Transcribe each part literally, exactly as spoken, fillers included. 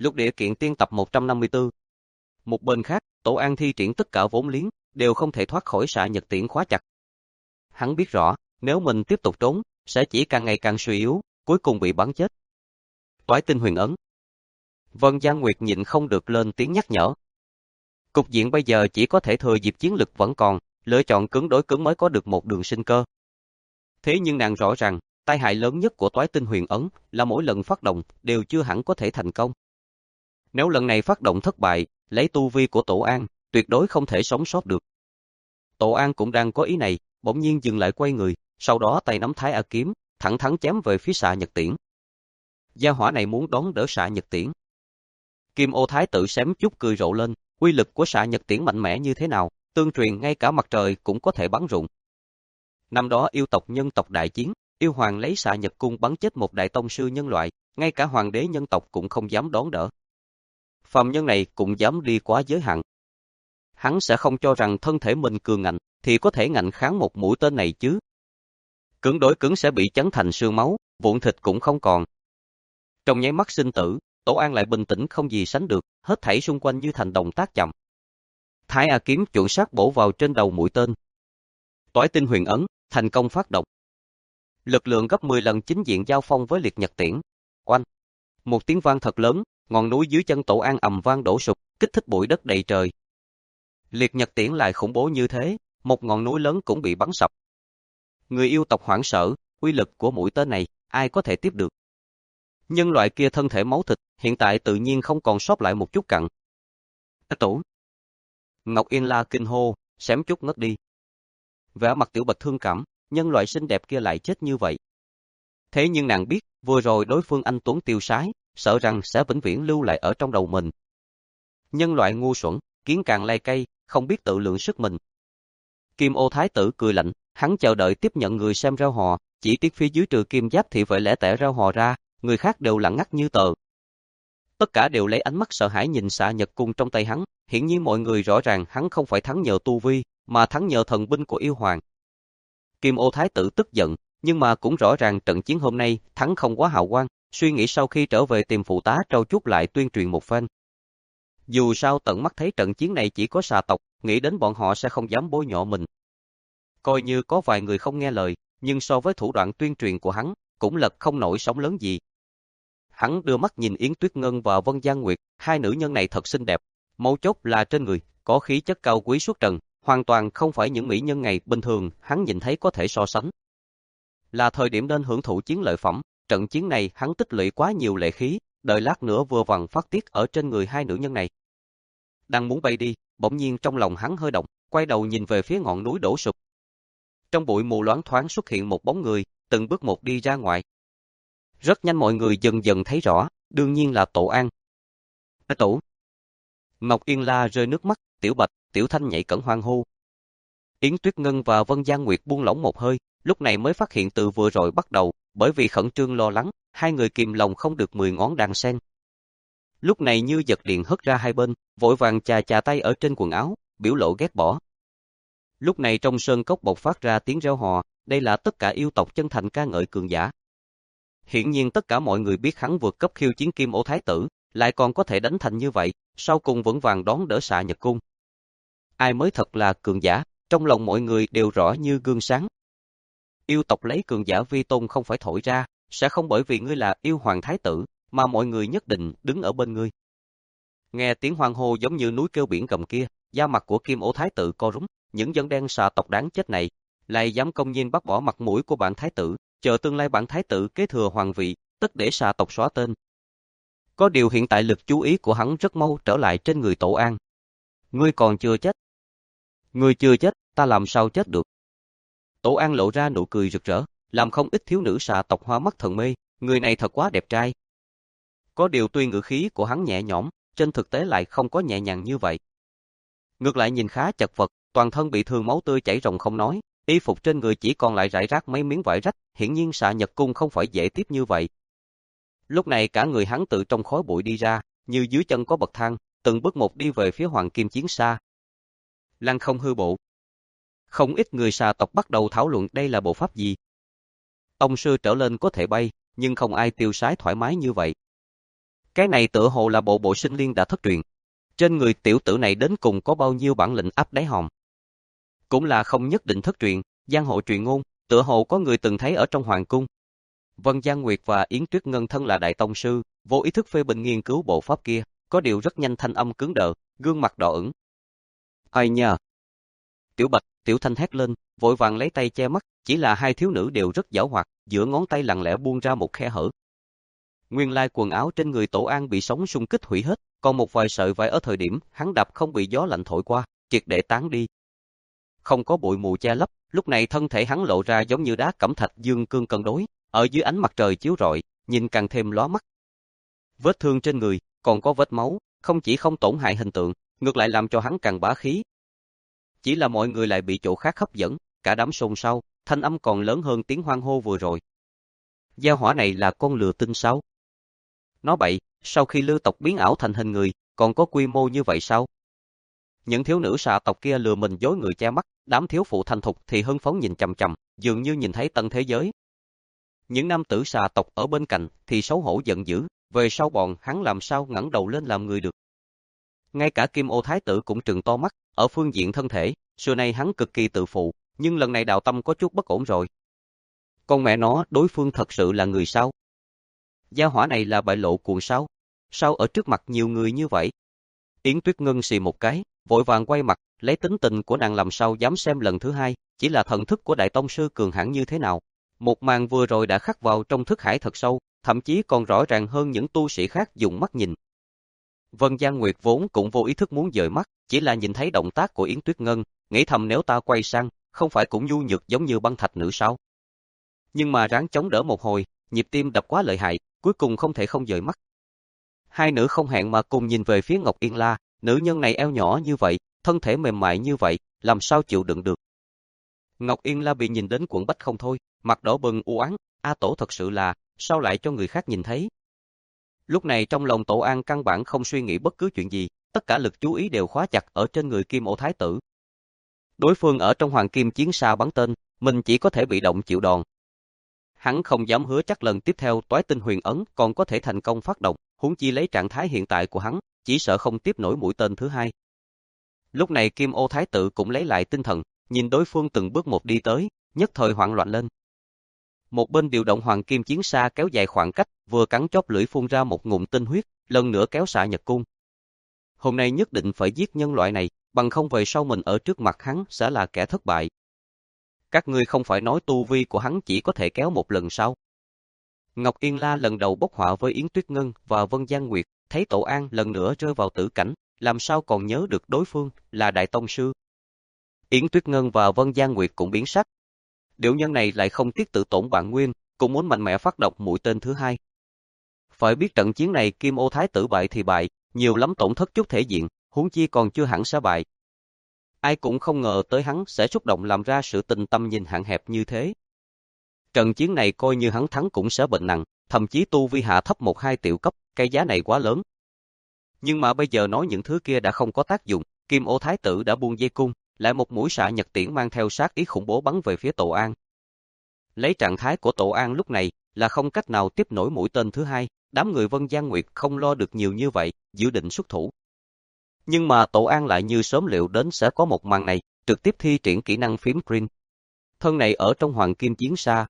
Lục địa kiện tiên tập một trăm năm mươi tư. Một bên khác, Tổ An thi triển tất cả vốn liếng, đều không thể thoát khỏi xạ nhật tiễn khóa chặt. Hắn biết rõ, nếu mình tiếp tục trốn, sẽ chỉ càng ngày càng suy yếu, cuối cùng bị bắn chết. Toái tinh huyền ấn. Vân Giang Nguyệt nhịn không được lên tiếng nhắc nhở. Cục diện bây giờ chỉ có thể thừa dịp chiến lực vẫn còn, lựa chọn cứng đối cứng mới có được một đường sinh cơ. Thế nhưng nàng rõ ràng, tai hại lớn nhất của toái tinh huyền ấn là mỗi lần phát động đều chưa hẳn có thể thành công. Nếu lần này phát động thất bại, lấy tu vi của Tổ An, tuyệt đối không thể sống sót được. Tổ An cũng đang có ý này, bỗng nhiên dừng lại quay người, sau đó tay nắm Thái A kiếm, thẳng thắn chém về phía xạ nhật tiễn. Gia hỏa này muốn đón đỡ xạ nhật tiễn. Kim Ô Thái tử xém chút cười rộ lên, uy lực của xạ nhật tiễn mạnh mẽ như thế nào, tương truyền ngay cả mặt trời cũng có thể bắn rụng. Năm đó yêu tộc nhân tộc đại chiến, yêu hoàng lấy xạ nhật cung bắn chết một đại tông sư nhân loại, ngay cả hoàng đế nhân tộc cũng không dám đón đỡ. Phàm nhân này cũng dám đi quá giới hạn. Hắn sẽ không cho rằng thân thể mình cường ngạnh, thì có thể ngạnh kháng một mũi tên này chứ. Cứng đối cứng sẽ bị chấn thành xương máu, vụn thịt cũng không còn. Trong nháy mắt sinh tử, Tổ An lại bình tĩnh không gì sánh được, hết thảy xung quanh như thành động tác chậm. Thái A kiếm chuẩn xác bổ vào trên đầu mũi tên. Toái tinh huyền ấn, thành công phát động. Lực lượng gấp mười lần chính diện giao phong với liệt nhật tiễn. Oanh! Một tiếng vang thật lớn, ngọn núi dưới chân Tổ An ầm vang đổ sụp, kích thích bụi đất đầy trời. Liệt nhật tiễn lại khủng bố như thế, một ngọn núi lớn cũng bị bắn sập. Người yêu tộc hoảng sợ, uy lực của mũi tên này, ai có thể tiếp được? Nhân loại kia thân thể máu thịt, hiện tại tự nhiên không còn sót lại một chút cặn. Tổ! Ngọc Yên La kinh hô, xém chút ngất đi. Vẻ mặt Tiểu Bạch thương cảm, nhân loại xinh đẹp kia lại chết như vậy. Thế nhưng nàng biết, vừa rồi đối phương anh tuấn tiêu sái, sợ rằng sẽ vĩnh viễn lưu lại ở trong đầu mình. Nhân loại ngu xuẩn, kiến càng lay cây, không biết tự lượng sức mình. Kim Ô Thái tử cười lạnh, hắn chờ đợi tiếp nhận người xem reo hò, chỉ tiếc phía dưới trừ Kim Giáp thị vệ lẻ tẻ reo hò ra, người khác đều lặng ngắt như tờ. Tất cả đều lấy ánh mắt sợ hãi nhìn xạ nhật cung trong tay hắn, hiển nhiên mọi người rõ ràng hắn không phải thắng nhờ tu vi, mà thắng nhờ thần binh của yêu hoàng. Kim Ô Thái tử tức giận, nhưng mà cũng rõ ràng trận chiến hôm nay thắng không quá hào quang, suy nghĩ sau khi trở về tìm phụ tá trâu chút lại tuyên truyền một phen. Dù sao tận mắt thấy trận chiến này chỉ có xà tộc, nghĩ đến bọn họ sẽ không dám bôi nhọ mình. Coi như có vài người không nghe lời, nhưng so với thủ đoạn tuyên truyền của hắn, cũng lật không nổi sóng lớn gì. Hắn đưa mắt nhìn Yến Tuyết Ngân và Vân Giang Nguyệt, hai nữ nhân này thật xinh đẹp, mấu chốt là trên người, có khí chất cao quý xuất trần, hoàn toàn không phải những mỹ nhân ngày bình thường hắn nhìn thấy có thể so sánh. Là thời điểm nên hưởng thụ chiến lợi phẩm, trận chiến này hắn tích lũy quá nhiều lệ khí, đợi lát nữa vừa vặn phát tiết ở trên người hai nữ nhân này. Đang muốn bay đi, bỗng nhiên trong lòng hắn hơi động, quay đầu nhìn về phía ngọn núi đổ sụp. Trong bụi mù loáng thoáng xuất hiện một bóng người, từng bước một đi ra ngoài. Rất nhanh mọi người dần dần thấy rõ, đương nhiên là Tổ An. À, Tổ! Ngọc Yên La rơi nước mắt, Tiểu Bạch, Tiểu Thanh nhảy cẫng hoan hô. Yến Tuyết Ngân và Vân Giang Nguyệt buông lỏng một hơi, lúc này mới phát hiện từ vừa rồi bắt đầu, bởi vì khẩn trương lo lắng, hai người kìm lòng không được mười ngón đàn sen. Lúc này như giật điện hất ra hai bên, vội vàng chà chà tay ở trên quần áo, biểu lộ ghét bỏ. Lúc này trong sơn cốc bộc phát ra tiếng reo hò, đây là tất cả yêu tộc chân thành ca ngợi cường giả. Hiển nhiên tất cả mọi người biết hắn vượt cấp khiêu chiến Kim Ô Thái tử, lại còn có thể đánh thành như vậy, sau cùng vững vàng đón đỡ xạ nhật cung. Ai mới thật là cường giả, trong lòng mọi người đều rõ như gương sáng. Yêu tộc lấy cường giả vi tôn không phải thổi ra, sẽ không bởi vì ngươi là yêu hoàng thái tử, mà mọi người nhất định đứng ở bên ngươi. Nghe tiếng hoan hô giống như núi kêu biển gầm kia, da mặt của Kim Ô Thái tử co rúm, những dân đen xà tộc đáng chết này, lại dám công nhiên bắt bỏ mặt mũi của bản thái tử, chờ tương lai bản thái tử kế thừa hoàng vị, tất để xà tộc xóa tên. Có điều hiện tại lực chú ý của hắn rất mau trở lại trên người Tổ An. Ngươi còn chưa chết. Ngươi chưa chết, ta làm sao chết được? Tổ An lộ ra nụ cười rực rỡ, làm không ít thiếu nữ xà tộc hoa mắt thần mê, người này thật quá đẹp trai. Có điều tuy ngữ khí của hắn nhẹ nhõm, trên thực tế lại không có nhẹ nhàng như vậy. Ngược lại nhìn khá chật vật, toàn thân bị thương máu tươi chảy ròng không nói, y phục trên người chỉ còn lại rải rác mấy miếng vải rách, hiển nhiên xạ nhật cung không phải dễ tiếp như vậy. Lúc này cả người hắn tự trong khói bụi đi ra, như dưới chân có bậc thang, từng bước một đi về phía Hoàng Kim Chiến Xa. Lăng không hư bộ. Không ít người xà tộc bắt đầu thảo luận đây là bộ pháp gì. Ông sư trở lên có thể bay, nhưng không ai tiêu sái thoải mái như vậy. Cái này tựa hồ là bộ bộ sinh liên đã thất truyền. Trên người tiểu tử này đến cùng có bao nhiêu bản lĩnh áp đáy hòm. Cũng là không nhất định thất truyền, giang hồ truyền ngôn, tựa hồ có người từng thấy ở trong hoàng cung. Vân Giang Nguyệt và Yến Tuyết Ngân thân là đại tông sư, vô ý thức phê bình nghiên cứu bộ pháp kia, có điều rất nhanh thanh âm cứng đờ, gương mặt đỏ ửng. Ai nha? Tiểu Bạch, Tiểu Thanh hét lên, vội vàng lấy tay che mắt, chỉ là hai thiếu nữ đều rất giảo hoạt, giữa ngón tay lặng lẽ buông ra một khe hở. Nguyên lai quần áo trên người Tổ An bị sóng xung kích hủy hết, còn một vài sợi vải ở thời điểm hắn đạp không bị gió lạnh thổi qua, triệt để tán đi. Không có bụi mù che lấp, lúc này thân thể hắn lộ ra giống như đá cẩm thạch dương cương cân đối, ở dưới ánh mặt trời chiếu rọi, nhìn càng thêm lóa mắt. Vết thương trên người, còn có vết máu, không chỉ không tổn hại hình tượng, ngược lại làm cho hắn càng bá khí. Chỉ là mọi người lại bị chỗ khác hấp dẫn, cả đám xôn xao, thanh âm còn lớn hơn tiếng hoan hô vừa rồi. Gia hỏa này là con lừa tinh sao? Nói bậy, sau khi lưu tộc biến ảo thành hình người, còn có quy mô như vậy sao? Những thiếu nữ xà tộc kia lừa mình dối người che mắt, đám thiếu phụ thành thục thì hưng phấn nhìn chằm chằm, dường như nhìn thấy tân thế giới. Những nam tử xà tộc ở bên cạnh thì xấu hổ giận dữ, về sau bọn hắn làm sao ngẩng đầu lên làm người được. Ngay cả Kim Ô Thái tử cũng trừng to mắt, ở phương diện thân thể, xưa nay hắn cực kỳ tự phụ, nhưng lần này Đào Tâm có chút bất ổn rồi. Con mẹ nó, đối phương thật sự là người sao? Gia hỏa này là bại lộ cuồng sao? Sao ở trước mặt nhiều người như vậy? Yến Tuyết Ngân xì một cái, vội vàng quay mặt, lấy tính tình của nàng làm sao dám xem lần thứ hai, chỉ là thần thức của Đại Tông Sư cường hãn như thế nào. Một màn vừa rồi đã khắc vào trong thức hải thật sâu, thậm chí còn rõ ràng hơn những tu sĩ khác dùng mắt nhìn. Vân Giang Nguyệt vốn cũng vô ý thức muốn dời mắt, chỉ là nhìn thấy động tác của Yến Tuyết Ngân, nghĩ thầm nếu ta quay sang, không phải cũng nhu nhược giống như băng thạch nữ sao? Nhưng mà ráng chống đỡ một hồi, nhịp tim đập quá lợi hại, cuối cùng không thể không dời mắt. Hai nữ không hẹn mà cùng nhìn về phía Ngọc Yên La, nữ nhân này eo nhỏ như vậy, thân thể mềm mại như vậy, làm sao chịu đựng được. Ngọc Yên La bị nhìn đến quẫn bách không thôi, mặt đỏ bừng u oán, A Tổ thật sự là, sao lại cho người khác nhìn thấy. Lúc này trong lòng Tổ An căn bản không suy nghĩ bất cứ chuyện gì, tất cả lực chú ý đều khóa chặt ở trên người Kim Ô Thái tử. Đối phương ở trong Hoàng Kim Chiến Xa bắn tên, mình chỉ có thể bị động chịu đòn. Hắn không dám hứa chắc lần tiếp theo Toái Tinh Huyền Ấn còn có thể thành công phát động, huống chi lấy trạng thái hiện tại của hắn, chỉ sợ không tiếp nổi mũi tên thứ hai. Lúc này Kim Ô Thái tử cũng lấy lại tinh thần, nhìn đối phương từng bước một đi tới, nhất thời hoảng loạn lên. Một bên điều động Hoàng Kim Chiến Xa kéo dài khoảng cách, vừa cắn chóp lưỡi phun ra một ngụm tinh huyết, lần nữa kéo xạ Nhật Cung. Hôm nay nhất định phải giết nhân loại này, bằng không về sau mình ở trước mặt hắn sẽ là kẻ thất bại. Các ngươi không phải nói tu vi của hắn chỉ có thể kéo một lần sao? Ngọc Yên La lần đầu bốc họa với Yến Tuyết Ngân và Vân Giang Nguyệt, thấy Tổ An lần nữa rơi vào tử cảnh, làm sao còn nhớ được đối phương là Đại Tông Sư. Yến Tuyết Ngân và Vân Giang Nguyệt cũng biến sắc. Điệu nhân này lại không tiếc tự tổn bản nguyên, cũng muốn mạnh mẽ phát động mũi tên thứ hai. Phải biết trận chiến này Kim Ô Thái tử bại thì bại, nhiều lắm tổn thất chút thể diện, huống chi còn chưa hẳn sẽ bại. Ai cũng không ngờ tới hắn sẽ xúc động làm ra sự tình tâm nhìn hạn hẹp như thế. Trận chiến này coi như hắn thắng cũng sẽ bệnh nặng, thậm chí tu vi hạ thấp một hai tiểu cấp, cái giá này quá lớn. Nhưng mà bây giờ nói những thứ kia đã không có tác dụng, Kim Ô Thái tử đã buông dây cung, lại một mũi xạ nhật tiễn mang theo sát ý khủng bố bắn về phía Tổ An. Lấy trạng thái của Tổ An lúc này là không cách nào tiếp nổi mũi tên thứ hai, đám người Vân Giang Nguyệt không lo được nhiều như vậy, dự định xuất thủ. Nhưng mà Tổ An lại như sớm liệu đến sẽ có một màn này, trực tiếp thi triển kỹ năng phím green. Thân này ở trong Hoàng Kim Chiến Xa.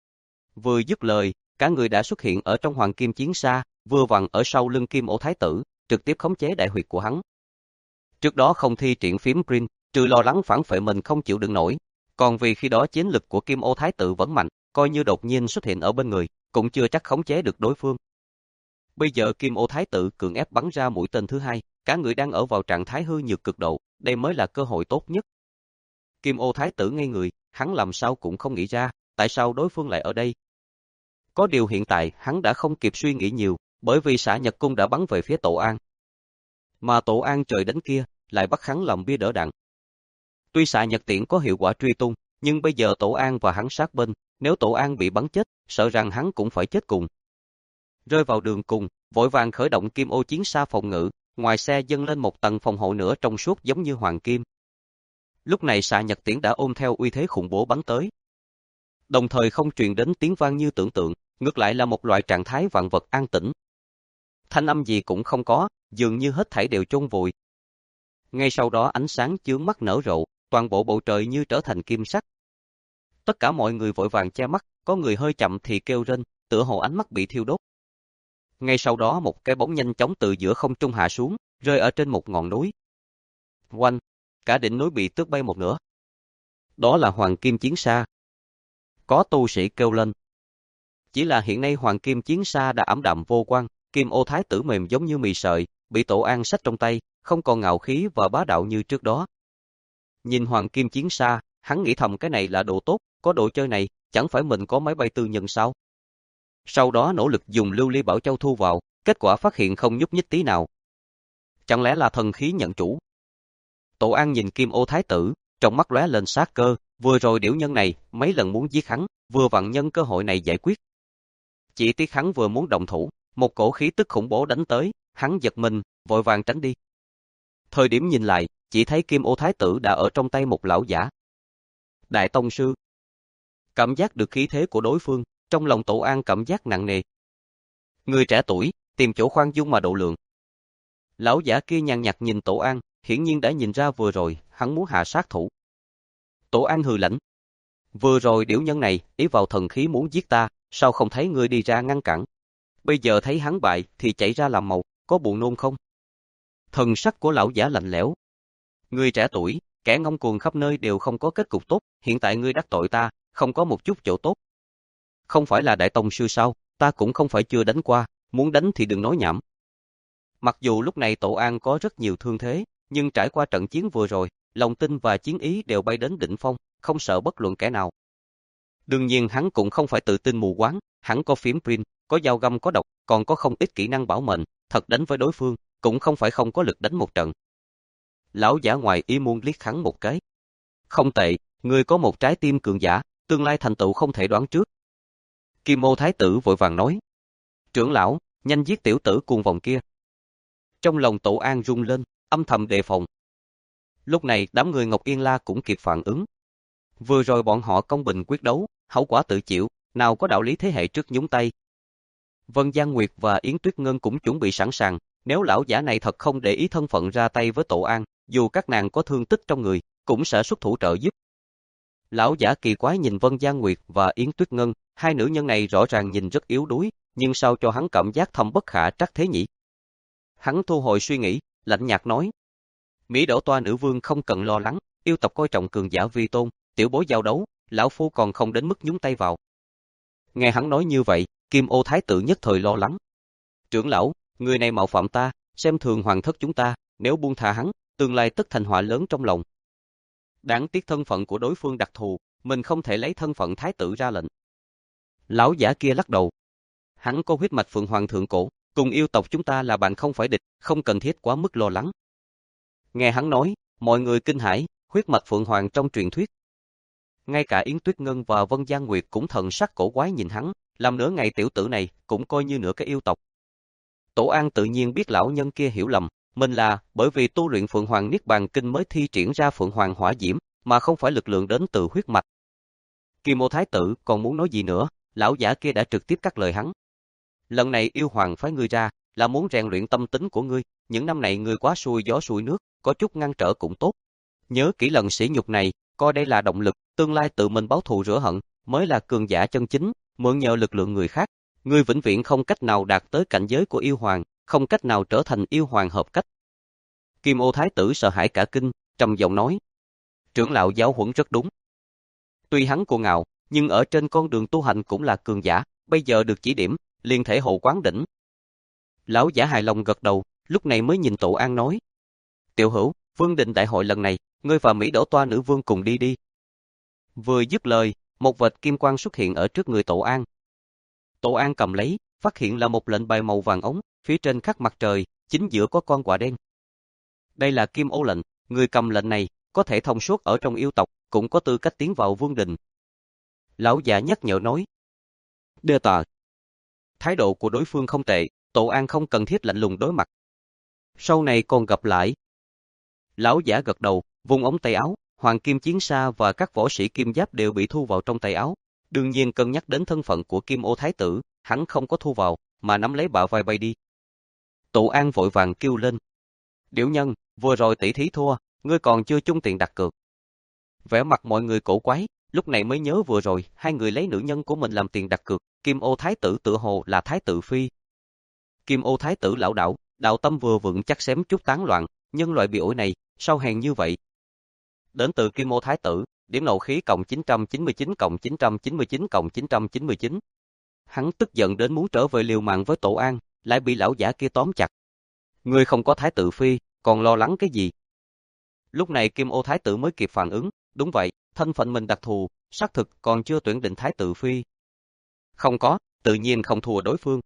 Vừa dứt lời, cả người đã xuất hiện ở trong Hoàng Kim Chiến Xa, vừa vặn ở sau lưng Kim Ô Thái tử, trực tiếp khống chế đại huyệt của hắn. Trước đó không thi triển phím green, trừ lo lắng phản phệ mình không chịu đựng nổi, còn vì khi đó chiến lực của Kim Ô Thái tử vẫn mạnh, coi như đột nhiên xuất hiện ở bên người, cũng chưa chắc khống chế được đối phương. Bây giờ Kim Ô Thái tử cường ép bắn ra mũi tên thứ hai, cả người đang ở vào trạng thái hư nhược cực độ, đây mới là cơ hội tốt nhất. Kim Ô Thái tử ngây người, hắn làm sao cũng không nghĩ ra, tại sao đối phương lại ở đây. Có điều hiện tại hắn đã không kịp suy nghĩ nhiều, bởi vì xạ Nhật Cung đã bắn về phía Tổ An. Mà Tổ An trời đánh kia, lại bắt hắn làm bia đỡ đạn. Tuy xạ Nhật tiễn có hiệu quả truy tung, nhưng bây giờ Tổ An và hắn sát bên, nếu Tổ An bị bắn chết, sợ rằng hắn cũng phải chết cùng. Rơi vào đường cùng, vội vàng khởi động Kim Ô Chiến Xa phòng ngự, ngoài xe dâng lên một tầng phòng hộ nữa trong suốt giống như hoàng kim. Lúc này xạ Nhật tiễn đã ôm theo uy thế khủng bố bắn tới. Đồng thời không truyền đến tiếng vang như tưởng tượng, ngược lại là một loại trạng thái vạn vật an tĩnh. thanh âm gì cũng không có, dường như hết thảy đều chôn vùi. Ngay sau đó ánh sáng chướng mắt nở rộ, toàn bộ bầu trời như trở thành kim sắc. Tất cả mọi người vội vàng che mắt, có người hơi chậm thì kêu rên, tựa hồ ánh mắt bị thiêu đốt. Ngay sau đó một cái bóng nhanh chóng từ giữa không trung hạ xuống, rơi ở trên một ngọn núi. Oanh, cả đỉnh núi bị tước bay một nửa. Đó là Hoàng Kim Chiến Sa. Có tu sĩ kêu lên. Chỉ là hiện nay Hoàng Kim Chiến Sa đã ảm đạm vô quang, Kim Ô Thái Tử mềm giống như mì sợi, bị Tổ An xách trong tay, không còn ngạo khí và bá đạo như trước đó. Nhìn Hoàng Kim Chiến Sa, hắn nghĩ thầm cái này là đồ tốt, có đồ chơi này, chẳng phải mình có máy bay tư nhân sao? Sau đó nỗ lực dùng lưu ly bảo châu thu vào, kết quả phát hiện không nhúc nhích tí nào. Chẳng lẽ là thần khí nhận chủ? Tổ An nhìn Kim Ô Thái Tử, trong mắt lóe lên sát cơ, vừa rồi điểu nhân này mấy lần muốn giết hắn, vừa vặn nhân cơ hội này giải quyết. Chỉ tiếc hắn vừa muốn động thủ, một cổ khí tức khủng bố đánh tới, hắn giật mình, vội vàng tránh đi. Thời điểm nhìn lại, chỉ thấy Kim Ô Thái Tử đã ở trong tay một lão giả. Đại tông sư. Cảm giác được khí thế của đối phương, trong lòng Tổ An cảm giác nặng nề. Người trẻ tuổi, tìm chỗ khoan dung mà độ lượng. Lão giả kia nhàn nhạt nhìn Tổ An, hiển nhiên đã nhìn ra vừa rồi, hắn muốn hạ sát thủ. Tổ An hừ lạnh. Vừa rồi điểu nhân này, ý vào thần khí muốn giết ta, sao không thấy ngươi đi ra ngăn cản? Bây giờ thấy hắn bại, thì chạy ra làm màu, có buồn nôn không? Thần sắc của lão giả lạnh lẽo. Người trẻ tuổi, kẻ ngông cuồng khắp nơi đều không có kết cục tốt, hiện tại ngươi đắc tội ta, không có một chút chỗ tốt. Không phải là đại tông sư sao, ta cũng không phải chưa đánh qua, muốn đánh thì đừng nói nhảm. Mặc dù lúc này Tổ An có rất nhiều thương thế, nhưng trải qua trận chiến vừa rồi, lòng tin và chiến ý đều bay đến đỉnh phong, không sợ bất luận kẻ nào. Đương nhiên hắn cũng không phải tự tin mù quáng, hắn có phiến prin, có dao găm có độc, còn có không ít kỹ năng bảo mệnh, thật đánh với đối phương, cũng không phải không có lực đánh một trận. Lão giả ngoài ý muốn liếc hắn một cái. Không tệ, ngươi có một trái tim cường giả, tương lai thành tựu không thể đoán trước. Kim Ô Thái Tử vội vàng nói. Trưởng lão, nhanh giết tiểu tử cuồng vòng kia. Trong lòng Tổ An rung lên, âm thầm đề phòng. Lúc này đám người Ngọc Yên La cũng kịp phản ứng. Vừa rồi bọn họ công bình quyết đấu, hậu quả tự chịu, nào có đạo lý thế hệ trước nhúng tay. Vân Giang Nguyệt và Yến Tuyết Ngân cũng chuẩn bị sẵn sàng, nếu lão giả này thật không để ý thân phận ra tay với Tổ An, dù các nàng có thương tích trong người, cũng sẽ xuất thủ trợ giúp. Lão giả kỳ quái nhìn Vân Giang Nguyệt và Yến Tuyết Ngân, hai nữ nhân này rõ ràng nhìn rất yếu đuối, nhưng sao cho hắn cảm giác thâm bất khả trắc thế nhỉ? Hắn thu hồi suy nghĩ, lạnh nhạt nói. Mỹ Đỗ Toa nữ vương không cần lo lắng, yêu tộc coi trọng cường giả vi tôn, tiểu bối giao đấu, lão phu còn không đến mức nhúng tay vào. Nghe hắn nói như vậy, Kim Ô Thái Tử nhất thời lo lắng. Trưởng lão, người này mạo phạm ta, xem thường hoàng thất chúng ta, nếu buông tha hắn, tương lai tất thành họa lớn trong lòng. Đáng tiếc thân phận của đối phương đặc thù, mình không thể lấy thân phận thái tử ra lệnh. Lão giả kia lắc đầu. Hắn có huyết mạch Phượng Hoàng thượng cổ, cùng yêu tộc chúng ta là bạn không phải địch, không cần thiết quá mức lo lắng. Nghe hắn nói, mọi người kinh hãi, huyết mạch Phượng Hoàng trong truyền thuyết. Ngay cả Yến Tuyết Ngân và Vân Giang Nguyệt cũng thần sắc cổ quái nhìn hắn, làm nửa ngày tiểu tử này cũng coi như nửa cái yêu tộc. Tổ An tự nhiên biết lão nhân kia hiểu lầm, mình là bởi vì tu luyện Phượng Hoàng Niết Bàn Kinh mới thi triển ra Phượng Hoàng Hỏa Diễm, mà không phải lực lượng đến từ huyết mạch. Kim Ô Thái Tử còn muốn nói gì nữa, lão giả kia đã trực tiếp cắt lời hắn. Lần này yêu hoàng phái ngươi ra, là muốn rèn luyện tâm tính của ngươi, những năm này ngươi quá xuôi gió xuôi nước, có chút ngăn trở cũng tốt. Nhớ kỹ lần sỉ nhục này, coi đây là động lực, tương lai tự mình báo thù rửa hận, mới là cường giả chân chính, mượn nhờ lực lượng người khác. Ngươi vĩnh viễn không cách nào đạt tới cảnh giới của yêu hoàng, không cách nào trở thành yêu hoàng hợp cách. Kim Ô Thái Tử sợ hãi cả kinh, trầm giọng nói. Trưởng lão giáo huấn rất đúng. Tuy hắn cuồng ngạo, nhưng ở trên con đường tu hành cũng là cường giả, bây giờ được chỉ điểm, liền thể hộ quán đỉnh. Lão giả hài lòng gật đầu, lúc này mới nhìn Tổ An nói. Tiểu hữu, Vương Đình đại hội lần này, ngươi và Mỹ Đỗ Toa nữ vương cùng đi đi. Vừa dứt lời, một vệt kim quang xuất hiện ở trước người Tổ An. Tổ An cầm lấy, phát hiện là một lệnh bài màu vàng ống, phía trên khắc mặt trời, chính giữa có con quạ đen. Đây là Kim Ô lệnh, người cầm lệnh này, có thể thông suốt ở trong yêu tộc, cũng có tư cách tiến vào Vương Đình. Lão giả nhắc nhở nói. Đưa tờ. Thái độ của đối phương không tệ, Tổ An không cần thiết lạnh lùng đối mặt. Sau này còn gặp lại. Lão giả gật đầu, vùng ống tay áo, Hoàng Kim Chiến Sa và các võ sĩ kim giáp đều bị thu vào trong tay áo. Đương nhiên cân nhắc đến thân phận của Kim Ô Thái Tử, hắn không có thu vào, mà nắm lấy bả vai bay đi. Tổ An vội vàng kêu lên. Điểu nhân, vừa rồi tỷ thí thua, ngươi còn chưa chung tiền đặt cược. Vẻ mặt mọi người cổ quái, lúc này mới nhớ vừa rồi, hai người lấy nữ nhân của mình làm tiền đặt cược, Kim Ô Thái tử tự hồ là Thái tử Phi. Kim Ô Thái tử lão đảo, đạo tâm vừa vững chắc xém chút tán loạn, nhân loại bị ổi này, sao hèn như vậy? Đến từ Kim Ô Thái tử, điểm nộ khí cộng chín trăm chín mươi chín cộng chín trăm chín mươi chín cộng chín trăm chín mươi chín. Hắn tức giận đến muốn trở về liều mạng với Tổ An, lại bị lão giả kia tóm chặt. Ngươi không có Thái tử Phi, còn lo lắng cái gì? Lúc này Kim Ô Thái tử mới kịp phản ứng, đúng vậy, thân phận mình đặc thù, xác thực còn chưa tuyển định Thái tử Phi. Không có, tự nhiên không thua đối phương.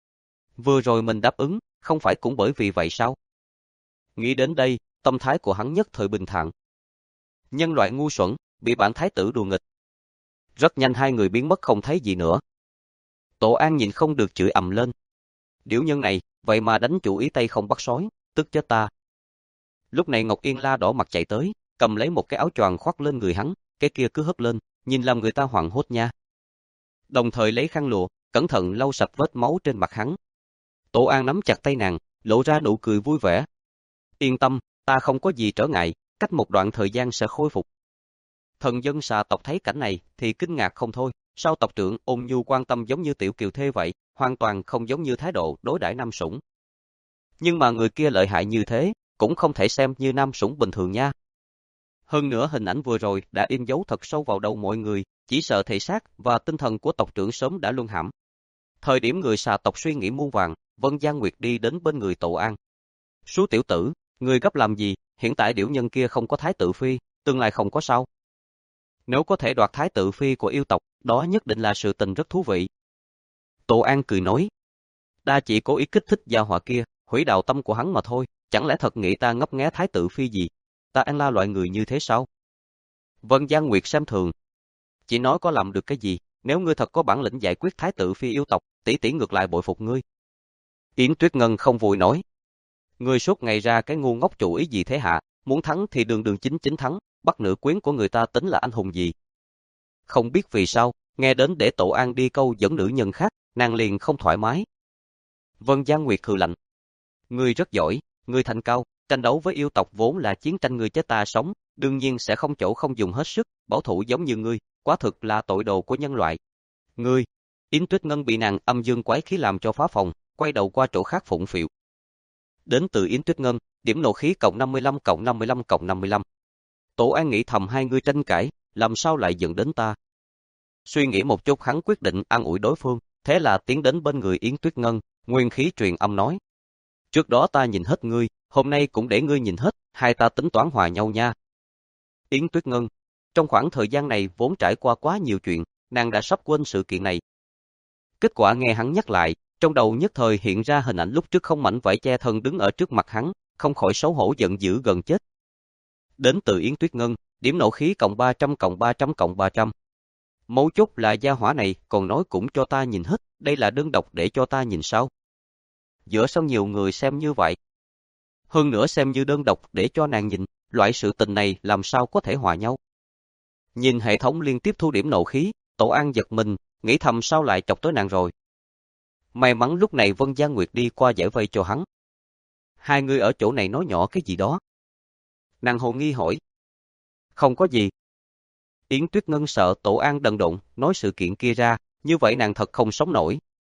Vừa rồi mình đáp ứng, không phải cũng bởi vì vậy sao? Nghĩ đến đây, tâm thái của hắn nhất thời bình thản. Nhân loại ngu xuẩn, bị bản thái tử đùa nghịch. Rất nhanh hai người biến mất không thấy gì nữa. Tổ An nhìn không được chửi ầm lên. Điểu nhân này, vậy mà đánh chủ ý tay không bắt sói, tức chết ta. Lúc này Ngọc Yên La đỏ mặt chạy tới, cầm lấy một cái áo choàng khoác lên người hắn, cái kia cứ hất lên, nhìn làm người ta hoảng hốt nha. Đồng thời lấy khăn lụa, cẩn thận lau sạch vết máu trên mặt hắn. Tổ An nắm chặt tay nàng, lộ ra nụ cười vui vẻ. Yên tâm, ta không có gì trở ngại, cách một đoạn thời gian sẽ khôi phục. Thần dân xà tộc thấy cảnh này thì kinh ngạc không thôi, sao tộc trưởng ôn nhu quan tâm giống như tiểu kiều thê vậy, hoàn toàn không giống như thái độ đối đãi nam sủng. Nhưng mà người kia lợi hại như thế, cũng không thể xem như nam sủng bình thường nha. Hơn nữa hình ảnh vừa rồi đã in dấu thật sâu vào đầu mọi người, chỉ sợ thể xác và tinh thần của tộc trưởng sớm đã luân hãm. Thời điểm người xà tộc suy nghĩ muôn vàng, Vân Giang Nguyệt đi đến bên người Tổ An. Sú tiểu tử, người gấp làm gì, hiện tại điểu nhân kia không có Thái tử Phi, tương lai không có sao. Nếu có thể đoạt Thái tử Phi của yêu tộc, đó nhất định là sự tình rất thú vị. Tổ An cười nói, ta chỉ cố ý kích thích gia hỏa kia, hủy đạo tâm của hắn mà thôi, chẳng lẽ thật nghĩ ta ngấp nghé Thái tử Phi gì, ta An La loại người như thế sao? Vân Giang Nguyệt xem thường, chỉ nói có làm được cái gì, nếu ngươi thật có bản lĩnh giải quyết Thái tử Phi yêu tộc, tỷ tỷ ngược lại bội phục ngươi. Yến Tuyết Ngân không vui nói, ngươi suốt ngày ra cái ngu ngốc chủ ý gì thế hạ, muốn thắng thì đường đường chính chính thắng, bắt nữ quyến của người ta tính là anh hùng gì. Không biết vì sao, nghe đến để Tổ An đi câu dẫn nữ nhân khác, nàng liền không thoải mái. Vân Giang Nguyệt hừ lạnh, ngươi rất giỏi, ngươi thành cao, tranh đấu với yêu tộc vốn là chiến tranh ngươi chết ta sống, đương nhiên sẽ không chỗ không dùng hết sức, bảo thủ giống như ngươi, quá thực là tội đồ của nhân loại. Ngươi, Yến Tuyết Ngân bị nàng âm dương quái khí làm cho phá phòng, quay đầu qua chỗ khác phụng phịu. Đến từ Yến Tuyết Ngân, điểm nộ khí cộng năm mươi lăm cộng năm mươi lăm cộng năm mươi lăm. Tổ An nghĩ thầm hai người tranh cãi, làm sao lại dẫn đến ta. Suy nghĩ một chút hắn quyết định an ủi đối phương, thế là tiến đến bên người Yến Tuyết Ngân, nguyên khí truyền âm nói. Trước đó ta nhìn hết ngươi, hôm nay cũng để ngươi nhìn hết, hai ta tính toán hòa nhau nha. Yến Tuyết Ngân, trong khoảng thời gian này vốn trải qua quá nhiều chuyện, nàng đã sắp quên sự kiện này. Kết quả nghe hắn nhắc lại, trong đầu nhất thời hiện ra hình ảnh lúc trước không mảnh vải che thân đứng ở trước mặt hắn, không khỏi xấu hổ giận dữ gần chết. Đến từ Yến Tuyết Ngân, điểm nộ khí cộng ba trăm cộng ba trăm cộng ba trăm. Mấu chốt là gia hỏa này còn nói cũng cho ta nhìn hết, đây là đơn độc để cho ta nhìn sao? Giữa sân nhiều người xem như vậy. Hơn nữa xem như đơn độc để cho nàng nhìn, loại sự tình này làm sao có thể hòa nhau. Nhìn hệ thống liên tiếp thu điểm nộ khí, Tổ An giật mình, nghĩ thầm sao lại chọc tới nàng rồi. May mắn lúc này Vân Giang Nguyệt đi qua giải vây cho hắn. Hai người ở chỗ này nói nhỏ cái gì đó. Nàng hồ nghi hỏi. Không có gì. Yến Tuyết Ngân sợ Tổ An đần độn nói sự kiện kia ra, như vậy nàng thật không sống nổi.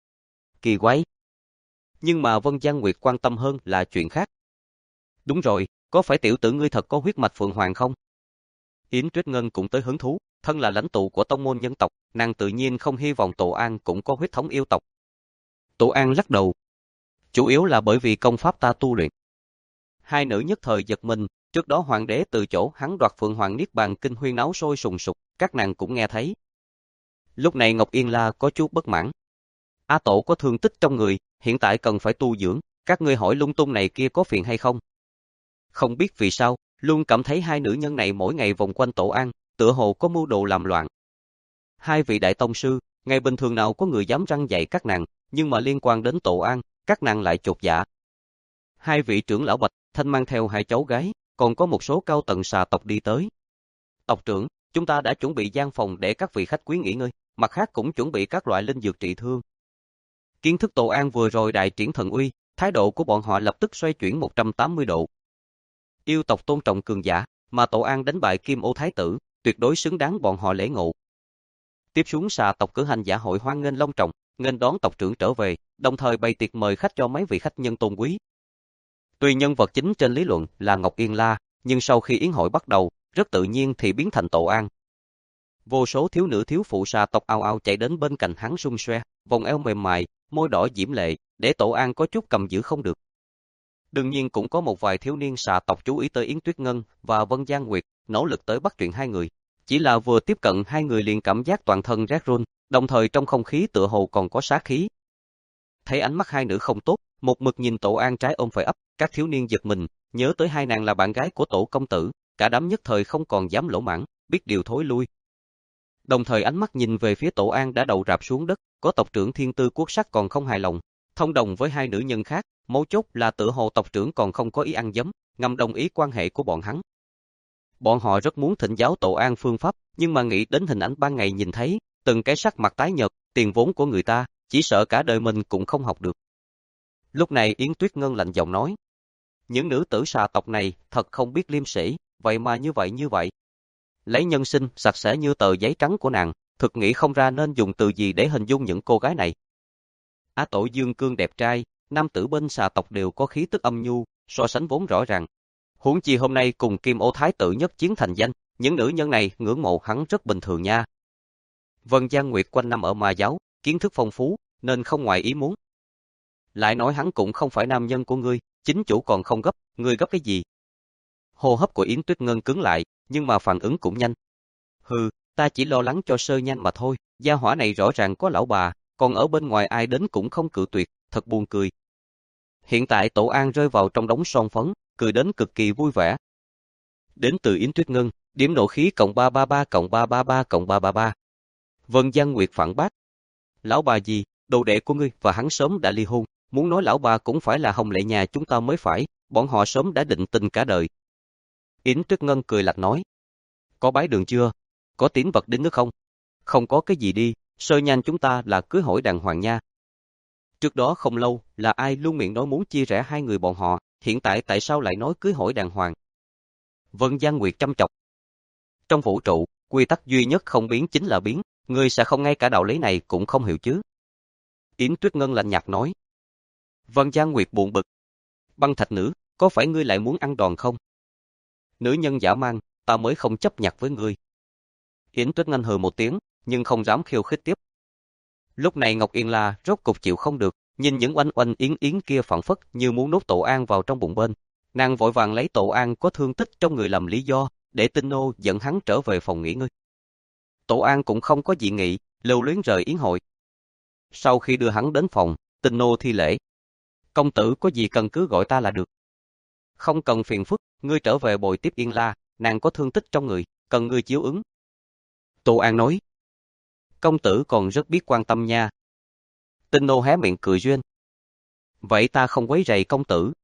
Kỳ quái. Nhưng mà Vân Giang Nguyệt quan tâm hơn là chuyện khác. Đúng rồi, có phải tiểu tử ngươi thật có huyết mạch Phượng Hoàng không? Yến Tuyết Ngân cũng tới hứng thú, thân là lãnh tụ của tông môn nhân tộc, nàng tự nhiên không hy vọng Tổ An cũng có huyết thống yêu tộc. Tổ An lắc đầu. Chủ yếu là bởi vì công pháp ta tu luyện. Hai nữ nhất thời giật mình, trước đó hoàng đế từ chỗ hắn đoạt Phượng Hoàng Niết Bàn kinh huyên náo sôi sùng sục, các nàng cũng nghe thấy. Lúc này Ngọc Yên La có chút bất mãn. A Tổ có thương tích trong người, hiện tại cần phải tu dưỡng, các ngươi hỏi lung tung này kia có phiền hay không? Không biết vì sao, luôn cảm thấy hai nữ nhân này mỗi ngày vòng quanh Tổ An, tựa hồ có mưu đồ làm loạn. Hai vị đại tông sư, ngày bình thường nào có người dám răn dạy các nàng, nhưng mà liên quan đến Tổ An, các nàng lại chột dạ. Hai vị trưởng lão Bạch Thanh mang theo hai cháu gái, còn có một số cao tầng xà tộc đi tới. Tộc trưởng, chúng ta đã chuẩn bị gian phòng để các vị khách quý nghỉ ngơi, mặt khác cũng chuẩn bị các loại linh dược trị thương. Kiến thức Tổ An vừa rồi đại triển thần uy, Thái độ của bọn họ lập tức xoay chuyển một trăm tám mươi độ. Yêu tộc tôn trọng cường giả, mà Tổ An đánh bại Kim Ô Thái tử, tuyệt đối xứng đáng bọn họ lễ ngộ. Tiếp xuống xà tộc cử hành dạ hội hoan nghênh long trọng, nghênh đón tộc trưởng trở về, đồng thời bày tiệc mời khách cho mấy vị khách nhân tôn quý. Tuy nhân vật chính trên lý luận là Ngọc Yên La, nhưng sau khi yến hội bắt đầu, rất tự nhiên thì biến thành Tổ An. Vô số thiếu nữ thiếu phụ xà tộc ao ao chạy đến bên cạnh hắn xung xoe, vòng eo mềm mại, môi đỏ diễm lệ, để Tổ An có chút cầm giữ không được. Đương nhiên cũng có một vài thiếu niên xà tộc chú ý tới Yến Tuyết Ngân và Vân Giang Nguyệt, nỗ lực tới bắt chuyện hai người. Chỉ là vừa tiếp cận hai người liền cảm giác toàn thân rét run, đồng thời trong không khí tựa hồ còn có sát khí. Thấy ánh mắt hai nữ không tốt, một mực nhìn Tổ An trái ôm phải ấp, các thiếu niên giật mình, nhớ tới hai nàng là bạn gái của Tổ công tử, cả đám nhất thời không còn dám lỗ mãng, biết điều thối lui. Đồng thời ánh mắt nhìn về phía Tổ An đã đầu rạp xuống đất, có tộc trưởng Thiên Tư Quốc Sắc còn không hài lòng, thông đồng với hai nữ nhân khác, mấu chốt là tựa hồ tộc trưởng còn không có ý ăn dấm, ngầm đồng ý quan hệ của bọn hắn. Bọn họ rất muốn thỉnh giáo Tổ An phương pháp, nhưng mà nghĩ đến hình ảnh ban ngày nhìn thấy, từng cái sắc mặt tái nhợt, tiền vốn của người ta, chỉ sợ cả đời mình cũng không học được. Lúc này Yến Tuyết Ngân lạnh giọng nói, những nữ tử xà tộc này thật không biết liêm sỉ, vậy mà như vậy như vậy. Lấy nhân sinh sạch sẽ như tờ giấy trắng của nàng, thực nghĩ không ra nên dùng từ gì để hình dung những cô gái này. Á Tổ Dương Cương đẹp trai, nam tử bên xà tộc đều có khí tức âm nhu, so sánh vốn rõ ràng. Huống chi hôm nay cùng Kim Ô Thái tử nhất chiến thành danh, những nữ nhân này ngưỡng mộ hắn rất bình thường nha. Vân Giang Nguyệt quanh năm ở ma giáo, kiến thức phong phú, nên không ngoài ý muốn. Lại nói hắn cũng không phải nam nhân của ngươi, chính chủ còn không gấp, ngươi gấp cái gì? Hô hấp của Yến Tuyết Ngân cứng lại, nhưng mà phản ứng cũng nhanh. Hừ, ta chỉ lo lắng cho Sơ Nhanh mà thôi, gia hỏa này rõ ràng có lão bà, còn ở bên ngoài ai đến cũng không cự tuyệt, thật buồn cười. Hiện tại Tổ An rơi vào trong đống son phấn, cười đến cực kỳ vui vẻ. Đến từ Yến Tuyết Ngân, điểm nộ khí cộng ba ba ba cộng ba ba ba cộng ba ba ba. Vân Giang Nguyệt phản bác. Lão bà gì, đồ đệ của ngươi và hắn sớm đã ly hôn, muốn nói lão bà cũng phải là hồng lệ nhà chúng ta mới phải, bọn họ sớm đã định tình cả đời. Yến Tuyết Ngân cười lạnh nói. Có bái đường chưa? Có tín vật đến nước không? Không có cái gì đi, Sơ Nhanh chúng ta là cưới hỏi đàng hoàng nha. Trước đó không lâu, là ai luôn miệng nói muốn chia rẽ hai người bọn họ, hiện tại tại sao lại nói cưới hỏi đàng hoàng? Vân Giang Nguyệt chăm chọc. Trong vũ trụ, quy tắc duy nhất không biến chính là biến, ngươi sẽ không ngay cả đạo lý này cũng không hiểu chứ. Yến Tuyết Ngân lạnh nhạt nói. Vân Giang Nguyệt buồn bực. Băng thạch nữ, có phải ngươi lại muốn ăn đòn không? Nữ nhân dã man, ta mới không chấp nhặt với ngươi. Yến Tuyết Ngân hừ một tiếng, nhưng không dám khiêu khích tiếp. Lúc này Ngọc Yên La rốt cục chịu không được, nhìn những oanh oanh yến yến kia phảng phất như muốn nuốt Tổ An vào trong bụng bên. Nàng vội vàng lấy Tổ An có thương tích trong người làm lý do, để Tinh Nô dẫn hắn trở về phòng nghỉ ngơi. Tổ An cũng không có dị nghị, lưu luyến rời yến hội. Sau khi đưa hắn đến phòng, Tinh Nô thi lễ. Công tử có gì cần cứ gọi ta là được. Không cần phiền phức, ngươi trở về bồi tiếp Yên La, nàng có thương tích trong người, cần ngươi chiếu ứng. Tổ An nói. Công tử còn rất biết quan tâm nha. Tinh Nô hé miệng cười duyên. Vậy ta không quấy rầy công tử.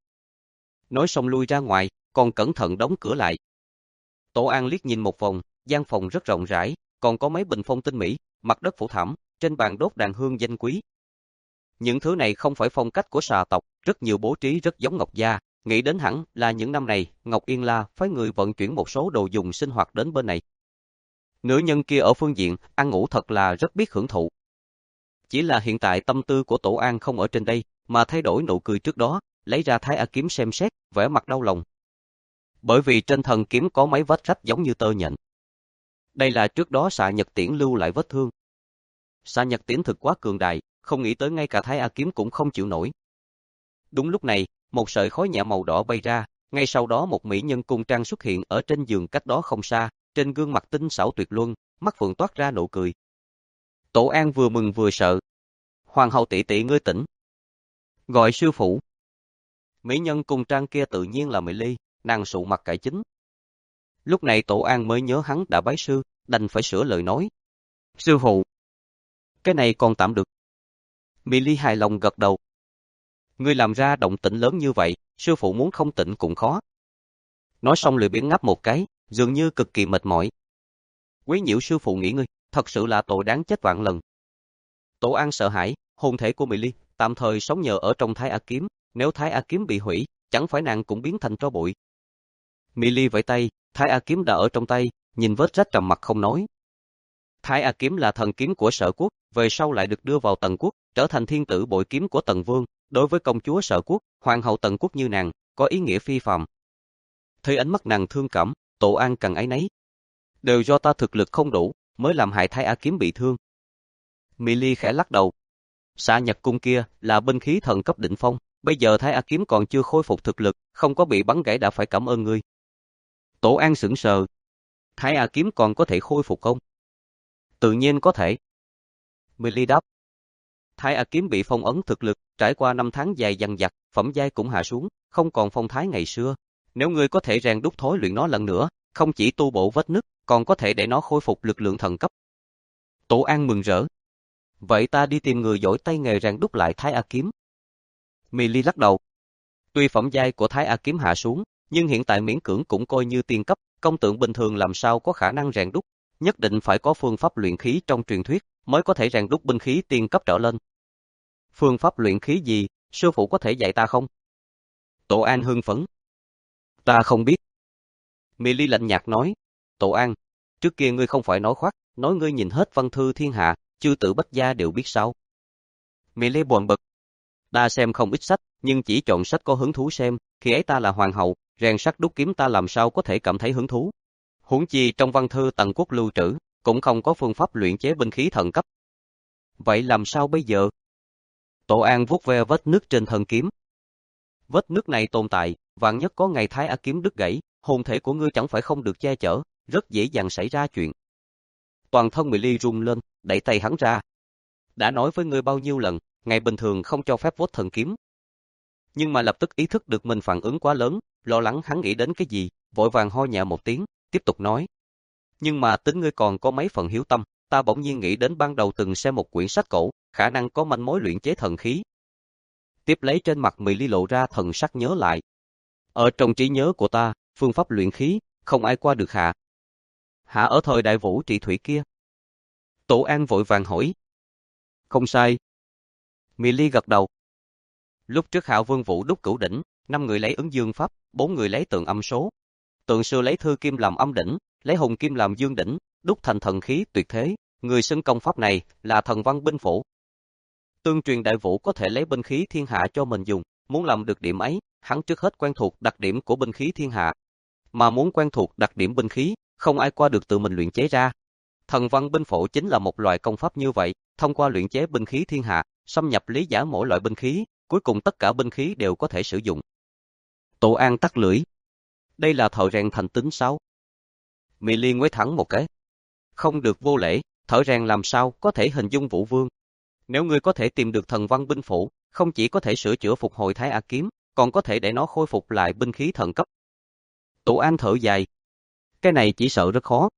Nói xong lui ra ngoài, còn cẩn thận đóng cửa lại. Tổ An liếc nhìn một vòng, gian phòng rất rộng rãi, còn có mấy bình phong tinh mỹ, mặt đất phủ thảm, trên bàn đốt đàn hương danh quý. Những thứ này không phải phong cách của xà tộc, rất nhiều bố trí rất giống Ngọc gia, nghĩ đến hẳn là những năm này, Ngọc Yên La phái người vận chuyển một số đồ dùng sinh hoạt đến bên này. Nữ nhân kia ở phương diện, ăn ngủ thật là rất biết hưởng thụ. Chỉ là hiện tại tâm tư của Tổ An không ở trên đây, mà thay đổi nụ cười trước đó, lấy ra Thái A kiếm xem xét, vẻ mặt đau lòng. Bởi vì trên thần kiếm có mấy vết rách giống như tơ nhện. Đây là trước đó Xạ Nhật Tiễn lưu lại vết thương. Xạ Nhật Tiễn thực quá cường đại, không nghĩ tới ngay cả Thái A kiếm cũng không chịu nổi. Đúng lúc này, một sợi khói nhẹ màu đỏ bay ra, ngay sau đó một mỹ nhân cung trang xuất hiện ở trên giường cách đó không xa, trên gương mặt tinh xảo tuyệt luân, mắt phượng toát ra nụ cười. Tổ An vừa mừng vừa sợ. Hoàng hậu tỷ tỷ ngươi tỉnh. Gọi sư phụ. Mỹ nhân cung trang kia tự nhiên là Mỹ Ly, nàng sụ mặt cải chính. Lúc này Tổ An mới nhớ hắn đã bái sư, đành phải sửa lời nói. Sư phụ. Cái này còn tạm được. Mỹ Ly hài lòng gật đầu. Ngươi làm ra động tĩnh lớn như vậy, sư phụ muốn không tỉnh cũng khó. Nói xong lười biếng ngáp một cái, dường như cực kỳ mệt mỏi. Quấy nhiễu sư phụ nghỉ ngơi, thật sự là tội đáng chết vạn lần. Tổ An sợ hãi, hồn thể của Mỹ Ly tạm thời sống nhờ ở trong Thái A kiếm, Nếu Thái A kiếm bị hủy, chẳng phải nàng cũng biến thành tro bụi. Milly vẫy tay, Thái A kiếm đã ở trong tay, nhìn vết rách trầm mặt không nói. Thái A kiếm là thần kiếm của Sở Quốc, về sau lại được đưa vào Tần Quốc, trở thành thiên tử bội kiếm của Tần Vương, đối với công chúa Sở Quốc, hoàng hậu Tần Quốc như nàng, có ý nghĩa phi phàm. Thấy ánh mắt nàng thương cảm, Tổ An càng áy náy. Đều do ta thực lực không đủ, mới làm hại Thái A kiếm bị thương. Milly khẽ lắc đầu. Xạ Nhật cung kia là binh khí thần cấp đỉnh phong, bây giờ Thái A kiếm còn chưa khôi phục thực lực, không có bị bắn gãy đã phải cảm ơn ngươi. Tổ An sững sờ. Thái A kiếm còn có thể khôi phục không? Tự nhiên có thể. Milly đáp. Thái A kiếm bị phong ấn thực lực, trải qua năm tháng dài dằng dặc, phẩm giai cũng hạ xuống, không còn phong thái ngày xưa. Nếu ngươi có thể rèn đúc thối luyện nó lần nữa, không chỉ tu bổ vết nứt, còn có thể để nó khôi phục lực lượng thần cấp. Tổ An mừng rỡ. Vậy ta đi tìm người giỏi tay nghề rèn đúc lại Thái A kiếm. Milly lắc đầu. Tuy phẩm giai của Thái A kiếm hạ xuống, nhưng hiện tại miễn cưỡng cũng coi như tiên cấp, công tượng bình thường làm sao có khả năng rèn đúc, nhất định phải có phương pháp luyện khí trong truyền thuyết mới có thể rèn đúc binh khí tiên cấp trở lên. Phương pháp luyện khí gì, sư phụ có thể dạy ta không? Tổ An hưng phấn. Ta không biết. Milly lạnh nhạt nói. Tổ An, trước kia ngươi không phải nói khoác, nói ngươi nhìn hết văn thư thiên hạ, chư tử bách gia đều biết sao. Milly buồn bực. Ta xem không ít sách, nhưng chỉ chọn sách có hứng thú xem, khi ấy ta là hoàng hậu, rèn sắt đúc kiếm ta làm sao có thể cảm thấy hứng thú. Huống chi trong văn thư Tần Quốc lưu trữ, cũng không có phương pháp luyện chế binh khí thần cấp. Vậy làm sao bây giờ? Tổ An vuốt ve vết nứt trên thân kiếm. Vết nứt này tồn tại, vạn nhất có ngày Thái A kiếm đứt gãy, hồn thể của ngươi chẳng phải không được che chở, rất dễ dàng xảy ra chuyện. Toàn thân Milly run lên, đẩy tay hắn ra. Đã nói với ngươi bao nhiêu lần, ngày bình thường không cho phép vuốt thần kiếm. Nhưng mà lập tức ý thức được mình phản ứng quá lớn, lo lắng hắn nghĩ đến cái gì, vội vàng ho nhẹ một tiếng, tiếp tục nói. Nhưng mà tính ngươi còn có mấy phần hiếu tâm, ta bỗng nhiên nghĩ đến ban đầu từng xem một quyển sách cổ, khả năng có manh mối luyện chế thần khí. Tiếp lấy trên mặt Milly lộ ra thần sắc nhớ lại. Ở trong trí nhớ của ta, phương pháp luyện khí, không ai qua được hạ. Hạ ở thời đại vũ trị thủy kia. Tổ An vội vàng hỏi. Không sai. Milly gật đầu. Lúc trước Hạo Vương Vũ đúc cửu đỉnh, năm người lấy ứng dương pháp, bốn người lấy tượng âm số. Tượng sư lấy thư kim làm âm đỉnh, lấy hùng kim làm dương đỉnh, đúc thành thần khí tuyệt thế. Người xưng công pháp này là thần văn binh phổ. Tương truyền đại vũ có thể lấy binh khí thiên hạ cho mình dùng, muốn làm được điểm ấy, hắn trước hết quen thuộc đặc điểm của binh khí thiên hạ. Mà muốn quen thuộc đặc điểm binh khí, không ai qua được tự mình luyện chế ra. Thần văn binh phổ chính là một loại công pháp như vậy, thông qua luyện chế binh khí thiên hạ, xâm nhập lý giải mỗi loại binh khí, cuối cùng tất cả binh khí đều có thể sử dụng. Tổ An tắt lưỡi. Đây là thợ rèn thành tính sao? Milly ngoái thẳng một cái. Không được vô lễ, thợ rèn làm sao có thể hình dung Vũ Vương. Nếu ngươi có thể tìm được thần văn binh phổ, không chỉ có thể sửa chữa phục hồi Thái A kiếm, còn có thể để nó khôi phục lại binh khí thần cấp. Tổ An thở dài. Cái này chỉ sợ rất khó.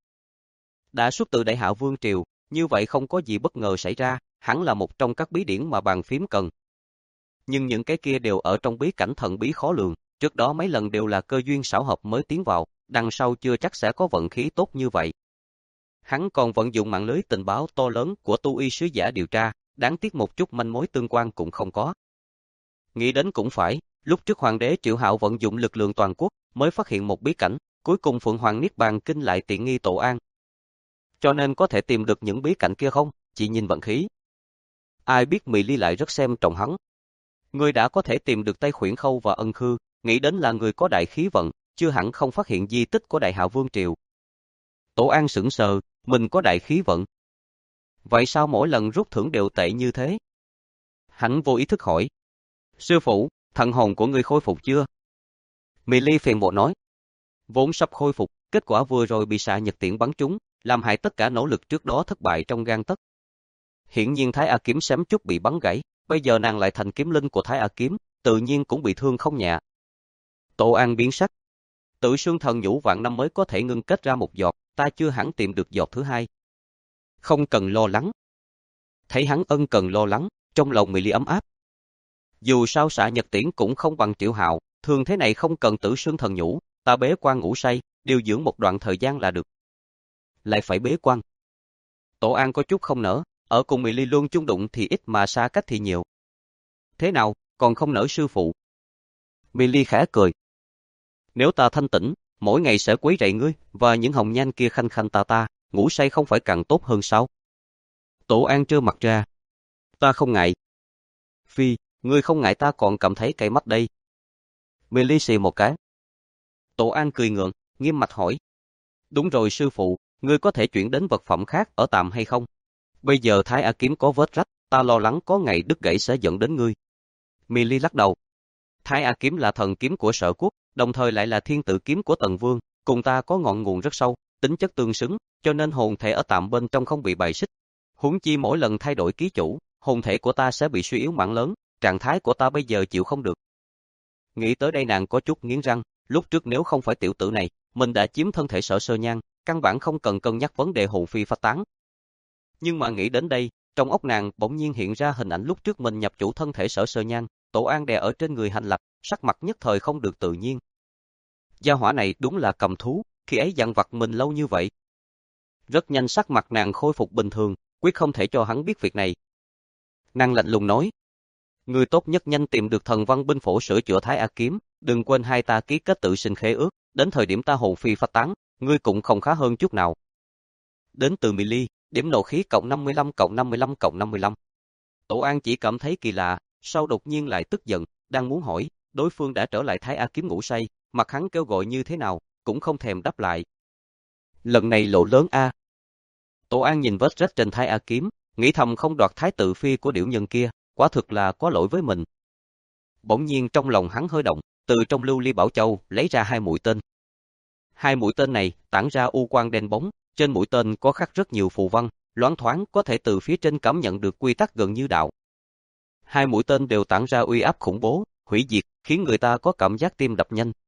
Đã xuất từ Đại Hạo Vương Triều, như vậy không có gì bất ngờ xảy ra, hẳn là một trong các bí điển mà bàn phím cần. Nhưng những cái kia đều ở trong bí cảnh thần bí khó lường, trước đó mấy lần đều là cơ duyên xảo hợp mới tiến vào, đằng sau chưa chắc sẽ có vận khí tốt như vậy. Hắn còn vận dụng mạng lưới tình báo to lớn của tu y sứ giả điều tra, đáng tiếc một chút manh mối tương quan cũng không có. Nghĩ đến cũng phải, lúc trước hoàng đế Triệu Hạo vận dụng lực lượng toàn quốc, mới phát hiện một bí cảnh, cuối cùng Phượng Hoàng Niết Bàn Kinh lại tiện nghi Tổ An. Cho nên có thể tìm được những bí cảnh kia không, chỉ nhìn vận khí. Ai biết Milly lại rất xem trọng hắn. Ngươi đã có thể tìm được Tây Khuyển Khâu và Ân Khư, nghĩ đến là người có đại khí vận, chưa hẳn không phát hiện di tích của Đại Hạo Vương Triều. Tổ An sững sờ, mình có đại khí vận. Vậy sao mỗi lần rút thưởng đều tệ như thế? Hắn vô ý thức hỏi. Sư phụ, thần hồn của ngươi khôi phục chưa? Milly phiền bộ nói. Vốn sắp khôi phục, kết quả vừa rồi bị xạ nhật tiễn bắn trúng, làm hại tất cả nỗ lực trước đó thất bại trong gang tấc. Hiển nhiên Thái A kiếm xém chút bị bắn gãy, bây giờ nàng lại thành kiếm linh của Thái A kiếm, tự nhiên cũng bị thương không nhẹ. Tổ An biến sắc. Tự xương thần nhũ vạn năm mới có thể ngưng kết ra một giọt, ta chưa hẳn tìm được giọt thứ hai. Không cần lo lắng. Thấy hắn ân cần lo lắng, trong lòng Milly ấm áp. Dù sao xạ nhật tiễn cũng không bằng Triệu Hạo, thường thế này không cần tử xương thần nhũ, ta bế quan ngủ say, điều dưỡng một đoạn thời gian là được. Lại phải bế quan. Tổ An có chút không nỡ, ở cùng Milly luôn chung đụng thì ít mà xa cách thì nhiều. Thế nào, còn không nỡ sư phụ, Milly khẽ cười. Nếu ta thanh tỉnh, mỗi ngày sẽ quấy rầy ngươi, và những hồng nhan kia khanh khanh ta ta, ngủ say không phải càng tốt hơn sao? Tổ An trơ mặt ra. Ta không ngại. Phi, ngươi không ngại ta còn cảm thấy cay mắt đây. Milly xì một cái. Tổ An cười ngượng, nghiêm mặt hỏi. Đúng rồi sư phụ, ngươi có thể chuyển đến vật phẩm khác ở tạm hay không? Bây giờ Thái A kiếm có vết rách, ta lo lắng có ngày đứt gãy sẽ dẫn đến ngươi. Milly lắc đầu. Thái A kiếm là thần kiếm của Sở Quốc, đồng thời lại là thiên tự kiếm của Tần Vương, cùng ta có ngọn nguồn rất sâu, tính chất tương xứng, cho nên hồn thể ở tạm bên trong không bị bài xích. Huống chi mỗi lần thay đổi ký chủ, hồn thể của ta sẽ bị suy yếu mảng lớn, trạng thái của ta bây giờ chịu không được. Nghĩ tới đây nàng có chút nghiến răng, lúc trước nếu không phải tiểu tử này, mình đã chiếm thân thể Sở Sơ Nhan, căn bản không cần cân nhắc vấn đề hồn phi phách tán. Nhưng mà nghĩ đến đây, trong óc nàng bỗng nhiên hiện ra hình ảnh lúc trước mình nhập chủ thân thể Sở Sơ Nhan, Tổ An đè ở trên người hành lạc, sắc mặt nhất thời không được tự nhiên. Gia hỏa này đúng là cầm thú, khi ấy dằn vặt mình lâu như vậy. Rất nhanh sắc mặt nàng khôi phục bình thường, quyết không thể cho hắn biết việc này. Nàng lạnh lùng nói, ngươi tốt nhất nhanh tìm được thần văn binh phổ sửa chữa Thái A kiếm, đừng quên hai ta ký kết tự sinh khế ước, đến thời điểm ta hồn phi phách tán, ngươi cũng không khá hơn chút nào. Đến từ Milly, điểm nộ khí cộng năm mươi lăm cộng năm mươi lăm cộng năm mươi lăm. Tổ An chỉ cảm thấy kỳ lạ, sau đột nhiên lại tức giận, đang muốn hỏi, đối phương đã trở lại Thái A kiếm ngủ say, mặt hắn kêu gọi như thế nào, cũng không thèm đáp lại. Lần này lộ lớn a. Tổ An nhìn vết rách trên Thái A kiếm, nghĩ thầm không đoạt thái tự phi của điểu nhân kia, quả thực là có lỗi với mình. Bỗng nhiên trong lòng hắn hơi động, từ trong lưu ly bảo châu lấy ra hai mũi tên. Hai mũi tên này tản ra u quang đen bóng, trên mũi tên có khắc rất nhiều phù văn, loáng thoáng có thể từ phía trên cảm nhận được quy tắc gần như đạo. Hai mũi tên đều tản ra uy áp khủng bố, hủy diệt, khiến người ta có cảm giác tim đập nhanh.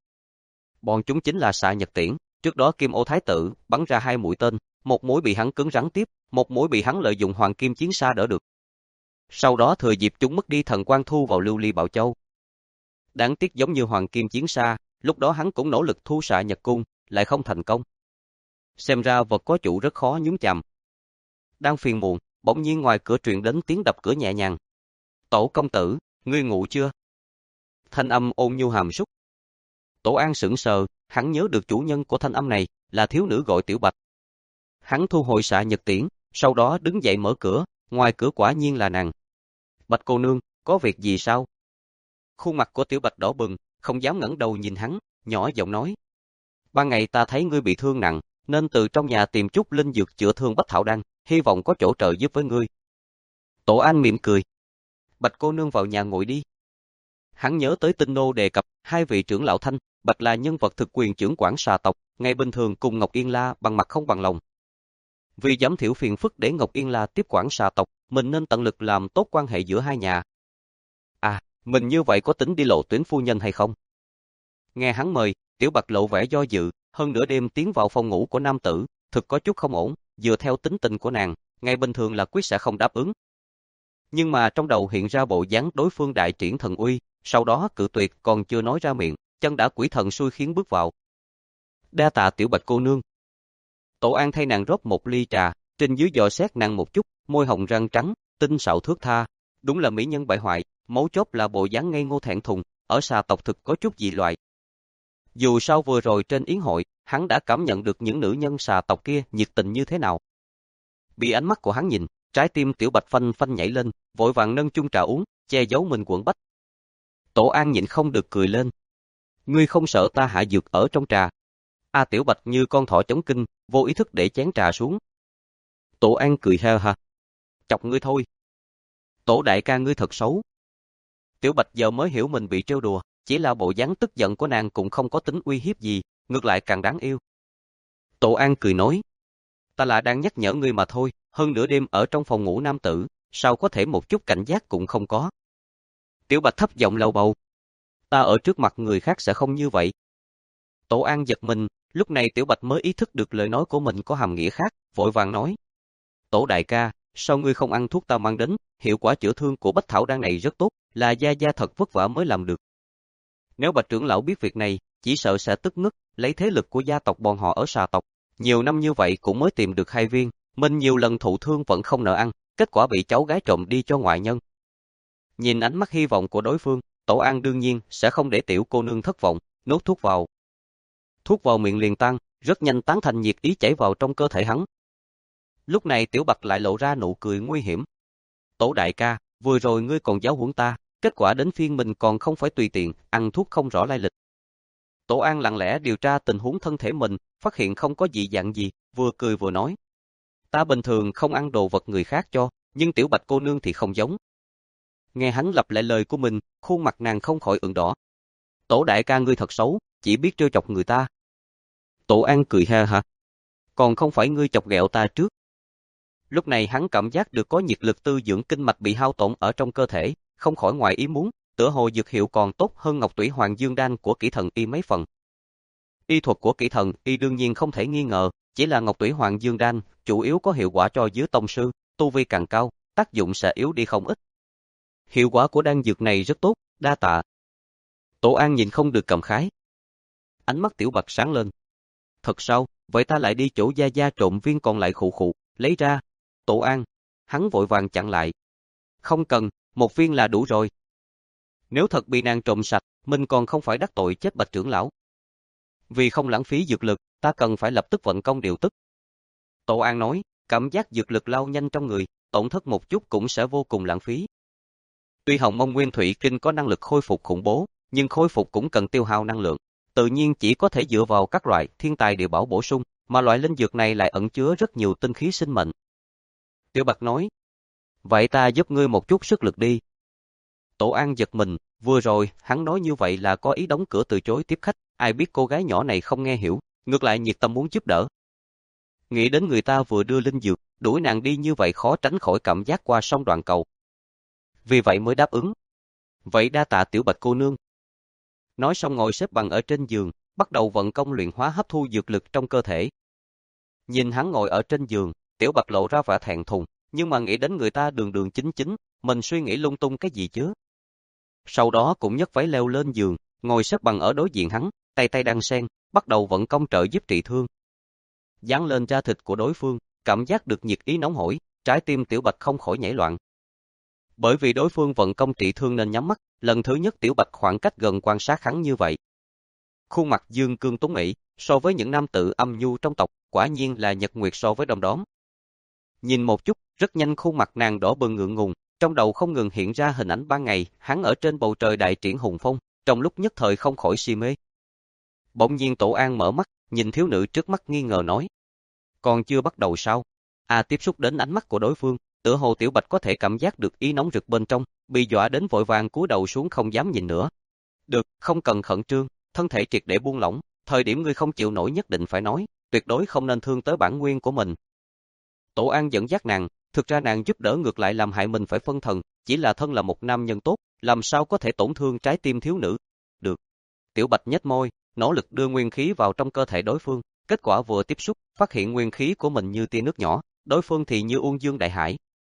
Bọn chúng chính là xạ nhật tiễn, trước đó Kim Ô Thái tử bắn ra hai mũi tên, một mũi bị hắn cứng rắn tiếp, một mũi bị hắn lợi dụng hoàng kim chiến xa đỡ được. Sau đó thừa dịp chúng mất đi thần quang thu vào lưu ly bảo châu. Đáng tiếc giống như hoàng kim chiến xa, lúc đó hắn cũng nỗ lực thu xạ nhật cung, lại không thành công. Xem ra vật có chủ rất khó nhúng chạm. Đang phiền muộn, bỗng nhiên ngoài cửa truyền đến tiếng đập cửa nhẹ nhàng. Tổ công tử, ngươi ngủ chưa? Thanh âm ôn nhu hàm súc. Tổ An sững sờ, hắn nhớ được chủ nhân của thanh âm này là thiếu nữ gọi Tiểu Bạch. Hắn thu hồi xạ nhật tiễn, sau đó đứng dậy mở cửa, ngoài cửa quả nhiên là nàng. Bạch cô nương, có việc gì sao? Khuôn mặt của Tiểu Bạch đỏ bừng, không dám ngẩng đầu nhìn hắn, nhỏ giọng nói. Ban ngày ta thấy ngươi bị thương nặng, nên từ trong nhà tìm chút linh dược chữa thương bách thảo đan, hy vọng có chỗ trợ giúp với ngươi. Tổ An mỉm cười. Bạch cô nương vào nhà ngồi đi. Hắn nhớ tới Tinh Nô đề cập, hai vị trưởng lão Thanh, Bạch là nhân vật thực quyền trưởng quản xà tộc, ngày bình thường cùng Ngọc Yên La bằng mặt không bằng lòng. Vì giảm thiểu phiền phức để Ngọc Yên La tiếp quản xà tộc, mình nên tận lực làm tốt quan hệ giữa hai nhà. À, mình như vậy có tính đi lộ tuyến phu nhân hay không? Nghe hắn mời, Tiểu Bạch lộ vẻ do dự, hơn nửa đêm tiến vào phòng ngủ của nam tử, thực có chút không ổn, dựa theo tính tình của nàng, ngày bình thường là quyết sẽ không đáp ứng. Nhưng mà trong đầu hiện ra bộ dáng đối phương đại triển thần uy, sau đó cự tuyệt còn chưa nói ra miệng, chân đã quỷ thần xui khiến bước vào. Đa tạ Tiểu Bạch cô nương. Tổ An thay nàng rót một ly trà, trên dưới dò xét nàng một chút, môi hồng răng trắng, tinh xảo thướt tha, đúng là mỹ nhân bại hoại, mấu chốt là bộ dáng ngây ngô thẹn thùng, ở xà tộc thực có chút dị loại. Dù sao vừa rồi trên yến hội, hắn đã cảm nhận được những nữ nhân xà tộc kia nhiệt tình như thế nào. Bị ánh mắt của hắn nhìn, trái tim Tiểu Bạch phanh phanh nhảy lên, vội vàng nâng chung trà uống, che giấu mình quẫn bách. Tổ An nhịn không được cười lên. Ngươi không sợ ta hạ dược ở trong trà? A Tiểu Bạch như con thỏ chống kinh, vô ý thức để chén trà xuống. Tổ An cười ha ha. Chọc ngươi thôi. Tổ đại ca ngươi thật xấu. Tiểu Bạch giờ mới hiểu mình bị trêu đùa, chỉ là bộ dáng tức giận của nàng cũng không có tính uy hiếp gì, ngược lại càng đáng yêu. Tổ An cười nói. Ta là đang nhắc nhở ngươi mà thôi, hơn nửa đêm ở trong phòng ngủ nam tử, sao có thể một chút cảnh giác cũng không có. Tiểu Bạch thấp giọng lầu bầu. Ta ở trước mặt người khác sẽ không như vậy. Tổ An giật mình, lúc này Tiểu Bạch mới ý thức được lời nói của mình có hàm nghĩa khác, vội vàng nói. Tổ đại ca, sao ngươi không ăn thuốc ta mang đến, hiệu quả chữa thương của bách thảo đan này rất tốt, là gia gia thật vất vả mới làm được. Nếu Bạch trưởng lão biết việc này, chỉ sợ sẽ tức ngất, lấy thế lực của gia tộc bọn họ ở xà tộc. Nhiều năm như vậy cũng mới tìm được hai viên, mình nhiều lần thụ thương vẫn không nợ ăn, kết quả bị cháu gái trộm đi cho ngoại nhân. Nhìn ánh mắt hy vọng của đối phương, Tổ An đương nhiên sẽ không để tiểu cô nương thất vọng, nuốt thuốc vào. Thuốc vào miệng liền tan, rất nhanh tán thành nhiệt ý chảy vào trong cơ thể hắn. Lúc này Tiểu Bạch lại lộ ra nụ cười nguy hiểm. Tổ đại ca, vừa rồi ngươi còn giáo huấn ta, kết quả đến phiên mình còn không phải tùy tiện, ăn thuốc không rõ lai lịch. Tổ An lặng lẽ điều tra tình huống thân thể mình, phát hiện không có dị dạng gì, vừa cười vừa nói. Ta bình thường không ăn đồ vật người khác cho, nhưng Tiểu Bạch cô nương thì không giống. Nghe hắn lặp lại lời của mình, khuôn mặt nàng không khỏi ửng đỏ. Tổ đại ca ngươi thật xấu, chỉ biết trêu chọc người ta. Tổ An cười ha hả? Còn không phải ngươi chọc ghẹo ta trước. Lúc này hắn cảm giác được có nhiệt lực tư dưỡng kinh mạch bị hao tổn ở trong cơ thể, không khỏi ngoài ý muốn, tựa hồ dược hiệu còn tốt hơn Ngọc Tủy Hoàng Dương Đan của Kỷ Thần Y mấy phần. Y thuật của Kỷ Thần Y đương nhiên không thể nghi ngờ, chỉ là Ngọc Tủy Hoàng Dương Đan, chủ yếu có hiệu quả cho dưới tông sư, tu vi càng cao, tác dụng sẽ yếu đi không ít. Hiệu quả của đan dược này rất tốt, đa tạ. Tổ An nhìn không được cảm khái. Ánh mắt Tiểu Bạch sáng lên. Thật sao, vậy ta lại đi chỗ gia gia trộm viên còn lại khụ khụ, lấy ra. Tổ An, hắn vội vàng chặn lại. Không cần, một viên là đủ rồi. Nếu thật bị nàng trộm sạch, mình còn không phải đắc tội chết Bạch trưởng lão. Vì không lãng phí dược lực, ta cần phải lập tức vận công điều tức. Tổ An nói, cảm giác dược lực lao nhanh trong người, tổn thất một chút cũng sẽ vô cùng lãng phí. Tuy Hồng Mông Nguyên Thủy Kinh có năng lực khôi phục khủng bố, nhưng khôi phục cũng cần tiêu hao năng lượng. Tự nhiên chỉ có thể dựa vào các loại thiên tài địa bảo bổ sung, mà loại linh dược này lại ẩn chứa rất nhiều tinh khí sinh mệnh. Tiểu Bạch nói, vậy ta giúp ngươi một chút sức lực đi. Tổ An giật mình, vừa rồi hắn nói như vậy là có ý đóng cửa từ chối tiếp khách, ai biết cô gái nhỏ này không nghe hiểu, ngược lại nhiệt tâm muốn giúp đỡ. Nghĩ đến người ta vừa đưa linh dược, đuổi nàng đi như vậy khó tránh khỏi cảm giác qua sông đoạn cầu. Vì vậy mới đáp ứng. Vậy đa tạ Tiểu Bạch cô nương. Nói xong ngồi xếp bằng ở trên giường, bắt đầu vận công luyện hóa hấp thu dược lực trong cơ thể. Nhìn hắn ngồi ở trên giường, Tiểu Bạch lộ ra vẻ thẹn thùng, nhưng mà nghĩ đến người ta đường đường chính chính, mình suy nghĩ lung tung cái gì chứ. Sau đó cũng nhấc váy leo lên giường, ngồi xếp bằng ở đối diện hắn, tay tay đan sen, bắt đầu vận công trợ giúp trị thương. Dán lên da thịt của đối phương, cảm giác được nhiệt ý nóng hổi, trái tim Tiểu Bạch không khỏi nhảy loạn. Bởi vì đối phương vận công trị thương nên nhắm mắt, lần thứ nhất Tiểu Bạch khoảng cách gần quan sát hắn như vậy. Khuôn mặt dương cương tuấn mỹ, so với những nam tử âm nhu trong tộc, quả nhiên là nhật nguyệt so với đồng đóm. Nhìn một chút, rất nhanh khuôn mặt nàng đỏ bừng ngượng ngùng, trong đầu không ngừng hiện ra hình ảnh ban ngày, hắn ở trên bầu trời đại triển hùng phong, trong lúc nhất thời không khỏi si mê. Bỗng nhiên Tổ An mở mắt, nhìn thiếu nữ trước mắt nghi ngờ nói. Còn chưa bắt đầu sao? À tiếp xúc đến ánh mắt của đối phương, tựa hồ Tiểu Bạch có thể cảm giác được ý nóng rực bên trong, bị dọa đến vội vàng cúi đầu xuống không dám nhìn nữa. Được, không cần khẩn trương, thân thể triệt để buông lỏng, thời điểm ngươi không chịu nổi nhất định phải nói, tuyệt đối không nên thương tới bản nguyên của mình. Tổ An dẫn dắt nàng, thực ra nàng giúp đỡ ngược lại làm hại mình phải phân thần, chỉ là thân là một nam nhân tốt, làm sao có thể tổn thương trái tim thiếu nữ. Được. Tiểu Bạch nhếch môi, nỗ lực đưa nguyên khí vào trong cơ thể đối phương, kết quả vừa tiếp xúc, phát hiện nguyên khí của mình như tia nước nhỏ, đối phương thì như uông dương đại hải.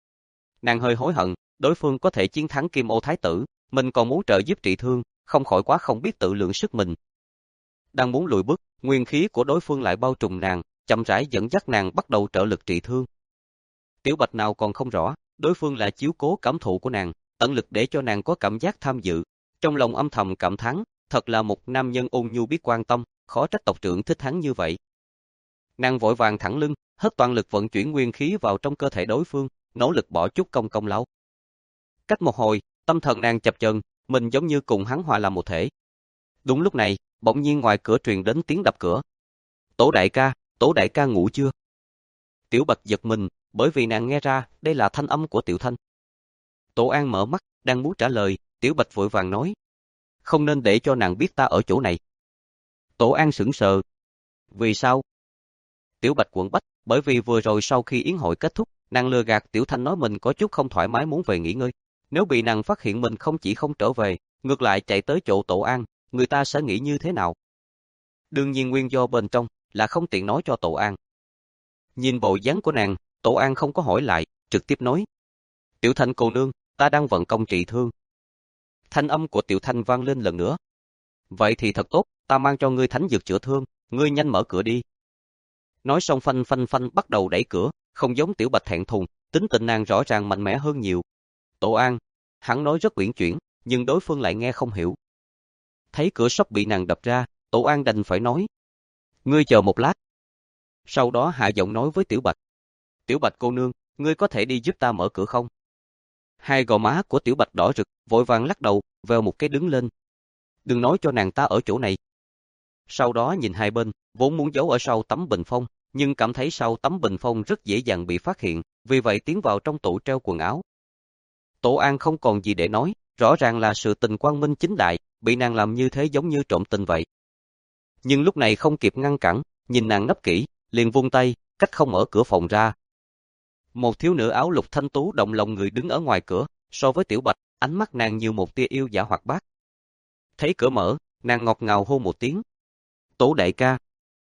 Nàng hơi hối hận, đối phương có thể chiến thắng Kim Ô Thái tử, mình còn muốn trợ giúp trị thương, không khỏi quá không biết tự lượng sức mình. Đang muốn lùi bước, nguyên khí của đối phương lại bao trùm nàng, chậm rãi dẫn dắt nàng bắt đầu trợ lực trị thương. Tiểu Bạch nào còn không rõ, đối phương là chiếu cố cảm thụ của nàng, tận lực để cho nàng có cảm giác tham dự. Trong lòng âm thầm cảm thán, thật là một nam nhân ôn nhu biết quan tâm, khó trách tộc trưởng thích hắn như vậy. Nàng vội vàng thẳng lưng, hết toàn lực vận chuyển nguyên khí vào trong cơ thể đối phương, nỗ lực bỏ chút công công lao. Cách một hồi, tâm thần nàng chập chờn, mình giống như cùng hắn hòa làm một thể. Đúng lúc này, bỗng nhiên ngoài cửa truyền đến tiếng đập cửa. Tổ đại ca, Tổ đại ca ngủ chưa? Tiểu Bạch giật mình, bởi vì nàng nghe ra đây là thanh âm của Tiểu Thanh. Tổ An mở mắt, đang muốn trả lời, Tiểu Bạch vội vàng nói. Không nên để cho nàng biết ta ở chỗ này. Tổ An sững sờ. Vì sao? Tiểu Bạch quận bách, bởi vì vừa rồi sau khi yến hội kết thúc, nàng lừa gạt Tiểu Thanh nói mình có chút không thoải mái muốn về nghỉ ngơi. Nếu bị nàng phát hiện mình không chỉ không trở về, ngược lại chạy tới chỗ Tổ An, người ta sẽ nghĩ như thế nào? Đương nhiên nguyên do bên trong là không tiện nói cho Tổ An. Nhìn bộ dáng của nàng, Tổ An không có hỏi lại, trực tiếp nói. Tiểu Thanh cô nương, ta đang vận công trị thương. Thanh âm của Tiểu Thanh vang lên lần nữa. Vậy thì thật tốt, ta mang cho ngươi thánh dược chữa thương, ngươi nhanh mở cửa đi. Nói xong phanh phanh phanh bắt đầu đẩy cửa, không giống Tiểu Bạch thẹn thùng, tính tình nàng rõ ràng mạnh mẽ hơn nhiều. Tổ An, hắn nói rất uyển chuyển, nhưng đối phương lại nghe không hiểu. Thấy cửa sắp bị nàng đập ra, Tổ An đành phải nói. Ngươi chờ một lát. Sau đó hạ giọng nói với Tiểu Bạch. Tiểu Bạch cô nương, ngươi có thể đi giúp ta mở cửa không? Hai gò má của Tiểu Bạch đỏ rực, vội vàng lắc đầu, vèo một cái đứng lên. Đừng nói cho nàng ta ở chỗ này. Sau đó nhìn hai bên, vốn muốn giấu ở sau tấm bình phong, nhưng cảm thấy sau tấm bình phong rất dễ dàng bị phát hiện, vì vậy tiến vào trong tủ treo quần áo. Tổ An không còn gì để nói, rõ ràng là sự tình quang minh chính đại, bị nàng làm như thế giống như trộm tình vậy. Nhưng lúc này không kịp ngăn cản, nhìn nàng nấp kỹ, liền vung tay, cách không mở cửa phòng ra. Một thiếu nữ áo lục thanh tú động lòng người đứng ở ngoài cửa, so với Tiểu Bạch, ánh mắt nàng như một tia yêu dã hoạt bát. Thấy cửa mở, nàng ngọt ngào hô một tiếng. Tổ đại ca.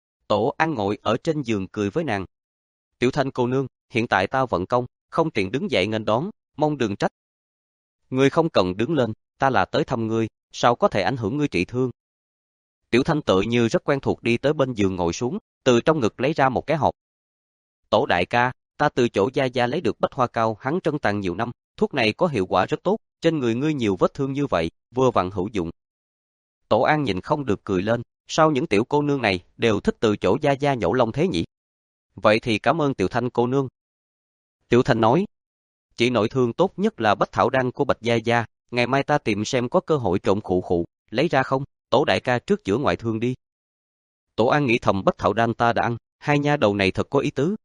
Tổ An ngồi ở trên giường cười với nàng. Tiểu Thanh cô nương, hiện tại ta vận công, không tiện đứng dậy nghênh đón, mong đừng trách. Ngươi không cần đứng lên, ta là tới thăm ngươi, sao có thể ảnh hưởng ngươi trị thương. Tiểu Thanh tự như rất quen thuộc đi tới bên giường ngồi xuống, từ trong ngực lấy ra một cái hộp. Tổ đại ca, ta từ chỗ Gia Gia lấy được bách hoa cao hắn trân tàng nhiều năm, thuốc này có hiệu quả rất tốt, trên người ngươi nhiều vết thương như vậy, vừa vặn hữu dụng. Tổ An nhìn không được cười lên, sao những tiểu cô nương này đều thích từ chỗ Gia Gia nhổ lông thế nhỉ? Vậy thì cảm ơn Tiểu Thanh cô nương. Tiểu Thanh nói, chỉ nội thương tốt nhất là bách thảo đan của Bạch Gia Gia, ngày mai ta tìm xem có cơ hội trộm khụ khụ, lấy ra không, Tổ đại ca trước chữa ngoại thương đi. Tổ An nghĩ thầm bách thảo đan ta đã ăn, hai nha đầu này thật có ý tứ.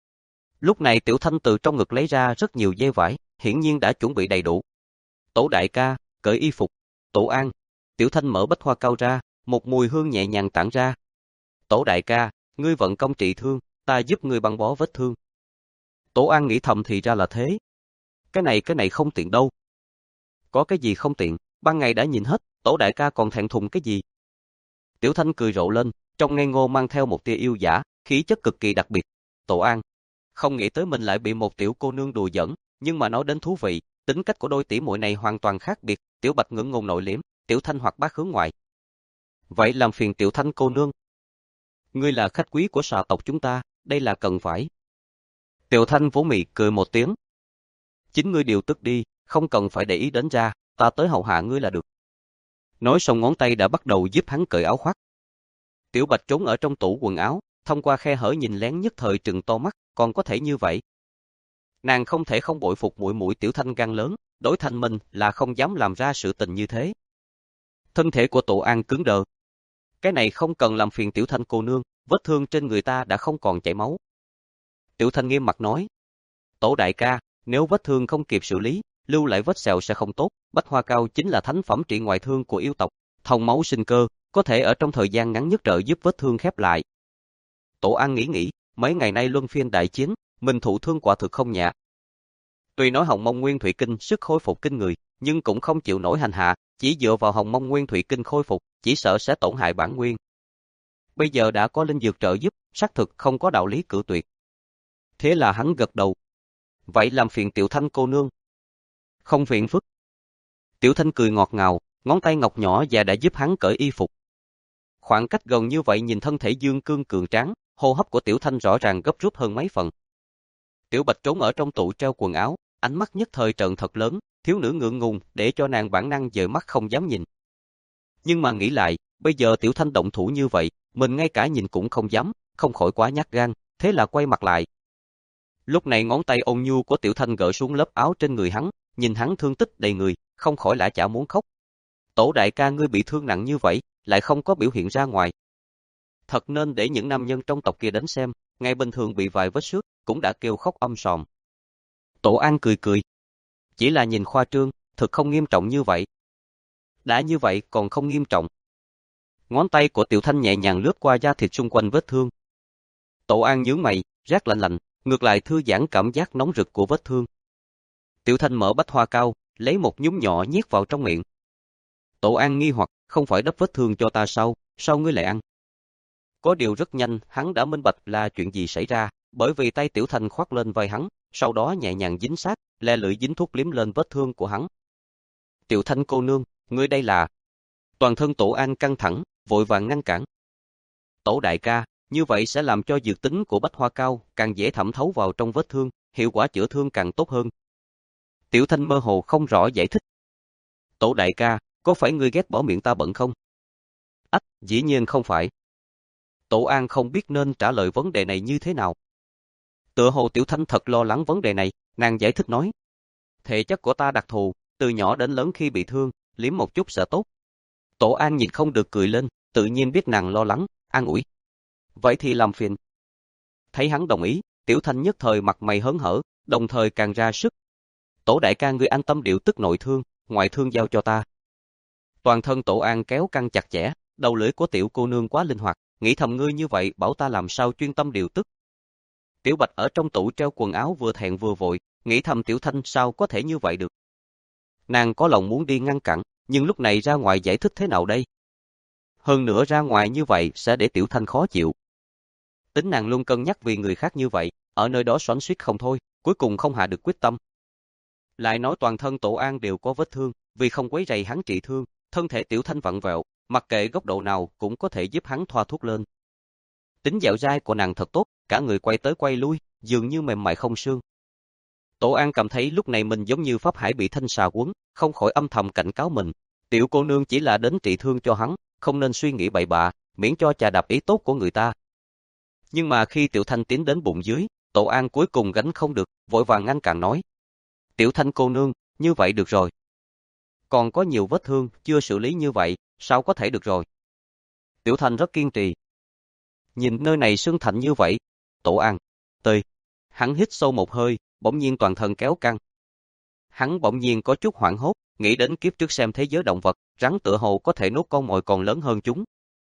Lúc này Tiểu Thanh từ trong ngực lấy ra rất nhiều dây vải, hiển nhiên đã chuẩn bị đầy đủ. Tổ đại ca, cởi y phục. Tổ An. Tiểu Thanh mở bách hoa cao ra, một mùi hương nhẹ nhàng tản ra. Tổ đại ca, ngươi vận công trị thương, ta giúp ngươi băng bó vết thương. Tổ An nghĩ thầm thì ra là thế. Cái này cái này không tiện đâu. Có cái gì không tiện, ban ngày đã nhìn hết, Tổ đại ca còn thẹn thùng cái gì? Tiểu Thanh cười rộ lên, trong ngây ngô mang theo một tia yêu dã, khí chất cực kỳ đặc biệt. Tổ An. Không nghĩ tới mình lại bị một tiểu cô nương đùa giỡn, nhưng mà nói đến thú vị, tính cách của đôi tỷ muội này hoàn toàn khác biệt, Tiểu Bạch ngượng ngùng nội liễm, Tiểu Thanh hoạt bát hướng ngoại. Vậy làm phiền Tiểu Thanh cô nương. Ngươi là khách quý của xà tộc chúng ta, đây là cần phải. Tiểu Thanh vỗ mị cười một tiếng. Chính ngươi điều tức đi, không cần phải để ý đến ra, ta tới hầu hạ ngươi là được. Nói xong ngón tay đã bắt đầu giúp hắn cởi áo khoác. Tiểu Bạch trốn ở trong tủ quần áo, thông qua khe hở nhìn lén nhất thời trừng to mắt, còn có thể như vậy. Nàng không thể không bội phục muội muội Tiểu Thanh gan lớn, đối thành mình là không dám làm ra sự tình như thế. Thân thể của Tổ An cứng đờ. Cái này không cần làm phiền Tiểu Thanh cô nương, vết thương trên người ta đã không còn chảy máu. Tiểu Thanh nghiêm mặt nói. Tổ đại ca, nếu vết thương không kịp xử lý, lưu lại vết sẹo sẽ không tốt, bách hoa cao chính là thánh phẩm trị ngoại thương của yêu tộc, thông máu sinh cơ, có thể ở trong thời gian ngắn nhất trợ giúp vết thương khép lại. Tổ An nghĩ nghĩ, mấy ngày nay luân phiên đại chiến, mình thụ thương quả thực không nhẹ. Tuy nói Hồng Mông Nguyên Thủy Kinh sức khôi phục kinh người, nhưng cũng không chịu nổi hành hạ, chỉ dựa vào Hồng Mông Nguyên Thủy Kinh khôi phục, chỉ sợ sẽ tổn hại bản nguyên. Bây giờ đã có linh dược trợ giúp, xác thực không có đạo lý cự tuyệt. Thế là hắn gật đầu. Vậy làm phiền Tiểu Thanh cô nương. Không phiền phức. Tiểu Thanh cười ngọt ngào, ngón tay ngọc nhỏ và đã giúp hắn cởi y phục. Khoảng cách gần như vậy nhìn thân thể dương cương cường tráng, hô hấp của Tiểu Thanh rõ ràng gấp rút hơn mấy phần. Tiểu Bạch trốn ở trong tủ treo quần áo, ánh mắt nhất thời trợn thật lớn, thiếu nữ ngượng ngùng để cho nàng bản năng dời mắt không dám nhìn. Nhưng mà nghĩ lại, bây giờ Tiểu Thanh động thủ như vậy, mình ngay cả nhìn cũng không dám, không khỏi quá nhát gan, thế là quay mặt lại. Lúc này ngón tay ôn nhu của Tiểu Thanh gỡ xuống lớp áo trên người hắn, nhìn hắn thương tích đầy người, không khỏi lã chả muốn khóc. Tổ đại ca ngươi bị thương nặng như vậy, lại không có biểu hiện ra ngoài. Thật nên để những nam nhân trong tộc kia đến xem, ngày bình thường bị vài vết xước, cũng đã kêu khóc âm sòm. Tổ An cười cười. Chỉ là nhìn khoa trương, thực không nghiêm trọng như vậy. Đã như vậy còn không nghiêm trọng. Ngón tay của Tiểu Thanh nhẹ nhàng lướt qua da thịt xung quanh vết thương. Tổ An nhướng mày, rát lạnh lạnh, ngược lại thư giãn cảm giác nóng rực của vết thương. Tiểu Thanh mở bách hoa cao, lấy một nhúm nhỏ nhét vào trong miệng. Tổ An nghi hoặc, không phải đắp vết thương cho ta sao, sao ngươi lại ăn? Có điều rất nhanh, hắn đã minh bạch là chuyện gì xảy ra, bởi vì tay Tiểu Thanh khoác lên vai hắn, sau đó nhẹ nhàng dính sát, le lưỡi dính thuốc liếm lên vết thương của hắn. Tiểu Thanh cô nương, ngươi đây là... Toàn thân Tổ An căng thẳng, vội vàng ngăn cản. Tổ đại ca, như vậy sẽ làm cho dược tính của bách hoa cao càng dễ thẩm thấu vào trong vết thương, hiệu quả chữa thương càng tốt hơn. Tiểu Thanh mơ hồ không rõ giải thích. Tổ đại ca, có phải ngươi ghét bỏ miệng ta bận không? Ách, dĩ nhiên không phải. Tổ An không biết nên trả lời vấn đề này như thế nào. Tựa hồ Tiểu Thanh thật lo lắng vấn đề này, nàng giải thích nói. Thể chất của ta đặc thù, từ nhỏ đến lớn khi bị thương, liếm một chút sẽ tốt. Tổ An nhìn không được cười lên, tự nhiên biết nàng lo lắng, an ủi. Vậy thì làm phiền. Thấy hắn đồng ý, Tiểu Thanh nhất thời mặt mày hớn hở, đồng thời càng ra sức. Tổ đại ca ngươi an tâm điều tức nội thương, ngoại thương giao cho ta. Toàn thân Tổ An kéo căng chặt chẽ, đầu lưỡi của tiểu cô nương quá linh hoạt, nghĩ thầm ngươi như vậy bảo ta làm sao chuyên tâm điều tức. Tiểu Bạch ở trong tủ treo quần áo vừa thẹn vừa vội, nghĩ thầm Tiểu Thanh sao có thể như vậy được. Nàng có lòng muốn đi ngăn cản, nhưng lúc này ra ngoài giải thích thế nào đây? Hơn nữa ra ngoài như vậy sẽ để Tiểu Thanh khó chịu. Tính nàng luôn cân nhắc vì người khác như vậy, ở nơi đó xoắn xuýt không thôi, cuối cùng không hạ được quyết tâm. Lại nói toàn thân Tổ An đều có vết thương, vì không quấy rầy hắn trị thương, thân thể Tiểu Thanh vặn vẹo, mặc kệ góc độ nào cũng có thể giúp hắn thoa thuốc lên. Tính dẻo dai của nàng thật tốt, cả người quay tới quay lui, dường như mềm mại không xương. Tổ An cảm thấy lúc này mình giống như pháp hải bị thanh xà quấn, không khỏi âm thầm cảnh cáo mình. Tiểu cô nương chỉ là đến trị thương cho hắn, không nên suy nghĩ bậy bạ, miễn cho chà đạp ý tốt của người ta. Nhưng mà khi Tiểu Thanh tiến đến bụng dưới, Tổ An cuối cùng gánh không được, vội vàng ngăn cản nói. Tiểu Thanh cô nương, như vậy được rồi. Còn có nhiều vết thương, chưa xử lý như vậy, sao có thể được rồi. Tiểu Thanh rất kiên trì. Nhìn nơi này sưng thành như vậy, Tổ An, tơi. Hắn hít sâu một hơi, bỗng nhiên toàn thân kéo căng. Hắn bỗng nhiên có chút hoảng hốt, nghĩ đến kiếp trước xem thế giới động vật, rắn tựa hồ có thể nuốt con mồi còn lớn hơn chúng.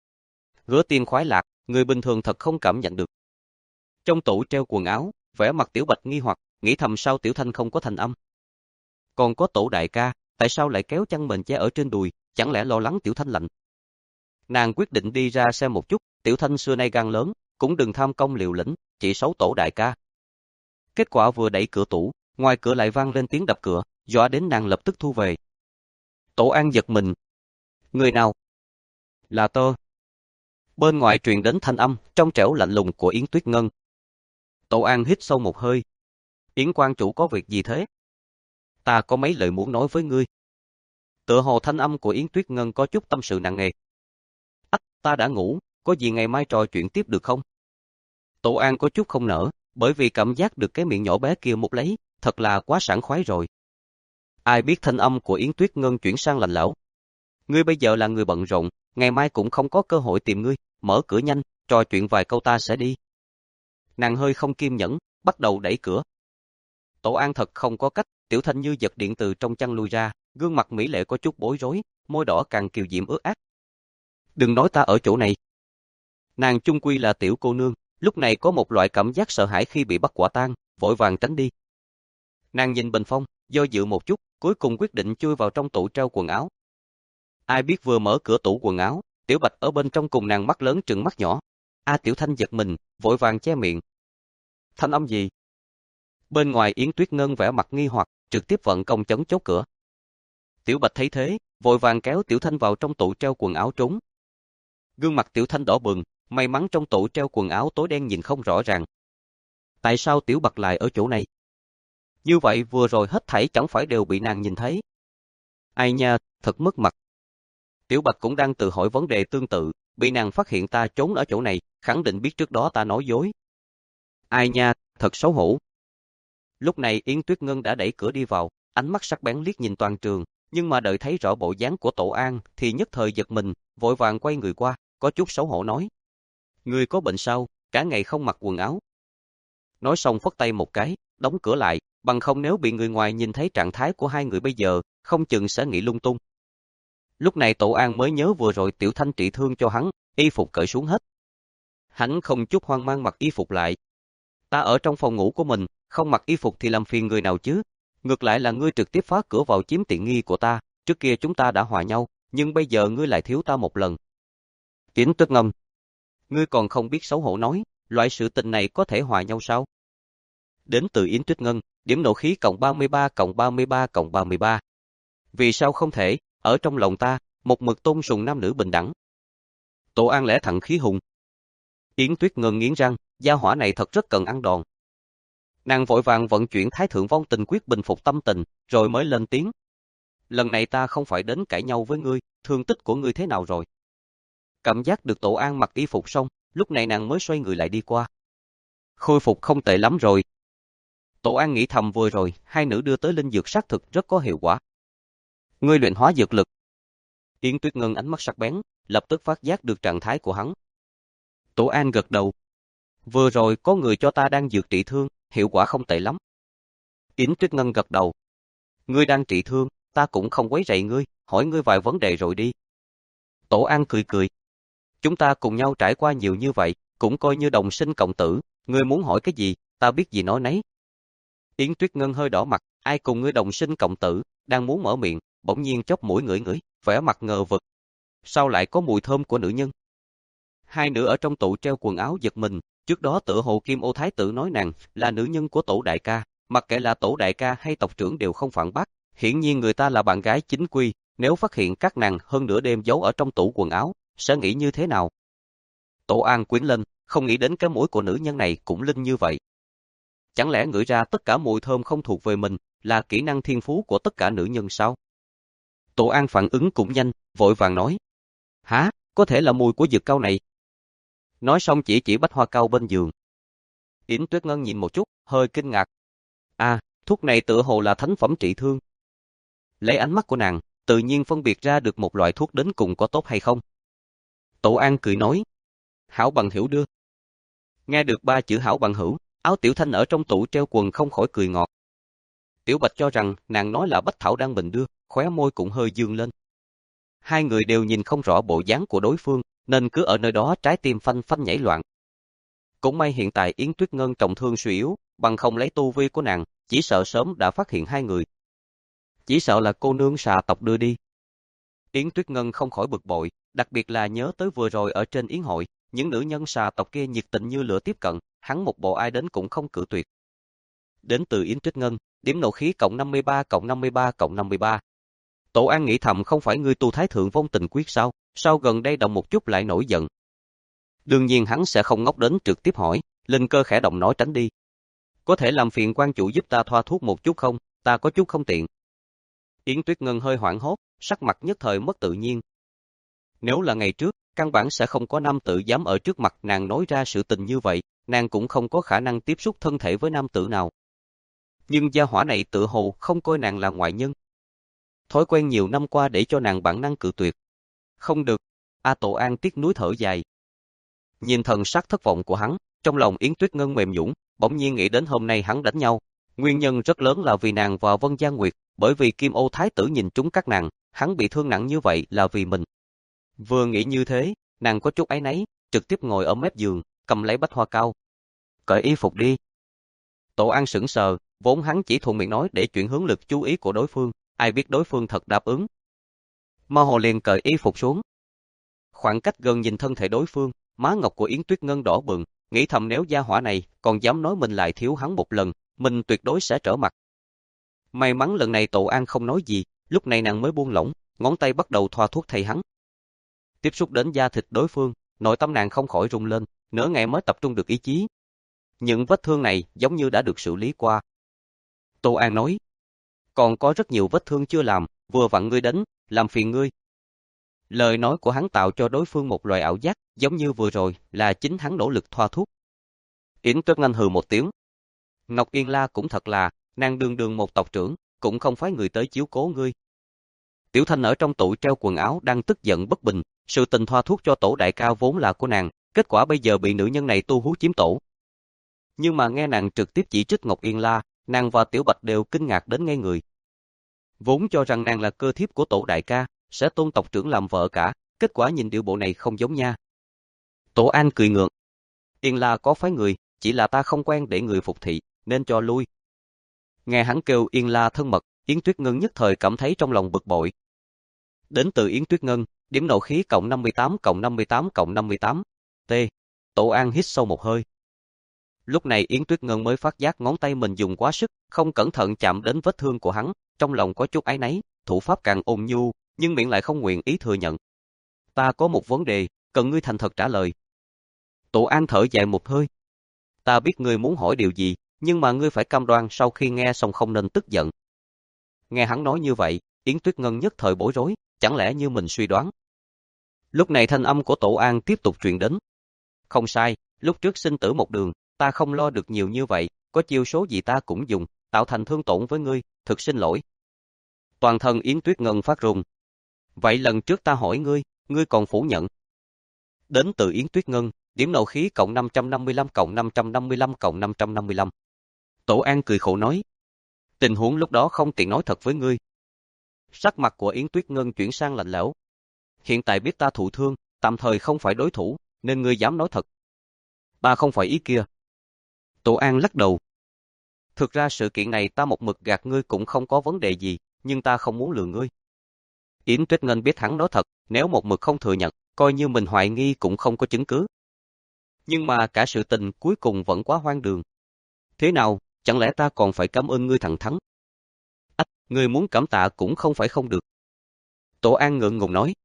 Gứa tiên khoái lạc, người bình thường thật không cảm nhận được. Trong tủ treo quần áo, vẻ mặt Tiểu Bạch nghi hoặc, nghĩ thầm sao Tiểu Thanh không có thành âm. Còn có Tổ đại ca, tại sao lại kéo chăn mền che ở trên đùi, chẳng lẽ lo lắng Tiểu Thanh lạnh. Nàng quyết định đi ra xem một chút, Tiểu Thanh xưa nay gan lớn, cũng đừng tham công liều lĩnh, chỉ xấu Tổ đại ca. Kết quả vừa đẩy cửa tủ, ngoài cửa lại vang lên tiếng đập cửa, dọa đến nàng lập tức thu về. Tổ An giật mình. Người nào? Là tơ. Bên ngoài truyền đến thanh âm, trong trẻo lạnh lùng của Yến Tuyết Ngân. Tổ An hít sâu một hơi. Yến quan chủ có việc gì thế? Ta có mấy lời muốn nói với ngươi. Tựa hồ thanh âm của Yến Tuyết Ngân có chút tâm sự nặng nề. Ách, ta đã ngủ, có gì ngày mai trò chuyện tiếp được không? Tổ An có chút không nỡ, bởi vì cảm giác được cái miệng nhỏ bé kia một lấy, thật là quá sảng khoái rồi. Ai biết thanh âm của Yến Tuyết Ngân chuyển sang lạnh lẽo. Ngươi bây giờ là người bận rộn, ngày mai cũng không có cơ hội tìm ngươi, mở cửa nhanh, trò chuyện vài câu ta sẽ đi. Nàng hơi không kiên nhẫn, bắt đầu đẩy cửa. Tổ An thật không có cách, Tiểu Thanh như giật điện từ trong chăn lui ra, gương mặt mỹ lệ có chút bối rối, môi đỏ càng kiều diễm ướt át. Đừng nói ta ở chỗ này. Nàng chung quy là tiểu cô nương, lúc này có một loại cảm giác sợ hãi khi bị bắt quả tang, vội vàng tránh đi. Nàng nhìn bình phong, do dự một chút, cuối cùng quyết định chui vào trong tủ treo quần áo. Ai biết vừa mở cửa tủ quần áo, Tiểu Bạch ở bên trong cùng nàng mắt lớn trừng mắt nhỏ. A Tiểu Thanh giật mình, vội vàng che miệng. Thanh âm gì? Bên ngoài Yến Tuyết Ngân vẻ mặt nghi hoặc, trực tiếp vận công chấn chốt cửa. Tiểu Bạch thấy thế, vội vàng kéo Tiểu Thanh vào trong tủ treo quần áo trốn. Gương mặt Tiểu Thanh đỏ bừng, may mắn trong tủ treo quần áo tối đen nhìn không rõ ràng. Tại sao Tiểu Bạch lại ở chỗ này? Như vậy vừa rồi hết thảy chẳng phải đều bị nàng nhìn thấy. Ai nha, thật mất mặt. Tiểu Bạch cũng đang tự hỏi vấn đề tương tự, bị nàng phát hiện ta trốn ở chỗ này, khẳng định biết trước đó ta nói dối. Ai nha, thật xấu hổ. Lúc này Yến Tuyết Ngân đã đẩy cửa đi vào, ánh mắt sắc bén liếc nhìn toàn trường, nhưng mà đợi thấy rõ bộ dáng của Tổ An thì nhất thời giật mình, vội vàng quay người qua, có chút xấu hổ nói. Ngươi có bệnh sao, cả ngày không mặc quần áo. Nói xong phất tay một cái, đóng cửa lại, bằng không nếu bị người ngoài nhìn thấy trạng thái của hai người bây giờ, không chừng sẽ nghĩ lung tung. Lúc này Tổ An mới nhớ vừa rồi Tiểu Thanh trị thương cho hắn, y phục cởi xuống hết. Hắn không chút hoang mang mặc y phục lại. Ta ở trong phòng ngủ của mình, không mặc y phục thì làm phiền người nào chứ? Ngược lại là ngươi trực tiếp phá cửa vào chiếm tiện nghi của ta, trước kia chúng ta đã hòa nhau, nhưng bây giờ ngươi lại thiếu ta một lần. Yến Tuyết Ngân, ngươi còn không biết xấu hổ nói, loại sự tình này có thể hòa nhau sao? Đến từ Yến Tuyết Ngân, điểm nộ khí cộng ba mươi ba cộng ba mươi ba cộng ba mươi ba. Vì sao không thể, ở trong lòng ta, một mực tôn sùng nam nữ bình đẳng. Tổ An lẽ thẳng khí hùng. Yến Tuyết Ngân nghiến răng, gia hỏa này thật rất cần ăn đòn. Nàng vội vàng vận chuyển Thái Thượng Vong Tình Quyết bình phục tâm tình, rồi mới lên tiếng. lần này ta không phải đến cãi nhau với ngươi, thương tích của ngươi thế nào rồi? Cảm giác được Tổ An mặc y phục xong, lúc này nàng mới xoay người lại đi qua. Khôi phục không tệ lắm rồi. Tổ An nghĩ thầm vừa rồi, hai nữ đưa tới linh dược xác thực rất có hiệu quả. Ngươi luyện hóa dược lực. Yến Tuyết Ngân ánh mắt sắc bén, lập tức phát giác được trạng thái của hắn. Tổ An gật đầu. Vừa rồi có người cho ta đang dược trị thương, hiệu quả không tệ lắm. Yến Tuyết Ngân gật đầu. Ngươi đang trị thương, ta cũng không quấy rầy ngươi, hỏi ngươi vài vấn đề rồi đi. Tổ An cười cười. Chúng ta cùng nhau trải qua nhiều như vậy, cũng coi như đồng sinh cộng tử, ngươi muốn hỏi cái gì, ta biết gì nói nấy. Yến Tuyết Ngân hơi đỏ mặt, ai cùng ngươi đồng sinh cộng tử, đang muốn mở miệng, bỗng nhiên chóp mũi ngửi ngửi, vẻ mặt ngờ vực. Sao lại có mùi thơm của nữ nhân? Hai nữ ở trong tủ treo quần áo giật mình, trước đó tựa hồ Kim Ô Thái tử nói nàng là nữ nhân của Tổ đại ca, mặc kệ là Tổ đại ca hay tộc trưởng đều không phản bác, hiển nhiên người ta là bạn gái chính quy, nếu phát hiện các nàng hơn nửa đêm giấu ở trong tủ quần áo, sẽ nghĩ như thế nào? Tổ An quyến lên, không nghĩ đến cái mũi của nữ nhân này cũng linh như vậy. Chẳng lẽ ngửi ra tất cả mùi thơm không thuộc về mình, là kỹ năng thiên phú của tất cả nữ nhân sao? Tổ An phản ứng cũng nhanh, vội vàng nói. Hả, có thể là mùi của dược cao này. Nói xong chỉ chỉ bách hoa cao bên giường. Yến Tuyết Ngân nhìn một chút, hơi kinh ngạc. À, thuốc này tựa hồ là thánh phẩm trị thương. Lấy ánh mắt của nàng, tự nhiên phân biệt ra được một loại thuốc đến cùng có tốt hay không. Tổ An cười nói. Hảo bằng hữu đưa. Nghe được ba chữ hảo bằng hữu, Áo Tiểu Thanh ở trong tủ treo quần không khỏi cười ngọt. Tiểu Bạch cho rằng nàng nói là Bách Thảo đang bình đưa, khóe môi cũng hơi dương lên. Hai người đều nhìn không rõ bộ dáng của đối phương, nên cứ ở nơi đó trái tim phanh phanh nhảy loạn. Cũng may hiện tại Yến Tuyết Ngân trọng thương suy yếu, bằng không lấy tu vi của nàng, chỉ sợ sớm đã phát hiện hai người. Chỉ sợ là cô nương xà tộc đưa đi. Yến Tuyết Ngân không khỏi bực bội, đặc biệt là nhớ tới vừa rồi ở trên yến hội, những nữ nhân xà tộc kia nhiệt tình như lửa tiếp cận, hắn một bộ ai đến cũng không cự tuyệt. Đến từ Yến Tuyết Ngân, điểm nộ khí cộng năm mươi ba cộng năm mươi ba cộng năm mươi ba. Tổ An nghĩ thầm không phải ngươi tu thái thượng vong tình quyết sao, sao gần đây động một chút lại nổi giận. Đương nhiên hắn sẽ không ngốc đến trực tiếp hỏi, linh cơ khẽ động nói tránh đi. Có thể làm phiền quan chủ giúp ta thoa thuốc một chút không, ta có chút không tiện. Yến Tuyết Ngân hơi hoảng hốt, sắc mặt nhất thời mất tự nhiên. Nếu là ngày trước, căn bản sẽ không có nam tử dám ở trước mặt nàng nói ra sự tình như vậy, nàng cũng không có khả năng tiếp xúc thân thể với nam tử nào. Nhưng gia hỏa này tự hồ không coi nàng là ngoại nhân. Thói quen nhiều năm qua để cho nàng bản năng cự tuyệt. Không được, A Tổ An tiếc nuối thở dài. Nhìn thần sắc thất vọng của hắn, trong lòng Yến Tuyết Ngân mềm nhũn, bỗng nhiên nghĩ đến hôm nay hắn đánh nhau. Nguyên nhân rất lớn là vì nàng và Vân Gia Nguyệt, bởi vì Kim Ô Thái tử nhìn trúng các nàng, hắn bị thương nặng như vậy là vì mình. Vừa nghĩ như thế, nàng có chút áy náy, trực tiếp ngồi ở mép giường, cầm lấy bách hoa cao. Cởi y phục đi. Tổ An sững sờ, vốn hắn chỉ thuận miệng nói để chuyển hướng lực chú ý của đối phương, ai biết đối phương thật đáp ứng. Mơ hồ liền cởi y phục xuống. Khoảng cách gần nhìn thân thể đối phương, má ngọc của Yến Tuyết Ngân đỏ bừng, nghĩ thầm nếu gia hỏa này còn dám nói mình lại thiếu hắn một lần, mình tuyệt đối sẽ trở mặt. May mắn lần này Tổ An không nói gì, lúc này nàng mới buông lỏng, ngón tay bắt đầu thoa thuốc thay hắn. Tiếp xúc đến da thịt đối phương, nội tâm nàng không khỏi rung lên, nửa ngày mới tập trung được ý chí. Những vết thương này giống như đã được xử lý qua. Tô An nói, còn có rất nhiều vết thương chưa làm, vừa vặn ngươi đến, làm phiền ngươi. Lời nói của hắn tạo cho đối phương một loại ảo giác, giống như vừa rồi là chính hắn nỗ lực thoa thuốc. Yến Tuyết Ngân hừ một tiếng. Ngọc Yên La cũng thật là, nàng đường đường một tộc trưởng, cũng không phái người tới chiếu cố ngươi. Tiểu Thanh ở trong tủ treo quần áo đang tức giận bất bình, sự tình thoa thuốc cho Tổ đại ca vốn là của nàng, kết quả bây giờ bị nữ nhân này tu hú chiếm tổ. Nhưng mà nghe nàng trực tiếp chỉ trích Ngọc Yên La, nàng và Tiểu Bạch đều kinh ngạc đến ngây người. Vốn cho rằng nàng là cơ thiếp của Tổ đại ca, sẽ tôn tộc trưởng làm vợ cả, kết quả nhìn điệu bộ này không giống nha. Tổ An cười ngược. Yên La có phái người, chỉ là ta không quen để người phục thị, nên cho lui. Nghe hắn kêu Yên La thân mật, Yến Tuyết Ngân nhất thời cảm thấy trong lòng bực bội. Đến từ Yến Tuyết Ngân, điểm nộ khí cộng năm mươi tám cộng năm mươi tám cộng năm mươi tám. T. Tổ An hít sâu một hơi. Lúc này Yến Tuyết Ngân mới phát giác ngón tay mình dùng quá sức, không cẩn thận chạm đến vết thương của hắn, trong lòng có chút áy náy, thủ pháp càng ôn nhu, nhưng miệng lại không nguyện ý thừa nhận. Ta có một vấn đề, cần ngươi thành thật trả lời. Tổ An thở dài một hơi. Ta biết ngươi muốn hỏi điều gì, nhưng mà ngươi phải cam đoan sau khi nghe xong không nên tức giận. Nghe hắn nói như vậy, Yến Tuyết Ngân nhất thời bối rối, chẳng lẽ như mình suy đoán. Lúc này thanh âm của Tổ An tiếp tục truyền đến. Không sai, lúc trước sinh tử một đường, ta không lo được nhiều như vậy, có chiêu số gì ta cũng dùng, tạo thành thương tổn với ngươi, thực xin lỗi. Toàn thân Yến Tuyết Ngân phát run. Vậy lần trước ta hỏi ngươi, ngươi còn phủ nhận. Đến từ Yến Tuyết Ngân, điểm nộ khí cộng năm trăm năm mươi lăm cộng năm trăm năm mươi lăm cộng năm trăm năm mươi lăm. Tổ An cười khổ nói. Tình huống lúc đó không tiện nói thật với ngươi. Sắc mặt của Yến Tuyết Ngân chuyển sang lạnh lẽo. Hiện tại biết ta thụ thương, tạm thời không phải đối thủ, nên ngươi dám nói thật. Ta không phải ý kia. Tổ An lắc đầu. Thực ra sự kiện này ta một mực gạt ngươi cũng không có vấn đề gì, nhưng ta không muốn lừa ngươi. Yến Tuyết Ngân biết hắn nói thật, nếu một mực không thừa nhận, coi như mình hoài nghi cũng không có chứng cứ. Nhưng mà cả sự tình cuối cùng vẫn quá hoang đường. Thế nào, chẳng lẽ ta còn phải cảm ơn ngươi thẳng thắn? Ách, ngươi muốn cảm tạ cũng không phải không được. Tổ An ngượng ngùng nói.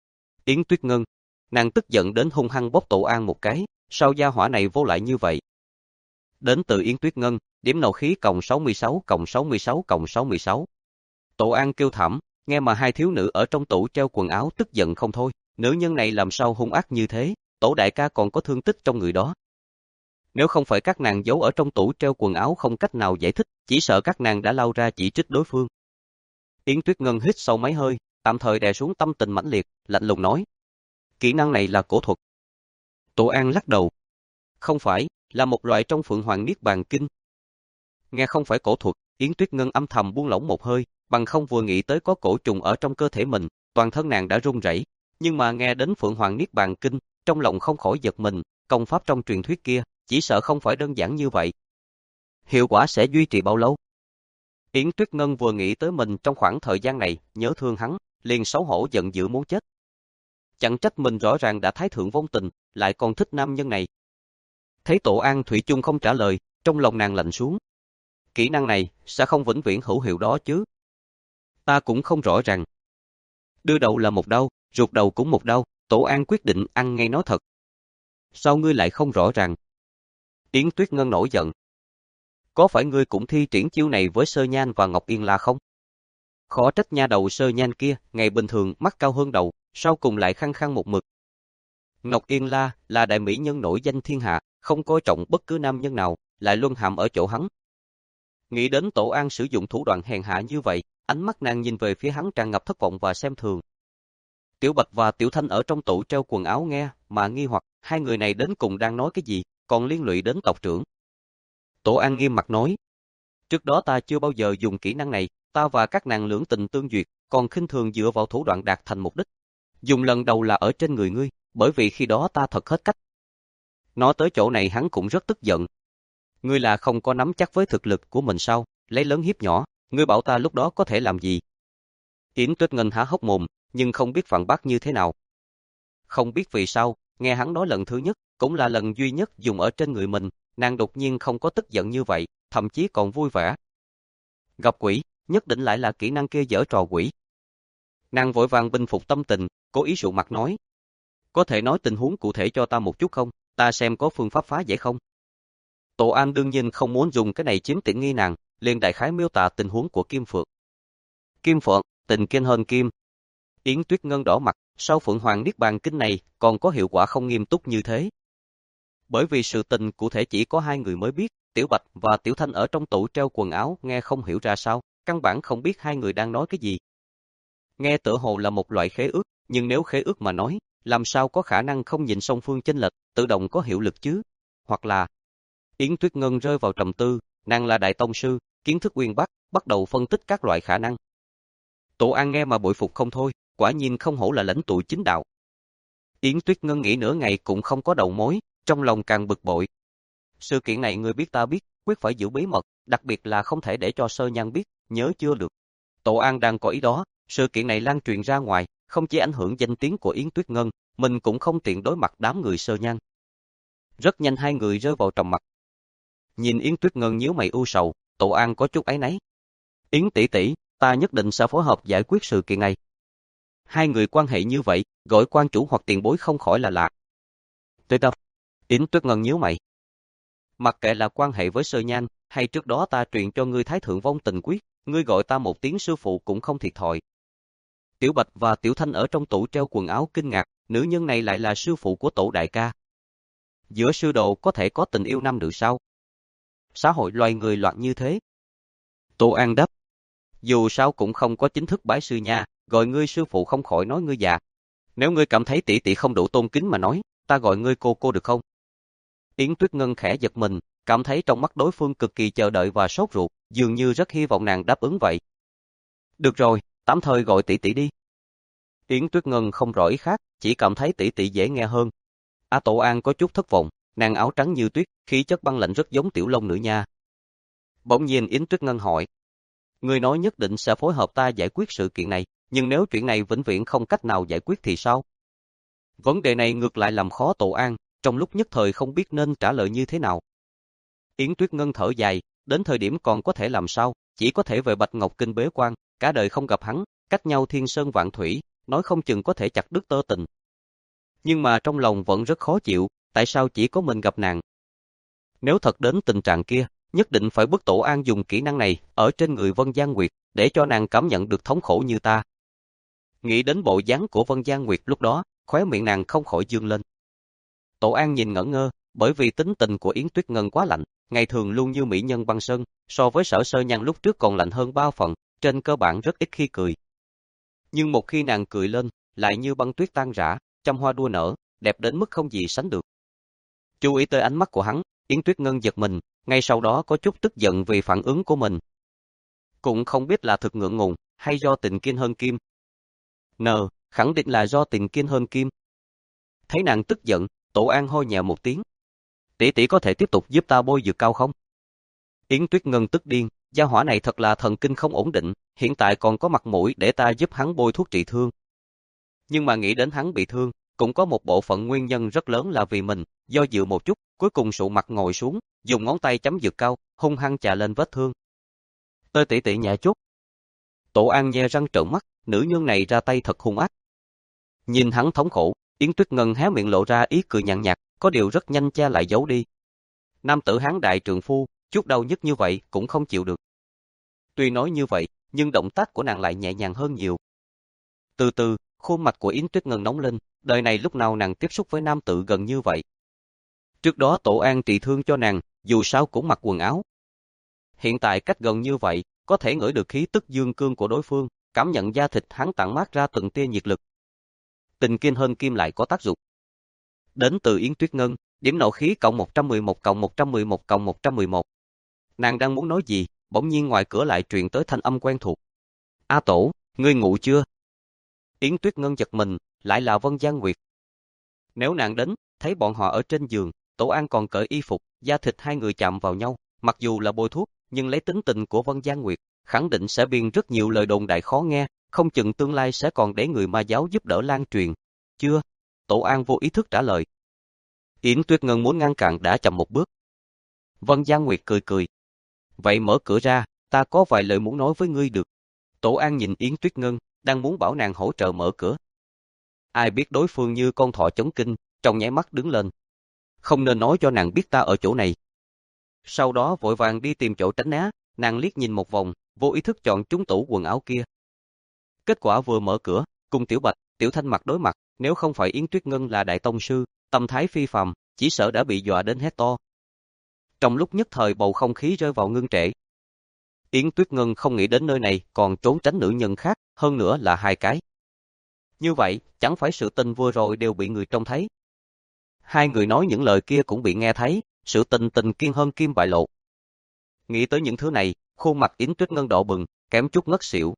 Yến Tuyết Ngân, nàng tức giận đến hung hăng bóp Tổ An một cái, sao gia hỏa này vô lại như vậy? Đến từ Yến Tuyết Ngân, điểm nộ khí cộng sáu mươi sáu cộng sáu mươi sáu cộng sáu mươi sáu. Tổ An kêu thảm, nghe mà hai thiếu nữ ở trong tủ treo quần áo tức giận không thôi, nữ nhân này làm sao hung ác như thế, Tổ đại ca còn có thương tích trong người đó. Nếu không phải các nàng giấu ở trong tủ treo quần áo không cách nào giải thích, chỉ sợ các nàng đã lao ra chỉ trích đối phương. Yến Tuyết Ngân hít sâu mấy hơi, tạm thời đè xuống tâm tình mãnh liệt, lạnh lùng nói. Kỹ năng này là cổ thuật. Tổ An lắc đầu. Không phải, là một loại trong Phượng Hoàng Niết Bàn Kinh. Nghe không phải cổ thuật, Yến Tuyết Ngân âm thầm buông lỏng một hơi, bằng không vừa nghĩ tới có cổ trùng ở trong cơ thể mình, toàn thân nàng đã run rẩy. Nhưng mà nghe đến Phượng Hoàng Niết Bàn Kinh, trong lòng không khỏi giật mình, công pháp trong truyền thuyết kia, chỉ sợ không phải đơn giản như vậy. Hiệu quả sẽ duy trì bao lâu? Yến Tuyết Ngân vừa nghĩ tới mình trong khoảng thời gian này, nhớ thương hắn, liền xấu hổ giận dữ muốn chết. Chẳng trách mình rõ ràng đã thái thượng vong tình, lại còn thích nam nhân này. Thấy Tổ An thủy chung không trả lời, trong lòng nàng lạnh xuống. Kỹ năng này sẽ không vĩnh viễn hữu hiệu đó chứ? Ta cũng không rõ ràng. Đưa đầu là một đau, ruột đầu cũng một đau, Tổ An quyết định ăn ngay nói thật. Sao ngươi lại không rõ ràng? Yến Tuyết Ngân nổi giận. Có phải ngươi cũng thi triển chiêu này với Sơ Nhan và Ngọc Yên La không? Khó trách nha đầu Sơ Nhan kia, ngày bình thường mắt cao hơn đầu, sau cùng lại khăng khăng một mực. Ngọc Yên La là đại mỹ nhân nổi danh thiên hạ, không coi trọng bất cứ nam nhân nào, lại luân hãm ở chỗ hắn. Nghĩ đến Tổ An sử dụng thủ đoạn hèn hạ như vậy, ánh mắt nàng nhìn về phía hắn tràn ngập thất vọng và xem thường. Tiểu Bạch và Tiểu Thanh ở trong tủ treo quần áo nghe, mà nghi hoặc hai người này đến cùng đang nói cái gì, còn liên lụy đến tộc trưởng. Tổ An nghiêm mặt nói, trước đó ta chưa bao giờ dùng kỹ năng này, ta và các nàng lưỡng tình tương duyệt, còn khinh thường dựa vào thủ đoạn đạt thành mục đích. Dùng lần đầu là ở trên người ngươi, bởi vì khi đó ta thật hết cách. Nói tới chỗ này hắn cũng rất tức giận. Ngươi là không có nắm chắc với thực lực của mình sao, lấy lớn hiếp nhỏ, ngươi bảo ta lúc đó có thể làm gì? Yến Tuyết Ngân há hốc mồm, nhưng không biết phản bác như thế nào. Không biết vì sao, nghe hắn nói lần thứ nhất, cũng là lần duy nhất dùng ở trên người mình, nàng đột nhiên không có tức giận như vậy, thậm chí còn vui vẻ. Gặp quỷ, nhất định lại là kỹ năng kia giở trò quỷ. Nàng vội vàng bình phục tâm tình, cố ý sụ mặt nói. Có thể nói tình huống cụ thể cho ta một chút không, ta xem có phương pháp phá giải không? Tổ An đương nhiên không muốn dùng cái này chiếm tiện nghi nàng, liền đại khái miêu tả tình huống của Kim Phượng. Kim Phượng, tình kiên hơn kim. Yến Tuyết Ngân đỏ mặt, sau Phượng Hoàng Niết Bàn Kinh này còn có hiệu quả không nghiêm túc như thế. Bởi vì sự tình cụ thể chỉ có hai người mới biết, Tiểu Bạch và Tiểu Thanh ở trong tủ treo quần áo nghe không hiểu ra sao, căn bản không biết hai người đang nói cái gì. Nghe tựa hồ là một loại khế ước, nhưng nếu khế ước mà nói, làm sao có khả năng không nhìn song phương chênh lệch, tự động có hiệu lực chứ? Hoặc là... Yến Tuyết Ngân rơi vào trầm tư, nàng là đại tông sư, kiến thức uyên bác, bắt đầu phân tích các loại khả năng. Tổ An nghe mà bội phục không thôi, quả nhiên không hổ là lãnh tụ chính đạo. Yến Tuyết Ngân nghĩ nửa ngày cũng không có đầu mối, trong lòng càng bực bội. Sự kiện này người biết ta biết, quyết phải giữ bí mật, đặc biệt là không thể để cho Sơ Nhan biết, nhớ chưa được. Tổ An đang có ý đó, sự kiện này lan truyền ra ngoài, không chỉ ảnh hưởng danh tiếng của Yến Tuyết Ngân, mình cũng không tiện đối mặt đám người Sơ Nhan. Rất nhanh hai người rơi vào trầm mặc. Nhìn Yến Tuyết Ngân nhíu mày u sầu, Tổ An có chút áy náy. Yến tỷ tỷ, ta nhất định sẽ phối hợp giải quyết sự kiện này. Hai người quan hệ như vậy, gọi quan chủ hoặc tiền bối không khỏi là lạ. Tuyệt đâu? Yến Tuyết Ngân nhíu mày. Mặc kệ là quan hệ với Sơ Nhan, hay trước đó ta truyền cho ngươi Thái Thượng Vong Tình Quyết, ngươi gọi ta một tiếng sư phụ cũng không thiệt thòi. Tiểu Bạch và Tiểu Thanh ở trong tủ treo quần áo kinh ngạc, nữ nhân này lại là sư phụ của Tổ đại ca. Giữa sư đồ có thể có tình yêu nam nữ sao? Xã hội loài người loạn như thế. Tô An đáp, dù sao cũng không có chính thức bái sư nha, gọi ngươi sư phụ không khỏi nói ngươi già. Nếu ngươi cảm thấy tỷ tỷ không đủ tôn kính mà nói, ta gọi ngươi cô cô được không? Yến Tuyết Ngân khẽ giật mình, cảm thấy trong mắt đối phương cực kỳ chờ đợi và sốt ruột, dường như rất hy vọng nàng đáp ứng vậy. Được rồi, tạm thời gọi tỷ tỷ đi. Yến Tuyết Ngân không rõ ý khác, chỉ cảm thấy tỷ tỷ dễ nghe hơn. A Tổ An có chút thất vọng, nàng áo trắng như tuyết, khí chất băng lạnh rất giống Tiểu Long nữ nha. Bỗng nhiên Yến Tuyết Ngân hỏi, ngươi nói nhất định sẽ phối hợp ta giải quyết sự kiện này, nhưng nếu chuyện này vĩnh viễn không cách nào giải quyết thì sao? Vấn đề này ngược lại làm khó Tổ An, trong lúc nhất thời không biết nên trả lời như thế nào. Yến Tuyết Ngân thở dài, đến thời điểm còn có thể làm sao, chỉ có thể về Bạch Ngọc Kinh bế quan, cả đời không gặp hắn, cách nhau thiên sơn vạn thủy, nói không chừng có thể chặt đứt tơ tình. Nhưng mà trong lòng vẫn rất khó chịu, tại sao chỉ có mình gặp nàng? Nếu thật đến tình trạng kia, nhất định phải bức Tổ An dùng kỹ năng này ở trên người Vân Giang Nguyệt, để cho nàng cảm nhận được thống khổ như ta. Nghĩ đến bộ dáng của Vân Giang Nguyệt lúc đó, khóe miệng nàng không khỏi dương lên. Tổ An nhìn ngẩn ngơ, bởi vì tính tình của Yến Tuyết Ngân quá lạnh, ngày thường luôn như mỹ nhân băng sơn, so với Sở Sơ Nhan lúc trước còn lạnh hơn bao phần, trên cơ bản rất ít khi cười. Nhưng một khi nàng cười lên, lại như băng tuyết tan rã, trăm hoa đua nở, đẹp đến mức không gì sánh được. Chú ý tới ánh mắt của hắn, Yến Tuyết Ngân giật mình, ngay sau đó có chút tức giận vì phản ứng của mình. Cũng không biết là thực ngượng ngùng, hay do tình kiên hơn kim. Nờ, khẳng định là do tình kiên hơn kim. Thấy nàng tức giận, Tổ An hôi nhẹ một tiếng. Tỷ tỷ có thể tiếp tục giúp ta bôi dược cao không? Yến Tuyết Ngân tức điên, gia hỏa này thật là thần kinh không ổn định, hiện tại còn có mặt mũi để ta giúp hắn bôi thuốc trị thương. Nhưng mà nghĩ đến hắn bị thương, cũng có một bộ phận nguyên nhân rất lớn là vì mình, do dự một chút, cuối cùng sụ mặt ngồi xuống, dùng ngón tay chấm dược cao, hung hăng chà lên vết thương. Tơi tỷ tỷ nhẹ chút. Tổ An nhe răng trợn mắt, nữ nhân này ra tay thật hung ác. Nhìn hắn thống khổ, Yến Tuyết Ngân hé miệng lộ ra ý cười nhàn nhạt, có điều rất nhanh che lại giấu đi. Nam tử hán đại trượng phu, chút đau nhức như vậy cũng không chịu được. Tuy nói như vậy, nhưng động tác của nàng lại nhẹ nhàng hơn nhiều. Từ từ, khuôn mặt của Yến Tuyết Ngân nóng lên, đời này lúc nào nàng tiếp xúc với nam tử gần như vậy. Trước đó Tổ An trị thương cho nàng, dù sao cũng mặc quần áo. Hiện tại cách gần như vậy, có thể ngửi được khí tức dương cương của đối phương, cảm nhận da thịt hắn tản mát ra từng tia nhiệt lực. Tình kiên hơn kim lại có tác dụng. Đến từ Yến Tuyết Ngân, điểm nộ khí cộng một trăm mười một cộng một trăm mười một cộng một trăm mười một. Nàng đang muốn nói gì, bỗng nhiên ngoài cửa lại truyền tới thanh âm quen thuộc. A Tổ, ngươi ngủ chưa? Yến Tuyết Ngân giật mình, lại là Vân Giang Nguyệt. Nếu nàng đến, thấy bọn họ ở trên giường, Tổ An còn cởi y phục, da thịt hai người chạm vào nhau, mặc dù là bôi thuốc, nhưng lấy tính tình của Vân Giang Nguyệt, khẳng định sẽ biên rất nhiều lời đồn đại khó nghe, không chừng tương lai sẽ còn để người ma giáo giúp đỡ lan truyền. Chưa? Tổ An vô ý thức trả lời. Yến Tuyết Ngân muốn ngăn cản đã chậm một bước. Vân Giang Nguyệt cười cười. Vậy mở cửa ra, ta có vài lời muốn nói với ngươi được. Tổ An nhìn Yến Tuyết Ngân, đang muốn bảo nàng hỗ trợ mở cửa. Ai biết đối phương như con thỏ chống kinh, trong nháy mắt đứng lên. Không nên nói cho nàng biết ta ở chỗ này. Sau đó vội vàng đi tìm chỗ tránh né, nàng liếc nhìn một vòng, vô ý thức chọn trúng tủ quần áo kia. Kết quả vừa mở cửa, cùng Tiểu Bạch, Tiểu Thanh mặt đối mặt, nếu không phải Yến Tuyết Ngân là đại tông sư, tâm thái phi phàm, chỉ sợ đã bị dọa đến hét to. Trong lúc nhất thời bầu không khí rơi vào ngưng trệ. Yến Tuyết Ngân không nghĩ đến nơi này còn trốn tránh nữ nhân khác, hơn nữa là hai cái. Như vậy, chẳng phải sự tình vừa rồi đều bị người trông thấy. Hai người nói những lời kia cũng bị nghe thấy, sự tình tình kiên hơn kim bại lộ. Nghĩ tới những thứ này, khuôn mặt Yến Tuyết Ngân đỏ bừng, kém chút ngất xỉu.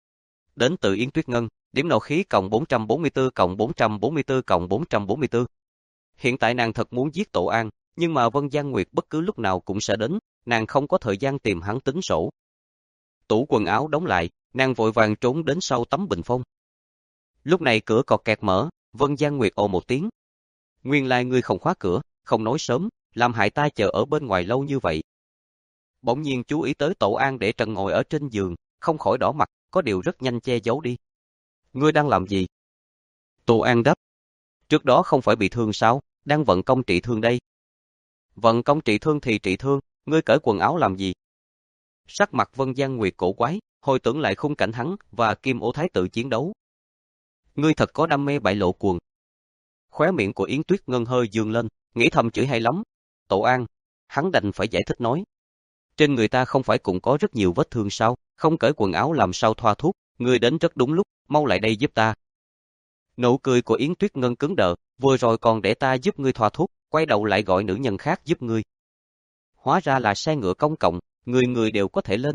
Đến từ Yến Tuyết Ngân, điểm nộ khí cộng bốn trăm bốn mươi tư cộng bốn trăm bốn mươi tư cộng bốn trăm bốn mươi tư. Hiện tại nàng thật muốn giết Tổ An, nhưng mà Vân Giang Nguyệt bất cứ lúc nào cũng sẽ đến, nàng không có thời gian tìm hắn tính sổ. Tủ quần áo đóng lại, nàng vội vàng trốn đến sau tấm bình phong. Lúc này cửa cọt kẹt mở, Vân Giang Nguyệt ồ một tiếng. Nguyên lai ngươi không khóa cửa, không nói sớm, làm hại ta chờ ở bên ngoài lâu như vậy. Bỗng nhiên chú ý tới Tổ An để trần ngồi ở trên giường, không khỏi đỏ mặt, có điều rất nhanh che giấu đi. Ngươi đang làm gì? Tổ An đáp. Trước đó không phải bị thương sao, đang vận công trị thương đây. Vận công trị thương thì trị thương, ngươi cởi quần áo làm gì? Sắc mặt Vân Giang Nguyệt cổ quái, hồi tưởng lại khung cảnh hắn và Kim Ô Thái Tử chiến đấu. Ngươi thật có đam mê bại lộ quần. Khóe miệng của Yến Tuyết Ngân hơi dương lên, nghĩ thầm chửi hay lắm. Tổ An, hắn đành phải giải thích nói. Trên người ta không phải cũng có rất nhiều vết thương sao, không cởi quần áo làm sao thoa thuốc, ngươi đến rất đúng lúc, mau lại đây giúp ta. Nụ cười của Yến Tuyết Ngân cứng đờ, vừa rồi còn để ta giúp ngươi thoa thuốc, quay đầu lại gọi nữ nhân khác giúp ngươi. Hóa ra là xe ngựa công cộng, người người đều có thể lên.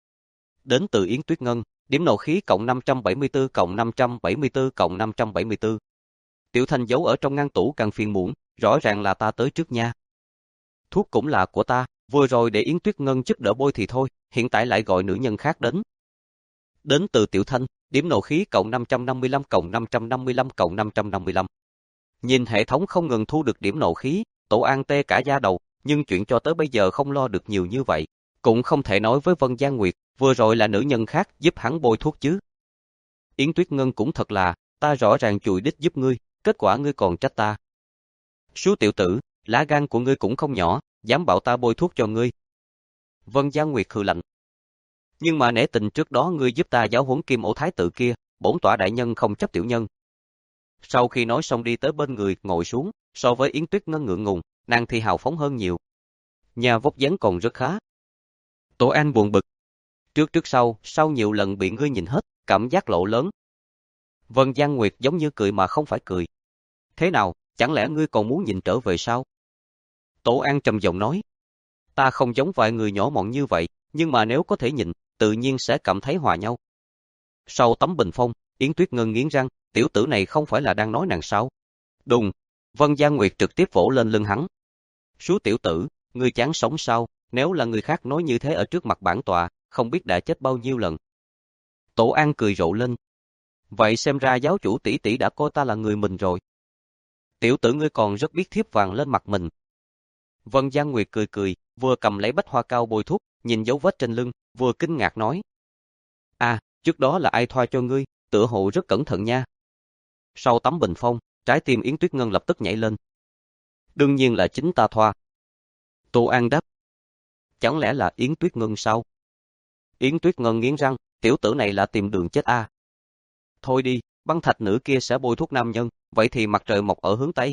Đến từ Yến Tuyết Ngân, điểm nộ khí cộng năm trăm bảy mươi tư cộng năm trăm bảy mươi tư cộng năm trăm bảy mươi tư. Tiểu Thanh giấu ở trong ngăn tủ càng phiền muộn, rõ ràng là ta tới trước nha. Thuốc cũng là của ta, vừa rồi để Yến Tuyết Ngân giúp đỡ bôi thì thôi, hiện tại lại gọi nữ nhân khác đến. Đến từ Tiểu Thanh, điểm nộ khí cộng năm trăm năm mươi lăm cộng năm trăm năm mươi lăm cộng năm trăm năm mươi lăm. Nhìn hệ thống không ngừng thu được điểm nộ khí, Tổ An tê cả da đầu, nhưng chuyện cho tới bây giờ không lo được nhiều như vậy. Cũng không thể nói với Vân Giang Nguyệt, vừa rồi là nữ nhân khác giúp hắn bôi thuốc chứ. Yến Tuyết Ngân cũng thật là, ta rõ ràng chùi đích giúp ngươi, kết quả ngươi còn trách ta. Số tiểu tử, lá gan của ngươi cũng không nhỏ, dám bảo ta bôi thuốc cho ngươi. Vân Giang Nguyệt hừ lạnh. Nhưng mà nể tình trước đó ngươi giúp ta giáo huấn Kim Ô Thái Tử kia, bổn tọa đại nhân không chấp tiểu nhân. Sau khi nói xong đi tới bên người, ngồi xuống, so với Yến Tuyết Ngân ngượng ngùng, nàng thì hào phóng hơn nhiều. Nhà vóc dáng còn rất khá. Tổ An buồn bực. Trước trước sau, sau nhiều lần bị ngươi nhìn hết, cảm giác lộ lớn. Vân Giang Nguyệt giống như cười mà không phải cười. Thế nào, chẳng lẽ ngươi còn muốn nhìn trở về sao? Tổ An trầm giọng nói. Ta không giống vài người nhỏ mọn như vậy, nhưng mà nếu có thể nhìn, tự nhiên sẽ cảm thấy hòa nhau. Sau tấm bình phong, Yến Tuyết Ngân nghiến răng, tiểu tử này không phải là đang nói nàng sao? Đùng, Vân Giang Nguyệt trực tiếp vỗ lên lưng hắn. Số tiểu tử, ngươi chán sống sao, nếu là người khác nói như thế ở trước mặt bản tọa, không biết đã chết bao nhiêu lần. Tổ An cười rộ lên. Vậy xem ra giáo chủ tỷ tỷ đã coi ta là người mình rồi. Tiểu tử ngươi còn rất biết thiếp vàng lên mặt mình. Vân Giang Nguyệt cười cười, vừa cầm lấy bách hoa cao bôi thuốc, nhìn dấu vết trên lưng, vừa kinh ngạc nói. À, trước đó là ai thoa cho ngươi, tựa hồ rất cẩn thận nha. Sau tấm bình phong, trái tim Yến Tuyết Ngân lập tức nhảy lên. Đương nhiên là chính ta thoa. Tô An đáp. Chẳng lẽ là Yến Tuyết Ngân sao? Yến Tuyết Ngân nghiến răng, tiểu tử này là tìm đường chết a. À. Thôi đi, băng thạch nữ kia sẽ bôi thuốc nam nhân, vậy thì mặt trời mọc ở hướng Tây.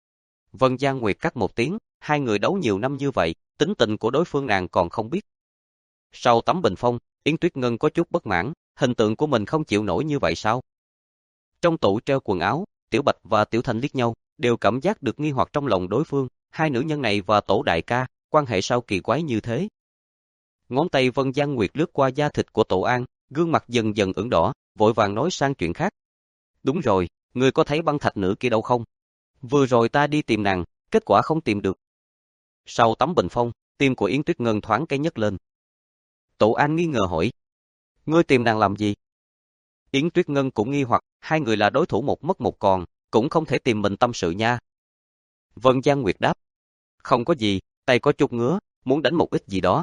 Vân Giang Nguyệt cắt một tiếng, hai người đấu nhiều năm như vậy, tính tình của đối phương nàng còn không biết. Sau tấm bình phong, Yến Tuyết Ngân có chút bất mãn, hình tượng của mình không chịu nổi như vậy sao? Trong tủ treo quần áo, Tiểu Bạch và Tiểu Thanh liếc nhau, đều cảm giác được nghi hoặc trong lòng đối phương, hai nữ nhân này và Tổ đại ca, quan hệ sao kỳ quái như thế? Ngón tay Vân Giang Nguyệt lướt qua da thịt của Tổ An, gương mặt dần dần ửng đỏ, vội vàng nói sang chuyện khác. Đúng rồi, ngươi có thấy băng thạch nữ kia đâu không? Vừa rồi ta đi tìm nàng, kết quả không tìm được. Sau tấm bình phong, tim của Yến Tuyết Ngân thoáng cái nhấc lên. Tổ An nghi ngờ hỏi. Ngươi tìm nàng làm gì? Yến Tuyết Ngân cũng nghi hoặc, hai người là đối thủ một mất một còn, cũng không thể tìm mình tâm sự nha. Vân Giang Nguyệt đáp. Không có gì, tay có chút ngứa, muốn đánh một ít gì đó.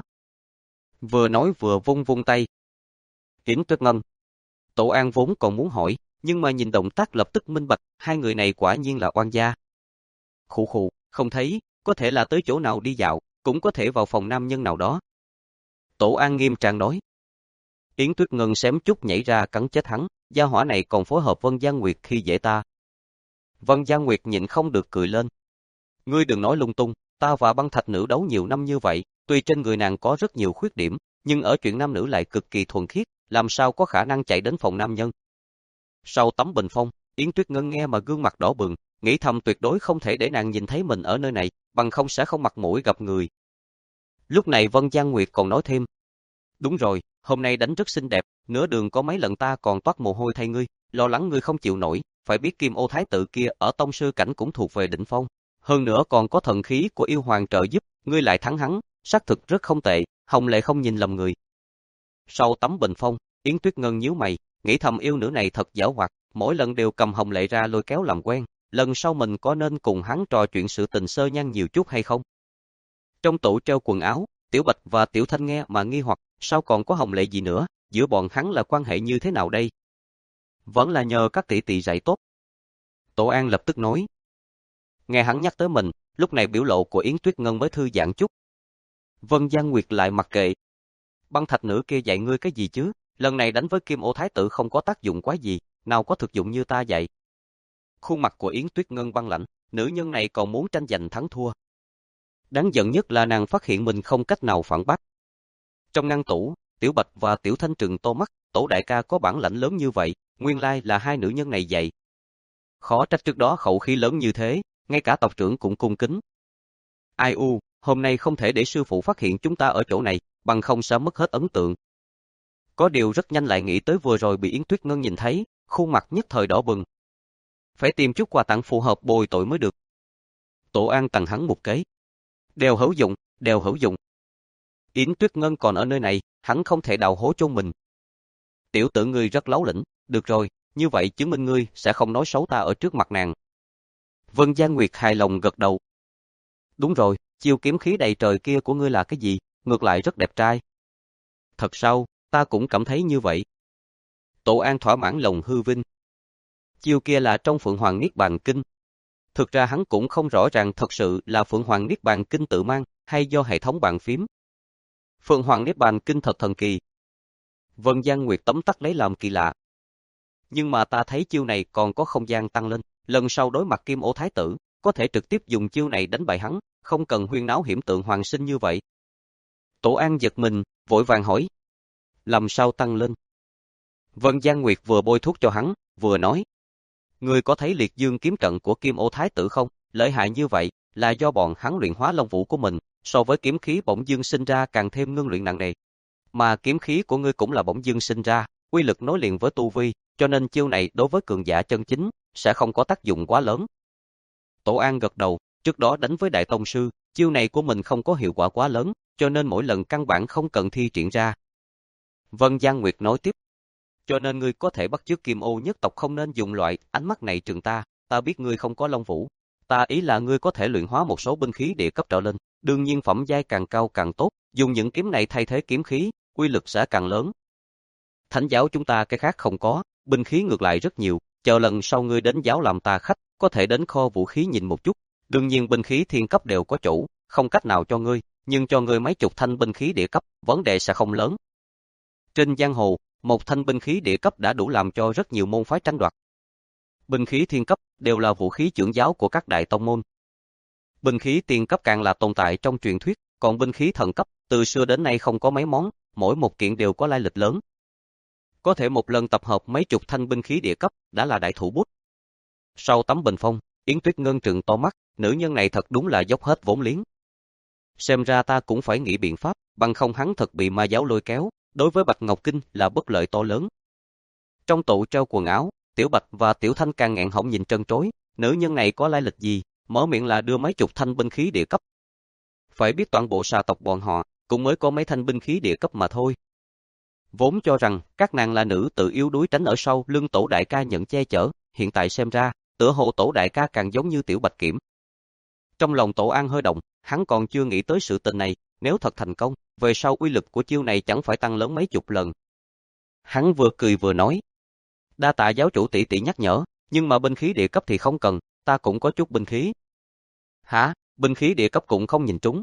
Vừa nói vừa vung vung tay. Yến Tuyết Ngân. Tổ An vốn còn muốn hỏi, nhưng mà nhìn động tác lập tức minh bạch, hai người này quả nhiên là oan gia. Khụ khụ, không thấy, có thể là tới chỗ nào đi dạo, cũng có thể vào phòng nam nhân nào đó. Tổ An nghiêm trang nói. Yến Tuyết Ngân xém chút nhảy ra cắn chết hắn, gia hỏa này còn phối hợp Vân Giang Nguyệt khi dễ ta. Vân Giang Nguyệt nhịn không được cười lên. Ngươi đừng nói lung tung, ta và băng thạch nữ đấu nhiều năm như vậy, tuy trên người nàng có rất nhiều khuyết điểm, nhưng ở chuyện nam nữ lại cực kỳ thuần khiết, làm sao có khả năng chạy đến phòng nam nhân. Sau tấm bình phong, Yến Tuyết Ngân nghe mà gương mặt đỏ bừng, nghĩ thầm tuyệt đối không thể để nàng nhìn thấy mình ở nơi này, bằng không sẽ không mặt mũi gặp người. Lúc này Vân Giang Nguyệt còn nói thêm. Đúng rồi, hôm nay đánh rất xinh đẹp, nửa đường có mấy lần ta còn toát mồ hôi thay ngươi, lo lắng ngươi không chịu nổi, phải biết Kim Ô Thái Tử kia ở tông sư cảnh cũng thuộc về đỉnh phong. Hơn nữa còn có thần khí của yêu hoàng trợ giúp, ngươi lại thắng hắn, xác thực rất không tệ, Hồng Lệ không nhìn lầm người. Sau tấm bình phong, Yến Tuyết Ngân nhíu mày, nghĩ thầm yêu nữ này thật giảo hoạt, mỗi lần đều cầm Hồng Lệ ra lôi kéo làm quen, lần sau mình có nên cùng hắn trò chuyện sự tình sơ nhan nhiều chút hay không? Trong tủ treo quần áo, Tiểu Bạch và Tiểu Thanh nghe mà nghi hoặc, sao còn có Hồng Lệ gì nữa, giữa bọn hắn là quan hệ như thế nào đây? Vẫn là nhờ các tỷ tỷ dạy tốt. Tổ An lập tức nói. Nghe hắn nhắc tới mình, lúc này biểu lộ của Yến Tuyết Ngân mới thư giãn chút. Vân Giang Nguyệt lại mặc kệ. băng thạch nữ kia dạy ngươi cái gì chứ? Lần này đánh với Kim Ô Thái tử không có tác dụng quá gì, nào có thực dụng như ta dạy. Khuôn mặt của Yến Tuyết Ngân băng lạnh, nữ nhân này còn muốn tranh giành thắng thua. Đáng giận nhất là nàng phát hiện mình không cách nào phản bác. Trong ngăn tủ, Tiểu Bạch và Tiểu Thanh trừng to mắt, Tổ đại ca có bản lãnh lớn như vậy, nguyên lai là hai nữ nhân này dạy. Khó trách trước đó khẩu khí lớn như thế, ngay cả tộc trưởng cũng cung kính. Ai u, hôm nay không thể để sư phụ phát hiện chúng ta ở chỗ này, bằng không sẽ mất hết ấn tượng. Có điều rất nhanh lại nghĩ tới vừa rồi bị Yến Tuyết Ngân nhìn thấy, khuôn mặt nhất thời đỏ bừng. Phải tìm chút quà tặng phù hợp bồi tội mới được. Tổ An tặng hắn một cái. Đều hữu dụng, đều hữu dụng. Yến Tuyết Ngân còn ở nơi này, hắn không thể đào hố chôn mình. Tiểu tử ngươi rất láo lĩnh, được rồi, như vậy chứng minh ngươi sẽ không nói xấu ta ở trước mặt nàng. Vân Giang Nguyệt hài lòng gật đầu. Đúng rồi, chiêu kiếm khí đầy trời kia của ngươi là cái gì, ngược lại rất đẹp trai. Thật sao, ta cũng cảm thấy như vậy. Tổ An thỏa mãn lòng hư vinh. Chiêu kia là trong Phượng Hoàng Niết Bàn Kinh. Thực ra hắn cũng không rõ ràng thật sự là Phượng Hoàng Niết Bàn Kinh tự mang, hay do hệ thống bàn phím. Phượng Hoàng Niết Bàn Kinh thật thần kỳ. Vân Giang Nguyệt tấm tắc lấy làm kỳ lạ. Nhưng mà ta thấy chiêu này còn có không gian tăng lên, lần sau đối mặt Kim Ô Thái tử, có thể trực tiếp dùng chiêu này đánh bại hắn, không cần huyên náo hiểm tượng hoàng sinh như vậy. Tổ An giật mình, vội vàng hỏi. Làm sao tăng lên? Vân Giang Nguyệt vừa bôi thuốc cho hắn, vừa nói. Ngươi có thấy liệt dương kiếm trận của Kim Ô Thái tử không? Lợi hại như vậy, là do bọn hắn luyện hóa long vũ của mình, so với kiếm khí bỗng dưng sinh ra càng thêm ngưng luyện nặng nề. Mà kiếm khí của ngươi cũng là bỗng dưng sinh ra, uy lực nối liền với tu vi, cho nên chiêu này đối với cường giả chân chính, sẽ không có tác dụng quá lớn. Tổ An gật đầu, trước đó đánh với Đại Tông Sư, chiêu này của mình không có hiệu quả quá lớn, cho nên mỗi lần căn bản không cần thi triển ra. Vân Giang Nguyệt nói tiếp. Cho nên ngươi có thể bắt chước Kim Ô nhất tộc không nên dùng loại ánh mắt này trừng ta, ta biết ngươi không có long vũ. Ta ý là ngươi có thể luyện hóa một số binh khí địa cấp trở lên, đương nhiên phẩm giai càng cao càng tốt, dùng những kiếm này thay thế kiếm khí, uy lực sẽ càng lớn. Thánh giáo chúng ta cái khác không có, binh khí ngược lại rất nhiều, chờ lần sau ngươi đến giáo làm ta khách, có thể đến kho vũ khí nhìn một chút. Đương nhiên binh khí thiên cấp đều có chủ, không cách nào cho ngươi, nhưng cho ngươi mấy chục thanh binh khí địa cấp, vấn đề sẽ không lớn. Trên giang hồ, một thanh binh khí địa cấp đã đủ làm cho rất nhiều môn phái tranh đoạt. Binh khí thiên cấp đều là vũ khí trưởng giáo của các đại tông môn. Binh khí tiên cấp càng là tồn tại trong truyền thuyết, còn binh khí thần cấp, từ xưa đến nay không có mấy món, mỗi một kiện đều có lai lịch lớn. Có thể một lần tập hợp mấy chục thanh binh khí địa cấp, đã là đại thủ bút. Sau tấm bình phong, Yến Tuyết Ngân trừng to mắt, nữ nhân này thật đúng là dốc hết vốn liếng. Xem ra ta cũng phải nghĩ biện pháp, bằng không hắn thật bị ma giáo lôi kéo, đối với Bạch Ngọc Kinh là bất lợi to lớn. Trong tủ treo quần áo, Tiểu Bạch và Tiểu Thanh càng nghẹn họng nhìn trân trối, nữ nhân này có lai lịch gì, mở miệng là đưa mấy chục thanh binh khí địa cấp. Phải biết toàn bộ xà tộc bọn họ, cũng mới có mấy thanh binh khí địa cấp mà thôi. Vốn cho rằng, các nàng là nữ tự yếu đuối tránh ở sau lưng Tổ đại ca nhận che chở, hiện tại xem ra, tựa hồ Tổ đại ca càng giống như Tiểu Bạch Kiểm. Trong lòng Tổ An hơi động, hắn còn chưa nghĩ tới sự tình này, nếu thật thành công, về sau uy lực của chiêu này chẳng phải tăng lớn mấy chục lần. Hắn vừa cười vừa nói. Đa tạ giáo chủ tỷ tỷ nhắc nhở, nhưng mà binh khí địa cấp thì không cần, ta cũng có chút binh khí. Hả, binh khí địa cấp cũng không nhìn trúng.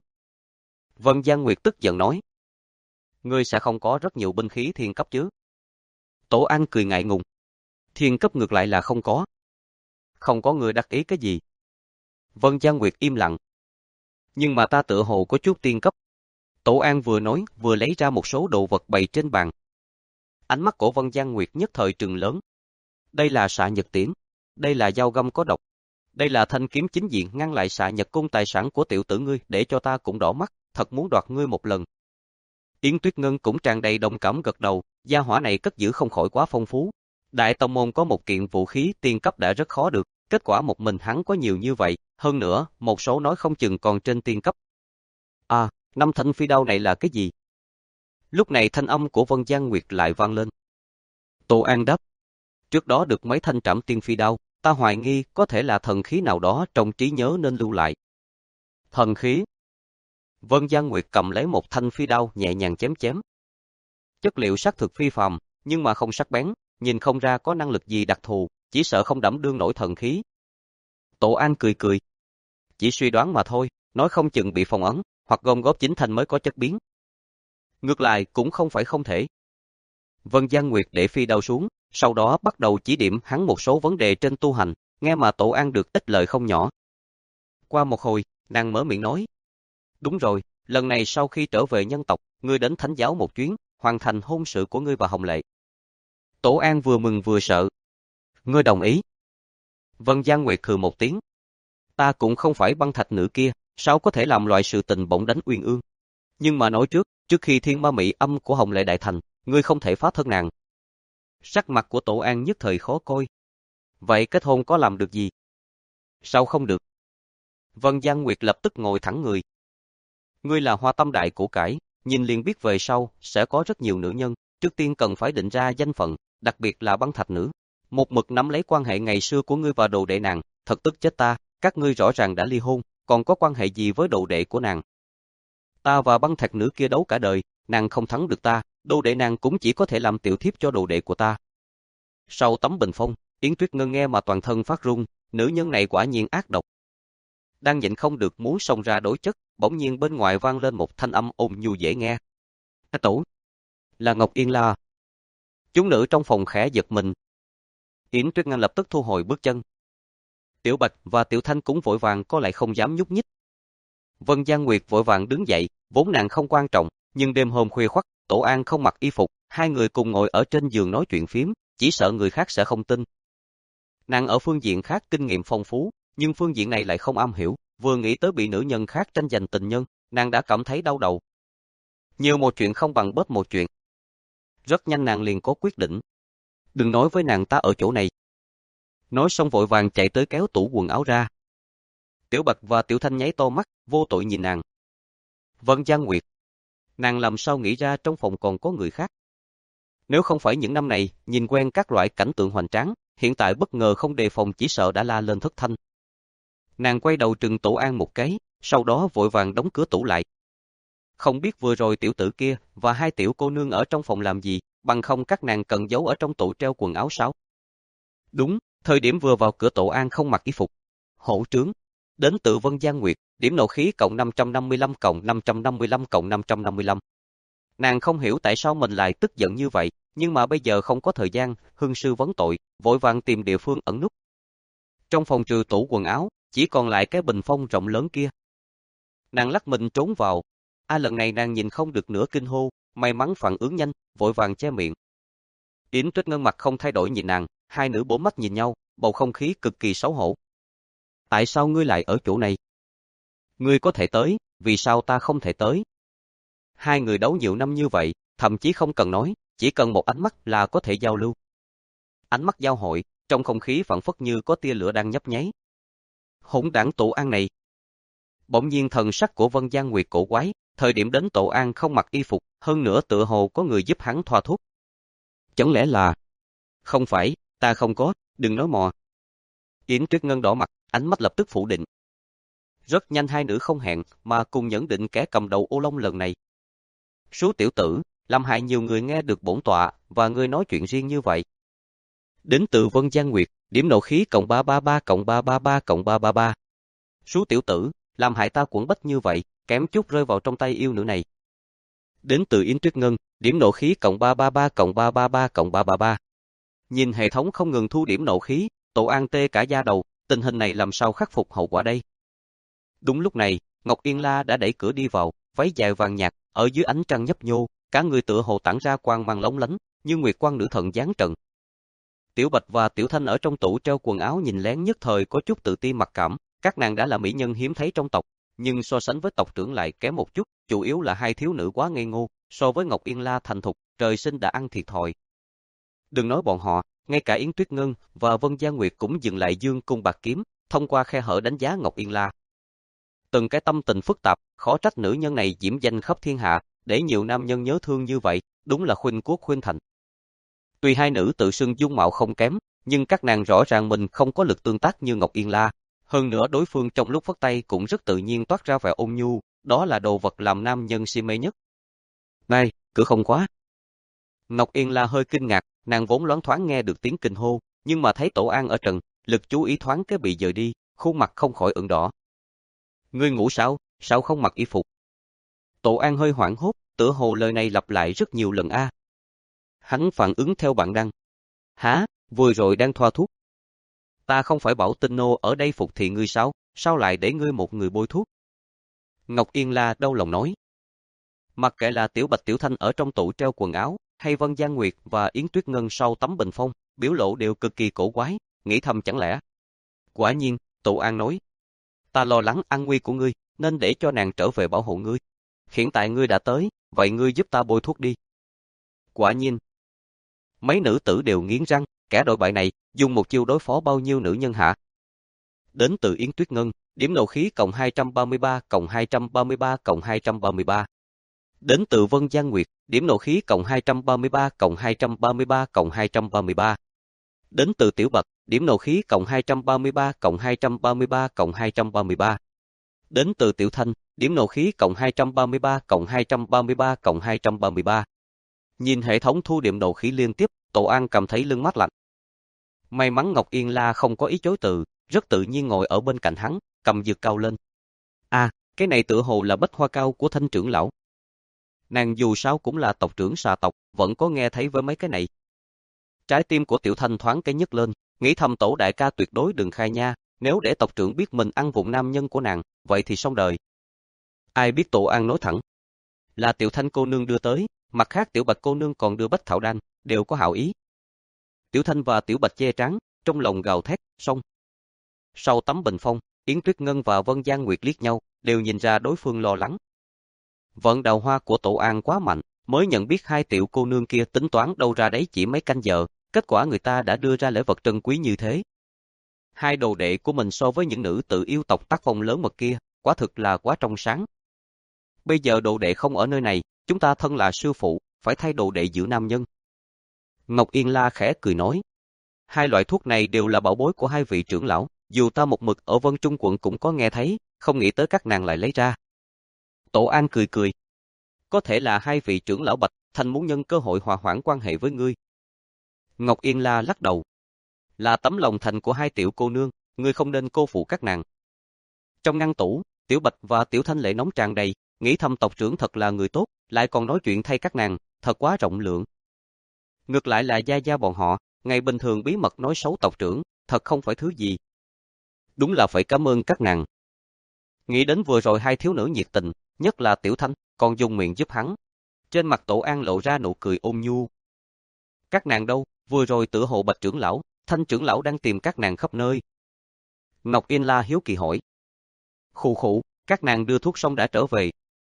Vân Giang Nguyệt tức giận nói. Ngươi sẽ không có rất nhiều binh khí thiên cấp chứ? Tổ An cười ngại ngùng. Thiên cấp ngược lại là không có. Không có người đắc ý cái gì. Vân Giang Nguyệt im lặng. Nhưng mà ta tựa hồ có chút tiên cấp. Tổ An vừa nói, vừa lấy ra một số đồ vật bày trên bàn. Ánh mắt của Vân Giang Nguyệt nhất thời trừng lớn. Đây là xạ nhật tiễn. Đây là dao găm có độc. Đây là thanh kiếm chính diện ngăn lại xạ nhật cung tài sản của tiểu tử ngươi, để cho ta cũng đỏ mắt, thật muốn đoạt ngươi một lần. Yến Tuyết Ngân cũng tràn đầy đồng cảm gật đầu, gia hỏa này cất giữ không khỏi quá phong phú. Đại tông môn có một kiện vũ khí tiên cấp đã rất khó được, kết quả một mình hắn có nhiều như vậy, hơn nữa, một số nói không chừng còn trên tiên cấp. À, năm thanh phi đao này là cái gì? Lúc này thanh âm của Vân Giang Nguyệt lại vang lên. Tô An đáp. Trước đó được mấy thanh trảm tiên phi đao, ta hoài nghi có thể là thần khí nào đó trong trí nhớ nên lưu lại. Thần khí? Vân Giang Nguyệt cầm lấy một thanh phi đao nhẹ nhàng chém chém. Chất liệu sắc thực phi phàm, nhưng mà không sắc bén, nhìn không ra có năng lực gì đặc thù, chỉ sợ không đảm đương nổi thần khí. Tổ An cười cười. Chỉ suy đoán mà thôi, nói không chừng bị phong ấn, hoặc gom góp chính thanh mới có chất biến. Ngược lại cũng không phải không thể. Vân Giang Nguyệt để phi đao xuống, sau đó bắt đầu chỉ điểm hắn một số vấn đề trên tu hành, nghe mà Tổ An được ích lợi không nhỏ. Qua một hồi, nàng mở miệng nói. Đúng rồi, lần này sau khi trở về nhân tộc, ngươi đến thánh giáo một chuyến, hoàn thành hôn sự của ngươi và Hồng Lệ. Tổ An vừa mừng vừa sợ. Ngươi đồng ý? Vân Giang Nguyệt hừ một tiếng. Ta cũng không phải băng thạch nữ kia, sao có thể làm loại sự tình bỗng đánh uyên ương. Nhưng mà nói trước, trước khi thiên ma mị âm của Hồng Lệ đại thành, ngươi không thể phá thân nàng. Sắc mặt của Tổ An nhất thời khó coi. Vậy kết hôn có làm được gì? Sao không được? Vân Giang Nguyệt lập tức ngồi thẳng người. Ngươi là hoa tâm đại của cải, nhìn liền biết về sau, sẽ có rất nhiều nữ nhân, trước tiên cần phải định ra danh phận, đặc biệt là băng thạch nữ. Một mực nắm lấy quan hệ ngày xưa của ngươi và đồ đệ nàng, thật tức chết ta, các ngươi rõ ràng đã ly hôn, còn có quan hệ gì với đồ đệ của nàng? Ta và băng thạch nữ kia đấu cả đời, nàng không thắng được ta, đồ đệ nàng cũng chỉ có thể làm tiểu thiếp cho đồ đệ của ta. Sau tấm bình phong, Yến Tuyết Ngân nghe mà toàn thân phát run, nữ nhân này quả nhiên ác độc. Đang nhịn không được muốn xông ra đối chất, bỗng nhiên bên ngoài vang lên một thanh âm ôn nhu dễ nghe. A Tổ, là Ngọc Yên La. Chúng nữ trong phòng khẽ giật mình. Yến Tuyết Ngân lập tức thu hồi bước chân. Tiểu Bạch và Tiểu Thanh cũng vội vàng có lại không dám nhúc nhích. Vân Giang Nguyệt vội vàng đứng dậy, vốn nàng không quan trọng, nhưng đêm hôm khuya khoắt, Tổ An không mặc y phục, hai người cùng ngồi ở trên giường nói chuyện phím, chỉ sợ người khác sẽ không tin. Nàng ở phương diện khác kinh nghiệm phong phú, nhưng phương diện này lại không am hiểu, vừa nghĩ tới bị nữ nhân khác tranh giành tình nhân, nàng đã cảm thấy đau đầu. Nhiều một chuyện không bằng bớt một chuyện. Rất nhanh nàng liền có quyết định. Đừng nói với nàng ta ở chỗ này. Nói xong vội vàng chạy tới kéo tủ quần áo ra. Tiểu Bạch và Tiểu Thanh nháy to mắt, vô tội nhìn nàng. Vân Giang Nguyệt. Nàng làm sao nghĩ ra trong phòng còn có người khác. Nếu không phải những năm này, nhìn quen các loại cảnh tượng hoành tráng, hiện tại bất ngờ không đề phòng chỉ sợ đã la lên thất thanh. Nàng quay đầu trừng Tổ An một cái, sau đó vội vàng đóng cửa tủ lại. Không biết vừa rồi tiểu tử kia và hai tiểu cô nương ở trong phòng làm gì, bằng không các nàng cần giấu ở trong tủ treo quần áo sao? Đúng, thời điểm vừa vào cửa Tổ An không mặc y phục. Hổ trướng. Đến từ Vân Giang Nguyệt, điểm nộ khí cộng năm trăm năm mươi lăm cộng năm trăm năm mươi lăm cộng năm trăm năm mươi lăm. Nàng không hiểu tại sao mình lại tức giận như vậy, nhưng mà bây giờ không có thời gian, hương sư vấn tội, vội vàng tìm địa phương ẩn núp. Trong phòng trừ tủ quần áo, chỉ còn lại cái bình phong rộng lớn kia. Nàng lắc mình trốn vào. A à, lần này nàng nhìn không được nửa kinh hô, may mắn phản ứng nhanh, vội vàng che miệng. Yến Tuyết Ngân mặt không thay đổi nhìn nàng, hai nữ bốn mắt nhìn nhau, bầu không khí cực kỳ xấu hổ. Tại sao ngươi lại ở chỗ này? Ngươi có thể tới, vì sao ta không thể tới? Hai người đấu nhiều năm như vậy, thậm chí không cần nói, chỉ cần một ánh mắt là có thể giao lưu. Ánh mắt giao hội, trong không khí phảng phất như có tia lửa đang nhấp nháy. Hỗn đảng Tổ An này. Bỗng nhiên thần sắc của Vân Giang Nguyệt cổ quái, thời điểm đến Tổ An không mặc y phục, hơn nữa tựa hồ có người giúp hắn thoa thuốc. Chẳng lẽ là... Không phải, ta không có, đừng nói mò. Yến Tuyết Ngân đỏ mặt, ánh mắt lập tức phủ định. Rất nhanh hai nữ không hẹn, mà cùng nhận định kẻ cầm đầu ô long lần này. Số tiểu tử, làm hại nhiều người nghe được bổn tọa, và ngươi nói chuyện riêng như vậy. Đến từ Vân Giang Nguyệt, điểm nộ khí cộng ba ba ba cộng ba ba ba cộng ba ba ba. Số tiểu tử, làm hại ta quẩn bách như vậy, kém chút rơi vào trong tay yêu nữ này. Đến từ Yến Tuyết Ngân, điểm nộ khí cộng ba ba ba cộng ba ba ba cộng ba ba ba. Nhìn hệ thống không ngừng thu điểm nộ khí, Tổ An tê cả da đầu, tình hình này làm sao khắc phục hậu quả đây? Đúng lúc này, Ngọc Yên La đã đẩy cửa đi vào, váy dài vàng nhạt, ở dưới ánh trăng nhấp nhô, cả người tựa hồ tản ra quang mang lóng lánh, như nguyệt quang nữ thần giáng trận. Tiểu Bạch và Tiểu Thanh ở trong tủ treo quần áo nhìn lén nhất thời có chút tự ti mặc cảm, các nàng đã là mỹ nhân hiếm thấy trong tộc, nhưng so sánh với tộc trưởng lại kém một chút, chủ yếu là hai thiếu nữ quá ngây ngô, so với Ngọc Yên La thành thục, trời sinh đã ăn thiệt thòi. Đừng nói bọn họ, ngay cả Yến Tuyết Ngân và Vân Gia Nguyệt cũng dừng lại dương cung bạc kiếm, thông qua khe hở đánh giá Ngọc Yên La. Từng cái tâm tình phức tạp, khó trách nữ nhân này diễm danh khắp thiên hạ, để nhiều nam nhân nhớ thương như vậy, đúng là khuynh quốc khuynh thành. Tuy hai nữ tự xưng dung mạo không kém, nhưng các nàng rõ ràng mình không có lực tương tác như Ngọc Yên La. Hơn nữa đối phương trong lúc phất tay cũng rất tự nhiên toát ra vẻ ôn nhu, đó là đồ vật làm nam nhân si mê nhất. Này, cửa không khóa. Ngọc Yên La hơi kinh ngạc, nàng vốn loáng thoáng nghe được tiếng kinh hô, nhưng mà thấy Tổ An ở trần, lực chú ý thoáng cái bị dời đi, khuôn mặt không khỏi ửng đỏ. Ngươi ngủ sao, sao không mặc y phục? Tổ An hơi hoảng hốt, tựa hồ lời này lặp lại rất nhiều lần a. Hắn phản ứng theo bản năng. Hả, vừa rồi đang thoa thuốc. Ta không phải bảo Tinh Nô ở đây phục thị ngươi sao, sao lại để ngươi một người bôi thuốc? Ngọc Yên La đau lòng nói. Mặc kệ là Tiểu Bạch Tiểu Thanh ở trong tủ treo quần áo, hay Vân Giang Nguyệt và Yến Tuyết Ngân sau tấm bình phong, biểu lộ đều cực kỳ cổ quái, nghĩ thầm chẳng lẽ. Quả nhiên, Tổ An nói. Ta lo lắng an nguy của ngươi, nên để cho nàng trở về bảo hộ ngươi. Hiện tại ngươi đã tới, vậy ngươi giúp ta bôi thuốc đi. Quả nhiên. Mấy nữ tử đều nghiến răng, kẻ đội bại này, dùng một chiêu đối phó bao nhiêu nữ nhân hả? Đến từ Yến Tuyết Ngân, điểm nộ khí cộng hai trăm ba mươi ba cộng hai trăm ba mươi ba cộng hai trăm ba mươi ba. Đến từ Vân Giang Nguyệt, điểm nộ khí cộng hai trăm ba mươi ba cộng hai trăm ba mươi ba cộng hai trăm ba mươi ba. Đến từ Tiểu Bạch, điểm nộ khí cộng hai trăm ba mươi ba cộng hai trăm ba mươi ba cộng hai trăm ba mươi ba. Đến từ Tiểu Thanh, điểm nộ khí cộng hai trăm ba mươi ba cộng hai trăm ba mươi ba cộng hai trăm ba mươi ba. Nhìn hệ thống thu điểm nộ khí liên tiếp, Tổ An cảm thấy lưng mát lạnh. May mắn Ngọc Yên La không có ý chối từ, rất tự nhiên ngồi ở bên cạnh hắn, cầm dược cao lên. À, cái này tựa hồ là bách hoa cao của Thanh trưởng lão. Nàng dù sao cũng là tộc trưởng xà tộc, vẫn có nghe thấy với mấy cái này. Trái tim của Tiểu Thanh thoáng cái nhấc lên, nghĩ thầm Tổ đại ca tuyệt đối đừng khai nha, nếu để tộc trưởng biết mình ăn vụng nam nhân của nàng, vậy thì xong đời. Ai biết Tổ An nói thẳng. Là Tiểu Thanh cô nương đưa tới, mặt khác Tiểu Bạch cô nương còn đưa bách thảo đan, đều có hảo ý. Tiểu Thanh và Tiểu Bạch che trán, trong lòng gào thét, xong. Sau tấm bình phong, Yến Tuyết Ngân và Vân Giang Nguyệt liếc nhau, đều nhìn ra đối phương lo lắng. Vận đào hoa của Tổ An quá mạnh, mới nhận biết hai tiểu cô nương kia tính toán đâu ra đấy chỉ mấy canh giờ, kết quả người ta đã đưa ra lễ vật trân quý như thế. Hai đồ đệ của mình so với những nữ tự yêu tộc tác phong lớn mật kia, quả thực là quá trong sáng. Bây giờ đồ đệ không ở nơi này, chúng ta thân là sư phụ, phải thay đồ đệ giữ nam nhân. Ngọc Yên La khẽ cười nói. Hai loại thuốc này đều là bảo bối của hai vị trưởng lão, dù ta một mực ở Vân Trung quận cũng có nghe thấy, không nghĩ tới các nàng lại lấy ra. Tổ An cười cười. Có thể là hai vị trưởng lão Bạch Thanh muốn nhân cơ hội hòa hoãn quan hệ với ngươi. Ngọc Yên La lắc đầu. Là tấm lòng thành của hai tiểu cô nương, ngươi không nên cô phụ các nàng. Trong ngăn tủ, Tiểu Bạch và Tiểu Thanh lệ nóng tràn đầy, nghĩ thầm tộc trưởng thật là người tốt, lại còn nói chuyện thay các nàng, thật quá rộng lượng. Ngược lại là gia gia bọn họ, ngày bình thường bí mật nói xấu tộc trưởng, thật không phải thứ gì. Đúng là phải cảm ơn các nàng. Nghĩ đến vừa rồi hai thiếu nữ nhiệt tình, nhất là Tiểu Thanh, còn dùng miệng giúp hắn. Trên mặt Tổ An lộ ra nụ cười ôn nhu. Các nàng đâu, vừa rồi tựa hồ Bạch trưởng lão, Thanh trưởng lão đang tìm các nàng khắp nơi. Ngọc Yên La hiếu kỳ hỏi. Khụ khụ, các nàng đưa thuốc xong đã trở về.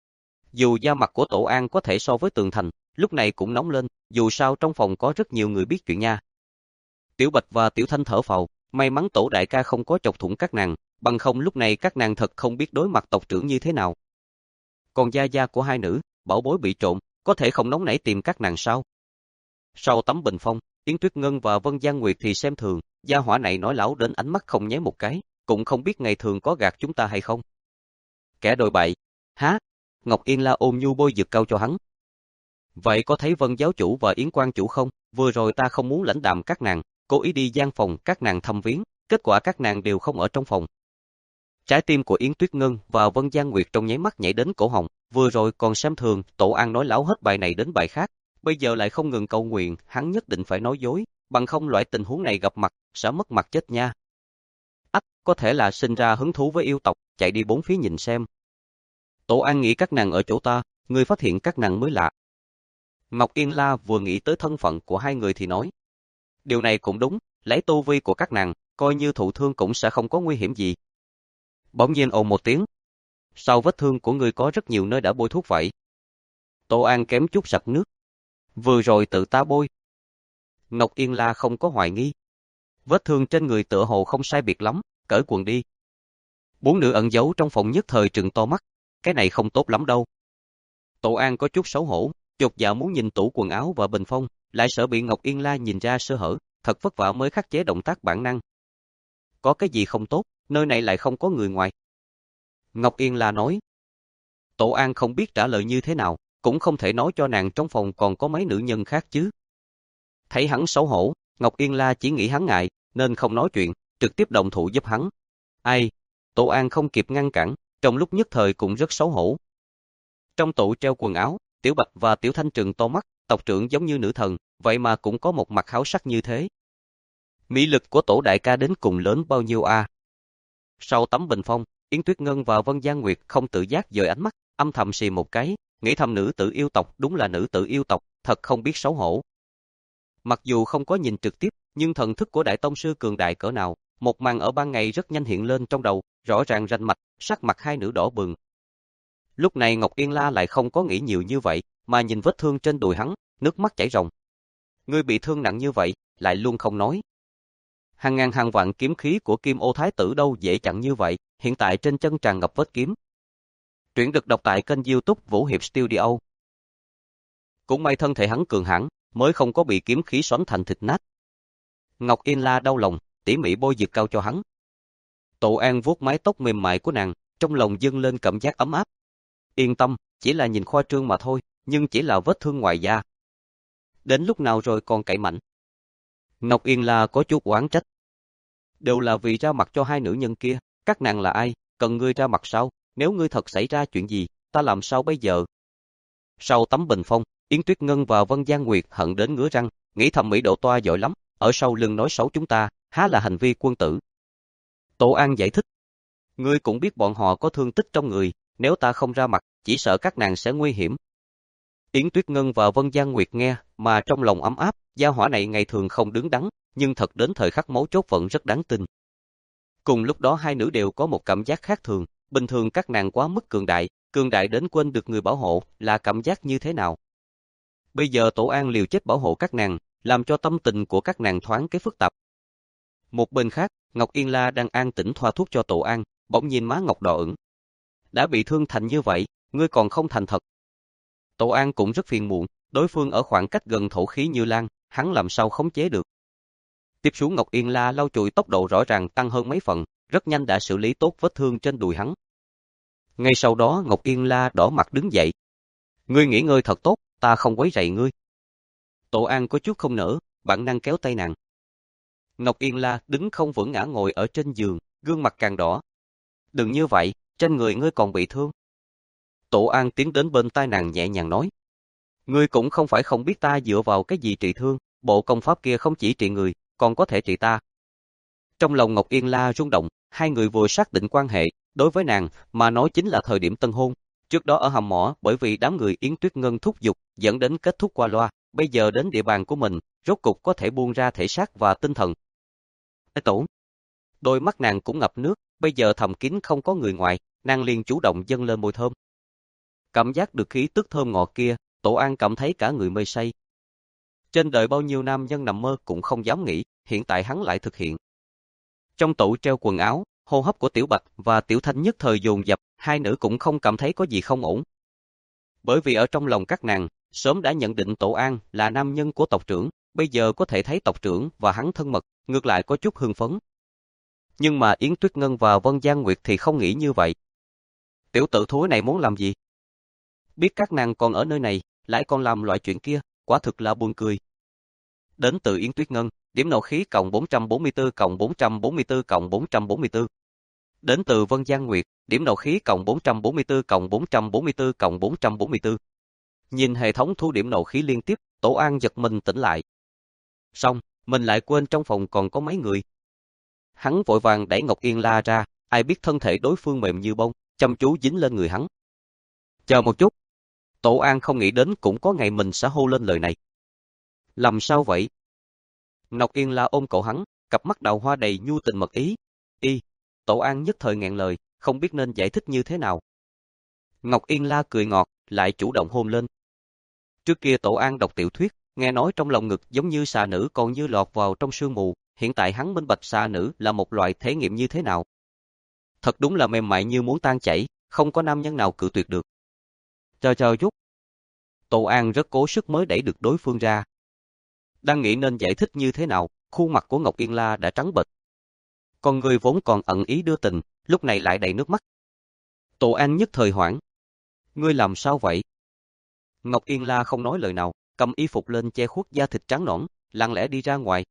Dù da mặt của Tổ An có thể so với tường thành, lúc này cũng nóng lên, dù sao trong phòng có rất nhiều người biết chuyện nha. Tiểu Bạch và Tiểu Thanh thở phào, may mắn Tổ đại ca không có chọc thủng các nàng, bằng không lúc này các nàng thật không biết đối mặt tộc trưởng như thế nào. Còn gia gia của hai nữ, bảo bối bị trộm, có thể không nóng nảy tìm các nàng sao? Sau tấm bình phong, Yến Tuyết Ngân và Vân Giang Nguyệt thì xem thường, gia hỏa này nói lão đến ánh mắt không nháy một cái, cũng không biết ngày thường có gạt chúng ta hay không. Kẻ đồi bại, há, Ngọc Yên La ôm nhu bôi dược cao cho hắn. Vậy có thấy Vân giáo chủ và Yến quan chủ không? Vừa rồi ta không muốn lãnh đạm các nàng, cố ý đi gian phòng các nàng thăm viếng, kết quả các nàng đều không ở trong phòng. Trái tim của Yến Tuyết Ngân và Vân Giang Nguyệt trong nháy mắt nhảy đến cổ họng, vừa rồi còn xem thường, Tổ An nói lão hết bài này đến bài khác, bây giờ lại không ngừng cầu nguyện, hắn nhất định phải nói dối, bằng không loại tình huống này gặp mặt, sẽ mất mặt chết nha. Ách, có thể là sinh ra hứng thú với yêu tộc, chạy đi bốn phía nhìn xem. Tổ An nghĩ các nàng ở chỗ ta, người phát hiện các nàng mới lạ. Ngọc Yên La vừa nghĩ tới thân phận của hai người thì nói. Điều này cũng đúng, lấy tu vi của các nàng, coi như thụ thương cũng sẽ không có nguy hiểm gì. Bỗng nhiên ồn một tiếng. Sau vết thương của người có rất nhiều nơi đã bôi thuốc vậy. Tổ An kém chút sặc nước. Vừa rồi tự ta bôi. Ngọc Yên La không có hoài nghi. Vết thương trên người tựa hồ không sai biệt lắm, cởi quần đi. Bốn nữ ẩn giấu trong phòng nhất thời trừng to mắt. Cái này không tốt lắm đâu. Tổ An có chút xấu hổ, chột dạ muốn nhìn tủ quần áo và bình phong, lại sợ bị Ngọc Yên La nhìn ra sơ hở, thật vất vả mới khắc chế động tác bản năng. Có cái gì không tốt, nơi này lại không có người ngoài. Ngọc Yên La nói. Tổ An không biết trả lời như thế nào, cũng không thể nói cho nàng trong phòng còn có mấy nữ nhân khác chứ. Thấy hắn xấu hổ, Ngọc Yên La chỉ nghĩ hắn ngại, nên không nói chuyện, trực tiếp động thủ giúp hắn. Ai? Tổ An không kịp ngăn cản, trong lúc nhất thời cũng rất xấu hổ. Trong tủ treo quần áo, Tiểu Bạch và Tiểu Thanh trừng to mắt, tộc trưởng giống như nữ thần, vậy mà cũng có một mặt háo sắc như thế. Mỹ lực của Tổ đại ca đến cùng lớn bao nhiêu a? À? Sau tấm bình phong, Yến Tuyết Ngân và Vân Giang Nguyệt không tự giác dời ánh mắt, âm thầm xì một cái, nghĩ thầm nữ tử yêu tộc đúng là nữ tử yêu tộc, thật không biết xấu hổ. Mặc dù không có nhìn trực tiếp, nhưng thần thức của Đại Tông Sư cường đại cỡ nào, một màn ở ban ngày rất nhanh hiện lên trong đầu, rõ ràng rành mạch, sắc mặt hai nữ đỏ bừng. Lúc này Ngọc Yên La lại không có nghĩ nhiều như vậy, mà nhìn vết thương trên đùi hắn, nước mắt chảy ròng. Ngươi bị thương nặng như vậy, lại luôn không nói. Hàng ngàn hàng vạn kiếm khí của Kim Ô Thái Tử đâu dễ chặn như vậy, hiện tại trên chân tràn ngập vết kiếm. Truyện được đọc tại kênh YouTube Vũ Hiệp Studio. Cũng may thân thể hắn cường hãn, mới không có bị kiếm khí xoắn thành thịt nát. Ngọc Yên La đau lòng, tỉ mỉ bôi dược cao cho hắn. Tổ An vuốt mái tóc mềm mại của nàng, trong lòng dâng lên cảm giác ấm áp. Yên tâm, chỉ là nhìn khoa trương mà thôi, nhưng chỉ là vết thương ngoài da. Đến lúc nào rồi còn cậy mạnh? Ngọc Yên La có chút oán trách. Đều là vì ra mặt cho hai nữ nhân kia, các nàng là ai, cần ngươi ra mặt sao, nếu ngươi thật xảy ra chuyện gì, ta làm sao bây giờ? Sau tấm bình phong, Yến Tuyết Ngân và Vân Giang Nguyệt hận đến ngứa răng, nghĩ thầm Mỹ Độ Toa giỏi lắm, ở sau lưng nói xấu chúng ta, há là hành vi quân tử. Tổ An giải thích. Ngươi cũng biết bọn họ có thương tích trong người, nếu ta không ra mặt, chỉ sợ các nàng sẽ nguy hiểm. Yến Tuyết Ngân và Vân Giang Nguyệt nghe, mà trong lòng ấm áp, gia hỏa này ngày thường không đứng đắn, nhưng thật đến thời khắc mấu chốt vẫn rất đáng tin. Cùng lúc đó hai nữ đều có một cảm giác khác thường, bình thường các nàng quá mức cường đại, cường đại đến quên được người bảo hộ, là cảm giác như thế nào. Bây giờ Tổ An liều chết bảo hộ các nàng, làm cho tâm tình của các nàng thoáng cái phức tạp. Một bên khác, Ngọc Yên La đang an tĩnh thoa thuốc cho Tổ An, bỗng nhìn má Ngọc đỏ ửng. Đã bị thương thành như vậy, ngươi còn không thành thật. Tổ An cũng rất phiền muộn, đối phương ở khoảng cách gần thổ khí như lan, hắn làm sao khống chế được. Tiếp xuống Ngọc Yên La lau chùi tốc độ rõ ràng tăng hơn mấy phần, rất nhanh đã xử lý tốt vết thương trên đùi hắn. Ngay sau đó Ngọc Yên La đỏ mặt đứng dậy. Ngươi nghỉ ngơi thật tốt, ta không quấy rầy ngươi. Tổ An có chút không nỡ, bản năng kéo tay nàng. Ngọc Yên La đứng không vững ngã ngồi ở trên giường, gương mặt càng đỏ. Đừng như vậy, trên người ngươi còn bị thương. Tổ An tiến đến bên tai nàng nhẹ nhàng nói. Ngươi cũng không phải không biết ta dựa vào cái gì trị thương, bộ công pháp kia không chỉ trị người, còn có thể trị ta. Trong lòng Ngọc Yên La rung động, hai người vừa xác định quan hệ, đối với nàng mà nói chính là thời điểm tân hôn. Trước đó ở hầm mỏ bởi vì đám người Yến Tuyết Ngân thúc giục, dẫn đến kết thúc qua loa, bây giờ đến địa bàn của mình, rốt cục có thể buông ra thể xác và tinh thần. Ê Tổ! Đôi mắt nàng cũng ngập nước, bây giờ thầm kín không có người ngoài, nàng liền chủ động dâng lên môi thơm. Cảm giác được khí tức thơm ngọt kia, Tổ An cảm thấy cả người mê say. Trên đời bao nhiêu nam nhân nằm mơ cũng không dám nghĩ, hiện tại hắn lại thực hiện. Trong tủ treo quần áo, hô hấp của Tiểu Bạch và Tiểu Thanh nhất thời dồn dập, hai nữ cũng không cảm thấy có gì không ổn. Bởi vì ở trong lòng các nàng, sớm đã nhận định Tổ An là nam nhân của tộc trưởng, bây giờ có thể thấy tộc trưởng và hắn thân mật, ngược lại có chút hưng phấn. Nhưng mà Yến Tuyết Ngân và Vân Giang Nguyệt thì không nghĩ như vậy. Tiểu tử thúi này muốn làm gì? Biết các nàng còn ở nơi này, lại còn làm loại chuyện kia, quả thực là buồn cười. Đến từ Yến Tuyết Ngân, điểm nộ khí cộng bốn trăm bốn mươi tư cộng bốn trăm bốn mươi tư cộng bốn trăm bốn mươi tư. Đến từ Vân Giang Nguyệt, điểm nộ khí cộng bốn trăm bốn mươi tư cộng bốn trăm bốn mươi tư cộng bốn trăm bốn mươi tư. Nhìn hệ thống thu điểm nộ khí liên tiếp, Tổ An giật mình tỉnh lại. Xong, mình lại quên trong phòng còn có mấy người. Hắn vội vàng đẩy Ngọc Yên La ra, ai biết thân thể đối phương mềm như bông, chăm chú dính lên người hắn. Chờ một chút. Tổ An không nghĩ đến cũng có ngày mình sẽ hô lên lời này. Làm sao vậy? Ngọc Yên La ôm cổ hắn, cặp mắt đào hoa đầy nhu tình mật ý. Y, Tổ An nhất thời nghẹn lời, không biết nên giải thích như thế nào. Ngọc Yên La cười ngọt, lại chủ động hôn lên. Trước kia Tổ An đọc tiểu thuyết, nghe nói trong lòng ngực giống như xà nữ còn như lọt vào trong sương mù, hiện tại hắn minh bạch xà nữ là một loại thể nghiệm như thế nào. Thật đúng là mềm mại như muốn tan chảy, không có nam nhân nào cự tuyệt được. Chờ chờ chút. Tổ An rất cố sức mới đẩy được đối phương ra. Đang nghĩ nên giải thích như thế nào, khuôn mặt của Ngọc Yên La đã trắng bệch. Con người vốn còn ẩn ý đưa tình, lúc này lại đầy nước mắt. Tổ An nhất thời hoảng. Ngươi làm sao vậy? Ngọc Yên La không nói lời nào, cầm y phục lên che khuất da thịt trắng nõn, lặng lẽ đi ra ngoài.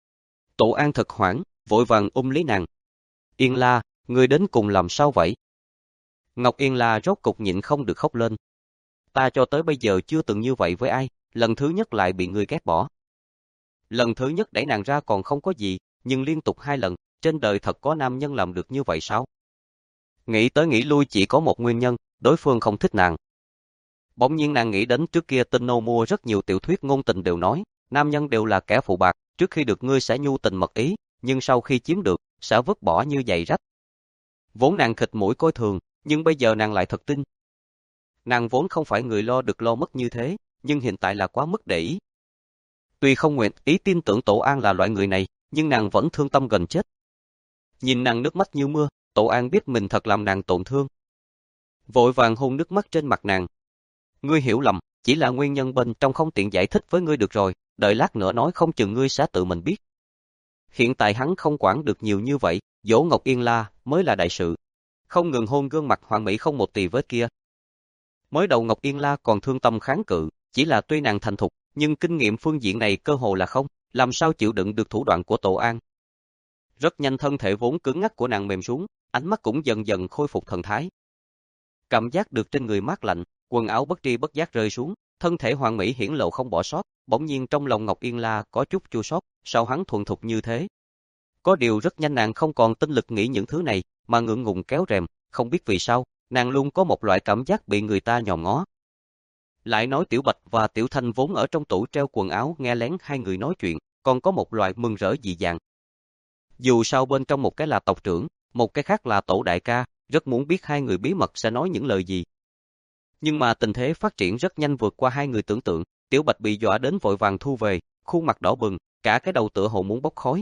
Tổ An thật hoảng, vội vàng ôm lấy nàng. Yên La, ngươi đến cùng làm sao vậy? Ngọc Yên La rốt cục nhịn không được khóc lên. ta cho tới bây giờ chưa từng như vậy với ai, lần thứ nhất lại bị ngươi ghét bỏ. Lần thứ nhất đẩy nàng ra còn không có gì, nhưng liên tục hai lần, trên đời thật có nam nhân làm được như vậy sao? Nghĩ tới nghĩ lui chỉ có một nguyên nhân, đối phương không thích nàng. Bỗng nhiên nàng nghĩ đến trước kia Tino mua rất nhiều tiểu thuyết ngôn tình đều nói, nam nhân đều là kẻ phụ bạc, trước khi được ngươi sẽ nhu tình mật ý, nhưng sau khi chiếm được, sẽ vứt bỏ như giày rách. Vốn nàng khịt mũi coi thường, nhưng bây giờ nàng lại thật tin. Nàng vốn không phải người lo được lo mất như thế, nhưng hiện tại là quá mức để ý. Tuy không nguyện ý tin tưởng Tổ An là loại người này, nhưng nàng vẫn thương tâm gần chết. Nhìn nàng nước mắt như mưa, Tổ An biết mình thật làm nàng tổn thương. Vội vàng hôn nước mắt trên mặt nàng. Ngươi hiểu lầm, chỉ là nguyên nhân bên trong không tiện giải thích với ngươi được rồi, đợi lát nữa nói không chừng ngươi sẽ tự mình biết. Hiện tại hắn không quản được nhiều như vậy, dỗ Ngọc Yên La mới là đại sự. Không ngừng hôn gương mặt hoàn mỹ không một tì vết kia. Mới đầu Ngọc Yên La còn thương tâm kháng cự, chỉ là tuy nàng thành thục, nhưng kinh nghiệm phương diện này cơ hồ là không, làm sao chịu đựng được thủ đoạn của Tổ An. Rất nhanh thân thể vốn cứng ngắc của nàng mềm xuống, ánh mắt cũng dần dần khôi phục thần thái. Cảm giác được trên người mát lạnh, quần áo bất tri bất giác rơi xuống, thân thể hoàn mỹ hiển lộ không bỏ sót, bỗng nhiên trong lòng Ngọc Yên La có chút chua xót, sao hắn thuần thục như thế. Có điều rất nhanh nàng không còn tinh lực nghĩ những thứ này, mà ngượng ngùng kéo rèm, không biết vì sao, nàng luôn có một loại cảm giác bị người ta nhòm ngó. Lại nói Tiểu Bạch và Tiểu Thanh vốn ở trong tủ treo quần áo nghe lén hai người nói chuyện, còn có một loại mừng rỡ dị dạng. Dù sao bên trong một cái là tộc trưởng, một cái khác là Tổ đại ca, rất muốn biết hai người bí mật sẽ nói những lời gì. Nhưng mà tình thế phát triển rất nhanh vượt qua hai người tưởng tượng, Tiểu Bạch bị dọa đến vội vàng thu về, khuôn mặt đỏ bừng, cả cái đầu tựa hồ muốn bốc khói.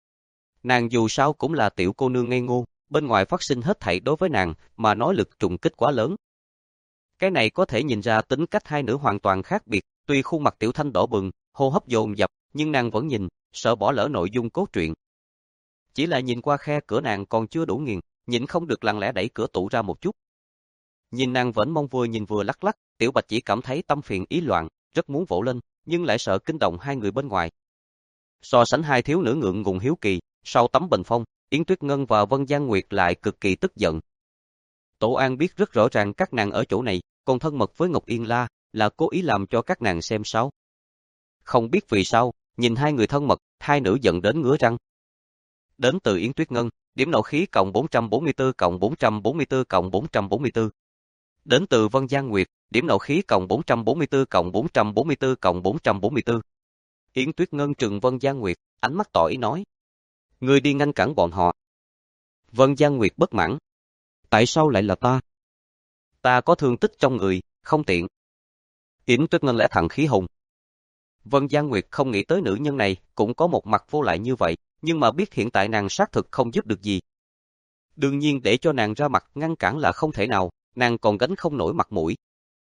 Nàng dù sao cũng là tiểu cô nương ngây ngô, bên ngoài phát sinh hết thảy đối với nàng, mà nói lực trùng kích quá lớn. Cái này có thể nhìn ra tính cách hai nữ hoàn toàn khác biệt, tuy khuôn mặt Tiểu Thanh đỏ bừng, hô hấp dồn dập, nhưng nàng vẫn nhìn, sợ bỏ lỡ nội dung cốt truyện. Chỉ là nhìn qua khe cửa nàng còn chưa đủ nghiền, nhịn không được lặng lẽ đẩy cửa tủ ra một chút. Nhìn nàng vẫn mong vừa nhìn vừa lắc lắc, Tiểu Bạch chỉ cảm thấy tâm phiền ý loạn, rất muốn vỗ lên, nhưng lại sợ kinh động hai người bên ngoài. So sánh hai thiếu nữ ngượng ngùng hiếu kỳ, sau tấm bình phong, Yến Tuyết Ngân và Vân Giang Nguyệt lại cực kỳ tức giận. Tổ An biết rất rõ ràng các nàng ở chỗ này, còn thân mật với Ngọc Yên La, là cố ý làm cho các nàng xem sao. Không biết vì sao, nhìn hai người thân mật, hai nữ giận đến ngứa răng. Đến từ Yến Tuyết Ngân, điểm nộ khí cộng bốn trăm bốn mươi tư cộng bốn trăm bốn mươi tư cộng bốn trăm bốn mươi tư. Đến từ Vân Giang Nguyệt, điểm nộ khí cộng bốn trăm bốn mươi tư cộng bốn trăm bốn mươi tư cộng bốn trăm bốn mươi tư. Yến Tuyết Ngân trừng Vân Giang Nguyệt, ánh mắt tỏ ý nói. Ngươi đi ngăn cản bọn họ. Vân Giang Nguyệt bất mãn. Tại sao lại là ta? Ta có thương tích trong người, không tiện. Yến Tuyết Ngân lẽ thẳng khí hùng. Vân Giang Nguyệt không nghĩ tới nữ nhân này cũng có một mặt vô lại như vậy, nhưng mà biết hiện tại nàng xác thực không giúp được gì. Đương nhiên để cho nàng ra mặt ngăn cản là không thể nào, nàng còn gánh không nổi mặt mũi.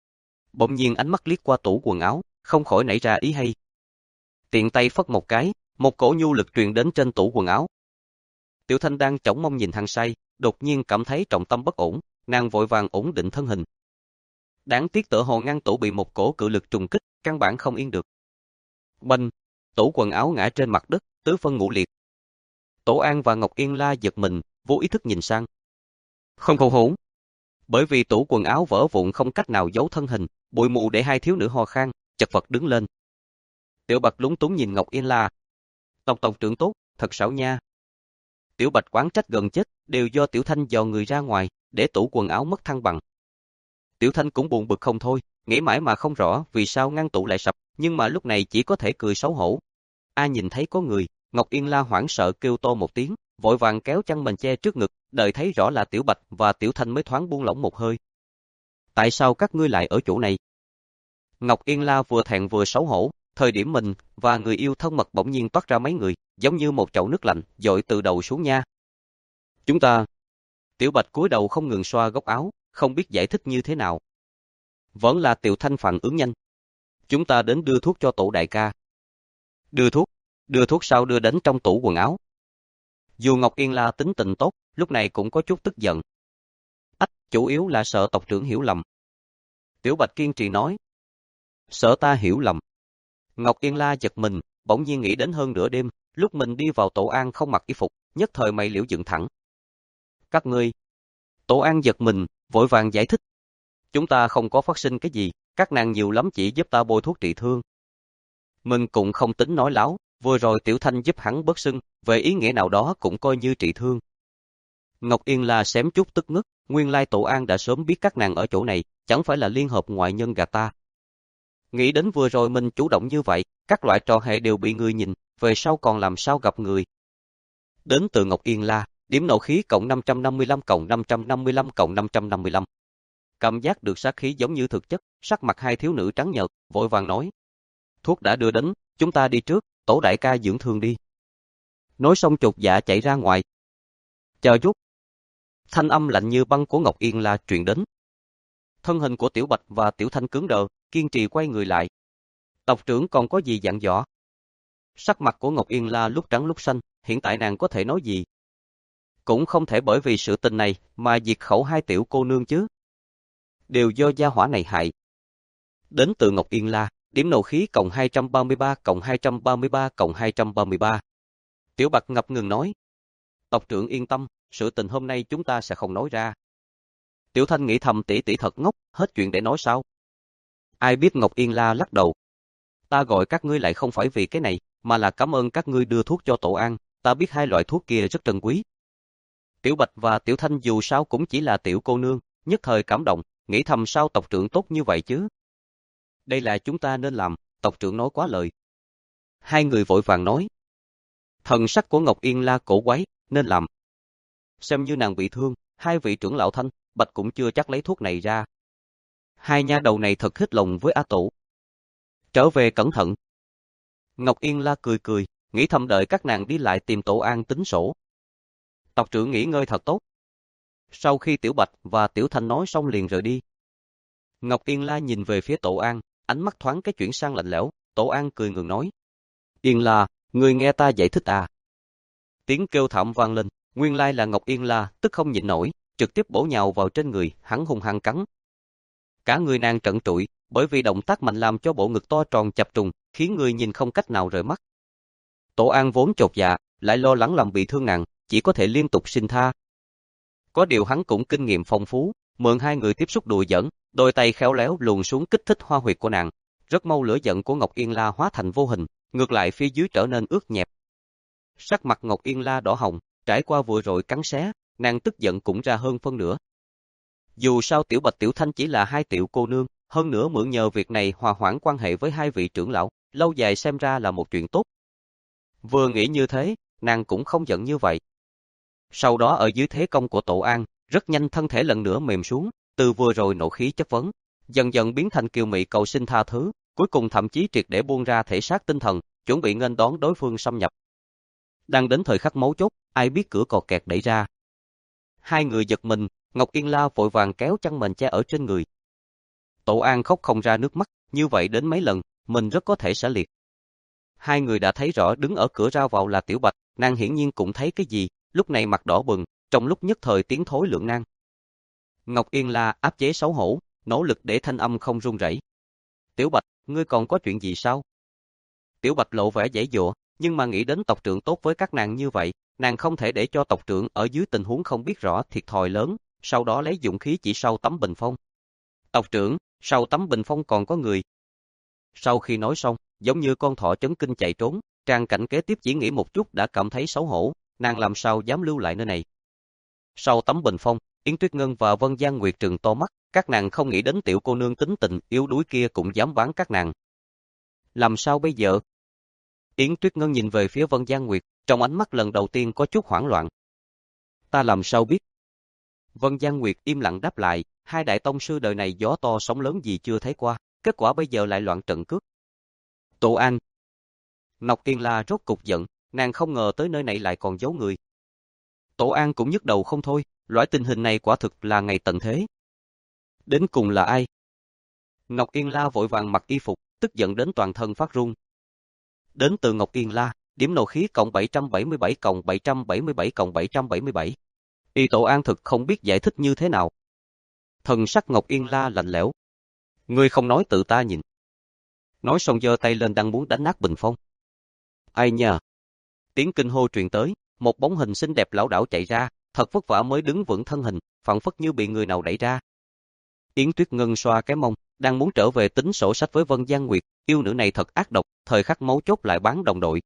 Bỗng nhiên ánh mắt liếc qua tủ quần áo, không khỏi nảy ra ý hay. Tiện tay phất một cái, một cổ nhu lực truyền đến trên tủ quần áo. Tiểu Thanh đang chổng mông nhìn hăng say, đột nhiên cảm thấy trọng tâm bất ổn, nàng vội vàng ổn định thân hình. Đáng tiếc tựa hồ ngăn tủ bị một cổ cự lực trùng kích, căn bản không yên được. Bành, tủ quần áo ngã trên mặt đất, tứ phân ngũ liệt. Tổ An và Ngọc Yên La giật mình, vô ý thức nhìn sang. Không khổ hổn. Bởi vì tủ quần áo vỡ vụn không cách nào giấu thân hình, bụi mù để hai thiếu nữ ho khan, chật vật đứng lên. Tiểu Bạch lúng túng nhìn Ngọc Yên La. Tộc tộc trưởng tốt, thật xảo nha. Tiểu Bạch quán trách gần chết, đều do Tiểu Thanh dò người ra ngoài, để tủ quần áo mất thăng bằng. Tiểu Thanh cũng buồn bực không thôi, nghĩ mãi mà không rõ vì sao ngăn tủ lại sập, nhưng mà lúc này chỉ có thể cười xấu hổ. A nhìn thấy có người, Ngọc Yên La hoảng sợ kêu to một tiếng, vội vàng kéo chăn mền che trước ngực, đợi thấy rõ là Tiểu Bạch và Tiểu Thanh mới thoáng buông lỏng một hơi. Tại sao các ngươi lại ở chỗ này? Ngọc Yên La vừa thẹn vừa xấu hổ, thời điểm mình và người yêu thân mật bỗng nhiên toát ra mấy người, giống như một chậu nước lạnh, dội từ đầu xuống nha. Chúng ta... Tiểu Bạch cúi đầu không ngừng xoa góc áo, không biết giải thích như thế nào. Vẫn là Tiểu Thanh phản ứng nhanh. Chúng ta đến đưa thuốc cho Tổ đại ca. Đưa thuốc? Đưa thuốc sao đưa đến trong tủ quần áo? Dù Ngọc Yên La tính tình tốt, lúc này cũng có chút tức giận. Ách, chủ yếu là sợ tộc trưởng hiểu lầm. Tiểu Bạch kiên trì nói. Sợ ta hiểu lầm. Ngọc Yên La giật mình, bỗng nhiên nghĩ đến hơn nửa đêm, lúc mình đi vào Tổ An không mặc y phục, nhất thời mày liễu dựng thẳng. Các ngươi. Tổ An giật mình, vội vàng giải thích. Chúng ta không có phát sinh cái gì, các các nàng nhiều lắm chỉ giúp ta bôi thuốc trị thương. Mình cũng không tính nói láo, vừa rồi Tiểu Thanh giúp hắn bớt sưng, về ý nghĩa nào đó cũng coi như trị thương. Ngọc Yên La xém chút tức ngất, nguyên lai Tổ An đã sớm biết các nàng ở chỗ này, chẳng phải là liên hợp ngoại nhân gạt ta. Nghĩ đến vừa rồi mình chủ động như vậy, các loại trò hề đều bị người nhìn, về sau còn làm sao gặp người. Đến từ Ngọc Yên La, điểm nộ khí cộng năm trăm năm mươi lăm cộng năm trăm năm mươi lăm cộng năm trăm năm mươi lăm. Cảm giác được sát khí giống như thực chất, sắc mặt hai thiếu nữ trắng nhợt, vội vàng nói. Thuốc đã đưa đến, chúng ta đi trước, Tổ đại ca dưỡng thương đi. Nói xong chột dạ chạy ra ngoài. Chờ chút. Thanh âm lạnh như băng của Ngọc Yên La truyền đến. Thân hình của Tiểu Bạch và Tiểu Thanh cứng đờ, kiên trì quay người lại. Tộc trưởng còn có gì dặn dò? Sắc mặt của Ngọc Yên La lúc trắng lúc xanh, hiện tại nàng có thể nói gì? Cũng không thể bởi vì sự tình này mà diệt khẩu hai tiểu cô nương chứ. Đều do gia hỏa này hại. Đến từ Ngọc Yên La, điểm nộ khí cộng hai trăm ba mươi ba cộng hai trăm ba mươi ba cộng hai trăm ba mươi ba. Tiểu Bạch ngập ngừng nói. Tộc trưởng yên tâm, sự tình hôm nay chúng ta sẽ không nói ra. Tiểu Thanh nghĩ thầm tỷ tỷ thật ngốc, hết chuyện để nói sao? Ai biết Ngọc Yên La lắc đầu. Ta gọi các ngươi lại không phải vì cái này, mà là cảm ơn các ngươi đưa thuốc cho Tổ An, ta biết hai loại thuốc kia rất trân quý. Tiểu Bạch và Tiểu Thanh dù sao cũng chỉ là tiểu cô nương, nhất thời cảm động, nghĩ thầm sao tộc trưởng tốt như vậy chứ? Đây là chúng ta nên làm, tộc trưởng nói quá lời. Hai người vội vàng nói. Thần sắc của Ngọc Yên La cổ quái, nên làm. Xem như nàng bị thương, hai vị trưởng lão Thanh, Bạch cũng chưa chắc lấy thuốc này ra. Hai nha đầu này thật hết lòng với A Tổ. Trở về cẩn thận. Ngọc Yên La cười cười, nghĩ thầm đợi các nàng đi lại tìm Tổ An tính sổ. Tộc trưởng nghỉ ngơi thật tốt. Sau khi Tiểu Bạch và Tiểu Thanh nói xong liền rời đi. Ngọc Yên La nhìn về phía Tổ An, ánh mắt thoáng cái chuyển sang lạnh lẽo, Tổ An cười ngượng nói. Yên La, người nghe ta giải thích à. Tiếng kêu thảm vang lên, nguyên lai là Ngọc Yên La, tức không nhịn nổi, trực tiếp bổ nhào vào trên người, hắn hung hăng cắn. Cả người nàng trợn trụi, bởi vì động tác mạnh làm cho bộ ngực to tròn chập trùng, khiến người nhìn không cách nào rời mắt. Tổ An vốn chột dạ, lại lo lắng làm bị thương nàng, chỉ có thể liên tục xin tha. Có điều hắn cũng kinh nghiệm phong phú, mượn hai người tiếp xúc đùa giỡn, đôi tay khéo léo luồn xuống kích thích hoa huyệt của nàng. Rất mau lửa giận của Ngọc Yên La hóa thành vô hình, ngược lại phía dưới trở nên ướt nhẹp. Sắc mặt Ngọc Yên La đỏ hồng, trải qua vừa rồi cắn xé, nàng tức giận cũng ra hơn phân nửa. Dù sao Tiểu Bạch Tiểu Thanh chỉ là hai tiểu cô nương, hơn nữa mượn nhờ việc này hòa hoãn quan hệ với hai vị trưởng lão, lâu dài xem ra là một chuyện tốt. Vừa nghĩ như thế, nàng cũng không giận như vậy. Sau đó ở dưới thế công của Tổ An, rất nhanh thân thể lần nữa mềm xuống, từ vừa rồi nộ khí chất vấn, dần dần biến thành kiều mị cầu xin tha thứ, cuối cùng thậm chí triệt để buông ra thể xác tinh thần, chuẩn bị nghênh đón đối phương xâm nhập. Đang đến thời khắc mấu chốt, ai biết cửa cò kẹt đẩy ra. Hai người giật mình, Ngọc Yên La vội vàng kéo chăn mền che ở trên người. Tổ An khóc không ra nước mắt, như vậy đến mấy lần, mình rất có thể sẽ liệt. Hai người đã thấy rõ đứng ở cửa ra vào là Tiểu Bạch, nàng hiển nhiên cũng thấy cái gì, lúc này mặt đỏ bừng, trong lúc nhất thời tiếng thối lưỡng nan. Ngọc Yên La áp chế xấu hổ, nỗ lực để thanh âm không run rẩy. Tiểu Bạch, ngươi còn có chuyện gì sao? Tiểu Bạch lộ vẻ giãy giụa, nhưng mà nghĩ đến tộc trưởng tốt với các nàng như vậy, nàng không thể để cho tộc trưởng ở dưới tình huống không biết rõ thiệt thòi lớn, sau đó lấy dũng khí chỉ sau tấm bình phong. Tộc trưởng, sau tấm bình phong còn có người. Sau khi nói xong, giống như con thỏ chấn kinh chạy trốn, trang cảnh kế tiếp chỉ nghĩ một chút đã cảm thấy xấu hổ, nàng làm sao dám lưu lại nơi này. Sau tấm bình phong, Yến Tuyết Ngân và Vân Giang Nguyệt trừng to mắt, các nàng không nghĩ đến tiểu cô nương tính tình yếu đuối kia cũng dám bán các nàng. Làm sao bây giờ? Yến Tuyết Ngân nhìn về phía Vân Giang Nguyệt, trong ánh mắt lần đầu tiên có chút hoảng loạn. Ta làm sao biết? Vân Giang Nguyệt im lặng đáp lại, hai đại tông sư đời này gió to sóng lớn gì chưa thấy qua, kết quả bây giờ lại loạn trận cướp. Tổ An. Ngọc Yên La rốt cục giận, nàng không ngờ tới nơi này lại còn giấu người. Tổ An cũng nhức đầu không thôi, loại tình hình này quả thực là ngày tận thế. Đến cùng là ai? Ngọc Yên La vội vàng mặc y phục, tức giận đến toàn thân phát run. Đến từ Ngọc Yên La, điểm nộ khí cộng bảy trăm bảy mươi bảy cộng bảy trăm bảy mươi bảy cộng bảy trăm bảy mươi bảy. Y Tổ An thực không biết giải thích như thế nào. Thần sắc Ngọc Yên La lạnh lẽo. Ngươi không nói tự ta nhìn. Nói xong giơ tay lên đang muốn đánh nát bình phong. Ai nhờ? Tiếng kinh hô truyền tới, một bóng hình xinh đẹp lão đảo chạy ra, thật vất vả mới đứng vững thân hình, phảng phất như bị người nào đẩy ra. Yến Tuyết Ngân xoa cái mông, đang muốn trở về tính sổ sách với Vân Giang Nguyệt, yêu nữ này thật ác độc, thời khắc mấu chốt lại bán đồng đội.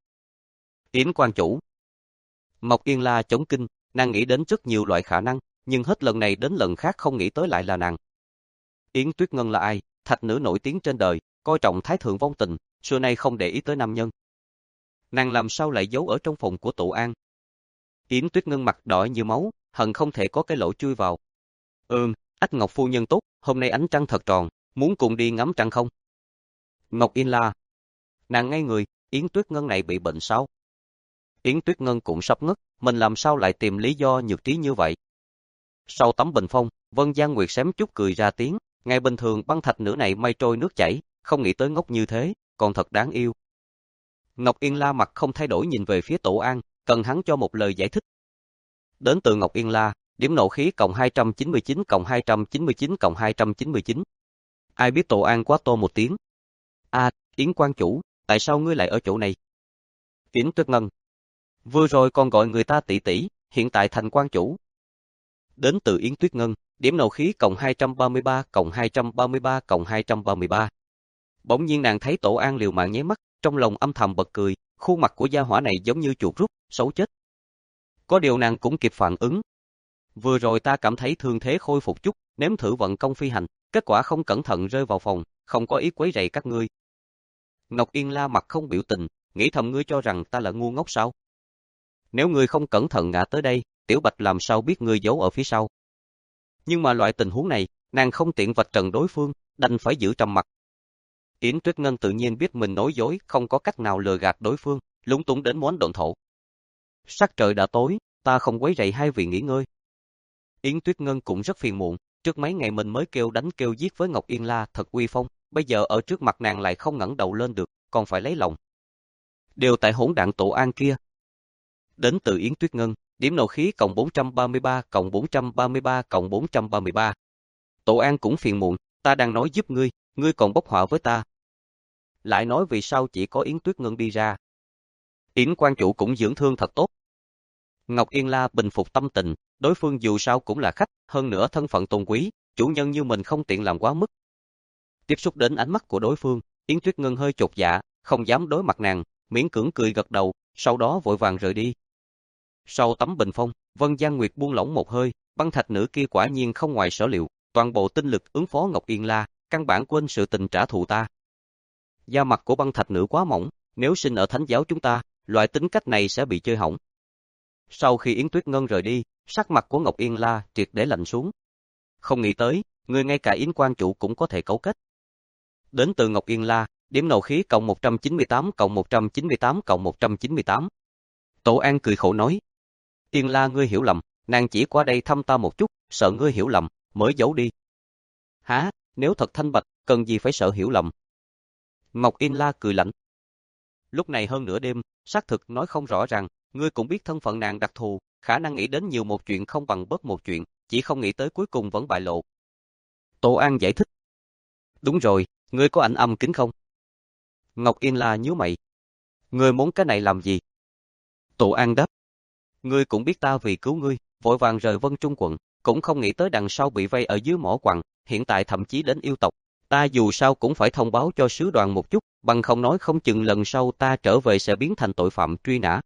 Yến quan chủ. Mộc Yên La chống kinh, nàng nghĩ đến rất nhiều loại khả năng, nhưng hết lần này đến lần khác không nghĩ tới lại là nàng. Yến Tuyết Ngân là ai? Thạch nữ nổi tiếng trên đời, coi trọng thái thượng vong tình, xưa nay không để ý tới nam nhân. Nàng làm sao lại giấu ở trong phòng của Tổ An? Yến Tuyết Ngân mặt đỏ như máu, hận không thể có cái lỗ chui vào. Ừm, Ách Ngọc phu nhân tốt, hôm nay ánh trăng thật tròn, muốn cùng đi ngắm trăng không? Ngọc Yên La. Nàng ngay người, Yến Tuyết Ngân này bị bệnh sao? Yến Tuyết Ngân cũng sắp ngất, mình làm sao lại tìm lý do nhược trí như vậy? Sau tấm bình phong, Vân Giang Nguyệt xém chút cười ra tiếng, ngày bình thường băng thạch nữ này mây trôi nước chảy, không nghĩ tới ngốc như thế, còn thật đáng yêu. Ngọc Yên La mặt không thay đổi nhìn về phía Tổ An, cần hắn cho một lời giải thích. Đến từ Ngọc Yên La, điểm nộ khí cộng hai trăm chín mươi chín cộng hai trăm chín mươi chín cộng hai trăm chín mươi chín. Ai biết Tổ An quá tô một tiếng. À, Yến quan chủ, tại sao ngươi lại ở chỗ này? Yến Tuyết Ngân. Vừa rồi còn gọi người ta tỷ tỷ, hiện tại thành quan chủ. Đến từ Yến Tuyết Ngân, điểm nộ khí cộng hai trăm ba mươi ba cộng hai trăm ba mươi ba cộng hai trăm ba mươi ba. Bỗng nhiên nàng thấy Tổ An liều mạng nháy mắt, trong lòng âm thầm bật cười, khuôn mặt của gia hỏa này giống như chuột rút, xấu chết. Có điều nàng cũng kịp phản ứng. Vừa rồi ta cảm thấy thương thế khôi phục chút, nếm thử vận công phi hành, kết quả không cẩn thận rơi vào phòng, không có ý quấy rầy các ngươi. Ngọc Yên La mặt không biểu tình, nghĩ thầm ngươi cho rằng ta là ngu ngốc sao? Nếu ngươi không cẩn thận ngã tới đây, Tiểu Bạch làm sao biết ngươi giấu ở phía sau? Nhưng mà loại tình huống này, nàng không tiện vạch trần đối phương, đành phải giữ trầm mặc. Yến Tuyết Ngân tự nhiên biết mình nói dối, không có cách nào lừa gạt đối phương, lúng túng đến muốn độn thổ. Sắc trời đã tối, ta không quấy rầy hai vị nghỉ ngơi. Yến Tuyết Ngân cũng rất phiền muộn, trước mấy ngày mình mới kêu đánh kêu giết với Ngọc Yên La thật uy phong, bây giờ ở trước mặt nàng lại không ngẩng đầu lên được, còn phải lấy lòng. Đều tại hỗn đạn Tổ An kia. Đến từ Yến Tuyết Ngân, điểm nộ khí cộng bốn trăm ba mươi ba cộng bốn trăm ba mươi ba cộng bốn trăm ba mươi ba. Tổ An cũng phiền muộn, ta đang nói giúp ngươi, ngươi còn bốc họa với ta. Lại nói vì sao chỉ có Yến Tuyết Ngân đi ra. Yến quan chủ cũng dưỡng thương thật tốt. Ngọc Yên La bình phục tâm tình, đối phương dù sao cũng là khách, hơn nữa thân phận tôn quý, chủ nhân như mình không tiện làm quá mức. Tiếp xúc đến ánh mắt của đối phương, Yến Tuyết Ngân hơi chột dạ, không dám đối mặt nàng, miễn cưỡng cười gật đầu, sau đó vội vàng rời đi. Sau tấm bình phong, Vân Giang Nguyệt buông lỏng một hơi, băng thạch nữ kia quả nhiên không ngoài sở liệu, toàn bộ tinh lực ứng phó Ngọc Yên La, căn bản quên sự tình trả thù ta. Da mặt của băng thạch nữ quá mỏng, nếu sinh ở thánh giáo chúng ta, loại tính cách này sẽ bị chơi hỏng. Sau khi Yến Tuyết Ngân rời đi, sắc mặt của Ngọc Yên La triệt để lạnh xuống. Không nghĩ tới, người ngay cả Yến quan chủ cũng có thể cấu kết. Đến từ Ngọc Yên La, điểm nộ khí cộng một trăm chín mươi tám cộng một trăm chín mươi tám cộng một trăm chín mươi tám. Tổ An cười khổ nói. Yên La ngươi hiểu lầm, nàng chỉ qua đây thăm ta một chút, sợ ngươi hiểu lầm, mới giấu đi. Hả, nếu thật thanh bạch, cần gì phải sợ hiểu lầm. Ngọc Yên La cười lạnh. Lúc này hơn nửa đêm, xác thực nói không rõ ràng, ngươi cũng biết thân phận nàng đặc thù, khả năng nghĩ đến nhiều một chuyện không bằng bớt một chuyện, chỉ không nghĩ tới cuối cùng vẫn bại lộ. Tổ An giải thích. Đúng rồi, ngươi có ảnh âm kính không? Ngọc Yên La nhíu mày. Ngươi muốn cái này làm gì? Tổ An đáp. Ngươi cũng biết ta vì cứu ngươi, vội vàng rời Vân Trung quận, cũng không nghĩ tới đằng sau bị vây ở dưới mỏ quặng, hiện tại thậm chí đến yêu tộc. Ta dù sao cũng phải thông báo cho sứ đoàn một chút, bằng không nói không chừng lần sau ta trở về sẽ biến thành tội phạm truy nã.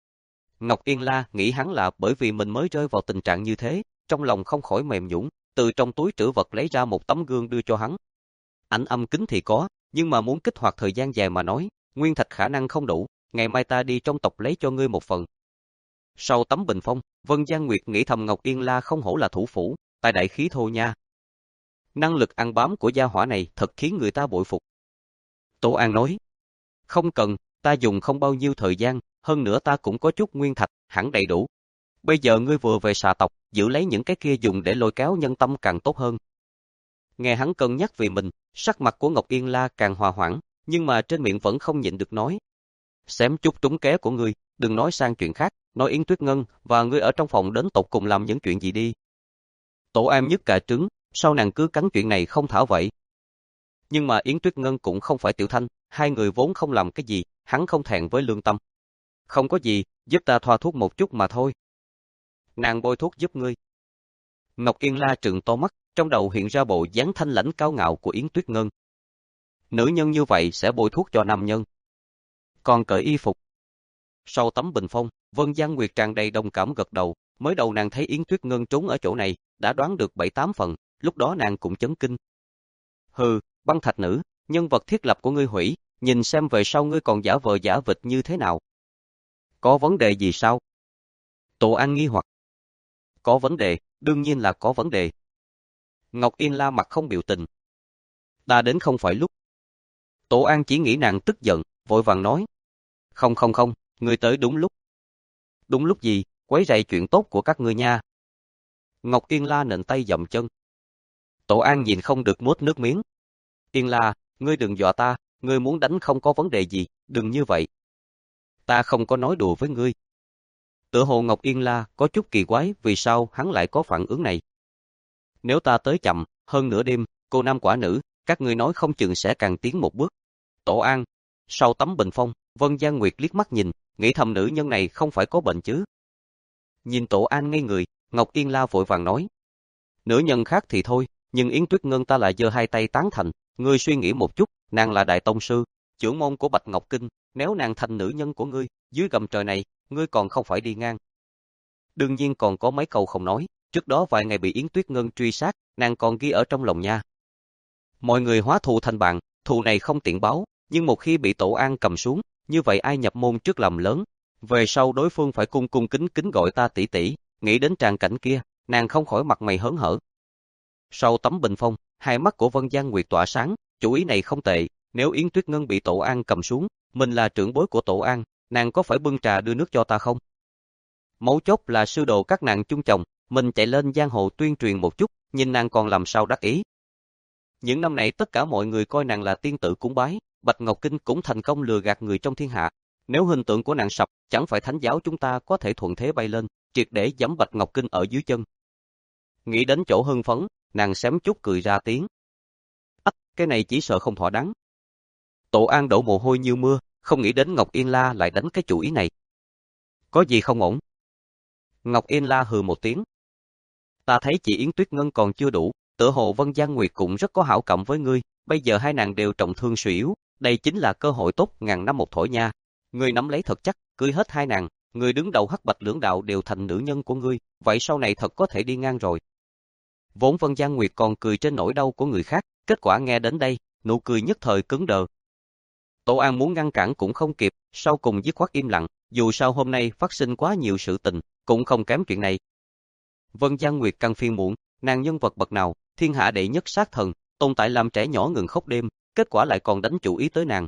Ngọc Yên La nghĩ hắn là bởi vì mình mới rơi vào tình trạng như thế, trong lòng không khỏi mềm nhũn, từ trong túi trữ vật lấy ra một tấm gương đưa cho hắn. Ảnh âm kính thì có, nhưng mà muốn kích hoạt thời gian dài mà nói, nguyên thạch khả năng không đủ, ngày mai ta đi trong tộc lấy cho ngươi một phần. Sau tấm bình phong, Vân Giang Nguyệt nghĩ thầm Ngọc Yên La không hổ là thủ phủ, tài đại khí thô nha. Năng lực ăn bám của gia hỏa này thật khiến người ta bội phục. Tổ An nói, không cần, ta dùng không bao nhiêu thời gian, hơn nữa ta cũng có chút nguyên thạch, hẳn đầy đủ. Bây giờ ngươi vừa về xà tộc, giữ lấy những cái kia dùng để lôi kéo nhân tâm càng tốt hơn. Nghe hắn cân nhắc vì mình, sắc mặt của Ngọc Yên La càng hòa hoãn, nhưng mà trên miệng vẫn không nhịn được nói. Xém chút trúng ké của ngươi, đừng nói sang chuyện khác, nói Yến Tuyết Ngân và ngươi ở trong phòng đến tộc cùng làm những chuyện gì đi. Tổ Am nhức cả trứng, sao nàng cứ cắn chuyện này không thả vậy? Nhưng mà Yến Tuyết Ngân cũng không phải Tiểu Thanh, hai người vốn không làm cái gì, hắn không thẹn với lương tâm. Không có gì, giúp ta thoa thuốc một chút mà thôi. Nàng bôi thuốc giúp ngươi. Ngọc Yên La trừng to mắt, trong đầu hiện ra bộ dáng thanh lãnh cao ngạo của Yến Tuyết Ngân. Nữ nhân như vậy sẽ bôi thuốc cho nam nhân. Còn cởi y phục. Sau tấm bình phong, Vân Giang Nguyệt tràn đầy đồng cảm gật đầu, mới đầu nàng thấy Yến Tuyết Ngân trốn ở chỗ này, đã đoán được bảy tám phần, lúc đó nàng cũng chấn kinh. Hừ, Băng Thạch nữ, nhân vật thiết lập của ngươi hủy, nhìn xem về sau ngươi còn giả vờ giả vịt như thế nào. Có vấn đề gì sao? Tổ An nghi hoặc. Có vấn đề, đương nhiên là có vấn đề. Ngọc Yên La mặt không biểu tình. Ta đến không phải lúc. Tổ An chỉ nghĩ nàng tức giận, vội vàng nói. Không không không, ngươi tới đúng lúc. Đúng lúc gì, quấy rầy chuyện tốt của các ngươi nha. Ngọc Yên La nện tay dậm chân. Tổ An nhìn không được nuốt nước miếng. Yên La, ngươi đừng dọa ta, ngươi muốn đánh không có vấn đề gì, đừng như vậy. Ta không có nói đùa với ngươi. Tựa hồ Ngọc Yên La có chút kỳ quái vì sao hắn lại có phản ứng này. Nếu ta tới chậm, hơn nửa đêm, cô nam quả nữ, các ngươi nói không chừng sẽ càng tiến một bước. Tổ An, sau tấm bình phong, Vân Giang Nguyệt liếc mắt nhìn, nghĩ thầm nữ nhân này không phải có bệnh chứ. Nhìn Tổ An ngây người, Ngọc Yên La vội vàng nói. Nữ nhân khác thì thôi, nhưng Yến Tuyết Ngân ta lại giơ hai tay tán thành, ngươi suy nghĩ một chút, nàng là đại tông sư, trưởng môn của Bạch Ngọc Kinh, nếu nàng thành nữ nhân của ngươi, dưới gầm trời này, ngươi còn không phải đi ngang. Đương nhiên còn có mấy câu không nói, trước đó vài ngày bị Yến Tuyết Ngân truy sát, nàng còn ghi ở trong lòng nha. Mọi người hóa thù thành bạn, thù này không tiện báo, nhưng một khi bị Tổ An cầm xuống, như vậy ai nhập môn trước làm lớn, về sau đối phương phải cung cung kính kính gọi ta tỷ tỷ, nghĩ đến tràng cảnh kia, nàng không khỏi mặt mày hớn hở. Sau tấm bình phong, hai mắt của Vân Giang Nguyệt tỏa sáng, chủ ý này không tệ, nếu Yến Tuyết Ngân bị Tổ An cầm xuống, mình là trưởng bối của Tổ An, nàng có phải bưng trà đưa nước cho ta không? Mấu chốt là sư đồ các nàng chung chồng, mình chạy lên giang hồ tuyên truyền một chút, nhìn nàng còn làm sao đắc ý. Những năm này tất cả mọi người coi nàng là tiên tử cúng bái, Bạch Ngọc Kinh cũng thành công lừa gạt người trong thiên hạ. Nếu hình tượng của nàng sập, chẳng phải thánh giáo chúng ta có thể thuận thế bay lên, triệt để giẫm Bạch Ngọc Kinh ở dưới chân. Nghĩ đến chỗ hưng phấn, nàng xém chút cười ra tiếng. Ách, cái này chỉ sợ không thỏa đáng. Tổ An đổ mồ hôi như mưa, không nghĩ đến Ngọc Yên La lại đánh cái chủ ý này. Có gì không ổn? Ngọc Yên La hừ một tiếng. Ta thấy chị Yến Tuyết Ngân còn chưa đủ, tựa hồ Vân Giang Nguyệt cũng rất có hảo cảm với ngươi, bây giờ hai nàng đều trọng thương suy yếu, đây chính là cơ hội tốt ngàn năm một thổi nha. Ngươi nắm lấy thật chắc, cưới hết hai nàng, người đứng đầu Hắc Bạch lưỡng đạo đều thành nữ nhân của ngươi, vậy sau này thật có thể đi ngang rồi. Vốn Vân Giang Nguyệt còn cười trên nỗi đau của người khác, kết quả nghe đến đây, nụ cười nhất thời cứng đờ. Tổ An muốn ngăn cản cũng không kịp, sau cùng dứt khoát im lặng, dù sao hôm nay phát sinh quá nhiều sự tình, cũng không kém chuyện này. Vân Giang Nguyệt càng phiền muộn, nàng nhân vật bậc nào, thiên hạ đệ nhất sát thần, tồn tại làm trẻ nhỏ ngừng khóc đêm, kết quả lại còn đánh chủ ý tới nàng.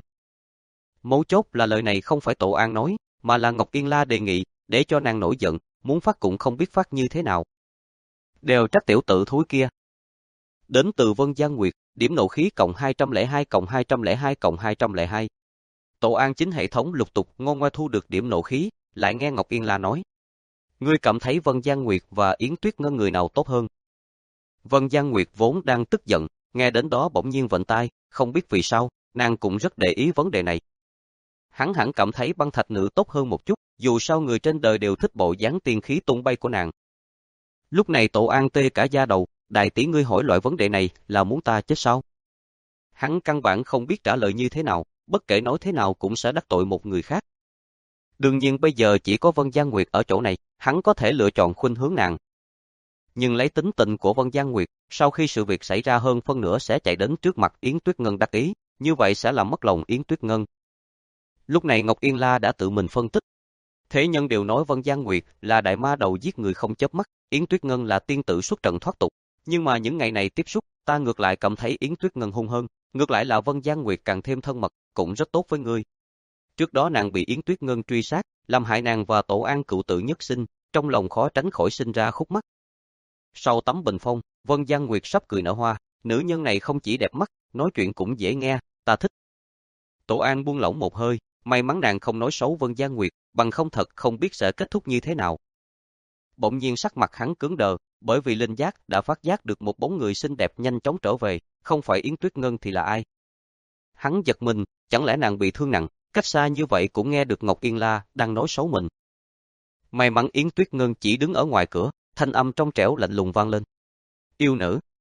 Mấu chốt là lời này không phải Tổ An nói, mà là Ngọc Yên La đề nghị, để cho nàng nổi giận, muốn phát cũng không biết phát như thế nào. Đều trách tiểu tự thúi kia. Đến từ Vân Giang Nguyệt, điểm nộ khí cộng hai trăm lẻ hai cộng hai trăm lẻ hai cộng hai trăm lẻ hai. Tổ An chính hệ thống lục tục ngon ngoe thu được điểm nộ khí, lại nghe Ngọc Yên La nói. Ngươi cảm thấy Vân Giang Nguyệt và Yến Tuyết Ngân người nào tốt hơn? Vân Giang Nguyệt vốn đang tức giận, nghe đến đó bỗng nhiên vặn tai, không biết vì sao, nàng cũng rất để ý vấn đề này. Hắn hẳn cảm thấy Băng Thạch nữ tốt hơn một chút, dù sao người trên đời đều thích bộ dáng tiên khí tung bay của nàng. Lúc này Tổ An tê cả da đầu, đại tỷ ngươi hỏi loại vấn đề này là muốn ta chết sao? Hắn căn bản không biết trả lời như thế nào, bất kể nói thế nào cũng sẽ đắc tội một người khác. Đương nhiên bây giờ chỉ có Vân Giang Nguyệt ở chỗ này, hắn có thể lựa chọn khuynh hướng nàng. Nhưng lấy tính tình của Vân Giang Nguyệt, sau khi sự việc xảy ra hơn phân nửa sẽ chạy đến trước mặt Yến Tuyết Ngân đắc ý, như vậy sẽ làm mất lòng Yến Tuyết Ngân. Lúc này Ngọc Yên La đã tự mình phân tích. Thế nhân đều nói Vân Giang Nguyệt là đại ma đầu giết người không chớp mắt, Yến Tuyết Ngân là tiên tử xuất trận thoát tục. Nhưng mà những ngày này tiếp xúc, ta ngược lại cảm thấy Yến Tuyết Ngân hung hơn, ngược lại là Vân Giang Nguyệt càng thêm thân mật, cũng rất tốt với ngươi. Trước đó nàng bị Yến Tuyết Ngân truy sát, làm hại nàng và Tổ An cựu tử nhất sinh, trong lòng khó tránh khỏi sinh ra khúc mắc. Sau tấm bình phong, Vân Giang Nguyệt sắp cười nở hoa, nữ nhân này không chỉ đẹp mắt, nói chuyện cũng dễ nghe, ta thích. Tổ An buông lỏng một hơi, may mắn nàng không nói xấu Vân Giang Nguyệt, bằng không thật không biết sẽ kết thúc như thế nào. Bỗng nhiên sắc mặt hắn cứng đờ, bởi vì linh giác đã phát giác được một bóng người xinh đẹp nhanh chóng trở về, không phải Yến Tuyết Ngân thì là ai. Hắn giật mình, chẳng lẽ nàng bị thương nặng, cách xa như vậy cũng nghe được Ngọc Yên La đang nói xấu mình. May mắn Yến Tuyết Ngân chỉ đứng ở ngoài cửa, thanh âm trong trẻo lạnh lùng vang lên. Yêu nữ,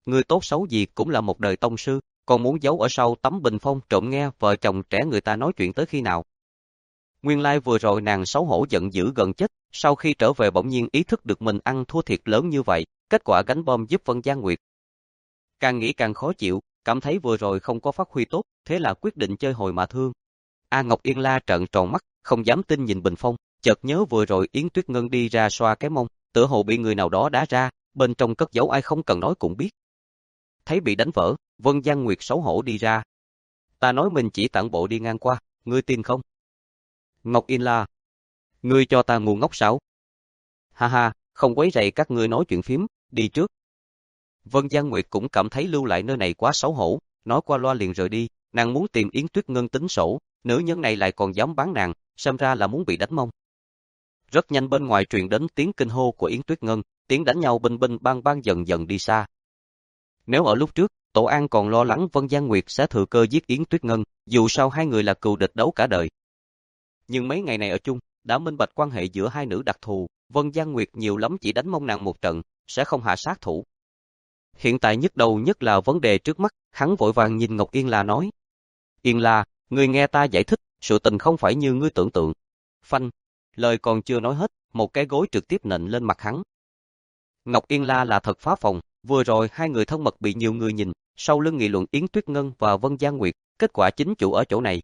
Người tốt xấu gì cũng là một đời tông sư, còn muốn giấu ở sau tấm bình phong trộm nghe vợ chồng trẻ người ta nói chuyện tới khi nào. Nguyên lai vừa rồi nàng xấu hổ giận dữ gần chết, sau khi trở về bỗng nhiên ý thức được mình ăn thua thiệt lớn như vậy, kết quả gánh bom giúp Vân Giang Nguyệt. Càng nghĩ càng khó chịu, cảm thấy vừa rồi không có phát huy tốt, thế là quyết định chơi hồi mà thương. A Ngọc Yên La trợn tròn mắt, không dám tin nhìn bình phong, chợt nhớ vừa rồi Yến Tuyết Ngân đi ra xoa cái mông, tựa hồ bị người nào đó đá ra, bên trong cất giấu ai không cần nói cũng biết. Thấy bị đánh vỡ, Vân Giang Nguyệt xấu hổ đi ra. Ta nói mình chỉ tản bộ đi ngang qua, ngươi tin không? Ngọc Yên La, ngươi cho ta ngu ngốc sao? Ha ha, không quấy rầy các ngươi nói chuyện phím, đi trước. Vân Giang Nguyệt cũng cảm thấy lưu lại nơi này quá xấu hổ, nói qua loa liền rời đi, nàng muốn tìm Yến Tuyết Ngân tính sổ, nữ nhân này lại còn dám bán nàng, xem ra là muốn bị đánh mông. Rất nhanh bên ngoài truyền đến tiếng kinh hô của Yến Tuyết Ngân, tiếng đánh nhau binh binh bang bang dần dần đi xa. Nếu ở lúc trước, Tổ An còn lo lắng Vân Giang Nguyệt sẽ thừa cơ giết Yến Tuyết Ngân, dù sao hai người là cừu địch đấu cả đời. Nhưng mấy ngày này ở chung, đã minh bạch quan hệ giữa hai nữ đặc thù, Vân Giang Nguyệt nhiều lắm chỉ đánh mông nàng một trận, sẽ không hạ sát thủ. Hiện tại nhức đầu nhất là vấn đề trước mắt, hắn vội vàng nhìn Ngọc Yên La nói. Yên La, ngươi nghe ta giải thích, sự tình không phải như ngươi tưởng tượng. Phanh, lời còn chưa nói hết, một cái gối trực tiếp nện lên mặt hắn. Ngọc Yên La là thật phá phòng, vừa rồi hai người thân mật bị nhiều người nhìn, sau lưng nghị luận Yến Tuyết Ngân và Vân Giang Nguyệt, kết quả chính chủ ở chỗ này.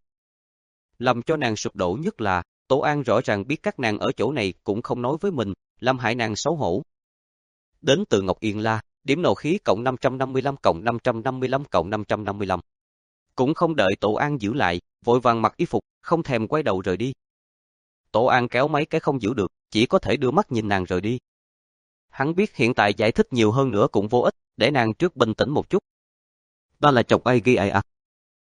Làm cho nàng sụp đổ nhất là, Tổ An rõ ràng biết các nàng ở chỗ này cũng không nói với mình, làm hại nàng xấu hổ. Đến từ Ngọc Yên La, điểm nộ khí cộng năm trăm năm mươi lăm cộng năm trăm năm mươi lăm cộng năm trăm năm mươi lăm. Cũng không đợi Tổ An giữ lại, vội vàng mặc y phục, không thèm quay đầu rời đi. Tổ An kéo mấy cái không giữ được, chỉ có thể đưa mắt nhìn nàng rời đi. Hắn biết hiện tại giải thích nhiều hơn nữa cũng vô ích, để nàng trước bình tĩnh một chút. Ta là chọc ai ghi ai à?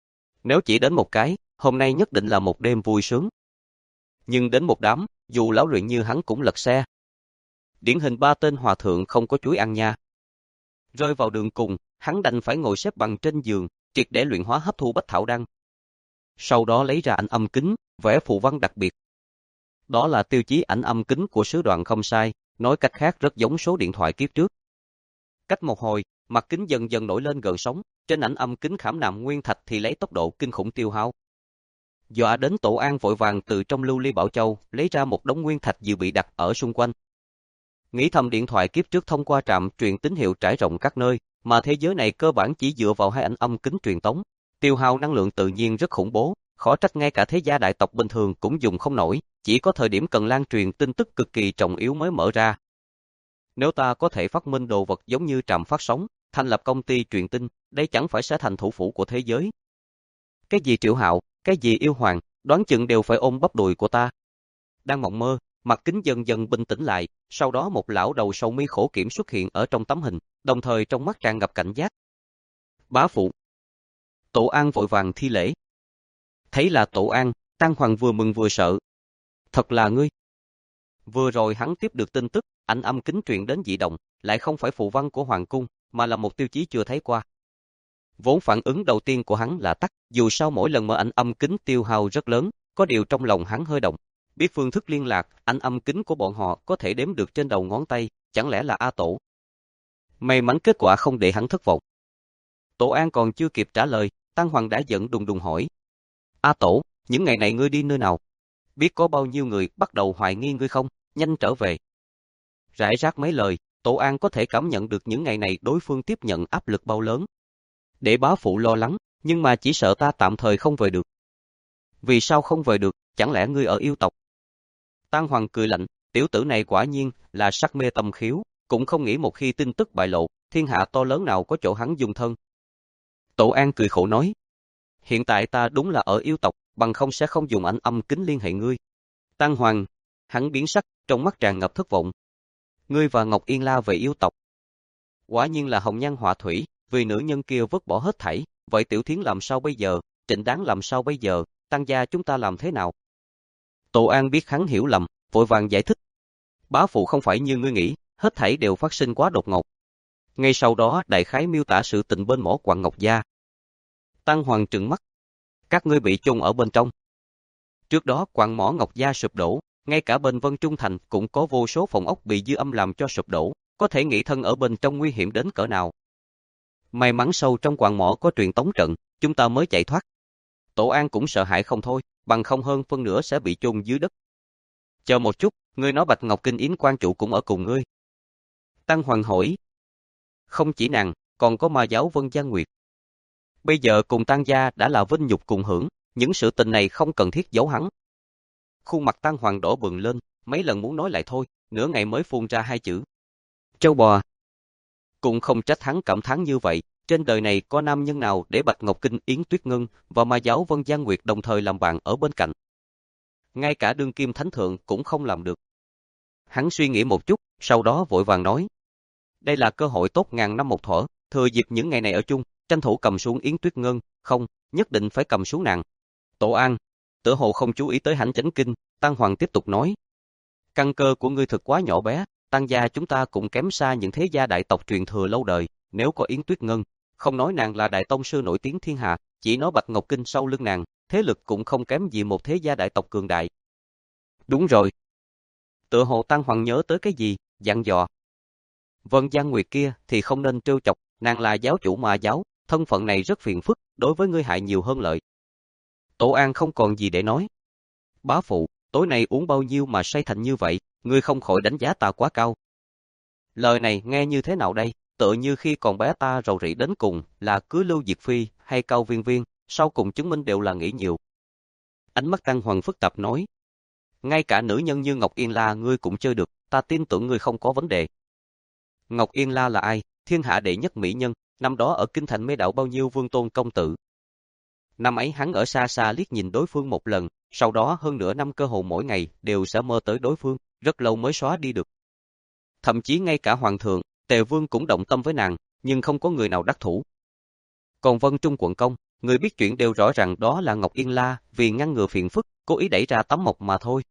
Nếu chỉ đến một cái, hôm nay nhất định là một đêm vui sướng. Nhưng đến một đám, dù lão luyện như hắn cũng lật xe. Điển hình ba tên hòa thượng không có chuối ăn nha. Rơi vào đường cùng, hắn đành phải ngồi xếp bằng trên giường, triệt để luyện hóa hấp thu bách thảo đan. Sau đó lấy ra ảnh âm kính, vẽ phù văn đặc biệt. Đó là tiêu chí ảnh âm kính của sứ đoàn không sai, nói cách khác rất giống số điện thoại kiếp trước. Cách một hồi, mặt kính dần dần nổi lên gợn sóng, trên ảnh âm kính khảm nạm nguyên thạch thì lấy tốc độ kinh khủng tiêu hao. Dọa đến Tổ An vội vàng từ trong lưu ly bảo châu lấy ra một đống nguyên thạch dự bị đặt ở xung quanh. Nghĩ thầm điện thoại kiếp trước thông qua trạm truyền tín hiệu trải rộng các nơi, mà thế giới này cơ bản chỉ dựa vào hai ảnh âm kính truyền tống, tiêu hao năng lượng tự nhiên rất khủng bố, khó trách ngay cả thế gia đại tộc bình thường cũng dùng không nổi, chỉ có thời điểm cần lan truyền tin tức cực kỳ trọng yếu mới mở ra. Nếu ta có thể phát minh đồ vật giống như trạm phát sóng, thành lập công ty truyền tin, đây chẳng phải sẽ thành thủ phủ của thế giới. Cái gì Triệu Hạo, cái gì Yêu Hoàng, đoán chừng đều phải ôm bắp đùi của ta. Đang mộng mơ, mặt kính dần dần bình tĩnh lại, sau đó một lão đầu sầu mi khổ kiểm xuất hiện ở trong tấm hình, đồng thời trong mắt tràn ngập cảnh giác. Bá phụ. Tổ An vội vàng thi lễ. Thấy là Tổ An, Tăng Hoàng vừa mừng vừa sợ. Thật là ngươi. Vừa rồi hắn tiếp được tin tức, ảnh âm kính truyền đến dị động, lại không phải phù văn của Hoàng cung, mà là một tiêu chí chưa thấy qua. Vốn phản ứng đầu tiên của hắn là tắt, dù sao mỗi lần mở ảnh âm kính tiêu hao rất lớn, có điều trong lòng hắn hơi động. Biết phương thức liên lạc, ảnh âm kính của bọn họ có thể đếm được trên đầu ngón tay, chẳng lẽ là A Tổ? May mắn kết quả không để hắn thất vọng. Tổ An còn chưa kịp trả lời, Tăng Hoàng đã giận đùng đùng hỏi. A Tổ, những ngày này ngươi đi nơi nào? Biết có bao nhiêu người bắt đầu hoài nghi ngươi không? Nhanh trở về. Rải rác mấy lời, Tổ An có thể cảm nhận được những ngày này đối phương tiếp nhận áp lực bao lớn. Để bá phụ lo lắng, nhưng mà chỉ sợ ta tạm thời không về được. Vì sao không về được, chẳng lẽ ngươi ở yêu tộc? Tăng Hoàng cười lạnh, tiểu tử này quả nhiên là sắc mê tâm khiếu, cũng không nghĩ một khi tin tức bại lộ, thiên hạ to lớn nào có chỗ hắn dung thân. Tổ An cười khổ nói, hiện tại ta đúng là ở yêu tộc, bằng không sẽ không dùng ảnh âm kính liên hệ ngươi. Tăng Hoàng, hắn biến sắc, trong mắt tràn ngập thất vọng. Ngươi và Ngọc Yên La về yêu tộc. Quả nhiên là hồng nhan họa thủy, vì nữ nhân kia vứt bỏ hết thảy, vậy Tiểu Thiến làm sao bây giờ, Trịnh Đáng làm sao bây giờ, Tăng gia chúng ta làm thế nào? Tổ An biết hắn hiểu lầm, vội vàng giải thích. Bá phụ không phải như ngươi nghĩ, hết thảy đều phát sinh quá đột ngột. Ngay sau đó đại khái miêu tả sự tình bên mỏ quặng Ngọc Gia. Tăng Hoàng trừng mắt. Các ngươi bị chôn ở bên trong. Trước đó quặng mỏ Ngọc Gia sụp đổ, ngay cả bên Vân Trung Thành cũng có vô số phòng ốc bị dư âm làm cho sụp đổ, có thể nghĩ thân ở bên trong nguy hiểm đến cỡ nào. May mắn sâu trong quặng mỏ có truyền tống trận, chúng ta mới chạy thoát. Tổ An cũng sợ hãi không thôi, bằng không hơn phân nửa sẽ bị chôn dưới đất. Chờ một chút, ngươi nói Bạch Ngọc Kinh Yến quan chủ cũng ở cùng ngươi. Tăng Hoàng hỏi. Không chỉ nàng, còn có ma giáo Vân Giang Nguyệt. Bây giờ cùng Tăng gia đã là vinh nhục cùng hưởng, những sự tình này không cần thiết giấu hắn. Khuôn mặt Tăng Hoàng đỏ bừng lên, mấy lần muốn nói lại thôi, nửa ngày mới phun ra hai chữ. Trâu bò. Cũng không trách hắn cảm thán như vậy, trên đời này có nam nhân nào để Bạch Ngọc Kinh Yến Tuyết Ngân và ma giáo Vân Giang Nguyệt đồng thời làm bạn ở bên cạnh. Ngay cả đương kim thánh thượng cũng không làm được. Hắn suy nghĩ một chút, sau đó vội vàng nói. Đây là cơ hội tốt ngàn năm một thuở, thừa dịp những ngày này ở chung, tranh thủ cầm xuống Yến Tuyết Ngân, không, nhất định phải cầm xuống nàng. Tổ An, tựa hồ không chú ý tới hãnh chánh kinh, Tăng Hoàng tiếp tục nói. Căn cơ của ngươi thực quá nhỏ bé, Tăng gia chúng ta cũng kém xa những thế gia đại tộc truyền thừa lâu đời, nếu có Yến Tuyết Ngân, không nói nàng là đại tông sư nổi tiếng thiên hạ, chỉ nói Bạch Ngọc Kinh sau lưng nàng, thế lực cũng không kém gì một thế gia đại tộc cường đại. Đúng rồi. Tựa hồ Tăng Hoàng nhớ tới cái gì, dặn dò. Vân Giang Nguyệt kia thì không nên trêu chọc, nàng là giáo chủ ma giáo, thân phận này rất phiền phức, đối với ngươi hại nhiều hơn lợi. Tổ An không còn gì để nói. Bá phụ, tối nay uống bao nhiêu mà say thành như vậy, ngươi không khỏi đánh giá ta quá cao. Lời này nghe như thế nào đây, tựa như khi còn bé ta rầu rĩ đến cùng là cưới Lưu Diệt Phi hay Cao Viên Viên, sau cùng chứng minh đều là nghĩ nhiều. Ánh mắt Tăng Hoàng phức tạp nói. Ngay cả nữ nhân như Ngọc Yên La ngươi cũng chơi được, ta tin tưởng ngươi không có vấn đề. Ngọc Yên La là ai? Thiên hạ đệ nhất mỹ nhân, năm đó ở kinh thành mê đảo bao nhiêu vương tôn công tử. Năm ấy hắn ở xa xa liếc nhìn đối phương một lần, sau đó hơn nửa năm cơ hồ mỗi ngày đều sẽ mơ tới đối phương, rất lâu mới xóa đi được. Thậm chí ngay cả hoàng thượng, Tề Vương cũng động tâm với nàng, nhưng không có người nào đắc thủ. Còn Vân Trung quận công, người biết chuyện đều rõ ràng đó là Ngọc Yên La, vì ngăn ngừa phiền phức, cố ý đẩy ra tấm mộc mà thôi.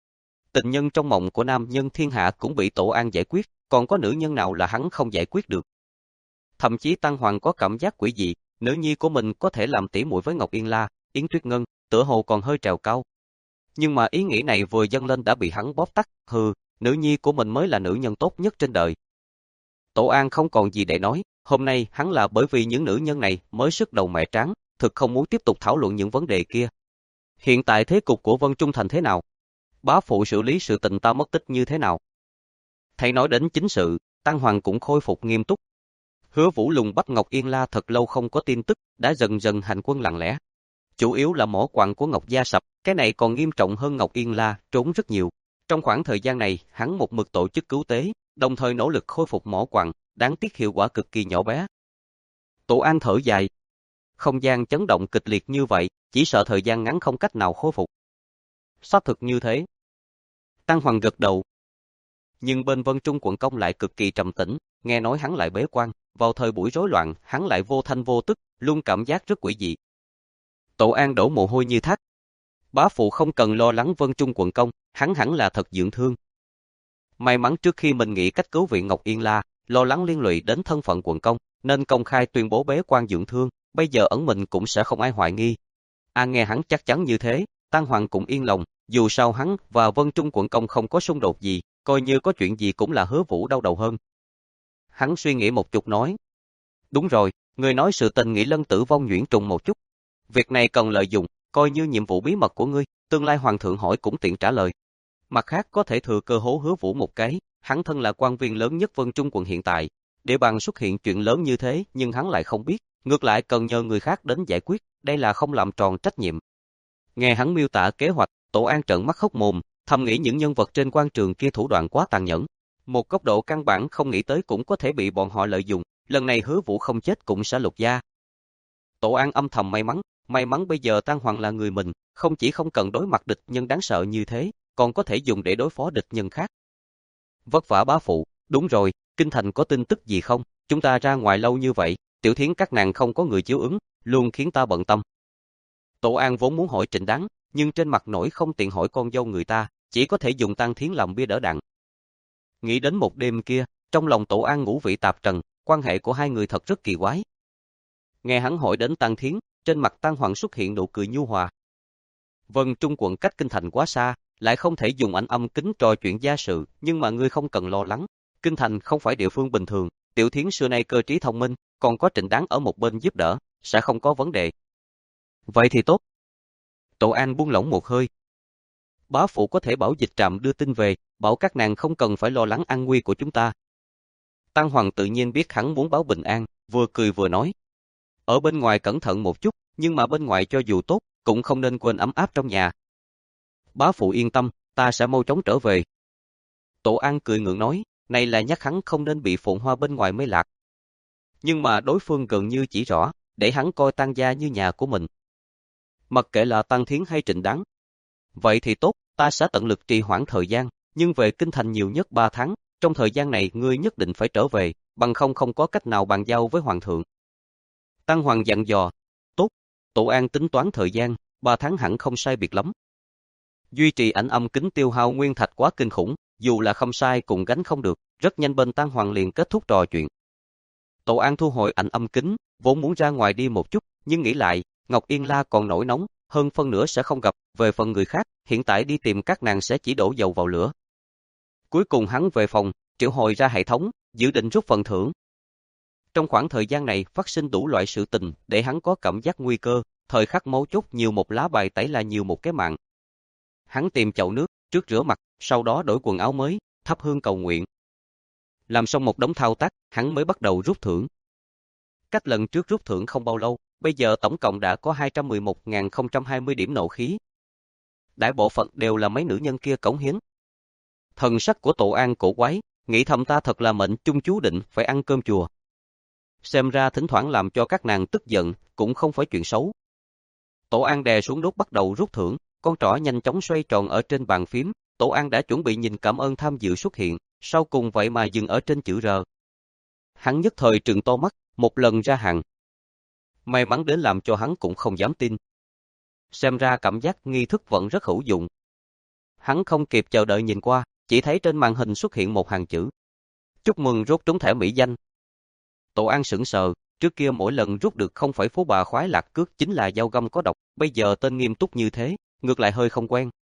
Tình nhân trong mộng của nam nhân thiên hạ cũng bị Tổ An giải quyết, còn có nữ nhân nào là hắn không giải quyết được. Thậm chí Tăng Hoàng có cảm giác quỷ dị, nữ nhi của mình có thể làm tỉ muội với Ngọc Yên La, Yến Tuyết Ngân, tựa hồ còn hơi trèo cao. Nhưng mà ý nghĩ này vừa dâng lên đã bị hắn bóp tắt, hừ, nữ nhi của mình mới là nữ nhân tốt nhất trên đời. Tổ An không còn gì để nói, hôm nay hắn là bởi vì những nữ nhân này mới sức đầu mẹ tráng, thực không muốn tiếp tục thảo luận những vấn đề kia. Hiện tại thế cục của Vân Trung Thành thế nào? Bá phụ xử lý sự tình ta mất tích như thế nào? Thầy nói đến chính sự, Tăng Hoàng cũng khôi phục nghiêm túc. Hứa Vũ lùng bắt Ngọc Yên La thật lâu không có tin tức, đã dần dần hành quân lặng lẽ. Chủ yếu là mỏ quặng của Ngọc Gia sập, cái này còn nghiêm trọng hơn Ngọc Yên La, trốn rất nhiều. Trong khoảng thời gian này, hắn một mực tổ chức cứu tế, đồng thời nỗ lực khôi phục mỏ quặng, đáng tiếc hiệu quả cực kỳ nhỏ bé. Tổ An thở dài. Không gian chấn động kịch liệt như vậy, chỉ sợ thời gian ngắn không cách nào khôi phục. Xác thực như thế. Tăng Hoàng gật đầu. Nhưng bên Vân Trung quận công lại cực kỳ trầm tĩnh, nghe nói hắn lại bế quan, vào thời buổi rối loạn, hắn lại vô thanh vô tức, luôn cảm giác rất quỷ dị. Tổ An đổ mồ hôi như thác. Bá phụ không cần lo lắng Vân Trung quận công, hắn hẳn là thật dưỡng thương. May mắn trước khi mình nghĩ cách cứu viện Ngọc Yên La, lo lắng liên lụy đến thân phận quận công, nên công khai tuyên bố bế quan dưỡng thương, bây giờ ẩn mình cũng sẽ không ai hoài nghi. A nghe hắn chắc chắn như thế, Tăng Hoàng cũng yên lòng, dù sao hắn và Vân Trung quận công không có xung đột gì, coi như có chuyện gì cũng là Hứa Vũ đau đầu hơn. Hắn suy nghĩ một chút nói. Đúng rồi, người nói sự tình Nghị Lân tử vong nhuyễn trùng một chút. Việc này cần lợi dụng, coi như nhiệm vụ bí mật của ngươi, tương lai hoàng thượng hỏi cũng tiện trả lời. Mặt khác có thể thừa cơ hố Hứa Vũ một cái, hắn thân là quan viên lớn nhất Vân Trung quận hiện tại, địa bàn xuất hiện chuyện lớn như thế nhưng hắn lại không biết, ngược lại cần nhờ người khác đến giải quyết, đây là không làm tròn trách nhiệm. Nghe hắn miêu tả kế hoạch, Tổ An trợn mắt hốc mồm, thầm nghĩ những nhân vật trên quan trường kia thủ đoạn quá tàn nhẫn. Một góc độ căn bản không nghĩ tới cũng có thể bị bọn họ lợi dụng, lần này Hứa Vũ không chết cũng sẽ lột da. Tổ An âm thầm may mắn, may mắn bây giờ Tăng Hoàng là người mình, không chỉ không cần đối mặt địch nhân đáng sợ như thế, còn có thể dùng để đối phó địch nhân khác. Vất vả bá phụ, đúng rồi, kinh thành có tin tức gì không? Chúng ta ra ngoài lâu như vậy, Tiểu Thiến các nàng không có người chiếu ứng, luôn khiến ta bận tâm. Tổ An vốn muốn hỏi Trịnh Đán, nhưng trên mặt nổi không tiện hỏi con dâu người ta, chỉ có thể dùng Tăng Thiến làm bia đỡ đạn. Nghĩ đến một đêm kia, trong lòng Tổ An ngũ vị tạp trần, quan hệ của hai người thật rất kỳ quái. Nghe hắn hỏi đến Tăng Thiến, trên mặt Tăng Hoàng xuất hiện nụ cười nhu hòa. Vân Trung quận cách kinh thành quá xa, lại không thể dùng ảnh âm kính trò chuyện gia sự, nhưng mà ngươi không cần lo lắng. Kinh thành không phải địa phương bình thường, Tiểu Thiến xưa nay cơ trí thông minh, còn có Trịnh Đáng ở một bên giúp đỡ, sẽ không có vấn đề. Vậy thì tốt. Tổ An buông lỏng một hơi. Bá phụ có thể bảo dịch trạm đưa tin về, bảo các nàng không cần phải lo lắng an nguy của chúng ta. Tăng Hoàng tự nhiên biết hắn muốn báo bình an, vừa cười vừa nói. Ở bên ngoài cẩn thận một chút, nhưng mà bên ngoài cho dù tốt, cũng không nên quên ấm áp trong nhà. Bá phụ yên tâm, ta sẽ mau chóng trở về. Tổ An cười ngượng nói, này là nhắc hắn không nên bị phồn hoa bên ngoài mới lạc. Nhưng mà đối phương gần như chỉ rõ, để hắn coi Tăng gia như nhà của mình. Mặc kệ là Tăng Thiến hay Trịnh Đáng. Vậy thì tốt, ta sẽ tận lực trì hoãn thời gian, nhưng về kinh thành nhiều nhất ba tháng, trong thời gian này ngươi nhất định phải trở về, bằng không không có cách nào bàn giao với hoàng thượng. Tăng Hoàng dặn dò, tốt, Tổ An tính toán thời gian, ba tháng hẳn không sai biệt lắm. Duy trì ảnh âm kính tiêu hao nguyên thạch quá kinh khủng, dù là không sai cũng gánh không được, rất nhanh bên Tăng Hoàng liền kết thúc trò chuyện. Tổ An thu hồi ảnh âm kính, vốn muốn ra ngoài đi một chút, nhưng nghĩ lại, Ngọc Yên La còn nổi nóng, hơn phân nửa sẽ không gặp, về phần người khác, hiện tại đi tìm các nàng sẽ chỉ đổ dầu vào lửa. Cuối cùng hắn về phòng, triệu hồi ra hệ thống, dự định rút phần thưởng. Trong khoảng thời gian này phát sinh đủ loại sự tình, để hắn có cảm giác nguy cơ, thời khắc mấu chốt nhiều một lá bài tẩy là nhiều một cái mạng. Hắn tìm chậu nước, trước rửa mặt, sau đó đổi quần áo mới, thắp hương cầu nguyện. Làm xong một đống thao tác, hắn mới bắt đầu rút thưởng. Cách lần trước rút thưởng không bao lâu, bây giờ tổng cộng đã có hai trăm mười một nghìn không trăm hai mươi điểm nộ khí. Đại bộ phận đều là mấy nữ nhân kia cống hiến. Thần sắc của Tổ An cổ quái, nghĩ thầm ta thật là mệnh chung chú định phải ăn cơm chùa. Xem ra thỉnh thoảng làm cho các nàng tức giận, cũng không phải chuyện xấu. Tổ An đè xuống đốt bắt đầu rút thưởng, con trỏ nhanh chóng xoay tròn ở trên bàn phím, Tổ An đã chuẩn bị nhìn cảm ơn tham dự xuất hiện, sau cùng vậy mà dừng ở trên chữ R. Hắn nhất thời trừng to mắt, một lần ra hàng. May mắn đến làm cho hắn cũng không dám tin. Xem ra cảm giác nghi thức vẫn rất hữu dụng. Hắn không kịp chờ đợi nhìn qua, chỉ thấy trên màn hình xuất hiện một hàng chữ. Chúc mừng rút trúng thẻ mỹ danh. Tổ An sững sờ, trước kia mỗi lần rút được không phải phú bà khoái lạc cước chính là dao găm có độc, bây giờ tên nghiêm túc như thế, ngược lại hơi không quen.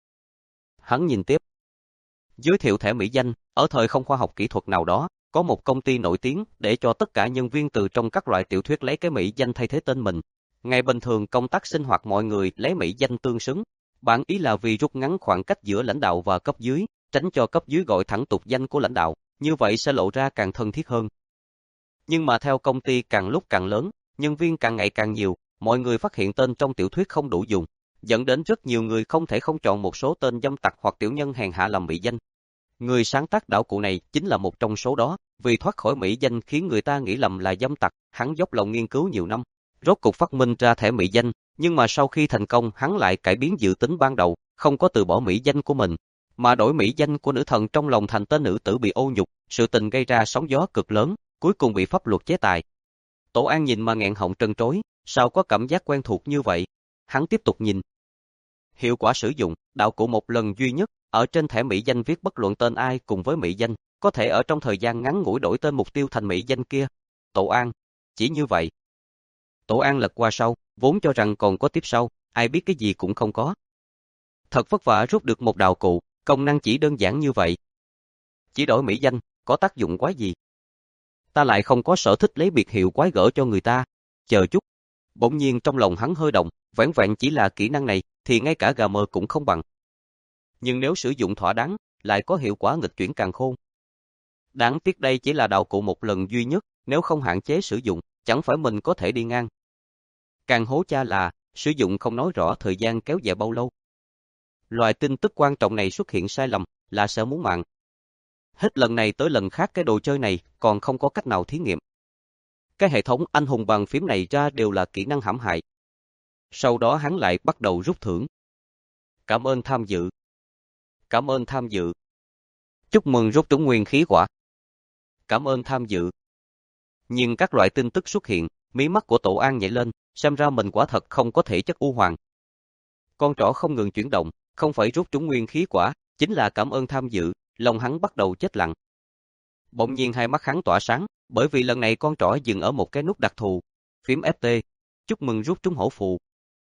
Hắn nhìn tiếp. Giới thiệu thẻ mỹ danh, ở thời không khoa học kỹ thuật nào đó, có một công ty nổi tiếng để cho tất cả nhân viên từ trong các loại tiểu thuyết lấy cái mỹ danh thay thế tên mình. Ngày bình thường công tác sinh hoạt mọi người lấy mỹ danh tương xứng. Bản ý là vì rút ngắn khoảng cách giữa lãnh đạo và cấp dưới, tránh cho cấp dưới gọi thẳng tục danh của lãnh đạo, như vậy sẽ lộ ra càng thân thiết hơn. Nhưng mà theo công ty càng lúc càng lớn, nhân viên càng ngày càng nhiều, mọi người phát hiện tên trong tiểu thuyết không đủ dùng, dẫn đến rất nhiều người không thể không chọn một số tên dâm tặc hoặc tiểu nhân hèn hạ làm mỹ danh. Người sáng tác đạo cụ này chính là một trong số đó, vì thoát khỏi mỹ danh khiến người ta nghĩ lầm là dâm tặc, hắn dốc lòng nghiên cứu nhiều năm, rốt cục phát minh ra thẻ mỹ danh, nhưng mà sau khi thành công hắn lại cải biến dự tính ban đầu, không có từ bỏ mỹ danh của mình, mà đổi mỹ danh của nữ thần trong lòng thành tên nữ tử bị ô nhục, sự tình gây ra sóng gió cực lớn, cuối cùng bị pháp luật chế tài. Tổ An nhìn mà nghẹn họng trân trối, sao có cảm giác quen thuộc như vậy? Hắn tiếp tục nhìn. Hiệu quả sử dụng, đạo cụ một lần duy nhất, ở trên thẻ mỹ danh viết bất luận tên ai cùng với mỹ danh, có thể ở trong thời gian ngắn ngủi đổi tên mục tiêu thành mỹ danh kia. Tổ An, chỉ như vậy. Tổ An lật qua sau, vốn cho rằng còn có tiếp sau, ai biết cái gì cũng không có. Thật vất vả rút được một đạo cụ, công năng chỉ đơn giản như vậy. Chỉ đổi mỹ danh, có tác dụng quái gì? Ta lại không có sở thích lấy biệt hiệu quái gở cho người ta. Chờ chút. Bỗng nhiên trong lòng hắn hơi động, vẻn vẹn chỉ là kỹ năng này, thì ngay cả gà mờ cũng không bằng. Nhưng nếu sử dụng thỏa đáng, lại có hiệu quả nghịch chuyển càn khôn. Đáng tiếc đây chỉ là đạo cụ một lần duy nhất, nếu không hạn chế sử dụng, chẳng phải mình có thể đi ngang. Càng hố cha là, sử dụng không nói rõ thời gian kéo dài bao lâu. Loại tin tức quan trọng này xuất hiện sai lầm, là sẽ muốn mạng. Hết lần này tới lần khác cái đồ chơi này còn không có cách nào thí nghiệm. Cái hệ thống anh hùng bàn phím này ra đều là kỹ năng hãm hại. Sau đó hắn lại bắt đầu rút thưởng. Cảm ơn tham dự. Cảm ơn tham dự. Chúc mừng rút trúng nguyên khí quả. Cảm ơn tham dự. Nhưng các loại tin tức xuất hiện, mí mắt của Tổ An nhảy lên, xem ra mình quả thật không có thể chất u hoàng. Con trỏ không ngừng chuyển động, không phải rút trúng nguyên khí quả, chính là cảm ơn tham dự, lòng hắn bắt đầu chết lặng. Bỗng nhiên hai mắt hắn tỏa sáng, bởi vì lần này con trỏ dừng ở một cái nút đặc thù, phím ép tê, chúc mừng rút trúng hổ phù.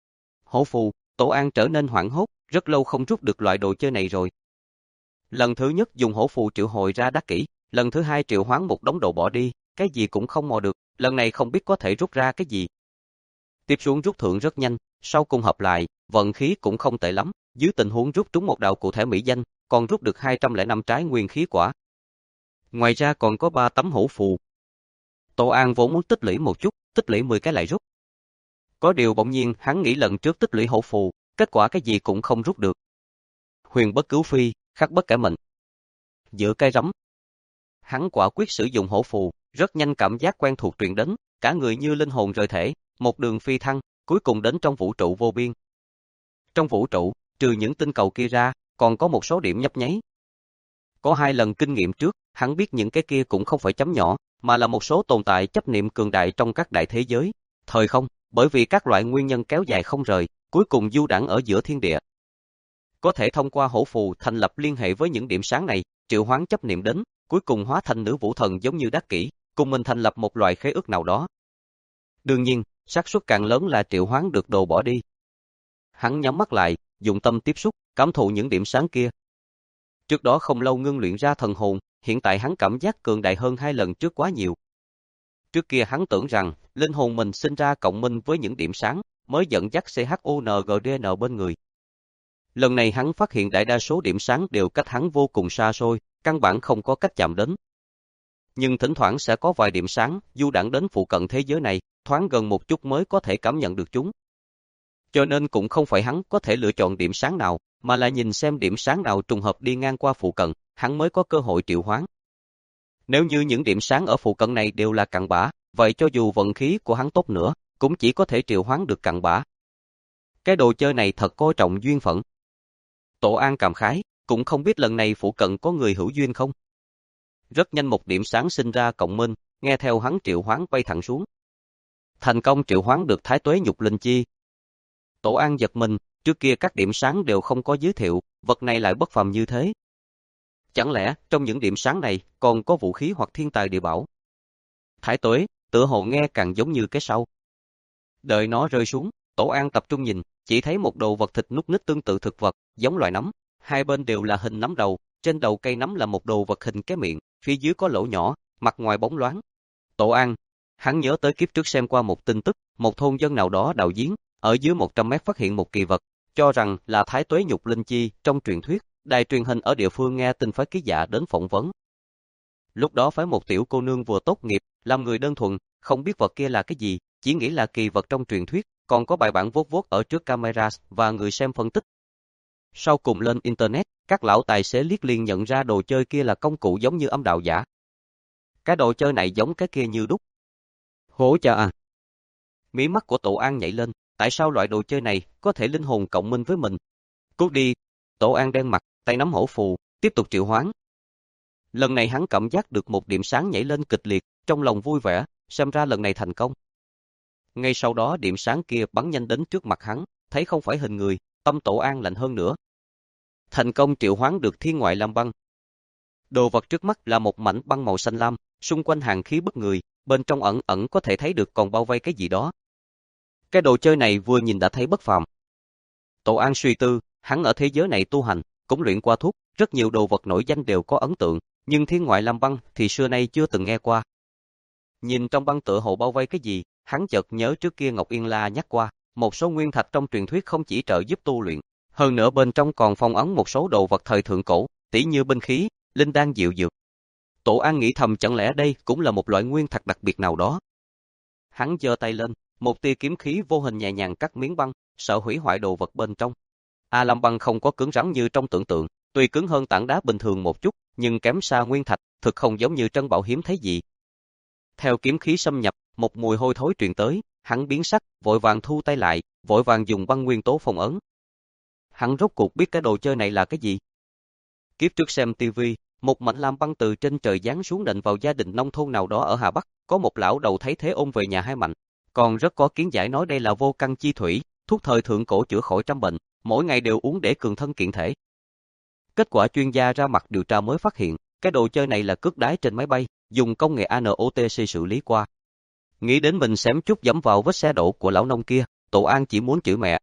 Hổ phù, Tổ An trở nên hoảng hốt, rất lâu không rút được loại đồ chơi này rồi. Lần thứ nhất dùng hổ phù triệu hồi ra đắc kỷ, lần thứ hai triệu hoán một đống đồ bỏ đi, cái gì cũng không mò được, lần này không biết có thể rút ra cái gì. Tiếp xuống rút thưởng rất nhanh, sau cùng hợp lại, vận khí cũng không tệ lắm, dưới tình huống rút trúng một đạo cụ thể mỹ danh, còn rút được hai trăm lẻ năm trái nguyên khí quả. Ngoài ra còn có ba tấm hổ phù. Tô An vốn muốn tích lũy một chút, tích lũy mười cái lại rút. Có điều bỗng nhiên hắn nghĩ lần trước tích lũy hổ phù, kết quả cái gì cũng không rút được. Huyền bất cứu phi, khắc bất kể mệnh. Giữa cây rắm, hắn quả quyết sử dụng hổ phù, rất nhanh cảm giác quen thuộc truyền đến, cả người như linh hồn rời thể, một đường phi thăng, cuối cùng đến trong vũ trụ vô biên. Trong vũ trụ, trừ những tinh cầu kia ra, còn có một số điểm nhấp nháy. Có hai lần kinh nghiệm trước, hắn biết những cái kia cũng không phải chấm nhỏ, mà là một số tồn tại chấp niệm cường đại trong các đại thế giới. Thời không, bởi vì các loại nguyên nhân kéo dài không rời, cuối cùng du đãng ở giữa thiên địa. Có thể thông qua hổ phù thành lập liên hệ với những điểm sáng này, triệu hoán chấp niệm đến, cuối cùng hóa thành nữ vũ thần giống như Đắc Kỷ, cùng mình thành lập một loại khế ước nào đó. Đương nhiên, xác suất càng lớn là triệu hoán được đồ bỏ đi. Hắn nhắm mắt lại, dụng tâm tiếp xúc, cảm thụ những điểm sáng kia. Trước đó không lâu ngưng luyện ra thần hồn, hiện tại hắn cảm giác cường đại hơn hai lần trước quá nhiều. Trước kia hắn tưởng rằng, linh hồn mình sinh ra cộng minh với những điểm sáng, mới dẫn dắt xê hát o en giê đê en bên người. Lần này hắn phát hiện đại đa số điểm sáng đều cách hắn vô cùng xa xôi, căn bản không có cách chạm đến. Nhưng thỉnh thoảng sẽ có vài điểm sáng, du đãng đến phụ cận thế giới này, thoáng gần một chút mới có thể cảm nhận được chúng. Cho nên cũng không phải hắn có thể lựa chọn điểm sáng nào, mà là nhìn xem điểm sáng nào trùng hợp đi ngang qua phụ cận, hắn mới có cơ hội triệu hoán. Nếu như những điểm sáng ở phụ cận này đều là cặn bã, vậy cho dù vận khí của hắn tốt nữa, cũng chỉ có thể triệu hoán được cặn bã. Cái đồ chơi này thật coi trọng duyên phận. Tổ An cảm khái, cũng không biết lần này phụ cận có người hữu duyên không. Rất nhanh một điểm sáng sinh ra cộng minh, nghe theo hắn triệu hoán bay thẳng xuống. Thành công triệu hoán được Thái Tuế Nhục Linh Chi. Tổ An giật mình, trước kia các điểm sáng đều không có giới thiệu, vật này lại bất phàm như thế. Chẳng lẽ trong những điểm sáng này còn có vũ khí hoặc thiên tài địa bảo? Thái Tuế, tựa hồ nghe càng giống như cái sau. Đợi nó rơi xuống, Tổ An tập trung nhìn, chỉ thấy một đồ vật thịt núc ních tương tự thực vật, giống loài nấm, hai bên đều là hình nấm đầu, trên đầu cây nấm là một đồ vật hình cái miệng, phía dưới có lỗ nhỏ, mặt ngoài bóng loáng. Tổ An, hắn nhớ tới kiếp trước xem qua một tin tức, một thôn dân nào đó đào giếng, ở dưới một trăm mét phát hiện một kỳ vật, cho rằng là Thái Tuế Nhục Linh Chi trong truyền thuyết, đài truyền hình ở địa phương nghe tin phái ký giả đến phỏng vấn. Lúc đó phái một tiểu cô nương vừa tốt nghiệp, làm người đơn thuần, không biết vật kia là cái gì, chỉ nghĩ là kỳ vật trong truyền thuyết, còn có bài bản vuốt vuốt ở trước camera và người xem phân tích. Sau cùng lên internet, các lão tài xế liếc liền nhận ra đồ chơi kia là công cụ giống như âm đạo giả. Cái đồ chơi này giống cái kia như đúc. Hổ cha à! Mí mắt của Tổ An nhảy lên, tại sao loại đồ chơi này có thể linh hồn cộng minh với mình? Cút đi! Tổ An đen mặt, tay nắm hổ phù, tiếp tục triệu hoán. Lần này hắn cảm giác được một điểm sáng nhảy lên kịch liệt, trong lòng vui vẻ, xem ra lần này thành công. Ngay sau đó điểm sáng kia bắn nhanh đến trước mặt hắn, thấy không phải hình người, tâm Tổ An lạnh hơn nữa. Thành công triệu hoán được thiên ngoại lam băng. Đồ vật trước mắt là một mảnh băng màu xanh lam, xung quanh hàng khí bức người, bên trong ẩn ẩn có thể thấy được còn bao vây cái gì đó. Cái đồ chơi này vừa nhìn đã thấy bất phàm. Tổ An suy tư, hắn ở thế giới này tu hành, cũng luyện qua thuốc, rất nhiều đồ vật nổi danh đều có ấn tượng, nhưng thiên ngoại lam băng thì xưa nay chưa từng nghe qua. Nhìn trong băng tựa hồ bao vây cái gì, hắn chợt nhớ trước kia Ngọc Yên La nhắc qua, một số nguyên thạch trong truyền thuyết không chỉ trợ giúp tu luyện, hơn nữa bên trong còn phong ấn một số đồ vật thời thượng cổ, tỉ như binh khí, linh đan diệu dược. Tổ An nghĩ thầm chẳng lẽ đây cũng là một loại nguyên thạch đặc biệt nào đó. Hắn giơ tay lên, một tia kiếm khí vô hình nhẹ nhàng cắt miếng băng, sợ hủy hoại đồ vật bên trong. A Lam băng không có cứng rắn như trong tưởng tượng, tuy cứng hơn tảng đá bình thường một chút, nhưng kém xa nguyên thạch, thực không giống như trân bảo hiếm thấy gì. Theo kiếm khí xâm nhập, một mùi hôi thối truyền tới, hắn biến sắc, vội vàng thu tay lại, vội vàng dùng băng nguyên tố phong ấn. Hắn rốt cuộc biết cái đồ chơi này là cái gì. Kiếp trước xem tivi, một mảnh lam băng từ trên trời giáng xuống nện vào gia đình nông thôn nào đó ở Hà Bắc, có một lão đầu thấy thế ôm về nhà hai mạnh, còn rất có kiến giải nói đây là vô căn chi thủy, thuốc thời thượng cổ chữa khỏi trăm bệnh, mỗi ngày đều uống để cường thân kiện thể. Kết quả chuyên gia ra mặt điều tra mới phát hiện, cái đồ chơi này là cước đái trên máy bay, dùng công nghệ a en o tê xê xử lý qua. Nghĩ đến mình xém chút dẫm vào vết xe đổ của lão nông kia, Tổ An chỉ muốn chửi mẹ.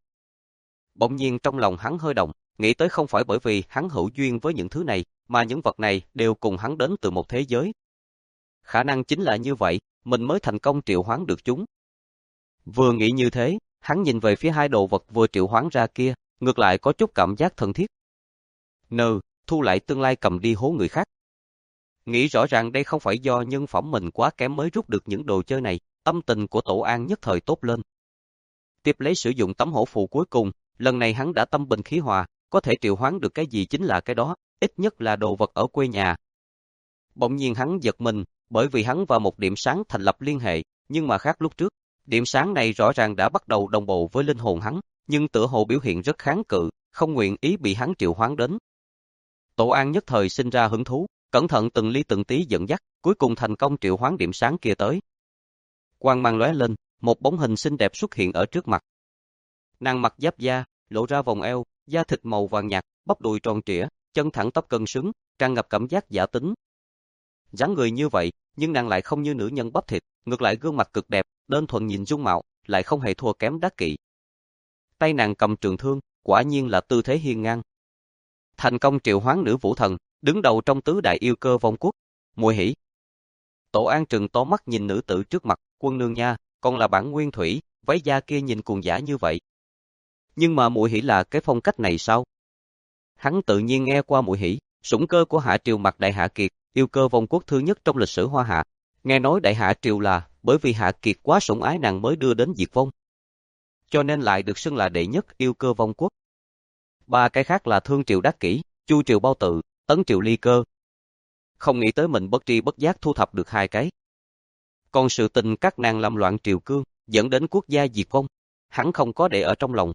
Bỗng nhiên trong lòng hắn hơi động, nghĩ tới không phải bởi vì hắn hữu duyên với những thứ này, mà những vật này đều cùng hắn đến từ một thế giới. Khả năng chính là như vậy, mình mới thành công triệu hoán được chúng. Vừa nghĩ như thế, hắn nhìn về phía hai đồ vật vừa triệu hoán ra kia, ngược lại có chút cảm giác thân thiết. Nừ, thu lại tương lai cầm đi hố người khác. Nghĩ rõ ràng đây không phải do nhân phẩm mình quá kém mới rút được những đồ chơi này, tâm tình của Tổ An nhất thời tốt lên. Tiếp lấy sử dụng tấm hổ phù cuối cùng, lần này hắn đã tâm bình khí hòa, có thể triệu hoán được cái gì chính là cái đó, ít nhất là đồ vật ở quê nhà. Bỗng nhiên hắn giật mình, bởi vì hắn và một điểm sáng thành lập liên hệ, nhưng mà khác lúc trước, điểm sáng này rõ ràng đã bắt đầu đồng bộ với linh hồn hắn, nhưng tựa hồ biểu hiện rất kháng cự, không nguyện ý bị hắn triệu hoán đến. Tổ An nhất thời sinh ra hứng thú, cẩn thận từng ly từng tí dẫn dắt, cuối cùng thành công triệu hoán điểm sáng kia tới. Quang mang lóe lên, một bóng hình xinh đẹp xuất hiện ở trước mặt. Nàng mặc giáp da, lộ ra vòng eo, da thịt màu vàng nhạt, bắp đùi tròn trịa, chân thẳng tắp cân xứng, tràn ngập cảm giác giả tính. Dáng người như vậy, nhưng nàng lại không như nữ nhân bắp thịt, ngược lại gương mặt cực đẹp, đơn thuần nhìn dung mạo, lại không hề thua kém Đắc Kỵ. Tay nàng cầm trường thương, quả nhiên là tư thế hiên ngang. Thành công triệu hoán nữ vũ thần, đứng đầu trong tứ đại yêu cơ vong quốc. Muội hỉ. Tổ An trừng to mắt nhìn nữ tử trước mặt, quân nương nha, còn là bản nguyên thủy, váy da kia nhìn cuồng dã như vậy. Nhưng mà muội hỉ là cái phong cách này sao? Hắn tự nhiên nghe qua muội hỉ, sủng cơ của Hạ Triều Mạc Đại Hạ Kiệt, yêu cơ vong quốc thứ nhất trong lịch sử Hoa Hạ. Nghe nói Đại Hạ Triều là bởi vì Hạ Kiệt quá sủng ái nàng mới đưa đến diệt vong, cho nên lại được xưng là đệ nhất yêu cơ vong quốc. Ba cái khác là Thương Triều Đắc Kỷ, Chu Triều Bao Tự, Tấn Triều Ly Cơ. Không nghĩ tới mình bất tri bất giác thu thập được hai cái. Còn sự tình các nàng làm loạn triều cương, dẫn đến quốc gia diệt vong, hắn không có để ở trong lòng.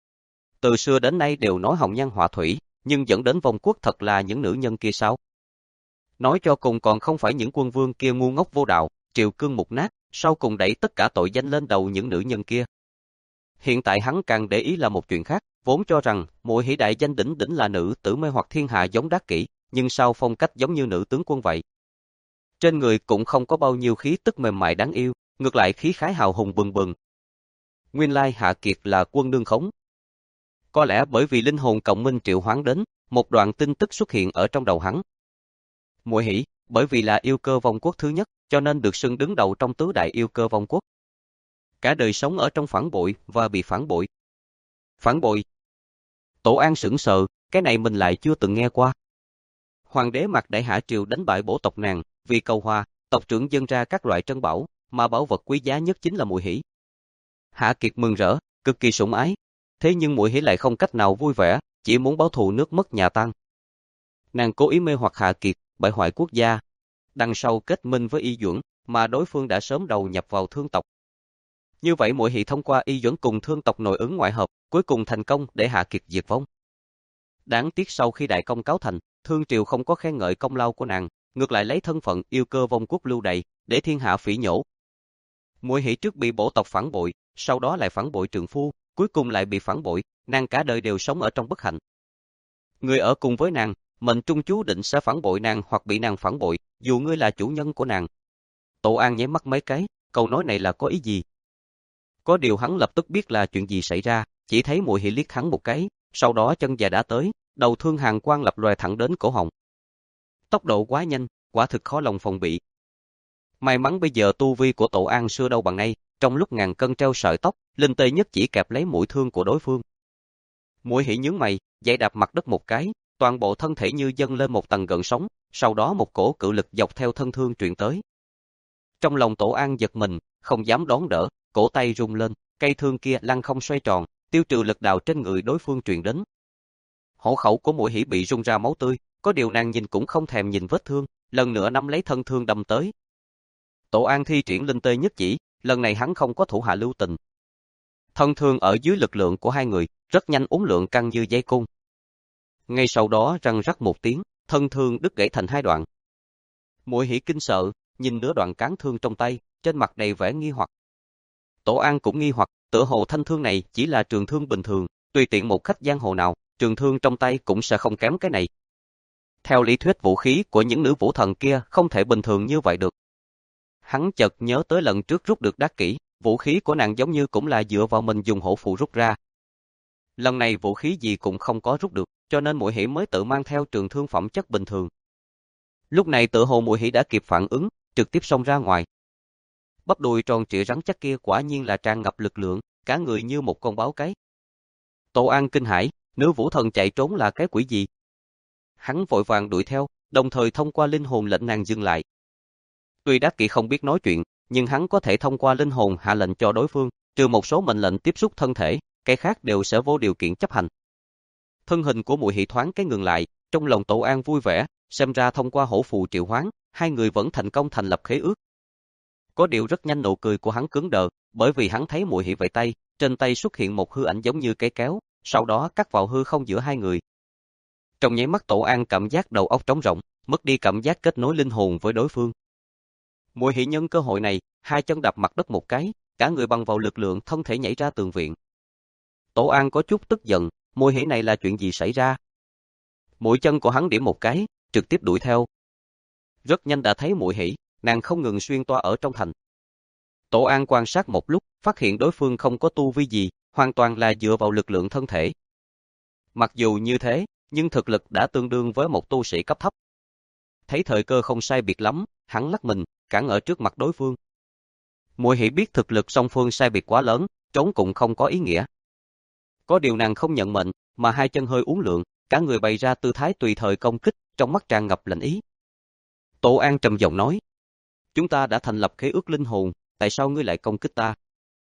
Từ xưa đến nay đều nói hồng nhan họa thủy, nhưng dẫn đến vong quốc thật là những nữ nhân kia sao? Nói cho cùng còn không phải những quân vương kia ngu ngốc vô đạo, triều cương mục nát, sau cùng đẩy tất cả tội danh lên đầu những nữ nhân kia. Hiện tại hắn càng để ý là một chuyện khác, vốn cho rằng muội hỉ đại danh đỉnh đỉnh là nữ tử mê hoặc thiên hạ giống Đắc Kỷ, nhưng sao phong cách giống như nữ tướng quân vậy. Trên người cũng không có bao nhiêu khí tức mềm mại đáng yêu, ngược lại khí khái hào hùng bừng bừng. Nguyên lai Hạ Kiệt là quân nương khống. Có lẽ bởi vì linh hồn cộng minh triệu hoán đến, một đoạn tin tức xuất hiện ở trong đầu hắn. Muội hỉ, bởi vì là yêu cơ vong quốc thứ nhất, cho nên được xưng đứng đầu trong tứ đại yêu cơ vong quốc. Cả đời sống ở trong phản bội và bị phản bội. Phản bội. Tổ An sững sờ, cái này mình lại chưa từng nghe qua. Hoàng đế Mạc Đại Hạ Triều đánh bại bổ tộc nàng, vì cầu hòa, tộc trưởng dâng ra các loại trân bảo, mà bảo vật quý giá nhất chính là muội hỉ. Hạ Kiệt mừng rỡ, cực kỳ sủng ái. Thế nhưng muội hỉ lại không cách nào vui vẻ, chỉ muốn báo thù nước mất nhà tan. Nàng cố ý mê hoặc Hạ Kiệt, bại hoại quốc gia. Đằng sau kết minh với Y Duẩn, mà đối phương đã sớm đầu nhập vào Thương tộc. Như vậy muội hỉ thông qua Y Duẩn cùng Thương tộc nội ứng ngoại hợp, cuối cùng thành công để Hạ Kiệt diệt vong. Đáng tiếc sau khi đại công cáo thành, Thương Triều không có khen ngợi công lao của nàng, ngược lại lấy thân phận yêu cơ vong quốc lưu đày, để thiên hạ phỉ nhổ. Muội hỉ trước bị bổ tộc phản bội, sau đó lại phản bội trượng phu, cuối cùng lại bị phản bội, nàng cả đời đều sống ở trong bất hạnh. Người ở cùng với nàng, mệnh trung chú định sẽ phản bội nàng hoặc bị nàng phản bội, dù ngươi là chủ nhân của nàng. Tổ An nháy mắt mấy cái, câu nói này là có ý gì? Có điều hắn lập tức biết là chuyện gì xảy ra, chỉ thấy muội hỉ liếc hắn một cái, sau đó chân già đã tới, đầu thương hàn quang lập lòe thẳng đến cổ họng. Tốc độ quá nhanh, quả thực khó lòng phòng bị. May mắn bây giờ tu vi của Tổ An xưa đâu bằng nay, trong lúc ngàn cân treo sợi tóc, linh tê nhất chỉ kẹp lấy mũi thương của đối phương. Muội hỉ nhướng mày, giày đạp mặt đất một cái, toàn bộ thân thể như dâng lên một tầng gợn sóng, sau đó một cổ cự lực dọc theo thân thương truyền tới. Trong lòng Tổ An giật mình, không dám đón đỡ, cổ tay rung lên, cây thương kia lăn không xoay tròn, tiêu trừ lực đạo trên người đối phương truyền đến. Hổ khẩu của muội hỉ bị rung ra máu tươi, có điều nàng nhìn cũng không thèm nhìn vết thương, lần nữa nắm lấy thân thương đâm tới. Tổ An thi triển linh tê nhất chỉ, lần này hắn không có thủ hạ lưu tình. Thân thương ở dưới lực lượng của hai người, rất nhanh uốn lượn căng như dây cung. Ngay sau đó răng rắc một tiếng, thân thương đứt gãy thành hai đoạn. Muội hỉ kinh sợ, nhìn nửa đoạn cán thương trong tay, trên mặt đầy vẻ nghi hoặc. Tổ An cũng nghi hoặc, tựa hồ thanh thương này chỉ là trường thương bình thường, tùy tiện một khách giang hồ nào, trường thương trong tay cũng sẽ không kém cái này. Theo lý thuyết vũ khí của những nữ vũ thần kia không thể bình thường như vậy được. Hắn chợt nhớ tới lần trước rút được Đắc Kỷ, vũ khí của nàng giống như cũng là dựa vào mình dùng hổ phù rút ra. Lần này vũ khí gì cũng không có rút được, cho nên muội hỉ mới tự mang theo trường thương phẩm chất bình thường. Lúc này tựa hồ muội hỉ đã kịp phản ứng, trực tiếp xông ra ngoài. Bắp đùi tròn trịa rắn chắc kia quả nhiên là tràn ngập lực lượng, cả người như một con báo cái. Tổ An kinh hãi, nữ vũ thần chạy trốn là cái quỷ gì? Hắn vội vàng đuổi theo, đồng thời thông qua linh hồn lệnh nàng dừng lại. Tuy Đắc Kỷ không biết nói chuyện, nhưng hắn có thể thông qua linh hồn hạ lệnh cho đối phương, trừ một số mệnh lệnh tiếp xúc thân thể, cái khác đều sẽ vô điều kiện chấp hành. Thân hình của Muội Hỷ thoáng cái ngừng lại, trong lòng Tổ An vui vẻ, xem ra thông qua hổ phù triệu hoán, hai người vẫn thành công thành lập khế ước. Có điều rất nhanh nụ cười của hắn cứng đờ, bởi vì hắn thấy Muội Hỷ vẫy tay, trên tay xuất hiện một hư ảnh giống như cây kéo, sau đó cắt vào hư không giữa hai người. Trong nháy mắt Tổ An cảm giác đầu óc trống rỗng, mất đi cảm giác kết nối linh hồn với đối phương. Muội Hỷ nhân cơ hội này, hai chân đạp mặt đất một cái, cả người bằng vào lực lượng thân thể nhảy ra tường viện. Tổ An có chút tức giận, Muội Hỷ này là chuyện gì xảy ra? Mũi chân của hắn điểm một cái, trực tiếp đuổi theo. Rất nhanh đã thấy Muội Hỷ, nàng không ngừng xuyên toa ở trong thành. Tổ An quan sát một lúc, phát hiện đối phương không có tu vi gì, hoàn toàn là dựa vào lực lượng thân thể. Mặc dù như thế, nhưng thực lực đã tương đương với một tu sĩ cấp thấp. Thấy thời cơ không sai biệt lắm, hắn lắc mình, cản ở trước mặt đối phương. Muội Hỷ biết thực lực song phương sai biệt quá lớn, trốn cũng không có ý nghĩa. Có điều nàng không nhận mệnh, mà hai chân hơi uốn lượn, cả người bày ra tư thái tùy thời công kích, trong mắt tràn ngập lạnh ý. Tổ An trầm giọng nói, chúng ta đã thành lập khế ước linh hồn, tại sao ngươi lại công kích ta?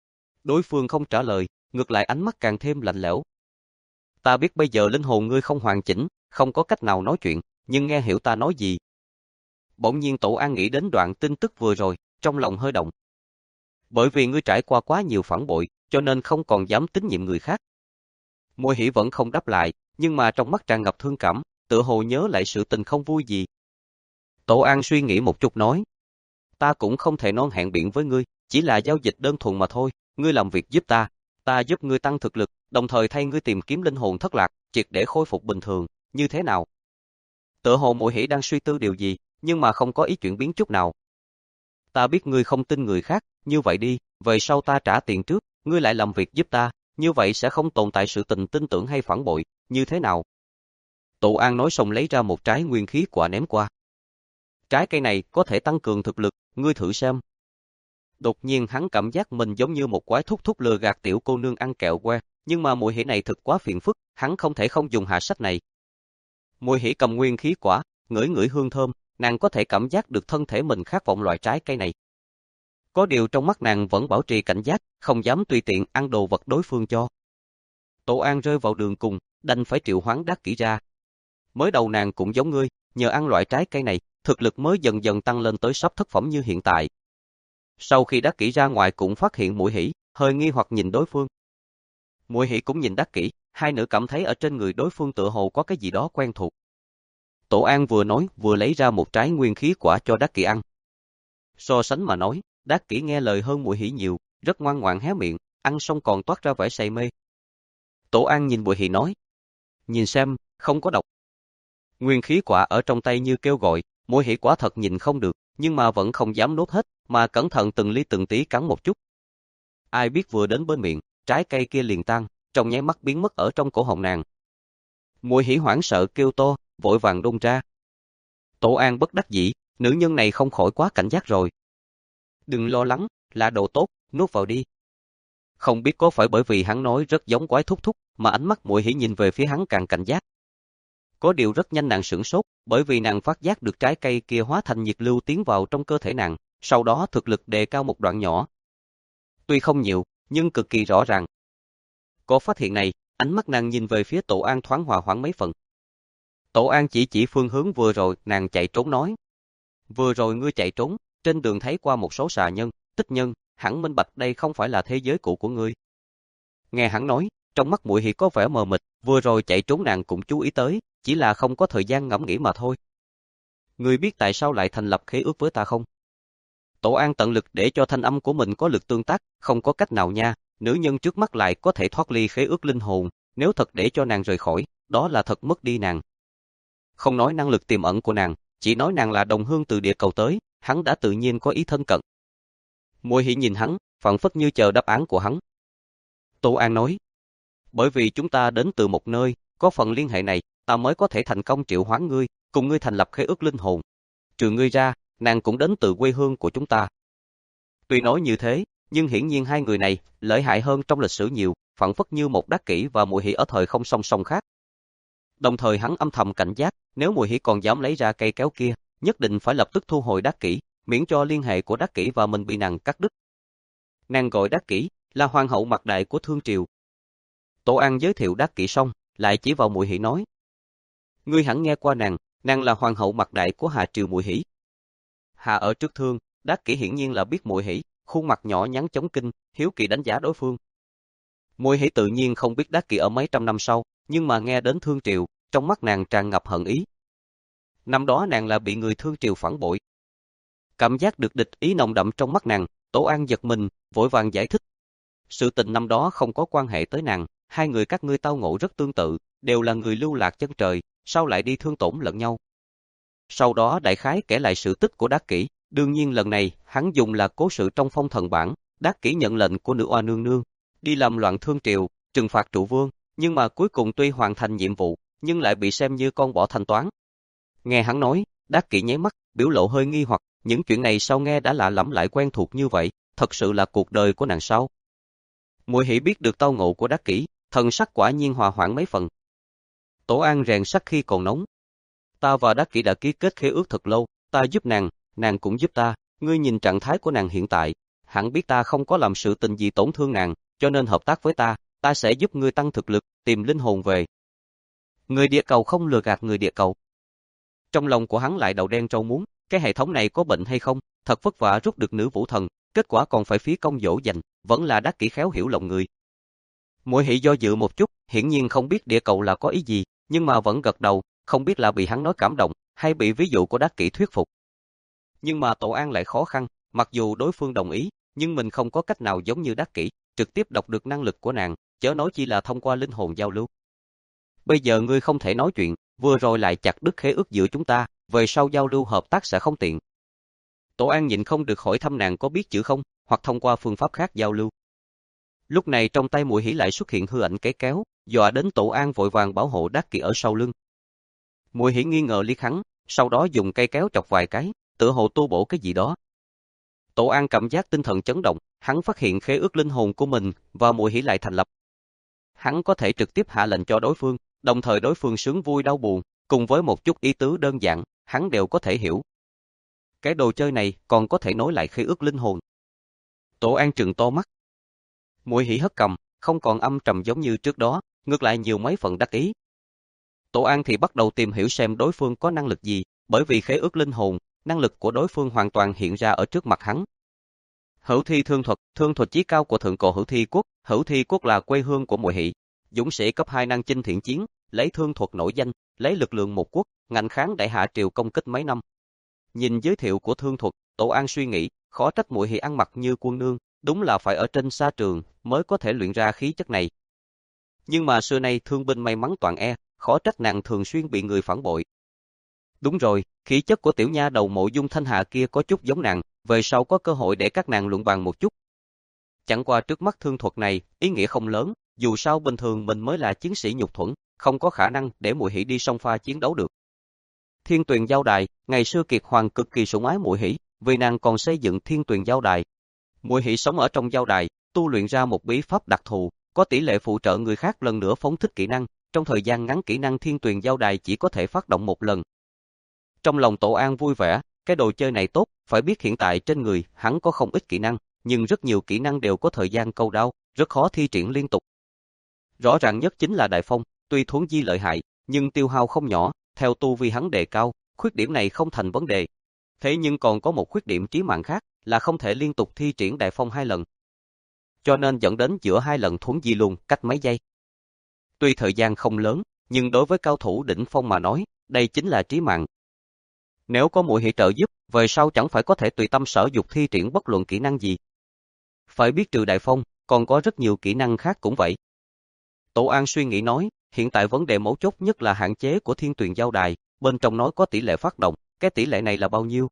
Đối phương không trả lời, ngược lại ánh mắt càng thêm lạnh lẽo. Ta biết bây giờ linh hồn ngươi không hoàn chỉnh, không có cách nào nói chuyện, nhưng nghe hiểu ta nói gì. Bỗng nhiên Tổ An nghĩ đến đoạn tin tức vừa rồi, trong lòng hơi động. Bởi vì ngươi trải qua quá nhiều phản bội, cho nên không còn dám tín nhiệm người khác. Muội Hỷ vẫn không đáp lại, nhưng mà trong mắt tràn ngập thương cảm, tựa hồ nhớ lại sự tình không vui gì. Tổ An suy nghĩ một chút nói, ta cũng không thể non hẹn biển với ngươi, chỉ là giao dịch đơn thuần mà thôi, ngươi làm việc giúp ta, ta giúp ngươi tăng thực lực, đồng thời thay ngươi tìm kiếm linh hồn thất lạc, triệt để khôi phục bình thường, như thế nào? Tựa hồ Muội Hỷ đang suy tư điều gì, nhưng mà không có ý chuyển biến chút nào. Ta biết ngươi không tin người khác, như vậy đi, về sau ta trả tiền trước, ngươi lại làm việc giúp ta, như vậy sẽ không tồn tại sự tình tin tưởng hay phản bội, như thế nào? Tổ An nói xong lấy ra một trái nguyên khí quả ném qua. Trái cây này có thể tăng cường thực lực, ngươi thử xem. Đột nhiên hắn cảm giác mình giống như một quái thúc thúc lừa gạt tiểu cô nương ăn kẹo que, nhưng mà Muội Hỷ này thực quá phiền phức, hắn không thể không dùng hạ sách này. Muội Hỷ cầm nguyên khí quả, ngửi ngửi hương thơm, nàng có thể cảm giác được thân thể mình khát vọng loại trái cây này. Có điều trong mắt nàng vẫn bảo trì cảnh giác, không dám tùy tiện ăn đồ vật đối phương cho. Tổ An rơi vào đường cùng, đành phải triệu hoán Đắc Kỷ ra. Mới đầu nàng cũng giống ngươi, nhờ ăn loại trái cây này, thực lực mới dần dần tăng lên tới sắp thất phẩm như hiện tại. Sau khi Đắc Kỷ ra ngoài cũng phát hiện Muội Hỷ, hơi nghi hoặc nhìn đối phương. Muội Hỷ cũng nhìn Đắc Kỷ, hai nữ cảm thấy ở trên người đối phương tựa hồ có cái gì đó quen thuộc. Tổ An vừa nói vừa lấy ra một trái nguyên khí quả cho Đắc Kỷ ăn. So sánh mà nói, Đắc Kỷ nghe lời hơn Muội Hỷ nhiều, rất ngoan ngoãn hé miệng, ăn xong còn toát ra vẻ say mê. Tổ An nhìn Muội Hỷ nói, nhìn xem, không có độc. Nguyên khí quả ở trong tay như kêu gọi, Muội Hỷ quả thật nhìn không được, nhưng mà vẫn không dám nuốt hết, mà cẩn thận từng ly từng tí cắn một chút. Ai biết vừa đến bên miệng, trái cây kia liền tan, trong nháy mắt biến mất ở trong cổ họng nàng. Muội Hỷ hoảng sợ kêu to, vội vàng đôn ra. Tổ An bất đắc dĩ, nữ nhân này không khỏi quá cảnh giác rồi. Đừng lo lắng, là đồ tốt, nuốt vào đi. Không biết có phải bởi vì hắn nói rất giống quái thúc thúc, mà ánh mắt Muội Hỷ nhìn về phía hắn càng cảnh giác. Có điều rất nhanh nàng sửng sốt, bởi vì nàng phát giác được trái cây kia hóa thành nhiệt lưu tiến vào trong cơ thể nàng, sau đó thực lực đề cao một đoạn nhỏ. Tuy không nhiều, nhưng cực kỳ rõ ràng. Có phát hiện này, ánh mắt nàng nhìn về phía Tổ An thoáng hòa hoãn mấy phần. Tổ An chỉ chỉ phương hướng vừa rồi nàng chạy trốn nói. Vừa rồi ngươi chạy trốn, trên đường thấy qua một số xà nhân, tích nhân, hẳn minh bạch đây không phải là thế giới cũ của ngươi. Nghe hắn nói, trong mắt Muội Hỷ có vẻ mờ mịt, vừa rồi chạy trốn nàng cũng chú ý tới, chỉ là không có thời gian ngẫm nghĩ mà thôi. Ngươi biết tại sao lại thành lập khế ước với ta không? Tổ An tận lực để cho thanh âm của mình có lực tương tác, không có cách nào nha, nữ nhân trước mắt lại có thể thoát ly khế ước linh hồn, nếu thật để cho nàng rời khỏi, đó là thật mất đi nàng. Không nói năng lực tiềm ẩn của nàng, chỉ nói nàng là đồng hương từ địa cầu tới, hắn đã tự nhiên có ý thân cận. Muội Hỷ nhìn hắn, phảng phất như chờ đáp án của hắn. Tổ An nói, bởi vì chúng ta đến từ một nơi, có phần liên hệ này, ta mới có thể thành công triệu hoán ngươi, cùng ngươi thành lập khế ước linh hồn. Trừ ngươi ra, nàng cũng đến từ quê hương của chúng ta. Tuy nói như thế, nhưng hiển nhiên hai người này lợi hại hơn trong lịch sử nhiều, phảng phất như một Đắc Kỷ và Mùi Hỷ ở thời không song song khác. Đồng thời hắn âm thầm cảnh giác, nếu Mùi Hỷ còn dám lấy ra cây kéo kia, nhất định phải lập tức thu hồi Đắc Kỷ, miễn cho liên hệ của Đắc Kỷ và mình bị nàng cắt đứt. Nàng gọi Đắc Kỷ là hoàng hậu Mạc Đại của Thương Triều. Tổ An giới thiệu Đắc Kỷ xong, lại chỉ vào Mùi Hỷ nói: "Ngươi hẳn nghe qua nàng, nàng là hoàng hậu Mạc Đại của Hà Triều Mùi Hỷ." Hà ở trước Thương, Đắc Kỷ hiển nhiên là biết Mùi Hỷ, khuôn mặt nhỏ nhắn chống kinh, hiếu kỳ đánh giá đối phương. Mùi Hỷ tự nhiên không biết Đắc Kỷ ở mấy trăm năm sau, nhưng mà nghe đến Thương Triều, trong mắt nàng tràn ngập hận ý. Năm đó nàng là bị người Thương Triều phản bội. Cảm giác được địch ý nồng đậm trong mắt nàng, Tổ An giật mình, vội vàng giải thích. Sự tình năm đó không có quan hệ tới nàng, hai người các ngươi tao ngộ rất tương tự, đều là người lưu lạc chân trời, sao lại đi thương tổn lẫn nhau. Sau đó đại khái kể lại sự tích của Đắc Kỷ, đương nhiên lần này hắn dùng là cố sự trong phong thần bản. Đắc Kỷ nhận lệnh của nữ oa nương nương, đi làm loạn Thương Triều, trừng phạt trụ vương, nhưng mà cuối cùng tuy hoàn thành nhiệm vụ, nhưng lại bị xem như con bỏ thanh toán. Nghe hắn nói, Đắc Kỷ nháy mắt, biểu lộ hơi nghi hoặc, những chuyện này sao nghe đã lạ lẫm lại quen thuộc như vậy, thật sự là cuộc đời của nàng sao? Mùi Hỷ biết được tao ngộ của Đắc Kỷ, thần sắc quả nhiên hòa hoãn mấy phần. Tổ An rèn sắt khi còn nóng. Ta và Đắc Kỷ đã ký kết khế ước thật lâu, ta giúp nàng, nàng cũng giúp ta, ngươi nhìn trạng thái của nàng hiện tại, hẳn biết ta không có làm sự tình gì tổn thương nàng, cho nên hợp tác với ta, ta sẽ giúp ngươi tăng thực lực, tìm linh hồn về. Người địa cầu không lừa gạt người địa cầu. Trong lòng của hắn lại đầu đen trâu muống, cái hệ thống này có bệnh hay không, thật vất vả rút được nữ vũ thần, kết quả còn phải phí công dỗ dành, vẫn là Đắc Kỷ khéo hiểu lòng người. Mùi Hỷ do dự một chút, hiển nhiên không biết địa cầu là có ý gì, nhưng mà vẫn gật đầu, không biết là bị hắn nói cảm động, hay bị ví dụ của Đắc Kỷ thuyết phục. Nhưng mà Tổ An lại khó khăn, mặc dù đối phương đồng ý, nhưng mình không có cách nào giống như Đắc Kỷ, trực tiếp đọc được năng lực của nàng, chớ nói chỉ là thông qua linh hồn giao lưu. Bây giờ ngươi không thể nói chuyện, vừa rồi lại chặt đứt khế ước giữa chúng ta, về sau giao lưu hợp tác sẽ không tiện. Tổ An nhịn không được hỏi thăm nàng có biết chữ không, hoặc thông qua phương pháp khác giao lưu. Lúc này trong tay Mùi Hỷ lại xuất hiện hư ảnh cái kéo, dọa đến Tổ An vội vàng bảo hộ Đắc Kỷ ở sau lưng. Mùi Hỷ nghi ngờ liếc hắn, sau đó dùng cây kéo chọc vài cái, tựa hồ tu bổ cái gì đó. Tổ An cảm giác tinh thần chấn động, hắn phát hiện khế ước linh hồn của mình và Mùi Hỷ lại thành lập. Hắn có thể trực tiếp hạ lệnh cho đối phương, đồng thời đối phương sướng vui đau buồn, cùng với một chút ý tứ đơn giản, hắn đều có thể hiểu. Cái đồ chơi này còn có thể nối lại khế ước linh hồn. Tổ An trừng to mắt. Mùi Hỷ hất cầm, không còn âm trầm giống như trước đó, ngược lại nhiều mấy phần đắc ý. Tổ An thì bắt đầu tìm hiểu xem đối phương có năng lực gì, bởi vì khế ước linh hồn, năng lực của đối phương hoàn toàn hiện ra ở trước mặt hắn. Hữu Thi Thương Thuật, thương thuật chí cao của thượng cổ Hữu Thi Quốc, Hữu Thi Quốc là quê hương của Mùi Hỷ, dũng sĩ cấp hai năng chinh thiện chiến, lấy thương thuật nổi danh, lấy lực lượng một quốc, ngạnh kháng đại hạ triều công kích mấy năm. Nhìn giới thiệu của thương thuật, Tổ An suy nghĩ, khó trách Mùi Hỷ ăn mặc như quân nương, đúng là phải ở trên sa trường mới có thể luyện ra khí chất này. Nhưng mà xưa nay thương binh may mắn toàn e, khó trách nàng thường xuyên bị người phản bội. Đúng rồi, khí chất của tiểu nha đầu Mộ Dung Thanh Hà kia có chút giống nàng, về sau có cơ hội để các nàng luận bàn một chút. Chẳng qua trước mắt thương thuật này, ý nghĩa không lớn, dù sao bình thường mình mới là chiến sĩ nhục thuẫn, không có khả năng để Mùi Hỷ đi song pha chiến đấu được. Thiên Tuyền Giao Đài, ngày xưa Kiệt Hoàng cực kỳ sủng ái Mùi Hỷ, vì nàng còn xây dựng Thiên Tuyền Giao Đài. Mùi Hỷ sống ở trong giao đài, tu luyện ra một bí pháp đặc thù, có tỷ lệ phụ trợ người khác lần nữa phóng thích kỹ năng, trong thời gian ngắn kỹ năng Thiên Tuyền Giao Đài chỉ có thể phát động một lần. Trong lòng Tổ An vui vẻ, cái đồ chơi này tốt, phải biết hiện tại trên người hắn có không ít kỹ năng, nhưng rất nhiều kỹ năng đều có thời gian câu đao, rất khó thi triển liên tục. Rõ ràng nhất chính là Đại Phong, tuy thuấn di lợi hại, nhưng tiêu hao không nhỏ, theo tu vi hắn đề cao, khuyết điểm này không thành vấn đề. Thế nhưng còn có một khuyết điểm chí mạng khác, là không thể liên tục thi triển Đại Phong hai lần. Cho nên dẫn đến giữa hai lần thuấn di luôn, cách mấy giây. Tuy thời gian không lớn, nhưng đối với cao thủ đỉnh phong mà nói, đây chính là chí mạng. Nếu có Mùi Hỷ trợ giúp, về sau chẳng phải có thể tùy tâm sở dục thi triển bất luận kỹ năng gì. Phải biết trừ Đại Phong, còn có rất nhiều kỹ năng khác cũng vậy. Tổ An suy nghĩ nói, hiện tại vấn đề mấu chốt nhất là hạn chế của Thiên Tuyền Giao Đài, bên trong nói có tỷ lệ phát động, cái tỷ lệ này là bao nhiêu?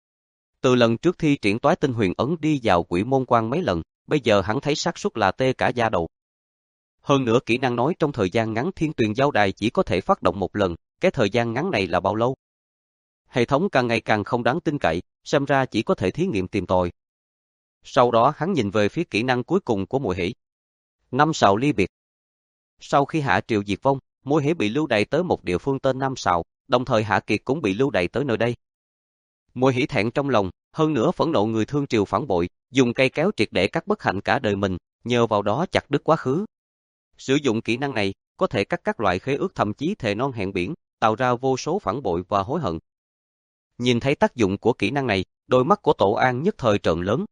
Từ lần trước thi triển Toái Tinh Huyền Ấn đi vào Quỷ Môn Quan mấy lần, bây giờ hắn thấy xác suất là tê cả da đầu. Hơn nữa kỹ năng nói trong thời gian ngắn Thiên Tuyền Giao Đài chỉ có thể phát động một lần, cái thời gian ngắn này là bao lâu? Hệ thống càng ngày càng không đáng tin cậy, xem ra chỉ có thể thí nghiệm tìm tòi. Sau đó hắn nhìn về phía kỹ năng cuối cùng của Mùi Hỷ. Năm Sào ly biệt. Sau khi Hạ Triều diệt vong, Mùi Hỷ bị lưu đày tới một địa phương tên Năm Sào, đồng thời Hạ Kiệt cũng bị lưu đày tới nơi đây. Mùi Hỷ thẹn trong lòng, hơn nữa phẫn nộ người thương triều phản bội, dùng cây kéo triệt để cắt bất hạnh cả đời mình, nhờ vào đó chặt đứt quá khứ. Sử dụng kỹ năng này, có thể cắt các loại khế ước thậm chí thề non hẹn biển, tạo ra vô số phản bội và hối hận. Nhìn thấy tác dụng của kỹ năng này, đôi mắt của Tổ An nhất thời trợn lớn.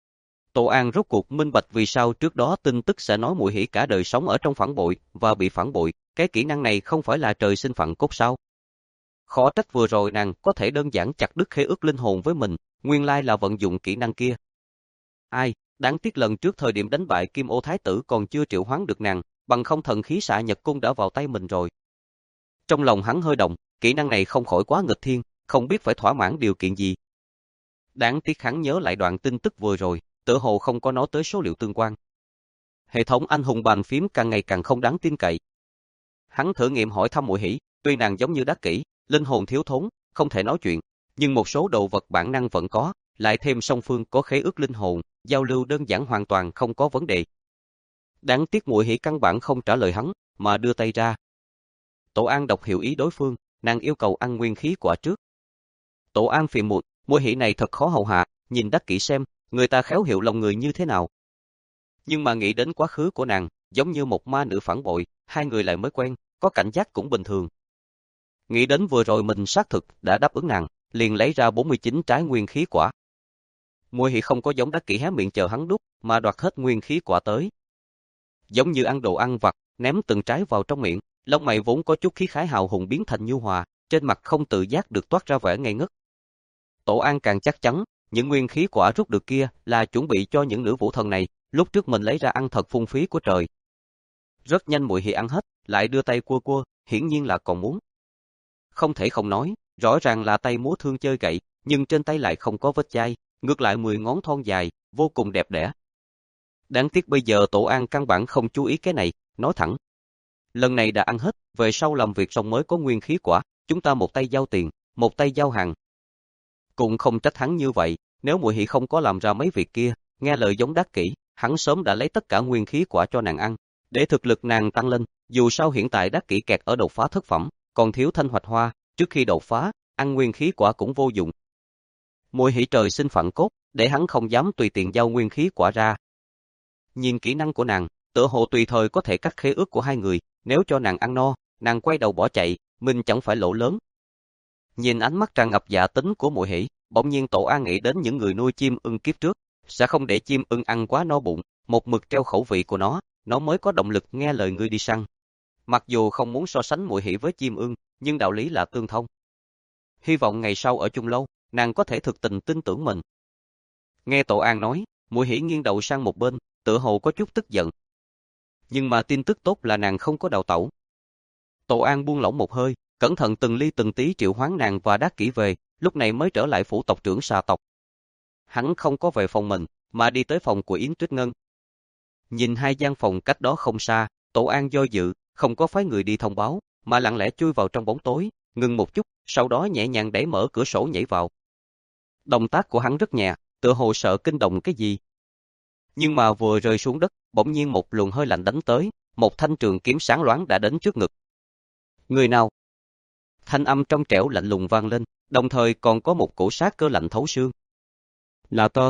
Tổ An rốt cuộc minh bạch vì sao trước đó tin tức sẽ nói Mùi Hỷ cả đời sống ở trong phản bội và bị phản bội, cái kỹ năng này không phải là trời sinh phận cốt sao? Khó trách vừa rồi nàng có thể đơn giản chặt đứt khế ước linh hồn với mình, nguyên lai là vận dụng kỹ năng kia. Ai, đáng tiếc lần trước thời điểm đánh bại Kim Ô Thái tử còn chưa triệu hoán được nàng, bằng không thần khí xạ nhật cung đã vào tay mình rồi. Trong lòng hắn hơi động, kỹ năng này không khỏi quá nghịch thiên, không biết phải thỏa mãn điều kiện gì. Đáng tiếc hắn nhớ lại đoạn tin tức vừa rồi, tựa hồ không có nói tới số liệu tương quan. Hệ thống anh hùng bàn phím càng ngày càng không đáng tin cậy. Hắn thử nghiệm hỏi thăm Mùi Hỷ, tuy nàng giống như đắc kỷ, linh hồn thiếu thốn, không thể nói chuyện, nhưng một số đồ vật bản năng vẫn có, lại thêm song phương có khế ước linh hồn, giao lưu đơn giản hoàn toàn không có vấn đề. Đáng tiếc Mùi Hỷ căn bản không trả lời hắn, mà đưa tay ra. Tổ An đọc hiểu ý đối phương, nàng yêu cầu ăn nguyên khí quả trước. Tổ An phiền muộn, Mùi Hỷ này thật khó hầu hạ, nhìn đắc kỷ xem, người ta khéo hiểu lòng người như thế nào. Nhưng mà nghĩ đến quá khứ của nàng, giống như một ma nữ phản bội, hai người lại mới quen, có cảnh giác cũng bình thường. Nghĩ đến vừa rồi mình xác thực đã đáp ứng nàng, liền lấy ra bốn mươi chín trái nguyên khí quả. Mùi Hỷ không có giống đắc kỷ hé miệng chờ hắn đút, mà đoạt hết nguyên khí quả tới. Giống như ăn đồ ăn vặt, ném từng trái vào trong miệng, lông mày vốn có chút khí khái hào hùng biến thành nhu hòa, trên mặt không tự giác được toát ra vẻ ngây ngất. Tổ An càng chắc chắn, những nguyên khí quả rút được kia là chuẩn bị cho những nữ vũ thần này, lúc trước mình lấy ra ăn thật phung phí của trời. Rất nhanh Mùi Hỷ ăn hết, lại đưa tay cua cua, hiển nhiên là còn muốn. Không thể không nói, rõ ràng là tay múa thương chơi gậy, nhưng trên tay lại không có vết chai, ngược lại mười ngón thon dài, vô cùng đẹp đẽ. Đáng tiếc bây giờ Tổ An căn bản không chú ý cái này, nói thẳng. Lần này đã ăn hết, về sau làm việc xong mới có nguyên khí quả, chúng ta một tay giao tiền, một tay giao hàng. Cũng không trách hắn như vậy, nếu Mùi Hỷ không có làm ra mấy việc kia, nghe lời giống đắc kỷ, hắn sớm đã lấy tất cả nguyên khí quả cho nàng ăn, để thực lực nàng tăng lên, dù sao hiện tại đắc kỷ kẹt ở đột phá thất phẩm, còn thiếu thanh hoạch hoa, trước khi đột phá, ăn nguyên khí quả cũng vô dụng. Mùi Hỷ trời sinh phận cốt, để hắn không dám tùy tiện giao nguyên khí quả ra. Nhìn kỹ năng của nàng, tựa hồ tùy thời có thể cắt khế ước của hai người, nếu cho nàng ăn no, nàng quay đầu bỏ chạy, mình chẳng phải lỗ lớn. Nhìn ánh mắt tràn ngập dạ tính của Mùi Hỷ, bỗng nhiên Tổ An nghĩ đến những người nuôi chim ưng kiếp trước, sẽ không để chim ưng ăn quá no bụng, một mực treo khẩu vị của nó, nó mới có động lực nghe lời ngươi đi săn. Mặc dù không muốn so sánh Mùi Hỷ với chim ưng, nhưng đạo lý là tương thông. Hy vọng ngày sau ở chung lâu, nàng có thể thực tình tin tưởng mình. Nghe Tổ An nói, Mùi Hỷ nghiêng đầu sang một bên, tựa hồ có chút tức giận. Nhưng mà tin tức tốt là nàng không có đào tẩu. Tổ An buông lỏng một hơi, cẩn thận từng ly từng tí triệu hoán nàng và đắc kỷ về, lúc này mới trở lại phủ tộc trưởng xà tộc. Hắn không có về phòng mình, mà đi tới phòng của Yến Tuyết Ngân. Nhìn hai gian phòng cách đó không xa, Tổ An do dự, không có phái người đi thông báo, mà lặng lẽ chui vào trong bóng tối, ngừng một chút, sau đó nhẹ nhàng đẩy mở cửa sổ nhảy vào. Động tác của hắn rất nhẹ, tựa hồ sợ kinh động cái gì. Nhưng mà vừa rơi xuống đất, bỗng nhiên một luồng hơi lạnh đánh tới, một thanh trường kiếm sáng loáng đã đến trước ngực. Người nào? Thanh âm trong trẻo lạnh lùng vang lên, đồng thời còn có một cổ sát cơ lạnh thấu xương. Là tơ.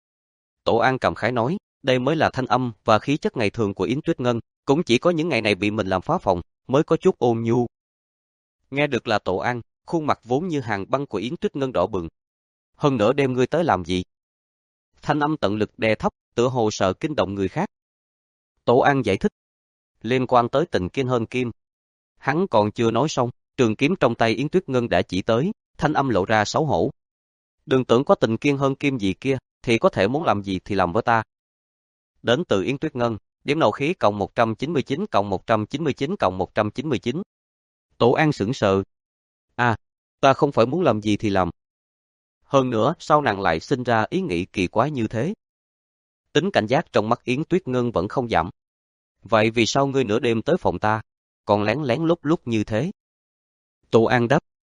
Tổ An cảm khái nói, đây mới là thanh âm và khí chất ngày thường của Yến Tuyết Ngân, cũng chỉ có những ngày này bị mình làm phá phòng, mới có chút ôn nhu. Nghe được là Tổ An, khuôn mặt vốn như hàng băng của Yến Tuyết Ngân đỏ bừng. Hơn nữa đem ngươi tới làm gì? Thanh âm tận lực đè thấp, tựa hồ sợ kinh động người khác. Tổ An giải thích. Liên quan tới tình kiên hơn kim. Hắn còn chưa nói xong, trường kiếm trong tay Yến Tuyết Ngân đã chỉ tới, thanh âm lộ ra xấu hổ. Đừng tưởng có tình kiên hơn kim gì kia, thì có thể muốn làm gì thì làm với ta. Đến từ Yến Tuyết Ngân, điểm nộ khí cộng một trăm chín mươi chín cộng một trăm chín mươi chín cộng một trăm chín mươi chín. Tổ An sững sờ. À, ta không phải muốn làm gì thì làm. Hơn nữa, sao nàng lại sinh ra ý nghĩ kỳ quái như thế? Tính cảnh giác trong mắt Yến Tuyết Ngân vẫn không giảm. Vậy vì sao ngươi nửa đêm tới phòng ta, còn lén lén lúc lúc như thế? Tổ An đáp.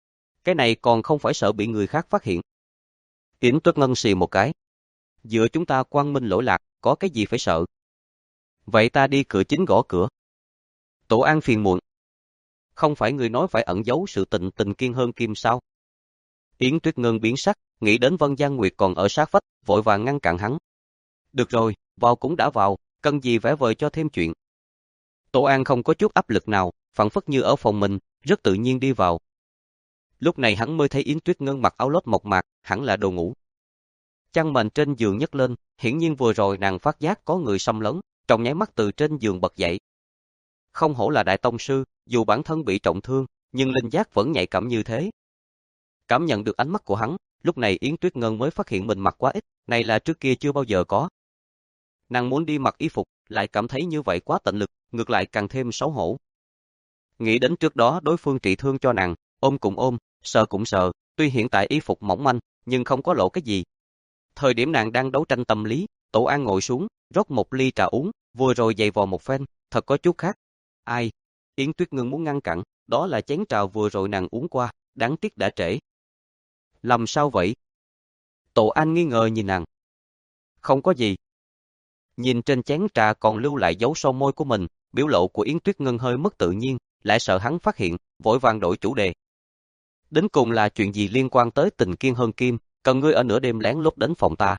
Cái này còn không phải sợ bị người khác phát hiện. Yến Tuyết Ngân xì một cái. Giữa chúng ta quang minh lỗi lạc, có cái gì phải sợ? Vậy ta đi cửa chính gõ cửa. Tổ An phiền muộn. Không phải người nói phải ẩn giấu sự tình tình kiên hơn kim sao? Yến Tuyết Ngân biến sắc, nghĩ đến Vân Giang Nguyệt còn ở sát vách, vội vàng ngăn cản hắn. Được rồi, vào cũng đã vào, cần gì vẽ vời cho thêm chuyện. Tổ An không có chút áp lực nào, phảng phất như ở phòng mình, rất tự nhiên đi vào. Lúc này hắn mới thấy Yến Tuyết Ngân mặc áo lót mộc mạc, hẳn là đồ ngủ. Chăn mền trên giường nhấc lên, hiển nhiên vừa rồi nàng phát giác có người xâm lấn, trong nháy mắt từ trên giường bật dậy. Không hổ là đại tông sư, dù bản thân bị trọng thương, nhưng linh giác vẫn nhạy cảm như thế. Cảm nhận được ánh mắt của hắn, lúc này Yến Tuyết Ngân mới phát hiện mình mặc quá ít, này là trước kia chưa bao giờ có. Nàng muốn đi mặc y phục, lại cảm thấy như vậy quá tận lực, ngược lại càng thêm xấu hổ. Nghĩ đến trước đó đối phương trị thương cho nàng, ôm cũng ôm, sợ cũng sợ, tuy hiện tại y phục mỏng manh, nhưng không có lộ cái gì. Thời điểm nàng đang đấu tranh tâm lý, Tổ An ngồi xuống, rót một ly trà uống, vừa rồi giày vò một phen, thật có chút khác. Ai? Yến Tuyết Ngân muốn ngăn cản, đó là chén trà vừa rồi nàng uống qua, đáng tiếc đã trễ. Làm sao vậy? Tổ An nghi ngờ nhìn nàng. Không có gì. Nhìn trên chén trà còn lưu lại dấu son môi của mình, biểu lộ của Yến Tuyết Ngân hơi mất tự nhiên, lại sợ hắn phát hiện, vội vàng đổi chủ đề. Đến cùng là chuyện gì liên quan tới tình kiên hơn kim, cần ngươi ở nửa đêm lén lút đến phòng ta.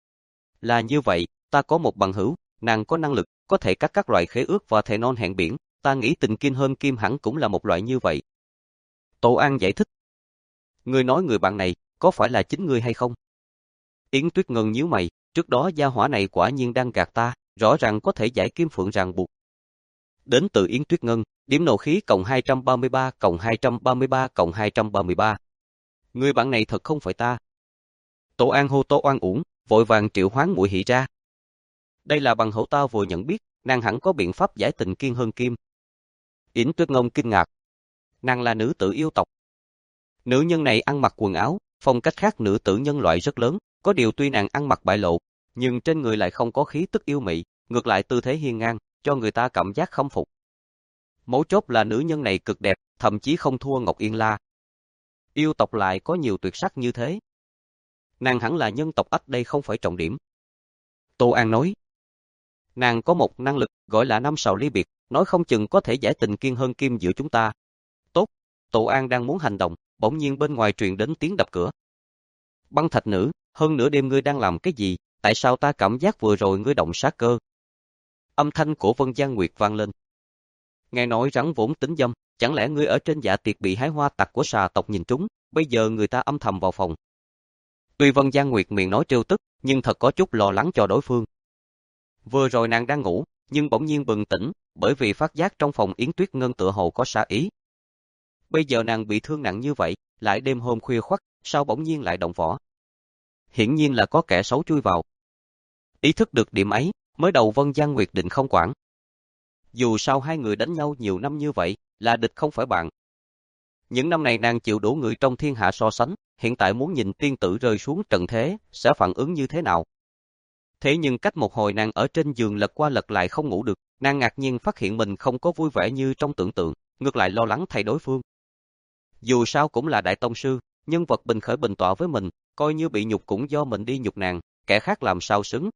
Là như vậy, ta có một bằng hữu, nàng có năng lực, có thể cắt các loại khế ước và thề non hẹn biển, ta nghĩ tình kiên hơn kim hẳn cũng là một loại như vậy. Tổ An giải thích. Ngươi nói người bạn này, có phải là chính ngươi hay không? Yến Tuyết Ngân nhíu mày, trước đó gia hỏa này quả nhiên đang gạt ta, rõ ràng có thể giải kim phượng ràng buộc. Đến từ Yến Tuyết Ngân, điểm nộ khí cộng hai trăm ba mươi ba cộng hai trăm ba mươi ba cộng hai trăm ba mươi ba. Người bạn này thật không phải ta. Tổ An hô to oan uổng, vội vàng triệu hoán Muội Hỷ ra. Đây là bằng hữu ta vừa nhận biết, nàng hẳn có biện pháp giải tình kiên hơn kim. Yến Tuyết Ngân kinh ngạc. Nàng là nữ tử yêu tộc. Nữ nhân này ăn mặc quần áo, phong cách khác nữ tử nhân loại rất lớn, có điều tuy nàng ăn mặc bại lộ, nhưng trên người lại không có khí tức yêu mị, ngược lại tư thế hiên ngang, cho người ta cảm giác khâm phục. Mấu chốt là nữ nhân này cực đẹp, thậm chí không thua Ngọc Yên La. Yêu tộc lại có nhiều tuyệt sắc như thế. Nàng hẳn là nhân tộc Ách, đây không phải trọng điểm. Tô An nói. Nàng có một năng lực, gọi là năm sào ly biệt, nói không chừng có thể giải tình kiên hơn kim giữa chúng ta. Tốt, Tô An đang muốn hành động, bỗng nhiên bên ngoài truyền đến tiếng đập cửa. Băng Thạch Nữ, hơn nửa đêm ngươi đang làm cái gì, tại sao ta cảm giác vừa rồi ngươi động sát cơ? Âm thanh của Vân Giang Nguyệt vang lên. Nghe nói rắn vốn tính dâm, chẳng lẽ ngươi ở trên dạ tiệc bị hái hoa tặc của xà tộc nhìn trúng, bây giờ người ta âm thầm vào phòng. Tuy Vân Giang Nguyệt miệng nói trêu tức, nhưng thật có chút lo lắng cho đối phương. Vừa rồi nàng đang ngủ, nhưng bỗng nhiên bừng tỉnh, bởi vì phát giác trong phòng Yến Tuyết Ngân tựa hồ có sát ý. Bây giờ nàng bị thương nặng như vậy, lại đêm hôm khuya khoắt, sao bỗng nhiên lại động võ? Hiển nhiên là có kẻ xấu chui vào. Ý thức được điểm ấy, mới đầu Vân Giang Nguyệt định không quản. Dù sao hai người đánh nhau nhiều năm như vậy, là địch không phải bạn. Những năm này nàng chịu đủ người trong thiên hạ so sánh, hiện tại muốn nhìn tiên tử rơi xuống trận thế, sẽ phản ứng như thế nào? Thế nhưng cách một hồi nàng ở trên giường lật qua lật lại không ngủ được, nàng ngạc nhiên phát hiện mình không có vui vẻ như trong tưởng tượng, ngược lại lo lắng thay đối phương. Dù sao cũng là đại tông sư, nhân vật bình khởi bình tọa với mình, coi như bị nhục cũng do mình đi nhục nàng, kẻ khác làm sao xứng.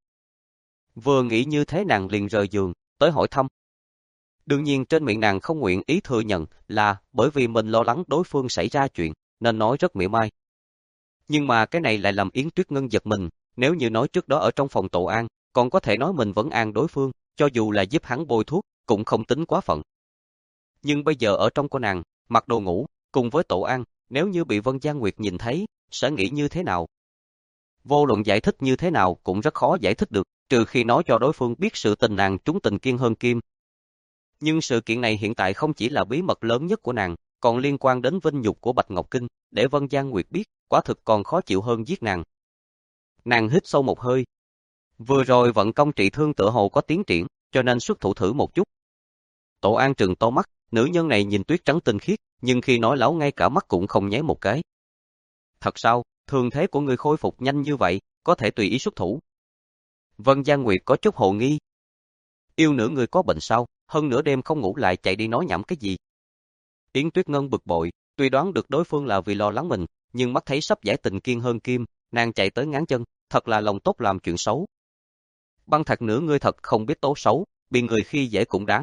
Vừa nghĩ như thế nàng liền rời giường, tới hỏi thăm. Đương nhiên trên miệng nàng không nguyện ý thừa nhận là bởi vì mình lo lắng đối phương xảy ra chuyện, nên nói rất mỉa mai. Nhưng mà cái này lại làm Yến Tuyết Ngân giật mình, nếu như nói trước đó ở trong phòng Tổ An, còn có thể nói mình vẫn an đối phương, cho dù là giúp hắn bôi thuốc, cũng không tính quá phận. Nhưng bây giờ ở trong của nàng, mặc đồ ngủ, cùng với Tổ An, nếu như bị Vân Giang Nguyệt nhìn thấy, sẽ nghĩ như thế nào? Vô luận giải thích như thế nào cũng rất khó giải thích được, trừ khi nói cho đối phương biết sự tình nàng trúng tình kiên hơn kim. Nhưng sự kiện này hiện tại không chỉ là bí mật lớn nhất của nàng, còn liên quan đến vinh nhục của Bạch Ngọc Kinh, để Vân Giang Nguyệt biết, quả thực còn khó chịu hơn giết nàng. Nàng hít sâu một hơi. Vừa rồi vận công trị thương tựa hồ có tiến triển, cho nên xuất thủ thử một chút. Tổ An trừng to mắt, nữ nhân này nhìn tuyết trắng tinh khiết, nhưng khi nói láo ngay cả mắt cũng không nháy một cái. Thật sao, thương thế của người khôi phục nhanh như vậy, có thể tùy ý xuất thủ. Vân Giang Nguyệt có chút hồ nghi. Yêu nữ người có bệnh sao, hơn nửa đêm không ngủ lại chạy đi nói nhảm cái gì. Yến Tuyết Ngân bực bội, Tuy đoán được đối phương là vì lo lắng mình, nhưng mắt thấy sắp giải tình kiên hơn kim, nàng chạy tới ngáng chân, thật là lòng tốt làm chuyện xấu. Băng Thạc Nữ ngươi thật không biết tố xấu, bị người khi dễ cũng đáng.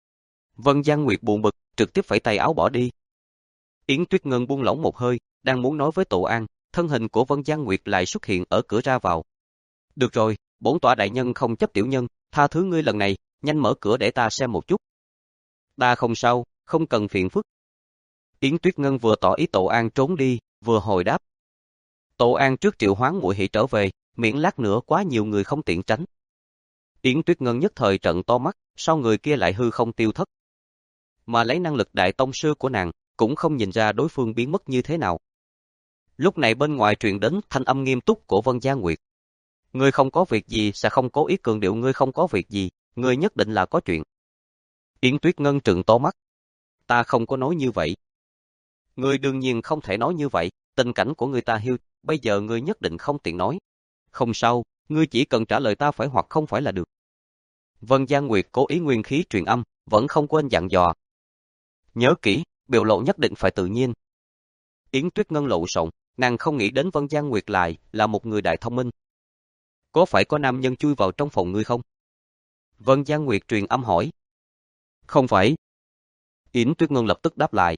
Vân Giang Nguyệt buồn bực, trực tiếp phẩy tay áo bỏ đi. Yến Tuyết Ngân buông lỏng một hơi, đang muốn nói với Tổ An, thân hình của Vân Giang Nguyệt lại xuất hiện ở cửa ra vào. Được rồi, bổn tọa đại nhân không chấp tiểu nhân, tha thứ ngươi lần này, nhanh mở cửa để ta xem một chút. Ta không sao, không cần phiền phức. Yến Tuyết Ngân vừa tỏ ý Tổ An trốn đi, vừa hồi đáp. Tổ An trước triệu hoán Muội Hỷ trở về, miễn lát nữa quá nhiều người không tiện tránh. Yến Tuyết Ngân nhất thời trợn to mắt, sau người kia lại hư không tiêu thất. Mà lấy năng lực đại tông sư của nàng, cũng không nhìn ra đối phương biến mất như thế nào. Lúc này bên ngoài truyền đến thanh âm nghiêm túc của Vân Giang Nguyệt. Ngươi không có việc gì sẽ không cố ý cường điệu ngươi không có việc gì, ngươi nhất định là có chuyện. Yến Tuyết Ngân trợn to mắt. Ta không có nói như vậy. Ngươi đương nhiên không thể nói như vậy, tình cảnh của người ta hiu, bây giờ ngươi nhất định không tiện nói. Không sao, ngươi chỉ cần trả lời ta phải hoặc không phải là được. Vân Giang Nguyệt cố ý nguyên khí truyền âm, vẫn không quên dặn dò. Nhớ kỹ, biểu lộ nhất định phải tự nhiên. Yến Tuyết Ngân lộn xộn, nàng không nghĩ đến Vân Giang Nguyệt lại là một người đại thông minh. Có phải có nam nhân chui vào trong phòng ngươi không? Vân Giang Nguyệt truyền âm hỏi. Không phải. Yến Tuyết Ngân lập tức đáp lại.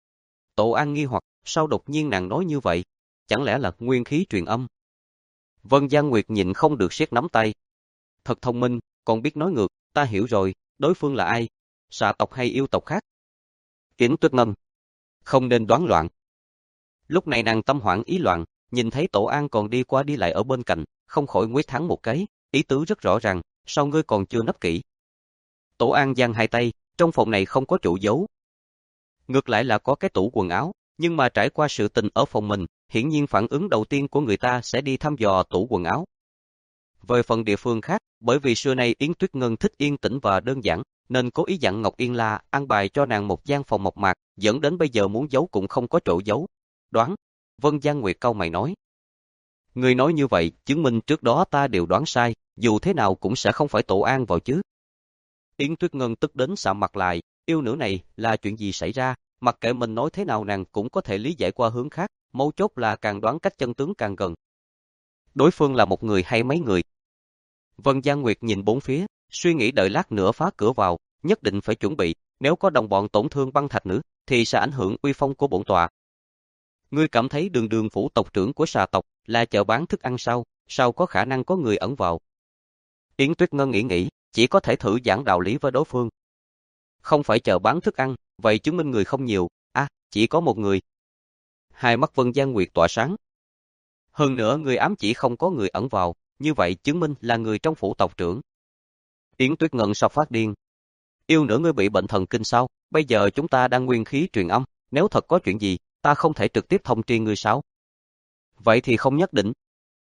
Tổ An nghi hoặc, sao đột nhiên nàng nói như vậy? Chẳng lẽ là nguyên khí truyền âm? Vân Giang Nguyệt nhịn không được siết nắm tay. Thật thông minh, còn biết nói ngược, ta hiểu rồi, đối phương là ai? Xà tộc hay yêu tộc khác? Yến Tuyết Ngân. Không nên đoán loạn. Lúc này nàng tâm hoảng ý loạn, nhìn thấy Tổ An còn đi qua đi lại ở bên cạnh, không khỏi nguyết hắn một cái, ý tứ rất rõ ràng, sao ngươi còn chưa nấp kỹ? Tổ An giang hai tay, trong phòng này không có chỗ giấu. Ngược lại là có cái tủ quần áo, nhưng mà trải qua sự tình ở phòng mình, hiển nhiên phản ứng đầu tiên của người ta sẽ đi thăm dò tủ quần áo. Về phần địa phương khác, bởi vì xưa nay Yến Tuyết Ngân thích yên tĩnh và đơn giản, nên cố ý dặn Ngọc Yên La an bài cho nàng một gian phòng mộc mạc, dẫn đến bây giờ muốn giấu cũng không có chỗ giấu. Đoán, Vân Giang Nguyệt cau mày nói. Người nói như vậy, chứng minh trước đó ta đều đoán sai, dù thế nào cũng sẽ không phải Tổ An vào chứ. Yến Tuyết Ngân tức đến sạm mặt lại, yêu nữ này là chuyện gì xảy ra, mặc kệ mình nói thế nào nàng cũng có thể lý giải qua hướng khác, mấu chốt là càng đoán cách chân tướng càng gần. Đối phương là một người hay mấy người? Vân Giang Nguyệt nhìn bốn phía, suy nghĩ đợi lát nữa phá cửa vào, nhất định phải chuẩn bị, nếu có đồng bọn tổn thương Băng Thạch Nữ, thì sẽ ảnh hưởng uy phong của bổn tọa. Ngươi cảm thấy Đường Đường phủ tộc trưởng của Xà tộc là chợ bán thức ăn sao, sao có khả năng có người ẩn vào? Yến Tuyết Ngân nghĩ nghĩ, chỉ có thể thử giảng đạo lý với đối phương. Không phải chợ bán thức ăn, vậy chứng minh người không nhiều, à, chỉ có một người. Hai mắt Vân Giang Nguyệt tỏa sáng. Hơn nữa người ám chỉ không có người ẩn vào, như vậy chứng minh là người trong phủ tộc trưởng. Yến Tuyết Ngân sao phát điên. Yêu nữ ngươi bị bệnh thần kinh sao, bây giờ chúng ta đang nguyên khí truyền âm, nếu thật có chuyện gì, ta không thể trực tiếp thông tri ngươi sao? Vậy thì không nhất định.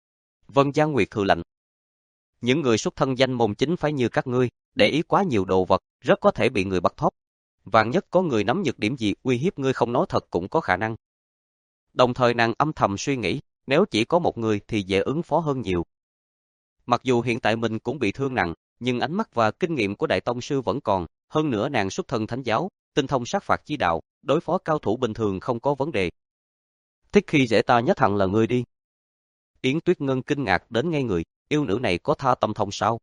Vân Giang Nguyệt hừ lạnh. Những người xuất thân danh môn chính phái như các ngươi, để ý quá nhiều đồ vật, rất có thể bị người bắt thóp. Vạn nhất có người nắm nhược điểm gì uy hiếp ngươi không nói thật cũng có khả năng. Đồng thời nàng âm thầm suy nghĩ, nếu chỉ có một người thì dễ ứng phó hơn nhiều. Mặc dù hiện tại mình cũng bị thương nặng, nhưng ánh mắt và kinh nghiệm của Đại Tông Sư vẫn còn, hơn nữa nàng xuất thân thánh giáo, tinh thông sát phạt chi đạo, đối phó cao thủ bình thường không có vấn đề. Thích khi dễ ta nhất hẳn là ngươi đi. Yến Tuyết Ngân kinh ngạc đến ngay người, yêu nữ này có tha tâm thông sao?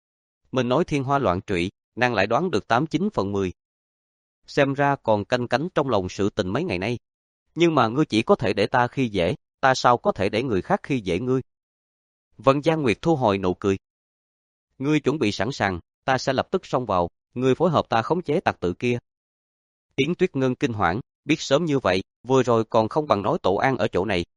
Mình nói thiên hoa loạn trụy, nàng lại đoán được tám chín phần mười. Xem ra còn canh cánh trong lòng sự tình mấy ngày nay. Nhưng mà ngươi chỉ có thể để ta khi dễ, ta sao có thể để người khác khi dễ ngươi? Vân Giang Nguyệt thu hồi nụ cười. Ngươi chuẩn bị sẵn sàng, ta sẽ lập tức xông vào, ngươi phối hợp ta khống chế tặc tử kia. Yến Tuyết Ngân kinh hoảng, biết sớm như vậy, vừa rồi còn không bằng nói Tổ An ở chỗ này.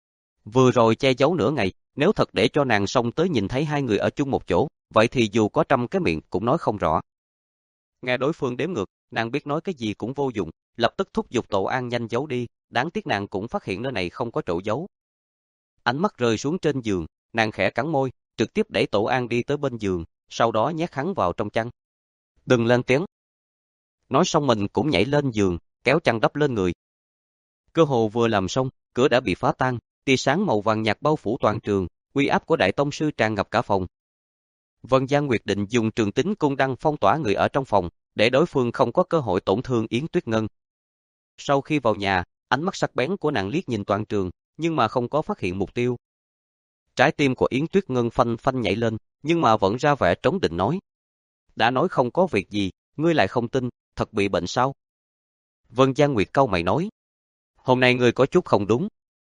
Vừa rồi che giấu nửa ngày, nếu thật để cho nàng xông tới nhìn thấy hai người ở chung một chỗ, vậy thì dù có trăm cái miệng cũng nói không rõ. Nghe đối phương đếm ngược, nàng biết nói cái gì cũng vô dụng, lập tức thúc giục Tổ An nhanh giấu đi, đáng tiếc nàng cũng phát hiện nơi này không có chỗ giấu. Ánh mắt rơi xuống trên giường, nàng khẽ cắn môi, trực tiếp đẩy Tổ An đi tới bên giường, sau đó nhét hắn vào trong chăn. Đừng lên tiếng. Nói xong mình cũng nhảy lên giường, kéo chăn đắp lên người. Cơ hồ vừa làm xong, cửa đã bị phá tan, tia sáng màu vàng nhạt bao phủ toàn trường, uy áp của Đại Tông Sư tràn ngập cả phòng. Vân Giang Nguyệt định dùng trường tính cung đăng phong tỏa người ở trong phòng, để đối phương không có cơ hội tổn thương Yến Tuyết Ngân. Sau khi vào nhà, Ánh mắt sắc bén của nàng liếc nhìn toàn trường, nhưng mà không có phát hiện mục tiêu. Trái tim của Yến Tuyết Ngân phanh phanh nhảy lên, nhưng mà vẫn ra vẻ trấn định nói. Đã nói không có việc gì, ngươi lại không tin, thật bị bệnh sao? Vân Giang Nguyệt cau mày nói. Hôm nay ngươi có chút không đúng.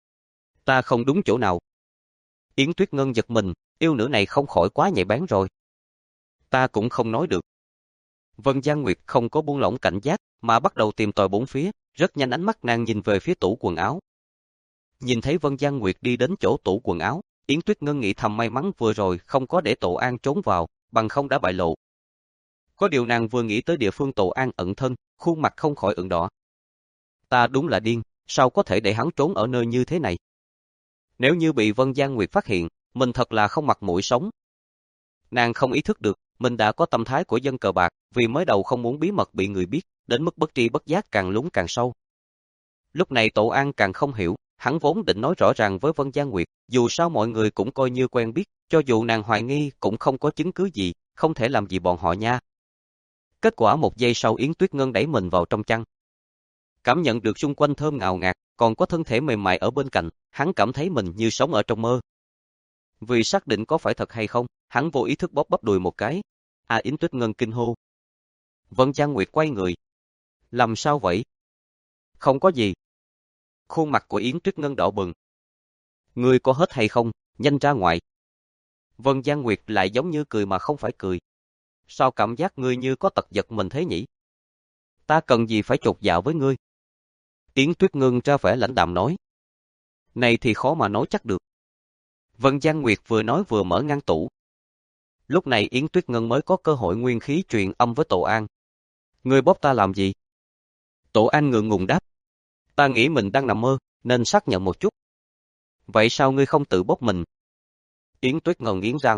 Ta không đúng chỗ nào? Yến Tuyết Ngân giật mình, yêu nữ này không khỏi quá nhạy bén rồi. Ta cũng không nói được. Vân Giang Nguyệt không có buông lỏng cảnh giác, mà bắt đầu tìm tòi bốn phía, rất nhanh ánh mắt nàng nhìn về phía tủ quần áo. Nhìn thấy Vân Giang Nguyệt đi đến chỗ tủ quần áo, Yến Tuyết Ngân nghĩ thầm may mắn vừa rồi không có để Tổ An trốn vào, bằng không đã bại lộ. Có điều nàng vừa nghĩ tới địa phương Tổ An ẩn thân, khuôn mặt không khỏi ửng đỏ. Ta đúng là điên, sao có thể để hắn trốn ở nơi như thế này? Nếu như bị Vân Giang Nguyệt phát hiện, mình thật là không mặt mũi sống. Nàng không ý thức được, mình đã có tâm thái của dân cờ bạc, vì mới đầu không muốn bí mật bị người biết, đến mức bất tri bất giác càng lún càng sâu. Lúc này Tổ An càng không hiểu, hắn vốn định nói rõ ràng với Vân Giang Nguyệt, dù sao mọi người cũng coi như quen biết, cho dù nàng hoài nghi cũng không có chứng cứ gì, không thể làm gì bọn họ nha. Kết quả một giây sau Yến Tuyết Ngân đẩy mình vào trong chăn. Cảm nhận được xung quanh thơm ngào ngạt, còn có thân thể mềm mại ở bên cạnh, hắn cảm thấy mình như sống ở trong mơ. Vì xác định có phải thật hay không, hắn vô ý thức bóp bắp đùi một cái. À Yến Tuyết Ngân kinh hô. Vân Giang Nguyệt quay người. Làm sao vậy? Không có gì. Khuôn mặt của Yến Tuyết Ngân đỏ bừng. Ngươi có hết hay không, nhanh ra ngoài. Vân Giang Nguyệt lại giống như cười mà không phải cười. Sao cảm giác ngươi như có tật giật mình thế nhỉ? Ta cần gì phải chột dạ với ngươi? Yến Tuyết Ngân ra vẻ lãnh đạm nói. Này thì khó mà nói chắc được. Vân Giang Nguyệt vừa nói vừa mở ngăn tủ. Lúc này Yến Tuyết Ngân mới có cơ hội nguyên khí truyền âm với Tổ An. Ngươi bóp ta làm gì? Tổ An ngượng ngùng đáp. Ta nghĩ mình đang nằm mơ, nên xác nhận một chút. Vậy sao ngươi không tự bóp mình? Yến Tuyết Ngân nghiến răng.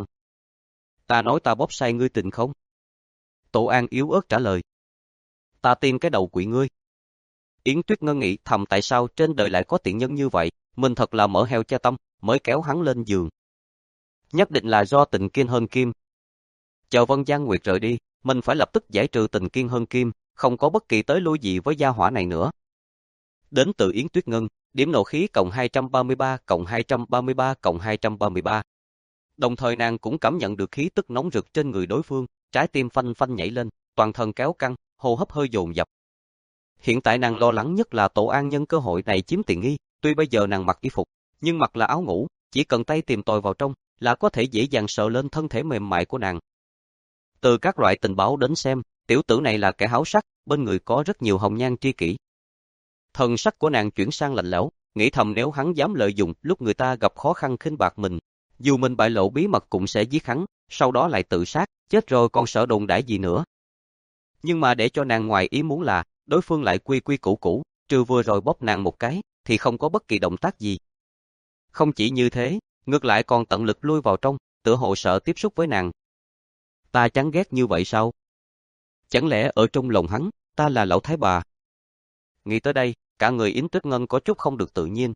Ta nói ta bóp sai ngươi tình không? Tổ An yếu ớt trả lời. Ta tin cái đầu quỷ ngươi. Yến Tuyết Ngân nghĩ thầm tại sao trên đời lại có tiện nhân như vậy, mình thật là mở heo cha tâm, mới kéo hắn lên giường. Nhất định là do tình kiên hơn kim. Chờ Vân Giang Nguyệt rời đi, mình phải lập tức giải trừ tình kiên hơn kim, không có bất kỳ tới lui gì với gia hỏa này nữa. Đến từ Yến Tuyết Ngân, điểm nộ khí cộng hai trăm ba mươi ba cộng hai trăm ba mươi ba cộng hai trăm ba mươi ba. Đồng thời nàng cũng cảm nhận được khí tức nóng rực trên người đối phương, trái tim phanh phanh nhảy lên, toàn thân kéo căng, hô hấp hơi dồn dập. Hiện tại nàng lo lắng nhất là Tổ An nhân cơ hội này chiếm tiện nghi, tuy bây giờ nàng mặc y phục, nhưng mặc là áo ngủ, chỉ cần tay tìm tòi vào trong là có thể dễ dàng sờ lên thân thể mềm mại của nàng. Từ các loại tình báo đến xem, tiểu tử này là kẻ háo sắc, bên người có rất nhiều hồng nhan tri kỷ. Thần sắc của nàng chuyển sang lạnh lẽo, nghĩ thầm nếu hắn dám lợi dụng lúc người ta gặp khó khăn khinh bạc mình, dù mình bại lộ bí mật cũng sẽ giết hắn, sau đó lại tự sát, chết rồi còn sợ đồn đãi gì nữa. Nhưng mà để cho nàng ngoài ý muốn là, đối phương lại quy quy củ củ, trừ vừa rồi bóp nàng một cái, thì không có bất kỳ động tác gì. Không chỉ như thế, ngược lại còn tận lực lui vào trong, tựa hồ sợ tiếp xúc với nàng. Ta chán ghét như vậy sao? Chẳng lẽ ở trong lòng hắn, ta là lão thái bà? Nghĩ tới đây, cả người Yến Tuyết Ngân có chút không được tự nhiên.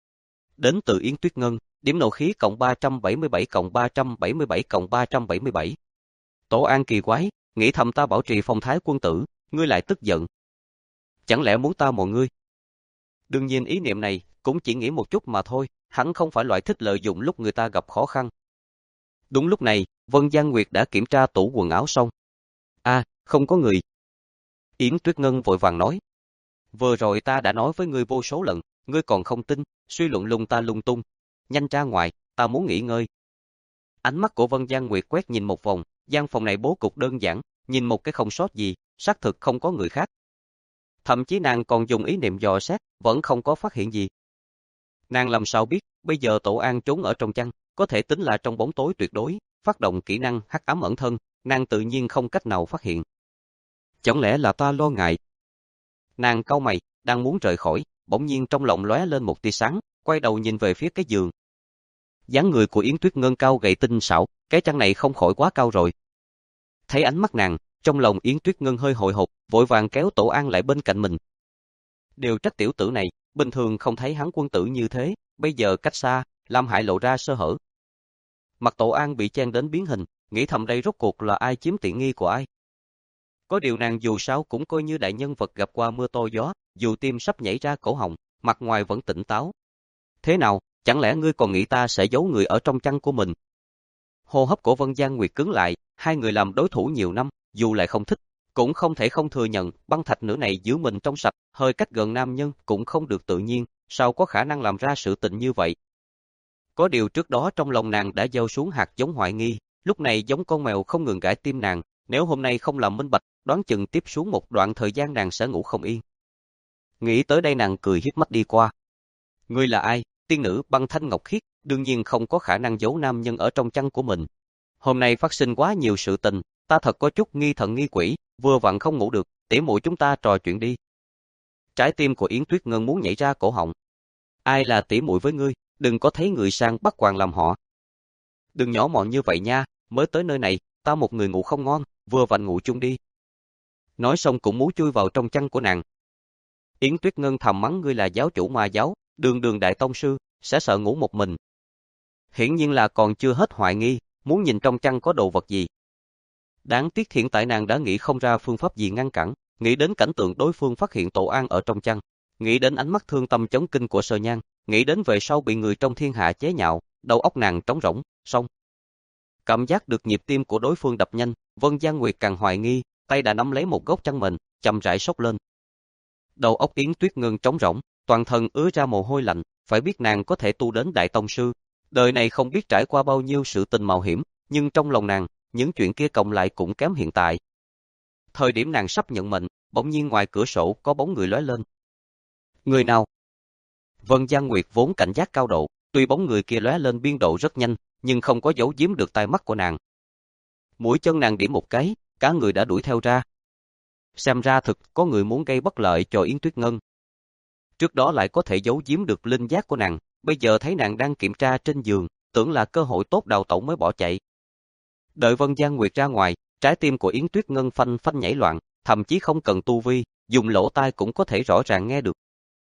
Đến từ Yến Tuyết Ngân, điểm nộ khí cộng ba trăm bảy mươi bảy cộng ba trăm bảy mươi bảy cộng ba trăm bảy mươi bảy. Tổ An kỳ quái, nghĩ thầm ta bảo trì phong thái quân tử, ngươi lại tức giận. Chẳng lẽ muốn ta mộ ngươi? Đương nhiên ý niệm này cũng chỉ nghĩ một chút mà thôi, hắn không phải loại thích lợi dụng lúc người ta gặp khó khăn. Đúng lúc này, Vân Giang Nguyệt đã kiểm tra tủ quần áo xong. A, à, không có người. Yến Tuyết Ngân vội vàng nói. Vừa rồi ta đã nói với ngươi vô số lần, ngươi còn không tin, suy luận lung ta lung tung. Nhanh ra ngoài, ta muốn nghỉ ngơi. Ánh mắt của Vân Giang Nguyệt quét nhìn một vòng, gian phòng này bố cục đơn giản, nhìn một cái không sót gì, xác thực không có người khác. Thậm chí nàng còn dùng ý niệm dò xét, vẫn không có phát hiện gì. Nàng làm sao biết, bây giờ Tổ An trốn ở trong chăn, có thể tính là trong bóng tối tuyệt đối, phát động kỹ năng hắc ám ẩn thân, nàng tự nhiên không cách nào phát hiện. Chẳng lẽ là ta lo ngại? Nàng cau mày, đang muốn rời khỏi, bỗng nhiên trong lòng lóe lên một tia sáng, quay đầu nhìn về phía cái giường. Dáng người của Yến Tuyết Ngân cao gầy tinh xảo, cái chăn này không khỏi quá cao rồi. Thấy ánh mắt nàng, trong lòng Yến Tuyết Ngân hơi hồi hộp, vội vàng kéo Tổ An lại bên cạnh mình. Đều trách tiểu tử này, bình thường không thấy hắn quân tử như thế, bây giờ cách xa, làm hại lộ ra sơ hở. Mặt Tổ An bị chen đến biến hình, nghĩ thầm đây rốt cuộc là ai chiếm tiện nghi của ai. Có điều nàng dù sao cũng coi như đại nhân vật gặp qua mưa to gió, dù tim sắp nhảy ra cổ họng, mặt ngoài vẫn tỉnh táo. Thế nào, chẳng lẽ ngươi còn nghĩ ta sẽ giấu người ở trong chăn của mình? Hô hấp của Vân Giang Nguyệt cứng lại, hai người làm đối thủ nhiều năm, dù lại không thích, cũng không thể không thừa nhận, băng thạch nữ này giữ mình trong sạch, hơi cách gần nam nhân cũng không được tự nhiên, sao có khả năng làm ra sự tình như vậy? Có điều trước đó trong lòng nàng đã gieo xuống hạt giống hoài nghi, lúc này giống con mèo không ngừng gãi tim nàng, nếu hôm nay không làm minh bạch, đoán chừng tiếp xuống một đoạn thời gian nàng sẽ ngủ không yên. Nghĩ tới đây nàng cười hiếp mắt đi qua. Ngươi là ai? Tiên nữ băng thanh ngọc khiết, đương nhiên không có khả năng giấu nam nhân ở trong chăn của mình. Hôm nay phát sinh quá nhiều sự tình, ta thật có chút nghi thần nghi quỷ, vừa vặn không ngủ được, tỉ muội chúng ta trò chuyện đi. Trái tim của Yến Tuyết Ngân muốn nhảy ra cổ họng. Ai là tỉ muội với ngươi, đừng có thấy người sang bắt quàng làm họ. Đừng nhỏ mọn như vậy nha, mới tới nơi này, ta một người ngủ không ngon, vừa vặn ngủ chung đi. Nói xong cũng muốn chui vào trong chăn của nàng. Yến Tuyết Ngân thầm mắng ngươi là giáo chủ ma giáo, đường đường đại tông sư, sẽ sợ ngủ một mình. Hiển nhiên là còn chưa hết hoài nghi, muốn nhìn trong chăn có đồ vật gì. Đáng tiếc hiện tại nàng đã nghĩ không ra phương pháp gì ngăn cản, nghĩ đến cảnh tượng đối phương phát hiện Tổ An ở trong chăn, nghĩ đến ánh mắt thương tâm chấn kinh của Sơ Nhan, nghĩ đến về sau bị người trong thiên hạ chế nhạo, đầu óc nàng trống rỗng, xong. Cảm giác được nhịp tim của đối phương đập nhanh, Vân Giang Nguyệt càng hoài nghi, tay đã nắm lấy một góc chăn mền, chậm rãi xốc lên. Đầu óc Yến Tuyết Ngân trống rỗng, toàn thân ứa ra mồ hôi lạnh, phải biết nàng có thể tu đến đại tông sư, đời này không biết trải qua bao nhiêu sự tình mạo hiểm, nhưng trong lòng nàng, những chuyện kia cộng lại cũng kém hiện tại. Thời điểm nàng sắp nhận mệnh, bỗng nhiên ngoài cửa sổ có bóng người lóe lên. Người nào? Vân Giang Nguyệt vốn cảnh giác cao độ, tuy bóng người kia lóe lên biên độ rất nhanh, nhưng không có giấu giếm được tai mắt của nàng. Mũi chân nàng điểm một cái, cả người đã đuổi theo ra. Xem ra thực có người muốn gây bất lợi cho Yến Tuyết Ngân. Trước đó lại có thể giấu giếm được linh giác của nàng, bây giờ thấy nàng đang kiểm tra trên giường, tưởng là cơ hội tốt đào tẩu mới bỏ chạy. Đợi Vân Giang Nguyệt ra ngoài, trái tim của Yến Tuyết Ngân phanh phanh nhảy loạn, thậm chí không cần tu vi, dùng lỗ tai cũng có thể rõ ràng nghe được.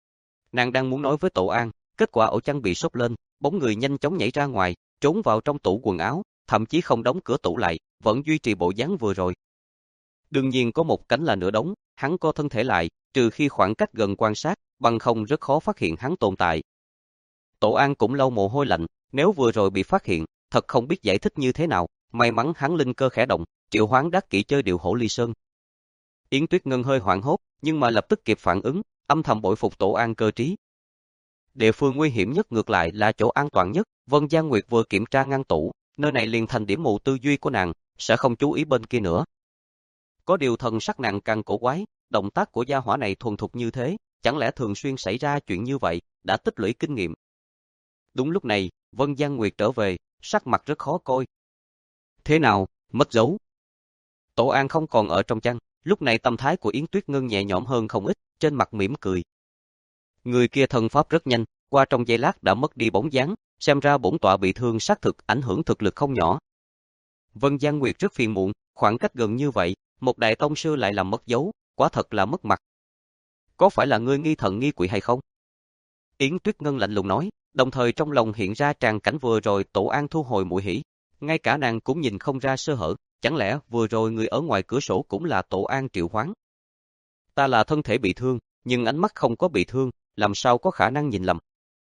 Nàng đang muốn nói với Tổ An, kết quả ổ chăn bị sốc lên, bóng người nhanh chóng nhảy ra ngoài, trốn vào trong tủ quần áo, thậm chí không đóng cửa tủ lại, vẫn duy trì bộ dáng vừa rồi. Đương nhiên có một cánh là nửa đóng, hắn co thân thể lại, trừ khi khoảng cách gần quan sát, bằng không rất khó phát hiện hắn tồn tại. Tổ An cũng lau mồ hôi lạnh, nếu vừa rồi bị phát hiện, thật không biết giải thích như thế nào, may mắn hắn linh cơ khẽ động, triệu hoán đắc kỷ chơi điệu hổ ly sơn. Yến Tuyết Ngân hơi hoảng hốt, nhưng mà lập tức kịp phản ứng, âm thầm bội phục Tổ An cơ trí. Địa phương nguy hiểm nhất ngược lại là chỗ an toàn nhất, Vân Giang Nguyệt vừa kiểm tra ngăn tủ, nơi này liền thành điểm mù tư duy của nàng, sẽ không chú ý bên kia nữa. Có điều thần sắc nàng càng cổ quái, động tác của gia hỏa này thuần thục như thế, chẳng lẽ thường xuyên xảy ra chuyện như vậy, đã tích lũy kinh nghiệm. Đúng lúc này, Vân Giang Nguyệt trở về, sắc mặt rất khó coi. Thế nào, mất dấu? Tổ An không còn ở trong chăn, lúc này tâm thái của Yến Tuyết Ngân nhẹ nhõm hơn không ít, trên mặt mỉm cười. Người kia thân pháp rất nhanh, qua trong giây lát đã mất đi bóng dáng, xem ra bổn tọa bị thương xác thực ảnh hưởng thực lực không nhỏ. Vân Giang Nguyệt rất phiền muộn, khoảng cách gần như vậy, một đại tông sư lại làm mất dấu, quả thật là mất mặt. Có phải là ngươi nghi thần nghi quỷ hay không? Yến Tuyết Ngân lạnh lùng nói, đồng thời trong lòng hiện ra tràng cảnh vừa rồi Tổ An thu hồi mũi hỉ, ngay cả nàng cũng nhìn không ra sơ hở, chẳng lẽ vừa rồi người ở ngoài cửa sổ cũng là Tổ An triệu hoán? Ta là thân thể bị thương, nhưng ánh mắt không có bị thương, làm sao có khả năng nhìn lầm?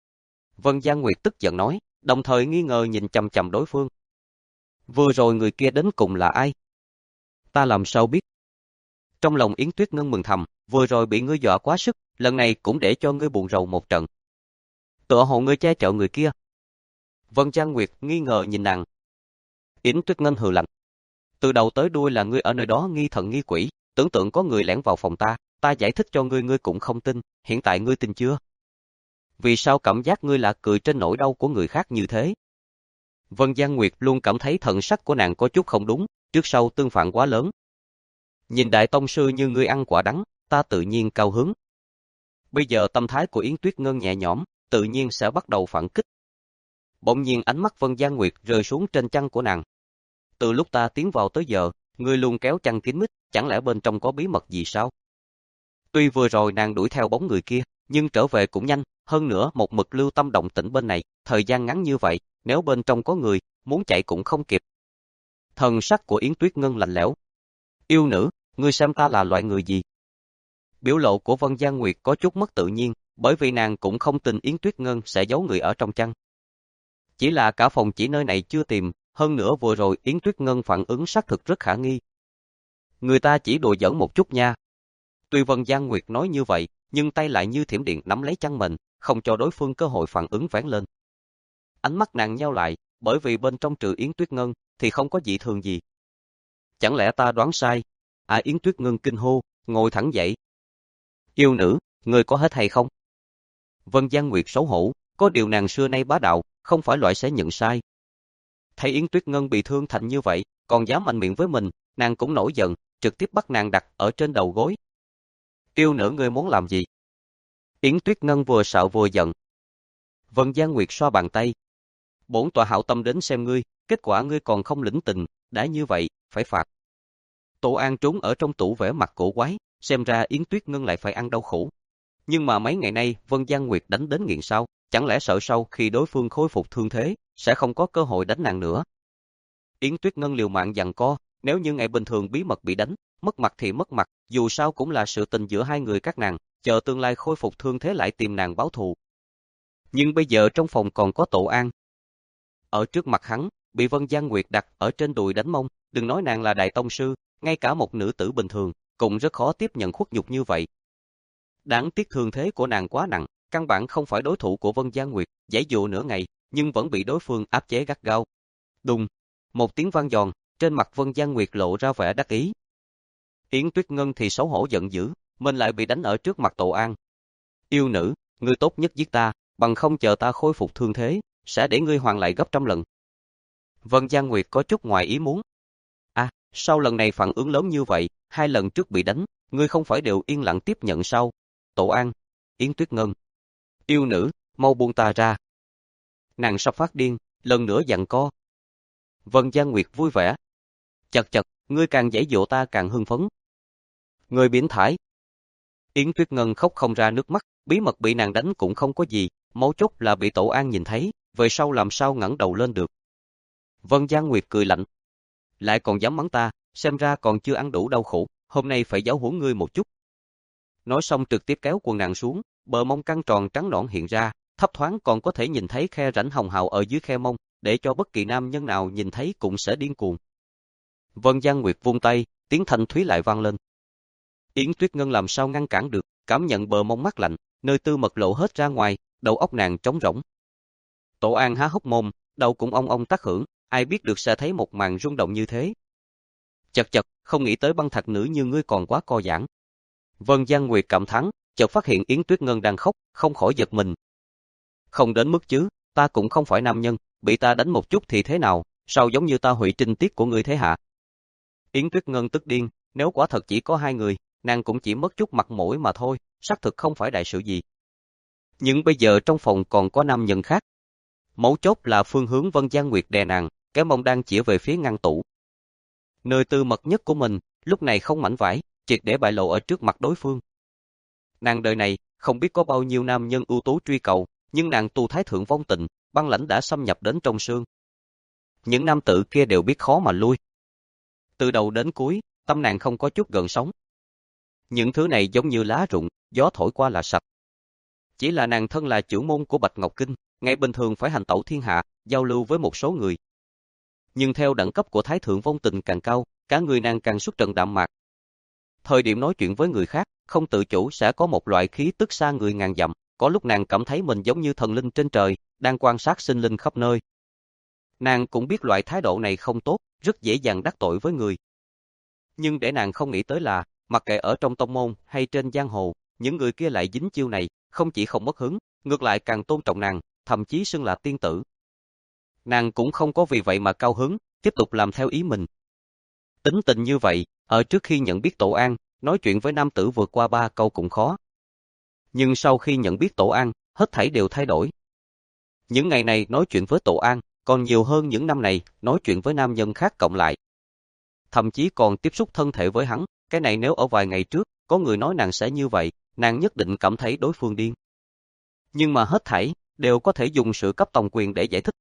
Vân Giang Nguyệt tức giận nói, đồng thời nghi ngờ nhìn chằm chằm đối phương. Vừa rồi người kia đến cùng là ai? Ta làm sao biết? Trong lòng Yến Tuyết Ngân mừng thầm, vừa rồi bị ngươi dọa quá sức, lần này cũng để cho ngươi buồn rầu một trận. Tựa hồ ngươi che chở người kia. Vân Giang Nguyệt nghi ngờ nhìn nàng. Yến Tuyết Ngân hừ lạnh. Từ đầu tới đuôi là ngươi ở nơi đó nghi thần nghi quỷ, tưởng tượng có người lẻn vào phòng ta, ta giải thích cho ngươi ngươi cũng không tin, hiện tại ngươi tin chưa? Vì sao cảm giác ngươi là cười trên nỗi đau của người khác như thế? Vân Giang Nguyệt luôn cảm thấy thần sắc của nàng có chút không đúng, trước sau tương phản quá lớn. Nhìn đại tông sư như ngươi ăn quả đắng, ta tự nhiên cao hứng. Bây giờ tâm thái của Yến Tuyết Ngân nhẹ nhõm, tự nhiên sẽ bắt đầu phản kích. Bỗng nhiên ánh mắt Vân Giang Nguyệt rơi xuống trên chăn của nàng. Từ lúc ta tiến vào tới giờ, ngươi luôn kéo chăn kín mít, chẳng lẽ bên trong có bí mật gì sao? Tuy vừa rồi nàng đuổi theo bóng người kia, nhưng trở về cũng nhanh, hơn nữa một mực lưu tâm động tĩnh bên này, thời gian ngắn như vậy, nếu bên trong có người, muốn chạy cũng không kịp. Thần sắc của Yến Tuyết Ngân lạnh lẽo. Yêu nữ, ngươi xem ta là loại người gì? Biểu lộ của Vân Giang Nguyệt có chút mất tự nhiên, bởi vì nàng cũng không tin Yến Tuyết Ngân sẽ giấu người ở trong chăn. Chỉ là cả phòng chỉ nơi này chưa tìm, hơn nữa vừa rồi Yến Tuyết Ngân phản ứng xác thực rất khả nghi. Người ta chỉ đùa giỡn một chút nha. Tuy Vân Giang Nguyệt nói như vậy, nhưng tay lại như thiểm điện nắm lấy chăn mình, không cho đối phương cơ hội phản ứng vén lên. Ánh mắt nàng nheo lại, bởi vì bên trong trừ Yến Tuyết Ngân thì không có dị thường gì. Chẳng lẽ ta đoán sai? À, Yến Tuyết Ngân kinh hô, ngồi thẳng dậy. Yêu nữ, người có hết hay không? Vân Giang Nguyệt xấu hổ, có điều nàng xưa nay bá đạo, không phải loại sẽ nhận sai. Thấy Yến Tuyết Ngân bị thương thành như vậy, còn dám mạnh miệng với mình, nàng cũng nổi giận, trực tiếp bắt nàng đặt ở trên đầu gối. Yêu nữ, ngươi muốn làm gì? Yến Tuyết Ngân vừa sợ vừa giận. Vân Giang Nguyệt xoa bàn tay. Bổn tọa hảo tâm đến xem ngươi, kết quả ngươi còn không lĩnh tình, đã như vậy, phải phạt. Tổ An trốn ở trong tủ vẻ mặt cổ quái, xem ra Yến Tuyết Ngân lại phải ăn đau khổ. Nhưng mà mấy ngày nay Vân Giang Nguyệt đánh đến nghiện sao, chẳng lẽ sợ sau khi đối phương khôi phục thương thế, sẽ không có cơ hội đánh nàng nữa. Yến Tuyết Ngân liều mạng giằng co, nếu như ngày bình thường bí mật bị đánh, mất mặt thì mất mặt, dù sao cũng là sự tình giữa hai người các nàng, chờ tương lai khôi phục thương thế lại tìm nàng báo thù. Nhưng bây giờ trong phòng còn có Tổ An. Ở trước mặt hắn, bị Vân Giang Nguyệt đặt ở trên đùi đánh mông, đừng nói nàng là đại tông sư, ngay cả một nữ tử bình thường, cũng rất khó tiếp nhận khuất nhục như vậy. Đáng tiếc thương thế của nàng quá nặng, căn bản không phải đối thủ của Vân Giang Nguyệt, giãy dụa nửa ngày, nhưng vẫn bị đối phương áp chế gắt gao. Đùng, một tiếng vang giòn, trên mặt Vân Giang Nguyệt lộ ra vẻ đắc ý. Yến Tuyết Ngân thì xấu hổ giận dữ, mình lại bị đánh ở trước mặt Tổ An. Yêu nữ, ngươi tốt nhất giết ta, bằng không chờ ta khôi phục thương thế, sẽ để ngươi hoàn lại gấp trăm lần. Vân Giang Nguyệt có chút ngoài ý muốn. À, sau lần này phản ứng lớn như vậy, hai lần trước bị đánh, ngươi không phải đều yên lặng tiếp nhận sao? Tổ An, Yến Tuyết Ngân. Yêu nữ, mau buông ta ra. Nàng sắp phát điên, lần nữa giằng co. Vân Giang Nguyệt vui vẻ. Chật chật, ngươi càng giãy dụa ta càng hưng phấn. Ngươi biến thái. Yến Tuyết Ngân khóc không ra nước mắt, bí mật bị nàng đánh cũng không có gì, mấu chốt là bị Tổ An nhìn thấy, về sau làm sao ngẩng đầu lên được. Vân Giang Nguyệt cười lạnh. Lại còn dám mắng ta, xem ra còn chưa ăn đủ đau khổ, hôm nay phải giáo huấn ngươi một chút. Nói xong trực tiếp kéo quần nàng xuống, bờ mông căng tròn trắng nõn hiện ra, thấp thoáng còn có thể nhìn thấy khe rãnh hồng hào ở dưới khe mông, để cho bất kỳ nam nhân nào nhìn thấy cũng sẽ điên cuồng. Vân Giang Nguyệt vung tay, tiếng thanh thúy lại vang lên. Yến Tuyết Ngân làm sao ngăn cản được, cảm nhận bờ mông mát lạnh, nơi tư mật lộ hết ra ngoài, đầu óc nàng trống rỗng. Tổ An há hốc mồm, đầu cũng ong ong tác hưởng, ai biết được sẽ thấy một màn rung động như thế. Chật chật, không nghĩ tới băng thạch nữ như ngươi còn quá co giãn. Vân Giang Nguyệt cảm thán, chợt phát hiện Yến Tuyết Ngân đang khóc, không khỏi giật mình. Không đến mức chứ, ta cũng không phải nam nhân, bị ta đánh một chút thì thế nào, sao giống như ta hủy trinh tiết của ngươi thế hả? Yến Tuyết Ngân tức điên, nếu quả thật chỉ có hai người, nàng cũng chỉ mất chút mặt mũi mà thôi, xác thực không phải đại sự gì. Nhưng bây giờ trong phòng còn có nam nhân khác. Mấu chốt là phương hướng Vân Giang Nguyệt đè nàng, cái mông đang chỉ về phía ngăn tủ. Nơi tư mật nhất của mình, lúc này không mảnh vải, triệt để bại lộ ở trước mặt đối phương. Nàng đời này, không biết có bao nhiêu nam nhân ưu tú truy cầu, nhưng nàng tu thái thượng vong tình, băng lãnh đã xâm nhập đến trong xương. Những nam tử kia đều biết khó mà lui. Từ đầu đến cuối, tâm nàng không có chút gợn sóng. Những thứ này giống như lá rụng, gió thổi qua là sạch. Chỉ là nàng thân là trưởng môn của Bạch Ngọc Kinh, ngày bình thường phải hành tẩu thiên hạ, giao lưu với một số người. Nhưng theo đẳng cấp của thái thượng vong tình càng cao, cả người nàng càng xuất trần đạm mạc. Thời điểm nói chuyện với người khác, không tự chủ sẽ có một loại khí tức xa người ngàn dặm, có lúc nàng cảm thấy mình giống như thần linh trên trời, đang quan sát sinh linh khắp nơi. Nàng cũng biết loại thái độ này không tốt, rất dễ dàng đắc tội với người. Nhưng để nàng không nghĩ tới là, mặc kệ ở trong tông môn hay trên giang hồ, những người kia lại dính chiêu này, không chỉ không mất hứng, ngược lại càng tôn trọng nàng, thậm chí xưng là tiên tử. Nàng cũng không có vì vậy mà cao hứng, tiếp tục làm theo ý mình. Tính tình như vậy, ở trước khi nhận biết Tổ An, nói chuyện với nam tử vượt qua ba câu cũng khó. Nhưng sau khi nhận biết Tổ An, hết thảy đều thay đổi. Những ngày này nói chuyện với Tổ An, còn nhiều hơn những năm này nói chuyện với nam nhân khác cộng lại. Thậm chí còn tiếp xúc thân thể với hắn, cái này nếu ở vài ngày trước, có người nói nàng sẽ như vậy, nàng nhất định cảm thấy đối phương điên. Nhưng mà hết thảy, đều có thể dùng sự cấp tòng quyền để giải thích.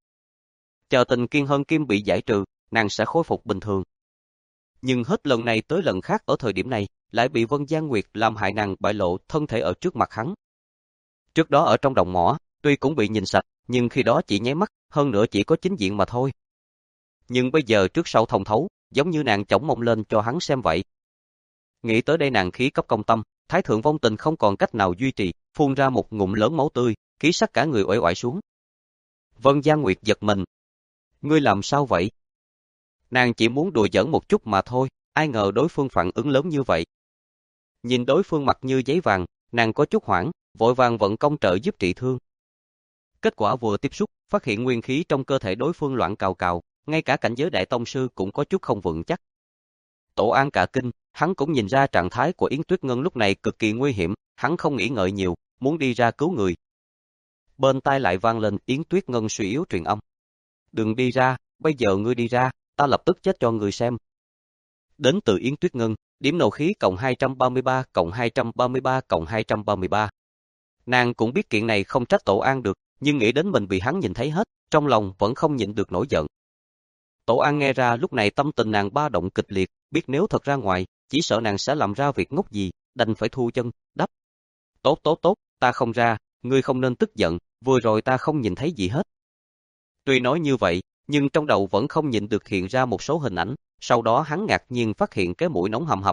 Chờ tình kiên hơn kim bị giải trừ, nàng sẽ khôi phục bình thường. Nhưng hết lần này tới lần khác ở thời điểm này, lại bị Vân Giang Nguyệt làm hại nàng bại lộ thân thể ở trước mặt hắn. Trước đó ở trong đồng mỏ, tuy cũng bị nhìn sạch, nhưng khi đó chỉ nháy mắt, hơn nữa chỉ có chính diện mà thôi. Nhưng bây giờ trước sau thông thấu, giống như nàng chổng mông lên cho hắn xem vậy. Nghĩ tới đây nàng khí cấp công tâm, Thái thượng vong tình không còn cách nào duy trì, phun ra một ngụm lớn máu tươi, khí sắc cả người uể oải xuống. Vân Giang Nguyệt giật mình. Ngươi làm sao vậy? Nàng chỉ muốn đùa giỡn một chút mà thôi, ai ngờ đối phương phản ứng lớn như vậy. Nhìn đối phương mặt như giấy vàng, nàng có chút hoảng, vội vàng vận công trợ giúp trị thương. Kết quả vừa tiếp xúc, phát hiện nguyên khí trong cơ thể đối phương loạn cào cào, ngay cả cảnh giới đại tông sư cũng có chút không vững chắc. Tổ An cả kinh, hắn cũng nhìn ra trạng thái của Yến Tuyết Ngân lúc này cực kỳ nguy hiểm, hắn không nghĩ ngợi nhiều, muốn đi ra cứu người. Bên tai lại vang lên Yến Tuyết Ngân suy yếu truyền âm. Đừng đi ra, bây giờ ngươi đi ra, ta lập tức chết cho ngươi xem. Đến từ Yến Tuyết Ngân, điểm nộ khí cộng hai trăm ba mươi ba cộng hai trăm ba mươi ba cộng hai trăm ba mươi ba. Nàng cũng biết chuyện này không trách Tổ An được, nhưng nghĩ đến mình bị hắn nhìn thấy hết, trong lòng vẫn không nhịn được nổi giận. Tổ An nghe ra lúc này tâm tình nàng ba động kịch liệt, biết nếu thật ra ngoài, chỉ sợ nàng sẽ làm ra việc ngốc gì, đành phải thu chân, đáp. Tốt tốt tốt, ta không ra, ngươi không nên tức giận, vừa rồi ta không nhìn thấy gì hết. Tuy nói như vậy, nhưng trong đầu vẫn không nhịn được hiện ra một số hình ảnh, sau đó hắn ngạc nhiên phát hiện cái mũi nóng hầm hập.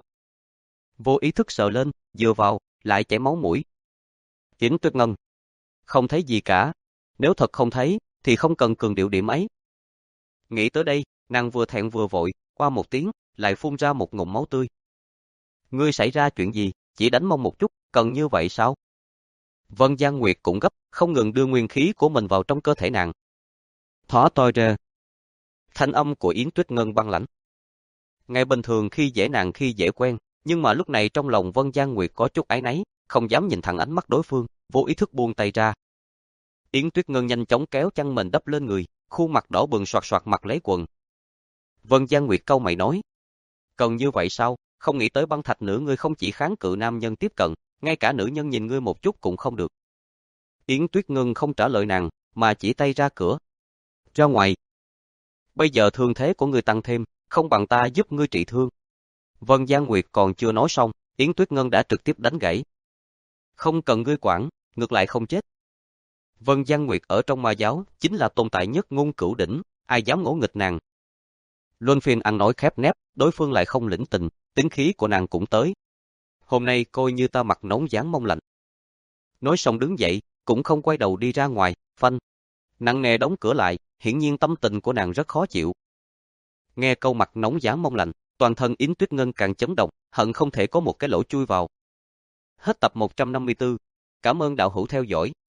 Vô ý thức sờ lên, dựa vào, lại chảy máu mũi. Yến Tuyết Ngân. Không thấy gì cả. Nếu thật không thấy, thì không cần cường điệu điểm ấy. Nghĩ tới đây, nàng vừa thẹn vừa vội, qua một tiếng, lại phun ra một ngụm máu tươi. Ngươi xảy ra chuyện gì, chỉ đánh mông một chút, cần như vậy sao? Vân Giang Nguyệt cũng gấp, không ngừng đưa nguyên khí của mình vào trong cơ thể nàng. Thỏ toi ra. Thanh âm của Yến Tuyết Ngân băng lãnh. Ngày bình thường khi dễ nàng khi dễ quen, nhưng mà lúc này trong lòng Vân Giang Nguyệt có chút áy náy, không dám nhìn thẳng ánh mắt đối phương, vô ý thức buông tay ra. Yến Tuyết Ngân nhanh chóng kéo chăn mình đắp lên người, khuôn mặt đỏ bừng soạt soạt mặc lấy quần. Vân Giang Nguyệt cau mày nói, cần như vậy sao, không nghĩ tới băng thạch nữ ngươi không chỉ kháng cự nam nhân tiếp cận, ngay cả nữ nhân nhìn ngươi một chút cũng không được. Yến Tuyết Ngân không trả lời nàng, mà chỉ tay ra cửa. Ra ngoài. Bây giờ thương thế của ngươi tăng thêm, không bằng ta giúp ngươi trị thương. Vân Giang Nguyệt còn chưa nói xong, Yến Tuyết Ngân đã trực tiếp đánh gãy. Không cần ngươi quản, ngược lại không chết. Vân Giang Nguyệt ở trong ma giáo chính là tồn tại nhất ngôn cửu đỉnh, ai dám ngỗ nghịch nàng. Luân phiên ăn nói khép nép, đối phương lại không lĩnh tình, tính khí của nàng cũng tới. Hôm nay coi như ta mặt nóng dáng mông lạnh. Nói xong đứng dậy, cũng không quay đầu đi ra ngoài, phanh. Nặng nề đóng cửa lại, hiển nhiên tâm tình của nàng rất khó chịu. Nghe câu mặt nóng dáng mông lạnh, toàn thân Yến Tuyết Ngân càng chấn động, hận không thể có một cái lỗ chui vào. Hết tập một trăm năm mươi tư. Cảm ơn đạo hữu theo dõi.